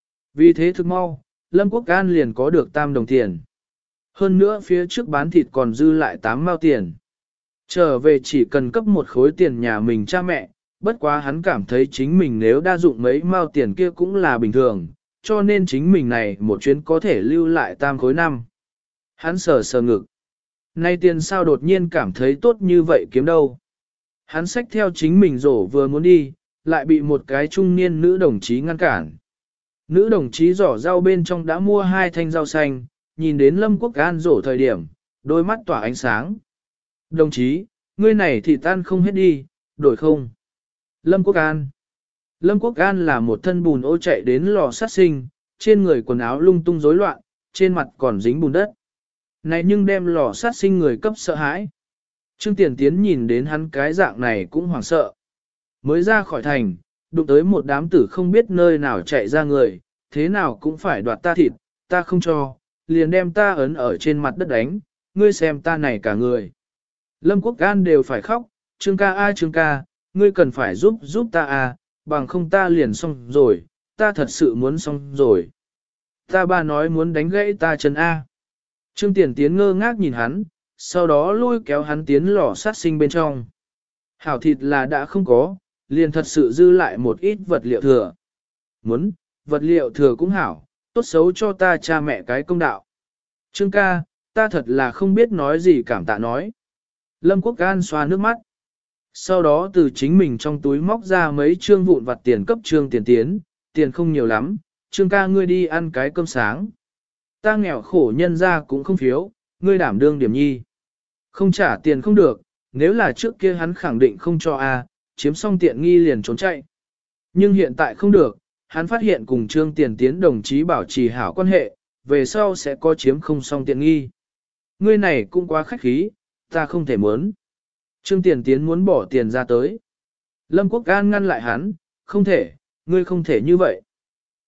Vì thế thực mau, Lâm Quốc An liền có được tam đồng tiền. Hơn nữa phía trước bán thịt còn dư lại tám mao tiền. Trở về chỉ cần cấp một khối tiền nhà mình cha mẹ, bất quá hắn cảm thấy chính mình nếu đa dụng mấy mao tiền kia cũng là bình thường, cho nên chính mình này một chuyến có thể lưu lại tam khối năm. Hắn sờ sờ ngực. Nay tiền sao đột nhiên cảm thấy tốt như vậy kiếm đâu. Hắn xách theo chính mình rổ vừa muốn đi, lại bị một cái trung niên nữ đồng chí ngăn cản. Nữ đồng chí giỏ rau bên trong đã mua hai thanh rau xanh, nhìn đến Lâm Quốc An rổ thời điểm, đôi mắt tỏa ánh sáng. Đồng chí, ngươi này thì tan không hết đi, đổi không? Lâm Quốc An. Lâm Quốc An là một thân bùn ô chạy đến lò sát sinh, trên người quần áo lung tung rối loạn, trên mặt còn dính bùn đất. Này nhưng đem lò sát sinh người cấp sợ hãi. Trương Tiền Tiến nhìn đến hắn cái dạng này cũng hoảng sợ. Mới ra khỏi thành, đụng tới một đám tử không biết nơi nào chạy ra người, thế nào cũng phải đoạt ta thịt, ta không cho, liền đem ta ấn ở trên mặt đất đánh, ngươi xem ta này cả người. Lâm Quốc An đều phải khóc, Trương ca a Trương ca, ngươi cần phải giúp giúp ta a, bằng không ta liền xong rồi, ta thật sự muốn xong rồi. Ta ba nói muốn đánh gãy ta chân a. Trương Tiền Tiến ngơ ngác nhìn hắn, sau đó lôi kéo hắn tiến lò sát sinh bên trong. Hảo thịt là đã không có, liền thật sự dư lại một ít vật liệu thừa. Muốn, vật liệu thừa cũng hảo, tốt xấu cho ta cha mẹ cái công đạo. Trương ca, ta thật là không biết nói gì cảm tạ nói. Lâm Quốc An xoa nước mắt. Sau đó từ chính mình trong túi móc ra mấy trương vụn vặt tiền cấp Trương Tiền Tiến, tiền không nhiều lắm, Trương ca ngươi đi ăn cái cơm sáng. Ta nghèo khổ nhân ra cũng không phiếu, ngươi đảm đương điểm nhi. Không trả tiền không được, nếu là trước kia hắn khẳng định không cho a, chiếm xong tiện nghi liền trốn chạy. Nhưng hiện tại không được, hắn phát hiện cùng Trương Tiền Tiến đồng chí bảo trì hảo quan hệ, về sau sẽ có chiếm không xong tiện nghi. Ngươi này cũng quá khách khí, ta không thể muốn. Trương Tiền Tiến muốn bỏ tiền ra tới. Lâm Quốc An ngăn lại hắn, không thể, ngươi không thể như vậy.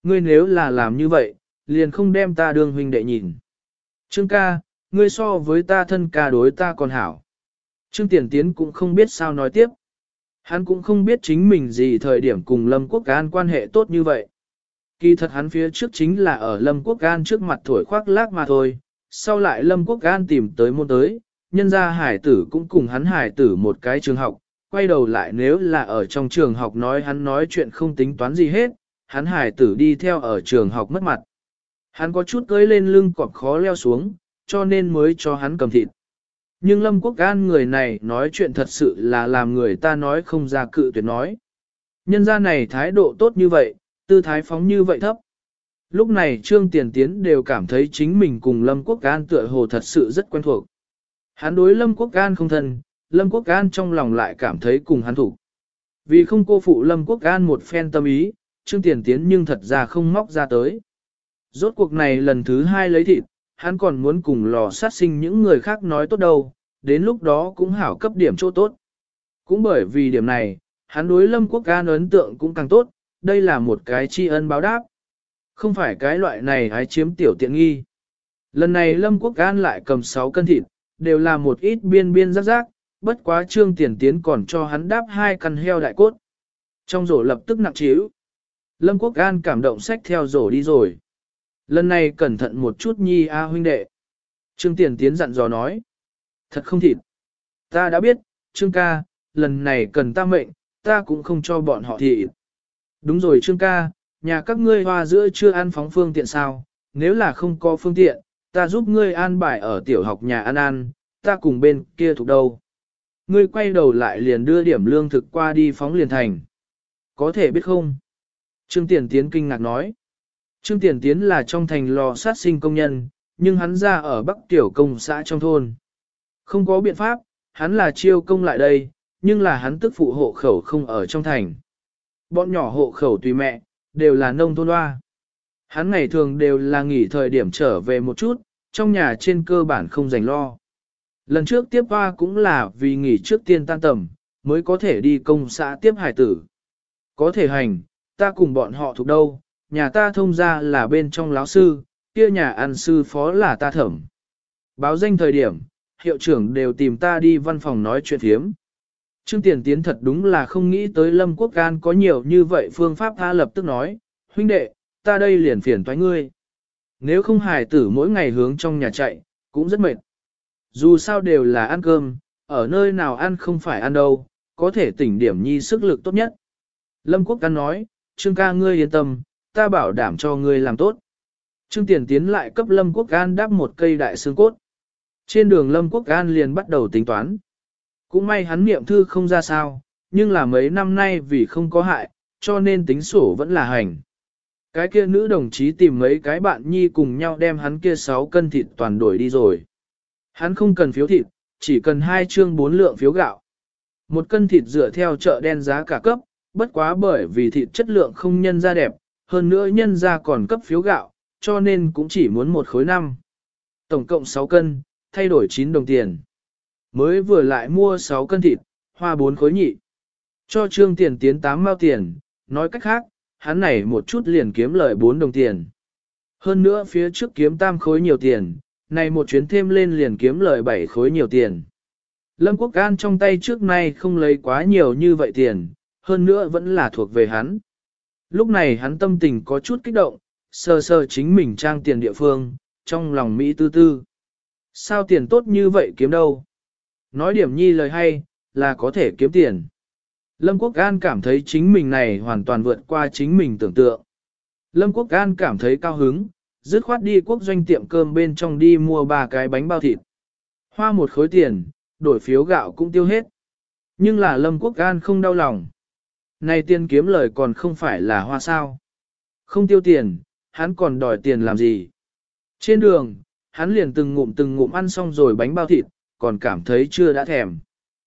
ngươi nếu là làm như vậy, liền không đem ta đương huynh đệ nhìn. Trương ca, ngươi so với ta thân ca đối ta còn hảo. Trương Tiền Tiến cũng không biết sao nói tiếp. Hắn cũng không biết chính mình gì thời điểm cùng Lâm Quốc An quan hệ tốt như vậy. Kỳ thật hắn phía trước chính là ở Lâm Quốc An trước mặt thổi khoác lác mà thôi, sau lại Lâm Quốc An tìm tới môn tới, nhân ra hải tử cũng cùng hắn hải tử một cái trường học, quay đầu lại nếu là ở trong trường học nói hắn nói chuyện không tính toán gì hết, hắn hải tử đi theo ở trường học mất mặt. Hắn có chút cưỡi lên lưng cọp khó leo xuống, cho nên mới cho hắn cầm thịt. Nhưng Lâm Quốc An người này nói chuyện thật sự là làm người ta nói không ra cự tuyệt nói. Nhân gia này thái độ tốt như vậy, tư thái phóng như vậy thấp. Lúc này Trương Tiền Tiến đều cảm thấy chính mình cùng Lâm Quốc An tựa hồ thật sự rất quen thuộc. Hắn đối Lâm Quốc An không thân, Lâm Quốc An trong lòng lại cảm thấy cùng hắn thủ. Vì không cô phụ Lâm Quốc An một phen tâm ý, Trương Tiền Tiến nhưng thật ra không móc ra tới. Rốt cuộc này lần thứ hai lấy thịt, hắn còn muốn cùng lò sát sinh những người khác nói tốt đâu, đến lúc đó cũng hảo cấp điểm chỗ tốt. Cũng bởi vì điểm này, hắn đối Lâm Quốc An ấn tượng cũng càng tốt, đây là một cái tri ân báo đáp. Không phải cái loại này hái chiếm tiểu tiện nghi. Lần này Lâm Quốc An lại cầm sáu cân thịt, đều là một ít biên biên rắc rác, bất quá Trương Tiền Tiến còn cho hắn đáp hai căn heo đại cốt. Trong rổ lập tức nặng trĩu. Lâm Quốc An cảm động xách theo rổ đi rồi. Lần này cẩn thận một chút nhi a huynh đệ. Trương Tiền Tiến dặn dò nói. Thật không thịt. Ta đã biết, Trương ca, lần này cần ta mệnh, ta cũng không cho bọn họ thịt. Đúng rồi Trương ca, nhà các ngươi hoa giữa chưa ăn phóng phương tiện sao, nếu là không có phương tiện, ta giúp ngươi an bài ở tiểu học nhà ăn ăn, ta cùng bên kia thuộc đâu. Ngươi quay đầu lại liền đưa điểm lương thực qua đi phóng liền thành. Có thể biết không? Trương Tiền Tiến kinh ngạc nói. Trương Tiền Tiến là trong thành lò sát sinh công nhân, nhưng hắn ra ở Bắc Tiểu Công xã trong thôn. Không có biện pháp, hắn là chiêu công lại đây, nhưng là hắn tức phụ hộ khẩu không ở trong thành. Bọn nhỏ hộ khẩu tùy mẹ, đều là nông thôn hoa. Hắn ngày thường đều là nghỉ thời điểm trở về một chút, trong nhà trên cơ bản không dành lo. Lần trước tiếp hoa cũng là vì nghỉ trước tiên tan tầm, mới có thể đi công xã tiếp hải tử. Có thể hành, ta cùng bọn họ thuộc đâu, nhà ta thông ra là bên trong láo sư, kia nhà ăn sư phó là ta thẩm. Báo danh thời điểm, hiệu trưởng đều tìm ta đi văn phòng nói chuyện thiếm. Trương Tiền Tiến thật đúng là không nghĩ tới Lâm Quốc An có nhiều như vậy phương pháp tha lập tức nói, huynh đệ, ta đây liền phiền toái ngươi. Nếu không hài tử mỗi ngày hướng trong nhà chạy, cũng rất mệt. Dù sao đều là ăn cơm, ở nơi nào ăn không phải ăn đâu, có thể tỉnh điểm nhi sức lực tốt nhất. Lâm Quốc An nói, Trương ca ngươi yên tâm, ta bảo đảm cho ngươi làm tốt. Trương Tiền Tiến lại cấp Lâm Quốc An đáp một cây đại xương cốt. Trên đường Lâm Quốc An liền bắt đầu tính toán. Cũng may hắn niệm thư không ra sao, nhưng là mấy năm nay vì không có hại, cho nên tính sổ vẫn là hành. Cái kia nữ đồng chí tìm mấy cái bạn nhi cùng nhau đem hắn kia sáu cân thịt toàn đổi đi rồi. Hắn không cần phiếu thịt, chỉ cần hai chương bốn lượng phiếu gạo. Một cân thịt dựa theo chợ đen giá cả cấp, bất quá bởi vì thịt chất lượng không nhân ra đẹp, hơn nữa nhân ra còn cấp phiếu gạo, cho nên cũng chỉ muốn một khối năm. Tổng cộng sáu cân, thay đổi chín đồng tiền. Mới vừa lại mua sáu cân thịt, hoa bốn khối nhị. Cho Trương Tiền Tiến tám mao tiền, nói cách khác, hắn này một chút liền kiếm lời bốn đồng tiền. Hơn nữa phía trước kiếm tam khối nhiều tiền, này một chuyến thêm lên liền kiếm lời bảy khối nhiều tiền. Lâm Quốc An trong tay trước nay không lấy quá nhiều như vậy tiền, hơn nữa vẫn là thuộc về hắn. Lúc này hắn tâm tình có chút kích động, sờ sờ chính mình trang tiền địa phương, trong lòng Mỹ tư tư. Sao tiền tốt như vậy kiếm đâu? Nói điểm nhi lời hay, là có thể kiếm tiền. Lâm Quốc An cảm thấy chính mình này hoàn toàn vượt qua chính mình tưởng tượng. Lâm Quốc An cảm thấy cao hứng, dứt khoát đi quốc doanh tiệm cơm bên trong đi mua ba cái bánh bao thịt. Hoa một khối tiền, đổi phiếu gạo cũng tiêu hết. Nhưng là Lâm Quốc An không đau lòng. Này tiền kiếm lời còn không phải là hoa sao. Không tiêu tiền, hắn còn đòi tiền làm gì. Trên đường, hắn liền từng ngụm từng ngụm ăn xong rồi bánh bao thịt, còn cảm thấy chưa đã thèm.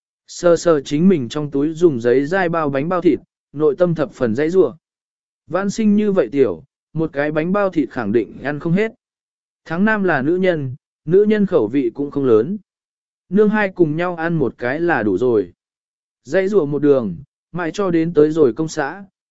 Sơ sơ chính mình trong túi dùng giấy dai bao bánh bao thịt, nội tâm thập phần dãy rủa. Vãn sinh như vậy tiểu, một cái bánh bao thịt khẳng định ăn không hết. Tháng năm là nữ nhân, nữ nhân khẩu vị cũng không lớn. Nương hai cùng nhau ăn một cái là đủ rồi. Dãy rủa một đường, mãi cho đến tới rồi công xã,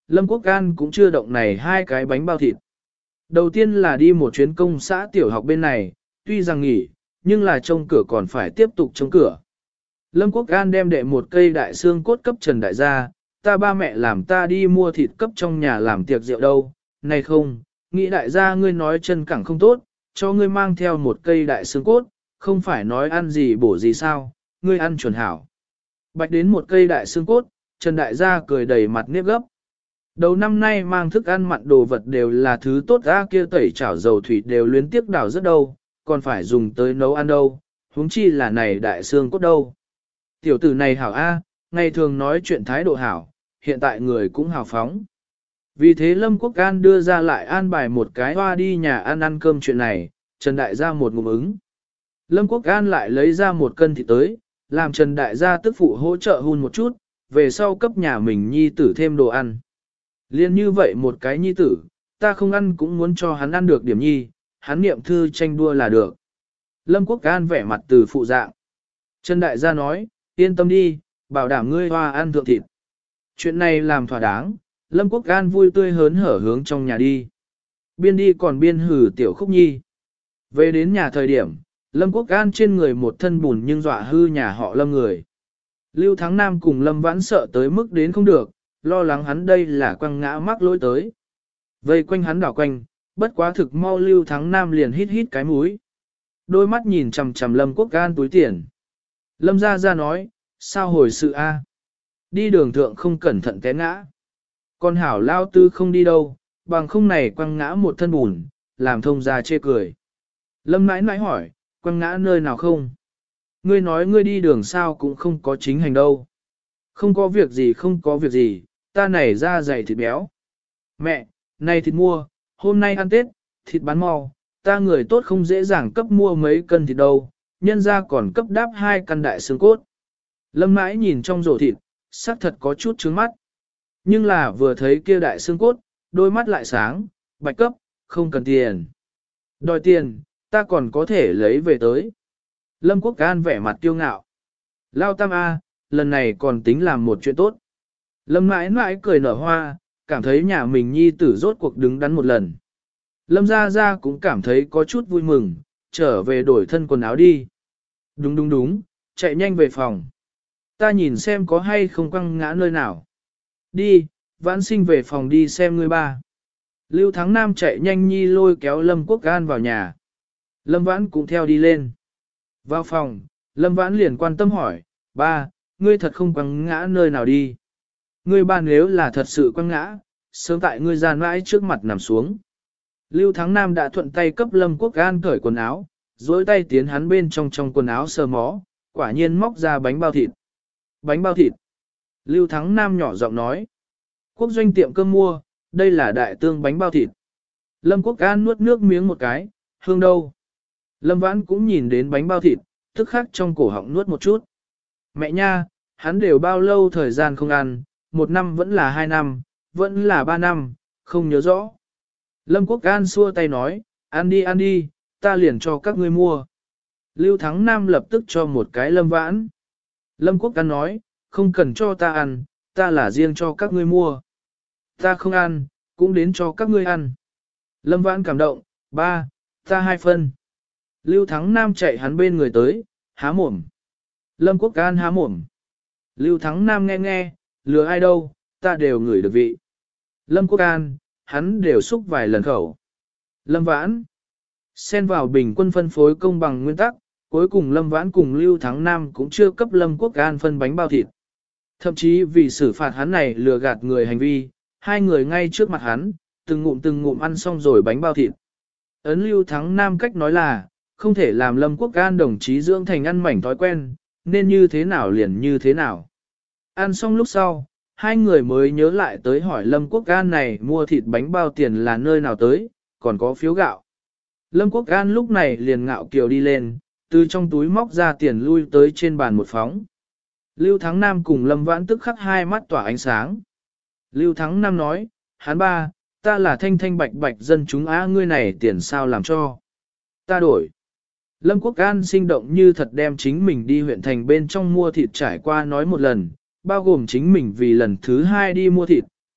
Lâm Quốc An cũng chưa động này hai cái bánh bao thịt. Đầu tiên là đi một chuyến công xã tiểu học bên này, tuy rằng nghỉ, nhưng là trông cửa còn phải tiếp tục trông cửa. Lâm Quốc An đem đệ một cây đại xương cốt cấp Trần Đại gia, ta ba mẹ làm ta đi mua thịt cấp trong nhà làm tiệc rượu đâu, này không, nghĩ đại gia ngươi nói chân cẳng không tốt, cho ngươi mang theo một cây đại xương cốt, không phải nói ăn gì bổ gì sao, ngươi ăn chuẩn hảo. Bạch đến một cây đại xương cốt, Trần Đại gia cười đầy mặt nếp gấp. Đầu năm nay mang thức ăn mặn đồ vật đều là thứ tốt ra kia tẩy chảo dầu thủy đều luyến tiếc đảo rất đâu, còn phải dùng tới nấu ăn đâu, huống chi là này đại xương cốt đâu. Tiểu tử này hảo A, ngày thường nói chuyện thái độ hảo, hiện tại người cũng hào phóng. Vì thế Lâm Quốc An đưa ra lại an bài một cái hoa đi nhà ăn ăn cơm chuyện này, Trần Đại gia một ngụm ứng. Lâm Quốc An lại lấy ra một cân thịt tới, làm Trần Đại gia tức phụ hỗ trợ hun một chút, về sau cấp nhà mình nhi tử thêm đồ ăn. Liên như vậy một cái nhi tử, ta không ăn cũng muốn cho hắn ăn được điểm nhi, hắn niệm thư tranh đua là được. Lâm Quốc An vẻ mặt từ phụ dạng. Trần Đại gia nói, yên tâm đi, bảo đảm ngươi hoa ăn thượng thịt. Chuyện này làm thỏa đáng, Lâm Quốc An vui tươi hớn hở hướng trong nhà đi. Biên đi còn biên hử tiểu khúc nhi. Về đến nhà thời điểm, Lâm Quốc An trên người một thân bùn nhưng dọa hư nhà họ Lâm người. Lưu Thắng Nam cùng Lâm Vãn sợ tới mức đến không được, lo lắng hắn đây là quăng ngã mắc lỗi tới. Vây quanh hắn đảo quanh, bất quá thực mau Lưu Thắng Nam liền hít hít cái mũi. Đôi mắt nhìn chằm chằm Lâm Quốc An túi tiền. Lâm Gia Gia nói, sao hồi sự a? Đi đường thượng không cẩn thận té ngã. Con hảo lao tư không đi đâu, bằng không này quăng ngã một thân bùn, làm thông gia chê cười. Lâm nãi nãi hỏi, quăng ngã nơi nào không? Ngươi nói ngươi đi đường sao cũng không có chính hành đâu. Không có việc gì không có việc gì, ta này ra dày thịt béo. Mẹ, này thịt mua, hôm nay ăn Tết, thịt bán mau, ta người tốt không dễ dàng cấp mua mấy cân thịt đâu, nhân ra còn cấp đáp hai căn đại xương cốt. Lâm mãi nhìn trong rổ thịt, xác thật có chút trướng mắt. Nhưng là vừa thấy kia đại xương cốt, đôi mắt lại sáng, bạch cấp, không cần tiền. Đòi tiền, ta còn có thể lấy về tới. Lâm Quốc An vẻ mặt tiêu ngạo. Lao Tam A, lần này còn tính làm một chuyện tốt. Lâm mãi mãi cười nở hoa, cảm thấy nhà mình nhi tử rốt cuộc đứng đắn một lần. Lâm Gia Gia cũng cảm thấy có chút vui mừng, trở về đổi thân quần áo đi. Đúng đúng đúng, chạy nhanh về phòng. Ta nhìn xem có hay không quăng ngã nơi nào. Đi, Vãn Sinh về phòng đi xem ngươi ba. Lưu Thắng Nam chạy nhanh nhi lôi kéo Lâm Quốc An vào nhà. Lâm Vãn cũng theo đi lên. Vào phòng, Lâm Vãn liền quan tâm hỏi, ba, ngươi thật không quăng ngã nơi nào đi. Ngươi ba nếu là thật sự quăng ngã, sớm tại ngươi gian mãi trước mặt nằm xuống. Lưu Thắng Nam đã thuận tay cấp Lâm Quốc An cởi quần áo, dối tay tiến hắn bên trong trong quần áo sờ mó, quả nhiên móc ra bánh bao thịt. Bánh bao thịt. Lưu Thắng Nam nhỏ giọng nói. Quốc doanh tiệm cơm mua, đây là đại tương bánh bao thịt. Lâm Quốc An nuốt nước miếng một cái, hương đâu. Lâm Vãn cũng nhìn đến bánh bao thịt, tức khắc trong cổ họng nuốt một chút. Mẹ nha, hắn đều bao lâu thời gian không ăn, một năm vẫn là hai năm, vẫn là ba năm, không nhớ rõ. Lâm Quốc An xua tay nói, ăn đi ăn đi, ta liền cho các ngươi mua. Lưu Thắng Nam lập tức cho một cái Lâm Vãn. Lâm Quốc An nói, không cần cho ta ăn, ta là riêng cho các ngươi mua. Ta không ăn, cũng đến cho các ngươi ăn. Lâm Vãn cảm động, ba, ta hai phân. Lưu Thắng Nam chạy hắn bên người tới, há mồm. Lâm Quốc An há mồm. Lưu Thắng Nam nghe nghe, lừa ai đâu, ta đều ngửi được vị. Lâm Quốc An, hắn đều xúc vài lần khẩu. Lâm Vãn. Xen vào bình quân phân phối công bằng nguyên tắc, cuối cùng Lâm Vãn cùng Lưu Thắng Nam cũng chưa cấp Lâm Quốc An phân bánh bao thịt. Thậm chí vì xử phạt hắn này lừa gạt người hành vi, hai người ngay trước mặt hắn, từng ngụm từng ngụm ăn xong rồi bánh bao thịt. Ấn Lưu Thắng Nam cách nói là, không thể làm Lâm Quốc An đồng chí dưỡng thành ăn mảnh thói quen, nên như thế nào liền như thế nào. Ăn xong lúc sau, hai người mới nhớ lại tới hỏi Lâm Quốc An này mua thịt bánh bao tiền là nơi nào tới, còn có phiếu gạo. Lâm Quốc An lúc này liền ngạo kiều đi lên, từ trong túi móc ra tiền lui tới trên bàn một phóng. Lưu Thắng Nam cùng Lâm Vãn tức khắc hai mắt tỏa ánh sáng. Lưu Thắng Nam nói, hắn ba, ta là thanh thanh bạch bạch dân chúng á, ngươi này tiền sao làm cho. Ta đổi. Lâm Quốc An sinh động như thật đem chính mình đi huyện thành bên trong mua thịt trải qua nói một lần, bao gồm chính mình vì lần thứ hai đi mua thịt,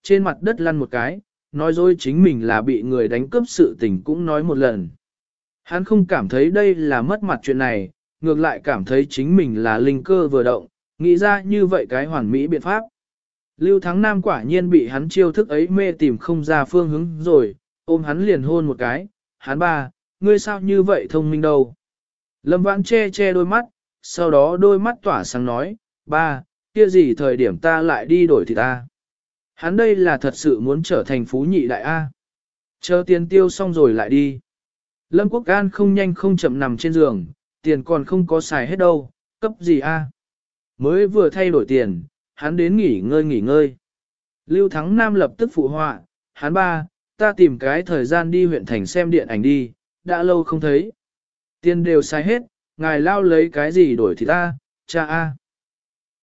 trên mặt đất lăn một cái, nói dối chính mình là bị người đánh cướp sự tình cũng nói một lần. Hắn không cảm thấy đây là mất mặt chuyện này, ngược lại cảm thấy chính mình là linh cơ vừa động, nghĩ ra như vậy cái hoàn mỹ biện pháp. Lưu Thắng Nam quả nhiên bị hắn chiêu thức ấy mê tìm không ra phương hướng rồi, ôm hắn liền hôn một cái, hắn ba, ngươi sao như vậy thông minh đâu. Lâm Vãn che che đôi mắt, sau đó đôi mắt tỏa sáng nói, ba, kia gì thời điểm ta lại đi đổi thì ta. Hắn đây là thật sự muốn trở thành phú nhị đại A. Chờ tiền tiêu xong rồi lại đi. Lâm Quốc An không nhanh không chậm nằm trên giường, tiền còn không có xài hết đâu, cấp gì A. Mới vừa thay đổi tiền, hắn đến nghỉ ngơi nghỉ ngơi. Lưu Thắng Nam lập tức phụ họa, hắn ba, ta tìm cái thời gian đi huyện thành xem điện ảnh đi, đã lâu không thấy. Tiền đều xài hết, ngài lao lấy cái gì đổi thì ta, cha A.